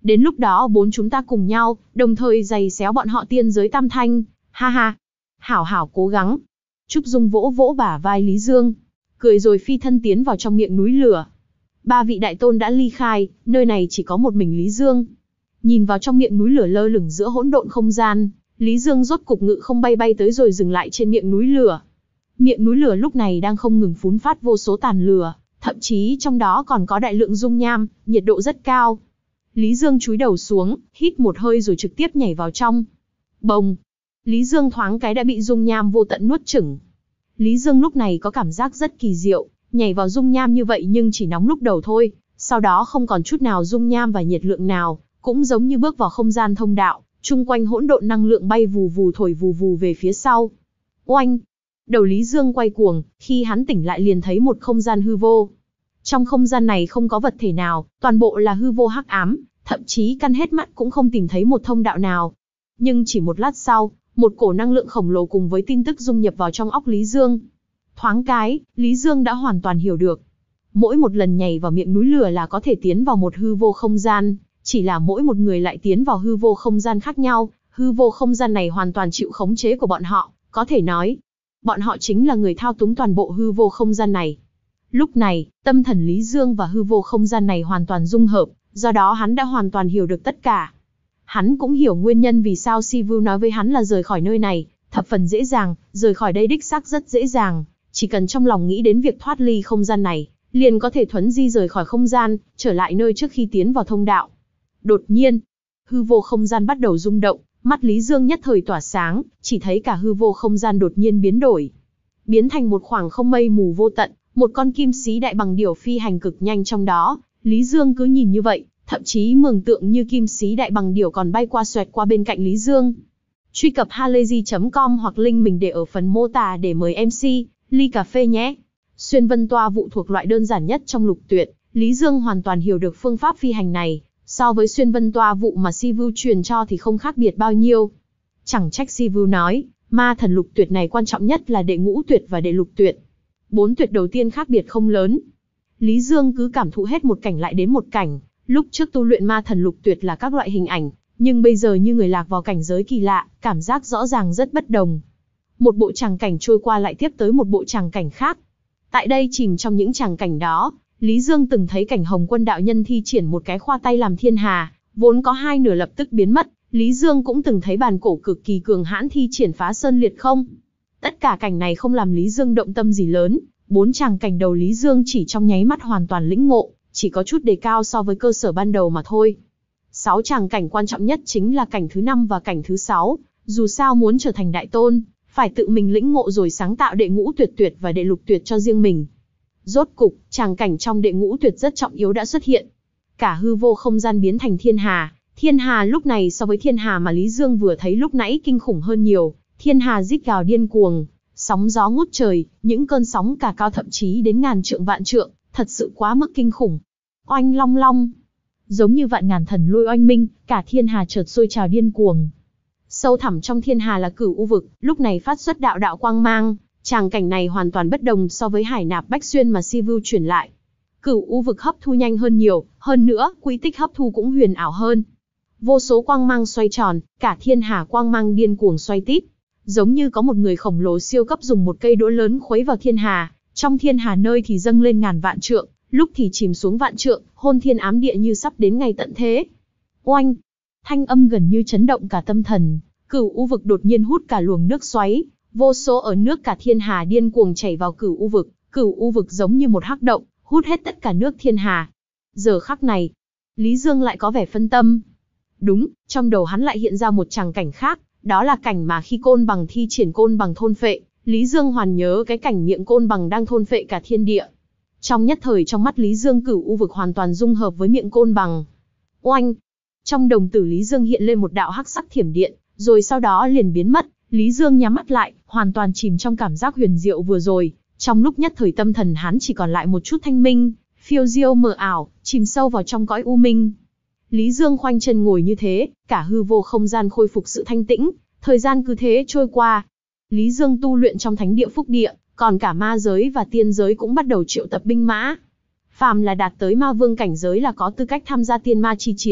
Đến lúc đó bốn chúng ta cùng nhau, đồng thời giày xéo bọn họ tiên giới tam thanh, ha ha. Hảo hảo cố gắng. Trúc Dung vỗ vỗ bả vai Lý Dương, cười rồi phi thân tiến vào trong miệng núi lửa. Ba vị đại tôn đã ly khai, nơi này chỉ có một mình Lý Dương. Nhìn vào trong miệng núi lửa lơ lửng giữa hỗn độn không gian, Lý Dương rốt cục ngự không bay bay tới rồi dừng lại trên miệng núi lửa. Miệng núi lửa lúc này đang không ngừng phún phát vô số tàn lửa, thậm chí trong đó còn có đại lượng dung nham, nhiệt độ rất cao. Lý Dương chúi đầu xuống, hít một hơi rồi trực tiếp nhảy vào trong. Bồng! Lý Dương thoáng cái đã bị dung nham vô tận nuốt chửng. Lý Dương lúc này có cảm giác rất kỳ diệu, nhảy vào dung nham như vậy nhưng chỉ nóng lúc đầu thôi, sau đó không còn chút nào dung nham và nhiệt lượng nào, cũng giống như bước vào không gian thông đạo, chung quanh hỗn độn năng lượng bay vù vù thổi vù vù về phía sau. Oanh! Đầu Lý Dương quay cuồng, khi hắn tỉnh lại liền thấy một không gian hư vô. Trong không gian này không có vật thể nào, toàn bộ là hư vô hắc ám, thậm chí căn hết mắt cũng không tìm thấy một thông đạo nào. Nhưng chỉ một lát sau, một cổ năng lượng khổng lồ cùng với tin tức dung nhập vào trong óc Lý Dương. Thoáng cái, Lý Dương đã hoàn toàn hiểu được. Mỗi một lần nhảy vào miệng núi lửa là có thể tiến vào một hư vô không gian, chỉ là mỗi một người lại tiến vào hư vô không gian khác nhau, hư vô không gian này hoàn toàn chịu khống chế của bọn họ, có thể nói, bọn họ chính là người thao túng toàn bộ hư vô không gian này. Lúc này, tâm thần Lý Dương và hư vô không gian này hoàn toàn dung hợp, do đó hắn đã hoàn toàn hiểu được tất cả. Hắn cũng hiểu nguyên nhân vì sao Sivu nói với hắn là rời khỏi nơi này, thập phần dễ dàng, rời khỏi đây đích xác rất dễ dàng, chỉ cần trong lòng nghĩ đến việc thoát ly không gian này, liền có thể thuấn di rời khỏi không gian, trở lại nơi trước khi tiến vào thông đạo. Đột nhiên, hư vô không gian bắt đầu rung động, mắt Lý Dương nhất thời tỏa sáng, chỉ thấy cả hư vô không gian đột nhiên biến đổi, biến thành một khoảng không mây mù vô tận, một con kim xí đại bằng điểu phi hành cực nhanh trong đó. Lý Dương cứ nhìn như vậy, thậm chí mường tượng như kim xí đại bằng điểu còn bay qua xoẹt qua bên cạnh Lý Dương. Truy cập halayzi chấm com hoặc link mình để ở phần mô tả để mời em xê, ly cà phê nhé. Xuyên vân toa vụ thuộc loại đơn giản nhất trong lục tuyệt, Lý Dương hoàn toàn hiểu được phương pháp phi hành này, so với xuyên vân toa vụ mà Sivu truyền cho thì không khác biệt bao nhiêu. Chẳng trách Sivu nói, ma thần lục tuyệt này quan trọng nhất là đệ ngũ tuyệt và đệ lục tuyệt. Bốn tuyệt đầu tiên khác biệt không lớn. Lý Dương cứ cảm thụ hết một cảnh lại đến một cảnh, lúc trước tu luyện ma thần lục tuyệt là các loại hình ảnh, nhưng bây giờ như người lạc vào cảnh giới kỳ lạ, cảm giác rõ ràng rất bất đồng. Một bộ tràng cảnh trôi qua lại tiếp tới một bộ tràng cảnh khác. Tại đây chìm trong những tràng cảnh đó, Lý Dương từng thấy cảnh Hồng Quân đạo nhân thi triển một cái khoa tay làm thiên hà, vốn có hai nửa lập tức biến mất. Lý Dương cũng từng thấy bàn cổ cực kỳ cường hãn thi triển phá sơn liệt không. Tất cả cảnh này không làm Lý Dương động tâm gì lớn, bốn tràng cảnh đầu Lý Dương chỉ trong nháy mắt hoàn toàn lĩnh ngộ, chỉ có chút đề cao so với cơ sở ban đầu mà thôi. Sáu tràng cảnh quan trọng nhất chính là cảnh thứ năm và cảnh thứ sáu, dù sao muốn trở thành đại tôn, phải tự mình lĩnh ngộ rồi sáng tạo đệ ngũ tuyệt tuyệt và đệ lục tuyệt cho riêng mình. Rốt cục, tràng cảnh trong đệ ngũ tuyệt rất trọng yếu đã xuất hiện. Cả hư vô không gian biến thành thiên hà, thiên hà lúc này so với thiên hà mà Lý Dương vừa thấy lúc nãy kinh khủng hơn nhiều, thiên hà rít gào điên cuồng, sóng gió ngút trời, những cơn sóng cả cao thậm chí đến ngàn trượng vạn trượng, thật sự quá mức kinh khủng. Oanh long long, giống như vạn ngàn thần lôi oanh minh, cả thiên hà chợt sôi trào điên cuồng. Sâu thẳm trong thiên hà là Cửu U vực, lúc này phát xuất đạo đạo quang mang, tràng cảnh này hoàn toàn bất đồng so với Hải Nạp Bách Xuyên mà Sivu truyền lại. Cửu U vực hấp thu nhanh hơn nhiều, hơn nữa, quỹ tích hấp thu cũng huyền ảo hơn. Vô số quang mang xoay tròn, cả thiên hà quang mang điên cuồng xoay tít, giống như có một người khổng lồ siêu cấp dùng một cây đũa lớn khuấy vào thiên hà, trong thiên hà nơi thì dâng lên ngàn vạn trượng, lúc thì chìm xuống vạn trượng, hôn thiên ám địa như sắp đến ngày tận thế. Oanh! Thanh âm gần như chấn động cả tâm thần, Cửu U vực đột nhiên hút cả luồng nước xoáy, vô số ở nước cả thiên hà điên cuồng chảy vào Cửu U vực, Cửu U vực giống như một hắc động, hút hết tất cả nước thiên hà. Giờ khắc này, Lý Dương lại có vẻ phân tâm. Đúng, trong đầu hắn lại hiện ra một tràng cảnh khác, đó là cảnh mà khi côn bằng thi triển côn bằng thôn phệ, Lý Dương hoàn nhớ cái cảnh miệng côn bằng đang thôn phệ cả thiên địa. Trong nhất thời trong mắt Lý Dương Cửu U vực hoàn toàn dung hợp với miệng côn bằng. Oanh! Trong đồng tử Lý Dương hiện lên một đạo hắc sắc thiểm điện, rồi sau đó liền biến mất. Lý Dương nhắm mắt lại, hoàn toàn chìm trong cảm giác huyền diệu vừa rồi. Trong lúc nhất thời tâm thần hắn chỉ còn lại một chút thanh minh, phiêu diêu mờ ảo, chìm sâu vào trong cõi u minh. Lý Dương khoanh chân ngồi như thế, cả hư vô không gian khôi phục sự thanh tĩnh, thời gian cứ thế trôi qua. Lý Dương tu luyện trong thánh địa phúc địa, còn cả ma giới và tiên giới cũng bắt đầu triệu tập binh mã. Phàm là đạt tới ma vương cảnh giới là có tư cách tham gia tiên ma chi chiến,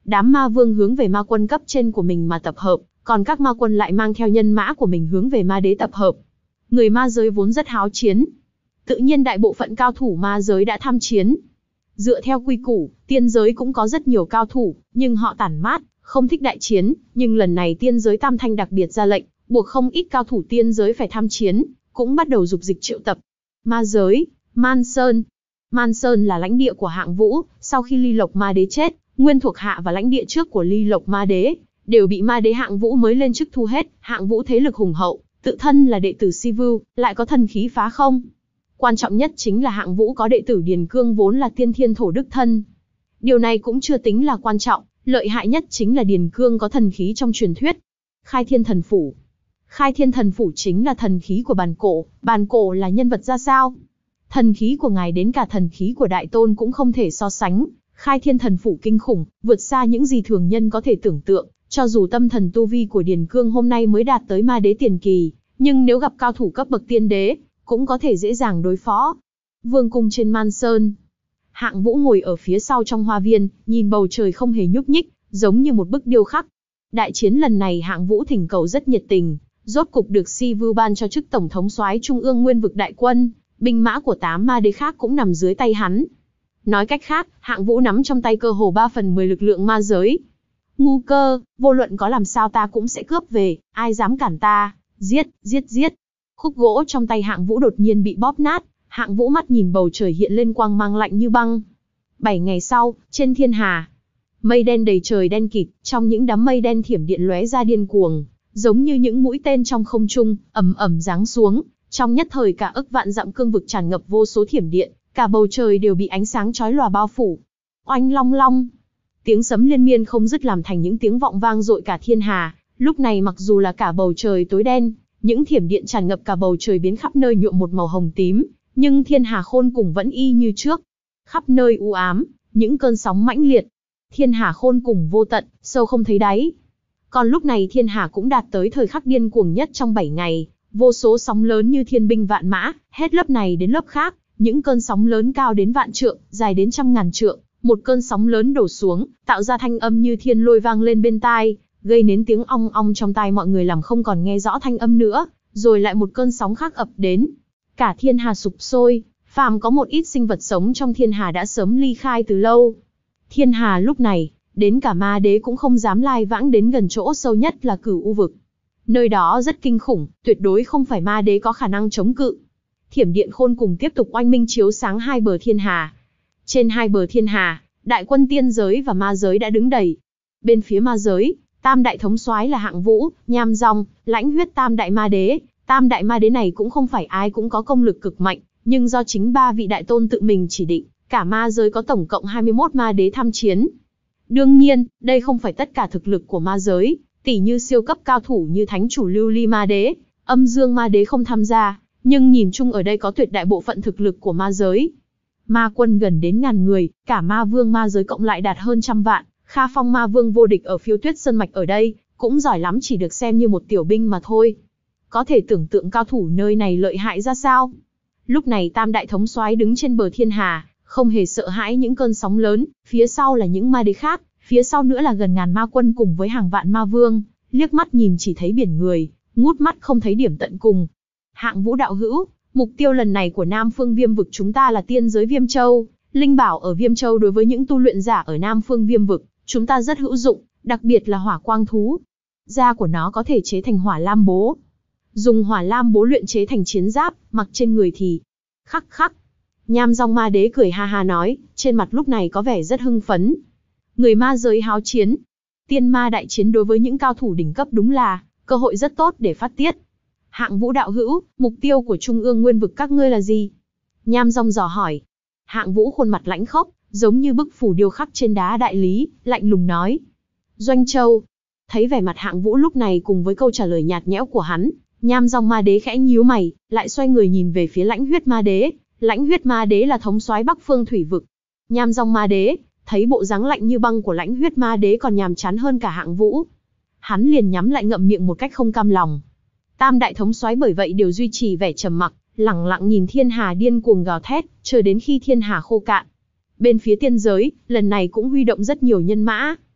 Đám ma vương hướng về ma quân cấp trên của mình mà tập hợp, còn các ma quân lại mang theo nhân mã của mình hướng về ma đế tập hợp. Người ma giới vốn rất háo chiến. Tự nhiên đại bộ phận cao thủ ma giới đã tham chiến. Dựa theo quy củ, tiên giới cũng có rất nhiều cao thủ, nhưng họ tản mát, không thích đại chiến, nhưng lần này tiên giới Tam Thanh đặc biệt ra lệnh, buộc không ít cao thủ tiên giới phải tham chiến, cũng bắt đầu dục dịch triệu tập. Ma giới, Man Sơn. Man Sơn là lãnh địa của Hạng Vũ, sau khi Ly Lộc Ma Đế chết, nguyên thuộc hạ và lãnh địa trước của Ly Lộc Ma Đế đều bị Ma Đế Hạng Vũ mới lên chức thu hết. Hạng Vũ thế lực hùng hậu, tự thân là đệ tử Si Vưu, lại có thần khí phá không. Quan trọng nhất chính là Hạng Vũ có đệ tử Điền Cương vốn là tiên thiên thổ đức thân. Điều này cũng chưa tính là quan trọng, lợi hại nhất chính là Điền Cương có thần khí trong truyền thuyết. Khai Thiên Thần Phủ. Khai Thiên Thần Phủ chính là thần khí của Bàn Cổ. Bàn Cổ là nhân vật ra sao? Thần khí của ngài đến cả thần khí của Đại Tôn cũng không thể so sánh. Khai Thiên Thần Phủ kinh khủng, vượt xa những gì thường nhân có thể tưởng tượng. Cho dù tâm thần tu vi của Điền Cương hôm nay mới đạt tới ma đế tiền kỳ, nhưng nếu gặp cao thủ cấp bậc tiên đế, cũng có thể dễ dàng đối phó. Vương cung trên Man Sơn. Hạng Vũ ngồi ở phía sau trong hoa viên, nhìn bầu trời không hề nhúc nhích, giống như một bức điêu khắc. Đại chiến lần này Hạng Vũ thỉnh cầu rất nhiệt tình, rốt cục được Si Vưu ban cho chức tổng thống soái Trung ương Nguyên vực đại quân, binh mã của tám ma đế khác cũng nằm dưới tay hắn. Nói cách khác, Hạng Vũ nắm trong tay cơ hồ ba phần mười lực lượng ma giới. Ngu cơ, vô luận có làm sao ta cũng sẽ cướp về, ai dám cản ta, giết, giết, giết. Khúc gỗ trong tay Hạng Vũ đột nhiên bị bóp nát, Hạng Vũ mắt nhìn bầu trời hiện lên quang mang lạnh như băng. Bảy ngày sau, trên thiên hà, mây đen đầy trời đen kịt, trong những đám mây đen thiểm điện lóe ra điên cuồng, giống như những mũi tên trong không trung, ầm ầm giáng xuống. Trong nhất thời cả ức vạn dặm cương vực tràn ngập vô số thiểm điện, cả bầu trời đều bị ánh sáng chói lòa bao phủ. Oanh long long, tiếng sấm liên miên không dứt làm thành những tiếng vọng vang dội cả thiên hà. Lúc này mặc dù là cả bầu trời tối đen, những thiểm điện tràn ngập cả bầu trời biến khắp nơi nhuộm một màu hồng tím, nhưng thiên hà khôn cùng vẫn y như trước. Khắp nơi u ám, những cơn sóng mãnh liệt. Thiên hà khôn cùng vô tận, sâu không thấy đáy. Còn lúc này thiên hà cũng đạt tới thời khắc điên cuồng nhất trong bảy ngày, vô số sóng lớn như thiên binh vạn mã, hết lớp này đến lớp khác, những cơn sóng lớn cao đến vạn trượng, dài đến trăm ngàn trượng, một cơn sóng lớn đổ xuống, tạo ra thanh âm như thiên lôi vang lên bên tai, gây nên tiếng ong ong trong tai mọi người làm không còn nghe rõ thanh âm nữa, rồi lại một cơn sóng khác ập đến. Cả thiên hà sụp sôi, phàm có một ít sinh vật sống trong thiên hà đã sớm ly khai từ lâu. Thiên hà lúc này, đến cả ma đế cũng không dám lai vãng đến gần chỗ sâu nhất là Cửu U vực. Nơi đó rất kinh khủng, tuyệt đối không phải ma đế có khả năng chống cự. Thiểm điện khôn cùng tiếp tục oanh minh chiếu sáng hai bờ thiên hà. Trên hai bờ thiên hà, đại quân tiên giới và ma giới đã đứng đầy. Bên phía ma giới, tam đại thống soái là Hạng Vũ, Nham Dong, lãnh huyết tam đại ma đế. Tam đại ma đế này cũng không phải ai cũng có công lực cực mạnh, nhưng do chính ba vị đại tôn tự mình chỉ định, cả ma giới có tổng cộng hai mươi mốt ma đế tham chiến. Đương nhiên, đây không phải tất cả thực lực của ma giới, tỷ như siêu cấp cao thủ như thánh chủ Lưu Ly ma đế, Âm Dương ma đế không tham gia, nhưng nhìn chung ở đây có tuyệt đại bộ phận thực lực của ma giới. Ma quân gần đến ngàn người, cả ma vương ma giới cộng lại đạt hơn trăm vạn. Kha Phong ma vương vô địch ở Phiêu Tuyết Sơn mạch ở đây, cũng giỏi lắm chỉ được xem như một tiểu binh mà thôi. Có thể tưởng tượng cao thủ nơi này lợi hại ra sao. Lúc này tam đại thống soái đứng trên bờ thiên hà, không hề sợ hãi những cơn sóng lớn, phía sau là những ma đế khác, phía sau nữa là gần ngàn ma quân cùng với hàng vạn ma vương, liếc mắt nhìn chỉ thấy biển người, ngút mắt không thấy điểm tận cùng. Hạng Vũ đạo hữu, mục tiêu lần này của Nam Phương Viêm vực chúng ta là tiên giới Viêm Châu, linh bảo ở Viêm Châu đối với những tu luyện giả ở Nam Phương Viêm vực, chúng ta rất hữu dụng, đặc biệt là hỏa quang thú. Da của nó có thể chế thành hỏa lam bố. Dùng hỏa lam bố luyện chế thành chiến giáp, mặc trên người thì khắc khắc. Nham Dong ma đế cười ha ha nói, trên mặt lúc này có vẻ rất hưng phấn. Người ma giới háo chiến. Tiên ma đại chiến đối với những cao thủ đỉnh cấp đúng là cơ hội rất tốt để phát tiết. Hạng Vũ đạo hữu, mục tiêu của Trung ương Nguyên vực các ngươi là gì? Nham Dong dò hỏi. Hạng Vũ khuôn mặt lãnh khốc, giống như bức phù điêu khắc trên đá đại lý, lạnh lùng nói. Doanh Châu. Thấy vẻ mặt Hạng Vũ lúc này cùng với câu trả lời nhạt nhẽo của hắn, Nham Dong ma đế khẽ nhíu mày, lại xoay người nhìn về phía Lãnh Huyết ma đế. Lãnh Huyết ma đế là thống soái Bắc Phương thủy vực. Nham Dong ma đế thấy bộ dáng lạnh như băng của Lãnh Huyết ma đế còn nhàm chán hơn cả Hạng Vũ. Hắn liền nhắm lại ngậm miệng một cách không cam lòng. Tam đại thống soái bởi vậy đều duy trì vẻ trầm mặc, lẳng lặng nhìn thiên hà điên cuồng gào thét, chờ đến khi thiên hà khô cạn. Bên phía tiên giới, lần này cũng huy động rất nhiều nhân mã.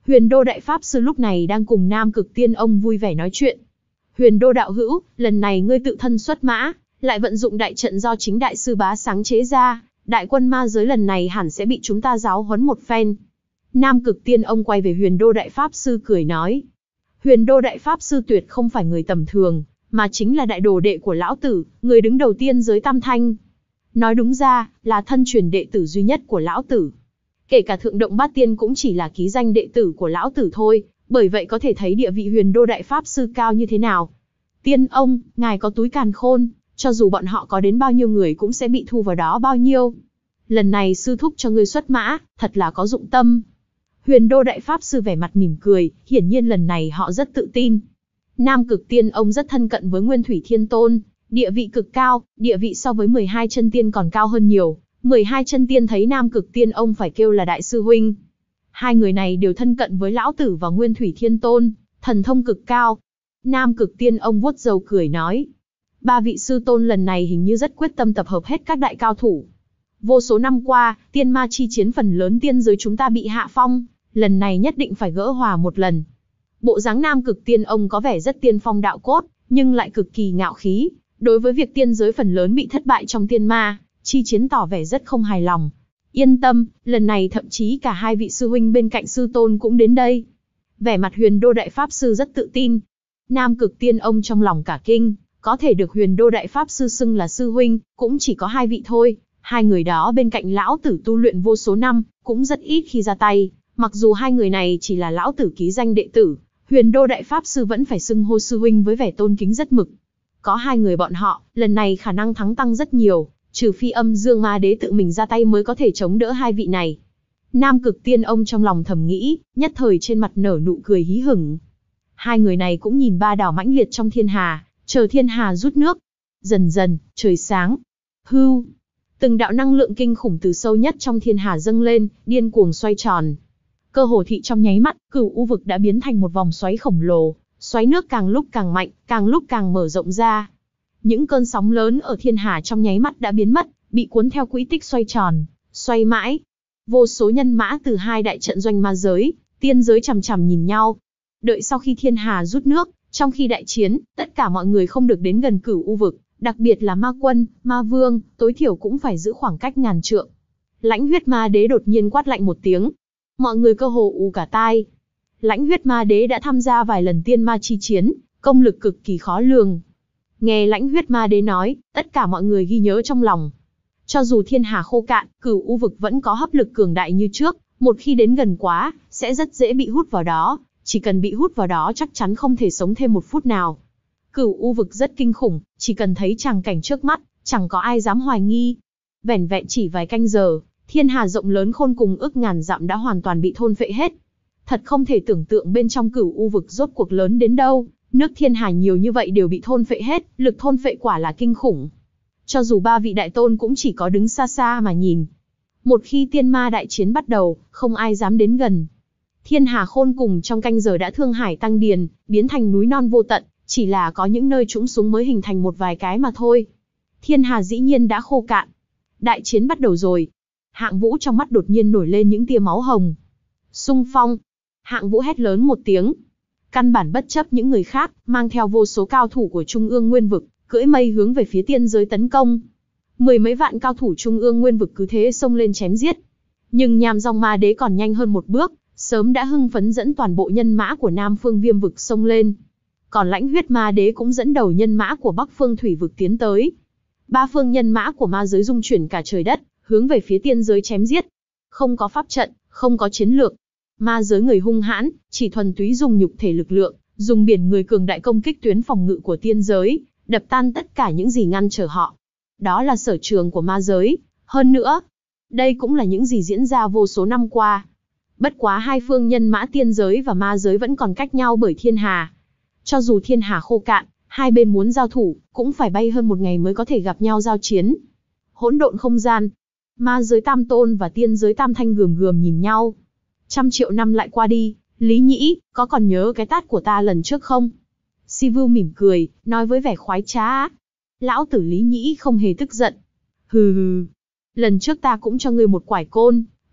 Huyền Đô Đại Pháp Sư lúc này đang cùng Nam Cực Tiên Ông vui vẻ nói chuyện. Huyền Đô đạo hữu, lần này ngươi tự thân xuất mã, lại vận dụng đại trận do chính đại sư bá sáng chế ra, đại quân ma giới lần này hẳn sẽ bị chúng ta giáo huấn một phen. Nam Cực Tiên Ông quay về Huyền Đô Đại Pháp Sư cười nói. Huyền Đô Đại Pháp Sư tuyệt không phải người tầm thường, mà chính là đại đồ đệ của lão tử, người đứng đầu tiên giới Tam Thanh. Nói đúng ra, là thân truyền đệ tử duy nhất của lão tử. Kể cả Thượng Động Bát Tiên cũng chỉ là ký danh đệ tử của lão tử thôi, bởi vậy có thể thấy địa vị Huyền Đô Đại Pháp Sư cao như thế nào. Tiên ông, ngài có túi càn khôn, cho dù bọn họ có đến bao nhiêu người cũng sẽ bị thu vào đó bao nhiêu. Lần này sư thúc cho ngươi xuất mã, thật là có dụng tâm. Huyền Đô Đại Pháp Sư vẻ mặt mỉm cười, hiển nhiên lần này họ rất tự tin. Nam Cực Tiên Ông rất thân cận với Nguyên Thủy Thiên Tôn, địa vị cực cao, địa vị so với mười hai chân tiên còn cao hơn nhiều. mười hai chân tiên thấy Nam Cực Tiên Ông phải kêu là đại sư huynh. Hai người này đều thân cận với lão tử và Nguyên Thủy Thiên Tôn, thần thông cực cao. Nam Cực Tiên Ông vuốt râu cười nói. Ba vị sư tôn lần này hình như rất quyết tâm tập hợp hết các đại cao thủ. Vô số năm qua, tiên ma chi chiến phần lớn tiên giới chúng ta bị hạ phong, lần này nhất định phải gỡ hòa một lần. Bộ dáng Nam Cực Tiên Ông có vẻ rất tiên phong đạo cốt, nhưng lại cực kỳ ngạo khí. Đối với việc tiên giới phần lớn bị thất bại trong tiên ma chi chiến tỏ vẻ rất không hài lòng. Yên tâm, lần này thậm chí cả hai vị sư huynh bên cạnh sư tôn cũng đến đây. Vẻ mặt Huyền Đô Đại Pháp Sư rất tự tin. Nam Cực Tiên Ông trong lòng cả kinh, có thể được Huyền Đô Đại Pháp Sư xưng là sư huynh, cũng chỉ có hai vị thôi. Hai người đó bên cạnh lão tử tu luyện vô số năm, cũng rất ít khi ra tay. Mặc dù hai người này chỉ là lão tử ký danh đệ tử, Huyền Đô Đại Pháp Sư vẫn phải xưng hô sư huynh với vẻ tôn kính rất mực. Có hai người bọn họ, lần này khả năng thắng tăng rất nhiều, trừ phi Âm Dương Ma Đế tự mình ra tay mới có thể chống đỡ hai vị này. Nam Cực Tiên Ông trong lòng thầm nghĩ, nhất thời trên mặt nở nụ cười hí hửng. Hai người này cũng nhìn ba đảo mãnh liệt trong thiên hà, chờ thiên hà rút nước. Dần dần, trời sáng. Hưu. Từng đạo năng lượng kinh khủng từ sâu nhất trong thiên hà dâng lên, điên cuồng xoay tròn. Cơ hồ thị trong nháy mắt, cửu u vực đã biến thành một vòng xoáy khổng lồ, xoáy nước càng lúc càng mạnh, càng lúc càng mở rộng ra. Những cơn sóng lớn ở thiên hà trong nháy mắt đã biến mất, bị cuốn theo quỹ tích xoay tròn, xoay mãi. Vô số nhân mã từ hai đại trận doanh ma giới, tiên giới chằm chằm nhìn nhau. Đợi sau khi thiên hà rút nước, trong khi đại chiến, tất cả mọi người không được đến gần cửu u vực, đặc biệt là ma quân, ma vương, tối thiểu cũng phải giữ khoảng cách ngàn trượng. Lãnh Huyết Ma Đế đột nhiên quát lạnh một tiếng. Mọi người cơ hồ ù cả tai. Lãnh Huyết Ma Đế đã tham gia vài lần tiên ma chi chiến, công lực cực kỳ khó lường. Nghe Lãnh Huyết Ma Đế nói, tất cả mọi người ghi nhớ trong lòng. Cho dù thiên hà khô cạn, cửu u vực vẫn có hấp lực cường đại như trước, một khi đến gần quá, sẽ rất dễ bị hút vào đó, chỉ cần bị hút vào đó chắc chắn không thể sống thêm một phút nào. Cửu u vực rất kinh khủng, chỉ cần thấy tràng cảnh trước mắt, chẳng có ai dám hoài nghi. Vẻn vẹn chỉ vài canh giờ, thiên hà rộng lớn khôn cùng ức ngàn dặm đã hoàn toàn bị thôn phệ hết. Thật không thể tưởng tượng bên trong cửu u vực rốt cuộc lớn đến đâu, nước thiên hà nhiều như vậy đều bị thôn phệ hết, lực thôn phệ quả là kinh khủng. Cho dù ba vị đại tôn cũng chỉ có đứng xa xa mà nhìn. Một khi tiên ma đại chiến bắt đầu, không ai dám đến gần. Thiên hà khôn cùng trong canh giờ đã thương hải tăng điền, biến thành núi non vô tận, chỉ là có những nơi trũng xuống mới hình thành một vài cái mà thôi. Thiên hà dĩ nhiên đã khô cạn. Đại chiến bắt đầu rồi. Hạng Vũ trong mắt đột nhiên nổi lên những tia máu hồng. Xung phong. Hạng Vũ hét lớn một tiếng. Căn bản bất chấp những người khác, mang theo vô số cao thủ của Trung ương Nguyên Vực, cưỡi mây hướng về phía tiên giới tấn công. Mười mấy vạn cao thủ Trung ương Nguyên Vực cứ thế xông lên chém giết. Nhưng Nham Dòng Ma Đế còn nhanh hơn một bước, sớm đã hưng phấn dẫn toàn bộ nhân mã của Nam Phương Viêm Vực xông lên. Còn Lãnh Huyết Ma Đế cũng dẫn đầu nhân mã của Bắc Phương Thủy Vực tiến tới. Ba phương nhân mã của ma giới dung chuyển cả trời đất, hướng về phía tiên giới chém giết. Không có pháp trận, không có chiến lược. Ma giới người hung hãn, chỉ thuần túy dùng nhục thể lực lượng, dùng biển người cường đại công kích tuyến phòng ngự của tiên giới, đập tan tất cả những gì ngăn trở họ. Đó là sở trường của ma giới. Hơn nữa, đây cũng là những gì diễn ra vô số năm qua. Bất quá hai phương nhân mã tiên giới và ma giới vẫn còn cách nhau bởi thiên hà. Cho dù thiên hà khô cạn, hai bên muốn giao thủ, cũng phải bay hơn một ngày mới có thể gặp nhau giao chiến. Hỗn độn không gian. Ma giới Tam Tôn và tiên giới Tam Thanh gườm gườm nhìn nhau. Trăm triệu năm lại qua đi, Lý Nhĩ, có còn nhớ cái tát của ta lần trước không? Sivu mỉm cười, nói với vẻ khoái trá. Lão tử Lý Nhĩ không hề tức giận. Hừ hừ. Lần trước ta cũng cho ngươi một quải côn,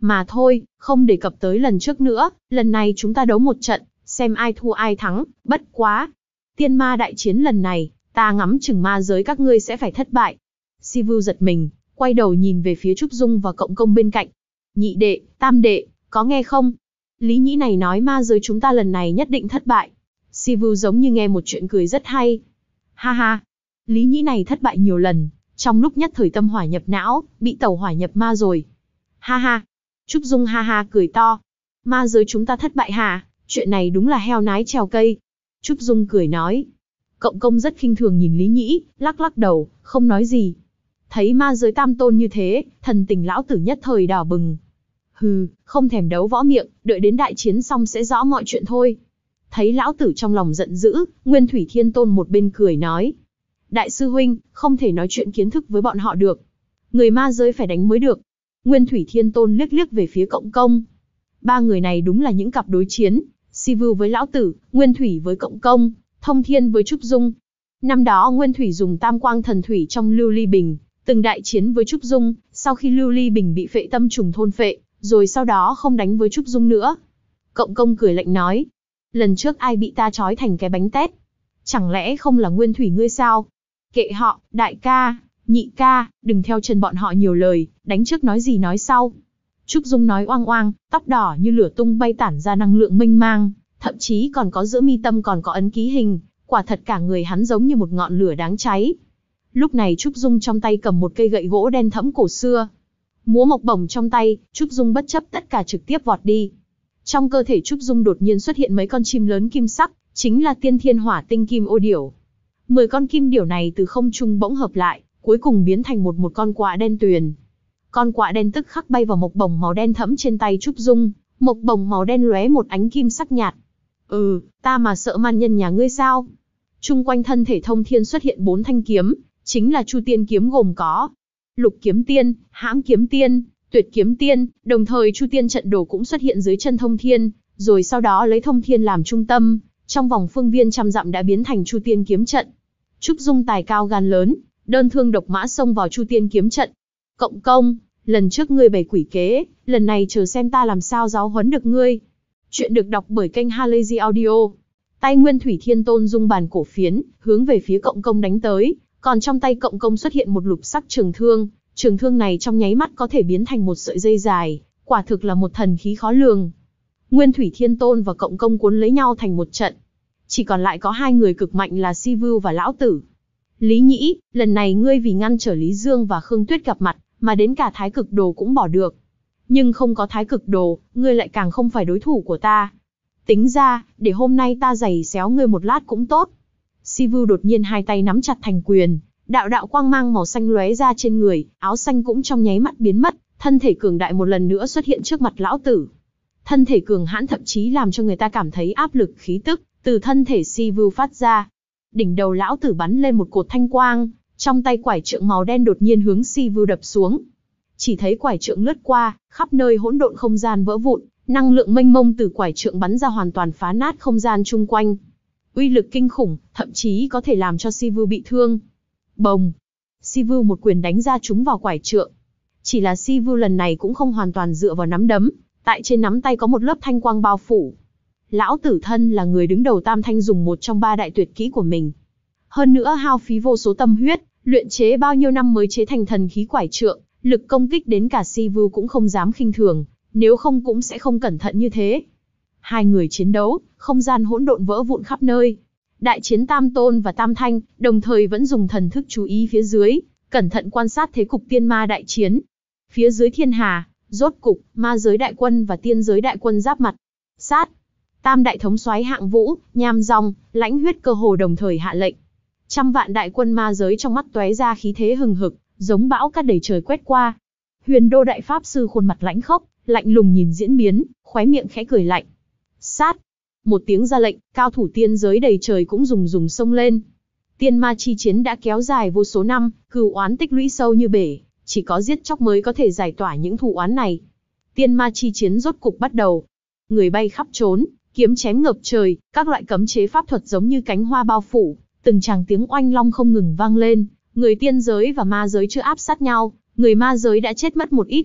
Mà thôi, không đề cập tới lần trước nữa, lần này chúng ta đấu một trận, xem ai thua ai thắng, bất quá. Tiên ma đại chiến lần này, ta ngắm chừng ma giới các ngươi sẽ phải thất bại. Sivu giật mình, quay đầu nhìn về phía Trúc Dung và Cộng Công bên cạnh. Nhị đệ, tam đệ, có nghe không? Lý Nhĩ này nói ma giới chúng ta lần này nhất định thất bại. Sivu giống như nghe một chuyện cười rất hay. Ha ha, Lý Nhĩ này thất bại nhiều lần, trong lúc nhất thời tâm hỏa nhập não, bị tẩu hỏa nhập ma rồi. Ha ha, Trúc Dung ha ha cười to. Ma giới chúng ta thất bại hả? Chuyện này đúng là heo nái trèo cây. Trúc Dung cười nói. Cộng Công rất khinh thường nhìn Lý Nhĩ, lắc lắc đầu, không nói gì. Thấy ma giới tam tôn như thế, thần tình lão tử nhất thời đỏ bừng. Hừ, không thèm đấu võ miệng, đợi đến đại chiến xong sẽ rõ mọi chuyện thôi. Thấy lão tử trong lòng giận dữ, Nguyên Thủy Thiên Tôn một bên cười nói. Đại sư huynh, không thể nói chuyện kiến thức với bọn họ được. Người ma giới phải đánh mới được. Nguyên Thủy Thiên Tôn liếc liếc về phía Cộng Công. Ba người này đúng là những cặp đối chiến, Sivu với lão tử, Nguyên Thủy với Cộng Công, Thông Thiên với Trúc Dung. Năm đó Nguyên Thủy dùng Tam Quang Thần Thủy trong Lưu Ly Bình, từng đại chiến với Trúc Dung, sau khi Lưu Ly Bình bị phệ tâm trùng thôn phệ, rồi sau đó không đánh với Trúc Dung nữa. Cộng Công cười lạnh nói, lần trước ai bị ta trói thành cái bánh tét? Chẳng lẽ không là Nguyên Thủy ngươi sao? Kệ họ, đại ca, nhị ca, đừng theo chân bọn họ nhiều lời, đánh trước nói gì nói sau. Trúc Dung nói oang oang, tóc đỏ như lửa tung bay tản ra năng lượng mênh mang, thậm chí còn có giữa mi tâm còn có ấn ký hình, quả thật cả người hắn giống như một ngọn lửa đáng cháy. Lúc này Trúc Dung trong tay cầm một cây gậy gỗ đen thẫm cổ xưa. Múa mộc bổng trong tay, Trúc Dung bất chấp tất cả trực tiếp vọt đi. Trong cơ thể Trúc Dung đột nhiên xuất hiện mấy con chim lớn kim sắc, chính là tiên thiên hỏa tinh kim ô điểu. Mười con kim điểu này từ không trung bỗng hợp lại, cuối cùng biến thành một một con quạ đen tuyền. Con quạ đen tức khắc bay vào mộc bổng màu đen thẫm trên tay Trúc Dung, mộc bổng màu đen lóe một ánh kim sắc nhạt. Ừ, ta mà sợ man nhân nhà ngươi sao? Trung quanh thân thể Thông Thiên xuất hiện bốn thanh kiếm, chính là Chu Tiên kiếm gồm có Lục Kiếm Tiên, Hãm Kiếm Tiên, Tuyệt Kiếm Tiên, đồng thời Chu Tiên trận đồ cũng xuất hiện dưới chân Thông Thiên, rồi sau đó lấy Thông Thiên làm trung tâm, trong vòng phương viên trăm dặm đã biến thành Chu Tiên kiếm trận. Trúc Dung tài cao gan lớn, đơn thương độc mã xông vào Chu Tiên kiếm trận. Cộng Công, lần trước ngươi bày quỷ kế, lần này chờ xem ta làm sao giáo huấn được ngươi. Chuyện được đọc bởi kênh Halazy Audio. Tay Nguyên Thủy Thiên Tôn dung bàn cổ phiến, hướng về phía Cộng Công đánh tới, còn trong tay Cộng Công xuất hiện một lục sắc trường thương, trường thương này trong nháy mắt có thể biến thành một sợi dây dài, quả thực là một thần khí khó lường. Nguyên Thủy Thiên Tôn và Cộng Công cuốn lấy nhau thành một trận. Chỉ còn lại có hai người cực mạnh là Sivu và lão tử. Lý Nhĩ, lần này ngươi vì ngăn trở Lý Dương và Khương Tuyết gặp mặt, mà đến cả Thái Cực Đồ cũng bỏ được. Nhưng không có Thái Cực Đồ, ngươi lại càng không phải đối thủ của ta. Tính ra, để hôm nay ta giày xéo ngươi một lát cũng tốt. Sivu đột nhiên hai tay nắm chặt thành quyền, đạo đạo quang mang màu xanh lóe ra trên người, áo xanh cũng trong nháy mắt biến mất, thân thể cường đại một lần nữa xuất hiện trước mặt lão tử. Thân thể cường hãn thậm chí làm cho người ta cảm thấy áp lực khí tức từ thân thể Sivu phát ra. Đỉnh đầu lão tử bắn lên một cột thanh quang, trong tay quải trượng màu đen đột nhiên hướng Sivu đập xuống. Chỉ thấy quải trượng lướt qua, khắp nơi hỗn độn không gian vỡ vụn, năng lượng mênh mông từ quải trượng bắn ra hoàn toàn phá nát không gian chung quanh. Uy lực kinh khủng, thậm chí có thể làm cho Sivu bị thương. Bồng! Sivu một quyền đánh ra trúng vào quải trượng. Chỉ là Sivu lần này cũng không hoàn toàn dựa vào nắm đấm, tại trên nắm tay có một lớp thanh quang bao phủ. Lão tử thân là người đứng đầu Tam Thanh dùng một trong ba đại tuyệt kỹ của mình. Hơn nữa hao phí vô số tâm huyết, luyện chế bao nhiêu năm mới chế thành thần khí quải trượng, lực công kích đến cả Sivu cũng không dám khinh thường, nếu không cũng sẽ không cẩn thận như thế. Hai người chiến đấu, không gian hỗn độn vỡ vụn khắp nơi. Đại chiến Tam Tôn và Tam Thanh, đồng thời vẫn dùng thần thức chú ý phía dưới, cẩn thận quan sát thế cục tiên ma đại chiến. Phía dưới thiên hà, rốt cục, ma giới đại quân và tiên giới đại quân giáp mặt. Sát! Tam đại thống soái Hạng Vũ, Nham Dòng, Lãnh Huyết cơ hồ đồng thời hạ lệnh. Trăm vạn đại quân ma giới trong mắt tóe ra khí thế hừng hực, giống bão cát đầy trời quét qua. Huyền Đô đại pháp sư khuôn mặt lãnh khốc, lạnh lùng nhìn diễn biến, khóe miệng khẽ cười lạnh. Sát! Một tiếng ra lệnh, cao thủ tiên giới đầy trời cũng rùng rùng xông lên. Tiên ma chi chiến đã kéo dài vô số năm, cừu oán tích lũy sâu như bể, chỉ có giết chóc mới có thể giải tỏa những thù oán này. Tiên ma chi chiến rốt cục bắt đầu. Người bay khắp trốn, kiếm chém ngập trời, các loại cấm chế pháp thuật giống như cánh hoa bao phủ, từng tràng tiếng oanh long không ngừng vang lên. Người tiên giới và ma giới chưa áp sát nhau, người ma giới đã chết mất một ít.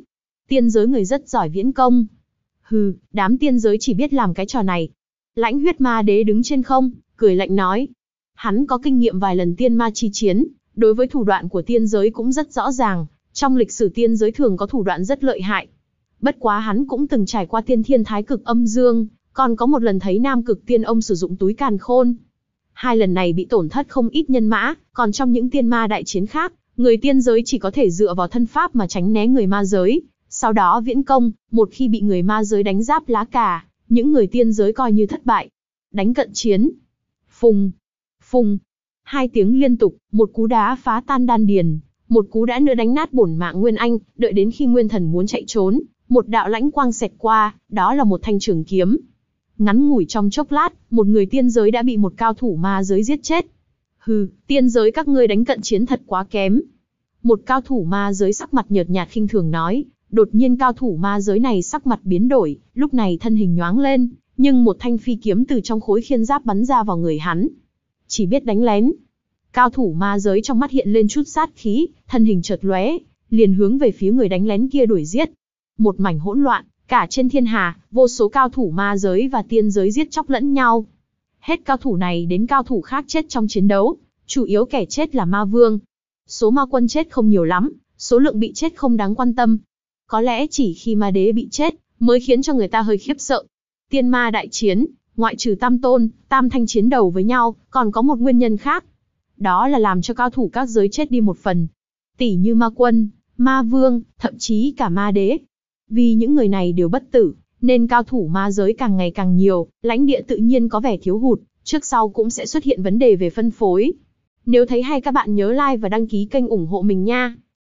Tiên giới người rất giỏi viễn công. Hừ, đám tiên giới chỉ biết làm cái trò này. Lãnh huyết ma đế đứng trên không, cười lạnh nói. Hắn có kinh nghiệm vài lần tiên ma chi chiến, đối với thủ đoạn của tiên giới cũng rất rõ ràng, trong lịch sử tiên giới thường có thủ đoạn rất lợi hại. Bất quá hắn cũng từng trải qua tiên thiên thái cực âm dương, còn có một lần thấy nam cực tiên ông sử dụng túi càn khôn. Hai lần này bị tổn thất không ít nhân mã, còn trong những tiên ma đại chiến khác, người tiên giới chỉ có thể dựa vào thân pháp mà tránh né người ma giới, sau đó viễn công, một khi bị người ma giới đánh giáp lá cà, những người tiên giới coi như thất bại. Đánh cận chiến. Phùng, phùng, hai tiếng liên tục, một cú đá phá tan đan điền, một cú đá nữa đánh nát bổn mạng Nguyên Anh, đợi đến khi Nguyên Thần muốn chạy trốn, một đạo lãnh quang xẹt qua, đó là một thanh trường kiếm. Ngắn ngủi trong chốc lát, một người tiên giới đã bị một cao thủ ma giới giết chết. Hừ, tiên giới các ngươi đánh cận chiến thật quá kém. Một cao thủ ma giới sắc mặt nhợt nhạt khinh thường nói, đột nhiên cao thủ ma giới này sắc mặt biến đổi, lúc này thân hình nhoáng lên, nhưng một thanh phi kiếm từ trong khối khiên giáp bắn ra vào người hắn. Chỉ biết đánh lén. Cao thủ ma giới trong mắt hiện lên chút sát khí, thân hình chợt lóe, liền hướng về phía người đánh lén kia đuổi giết. Một mảnh hỗn loạn, cả trên thiên hà, vô số cao thủ ma giới và tiên giới giết chóc lẫn nhau. Hết cao thủ này đến cao thủ khác chết trong chiến đấu, chủ yếu kẻ chết là ma vương. Số ma quân chết không nhiều lắm, số lượng bị chết không đáng quan tâm. Có lẽ chỉ khi ma đế bị chết, mới khiến cho người ta hơi khiếp sợ. Tiên ma đại chiến, ngoại trừ tam tôn, tam thanh chiến đầu với nhau, còn có một nguyên nhân khác. Đó là làm cho cao thủ các giới chết đi một phần. Tỷ như ma quân, ma vương, thậm chí cả ma đế. Vì những người này đều bất tử, nên cao thủ ma giới càng ngày càng nhiều, lãnh địa tự nhiên có vẻ thiếu hụt, trước sau cũng sẽ xuất hiện vấn đề về phân phối. Nếu thấy hay các bạn nhớ like và đăng ký kênh ủng hộ mình nha.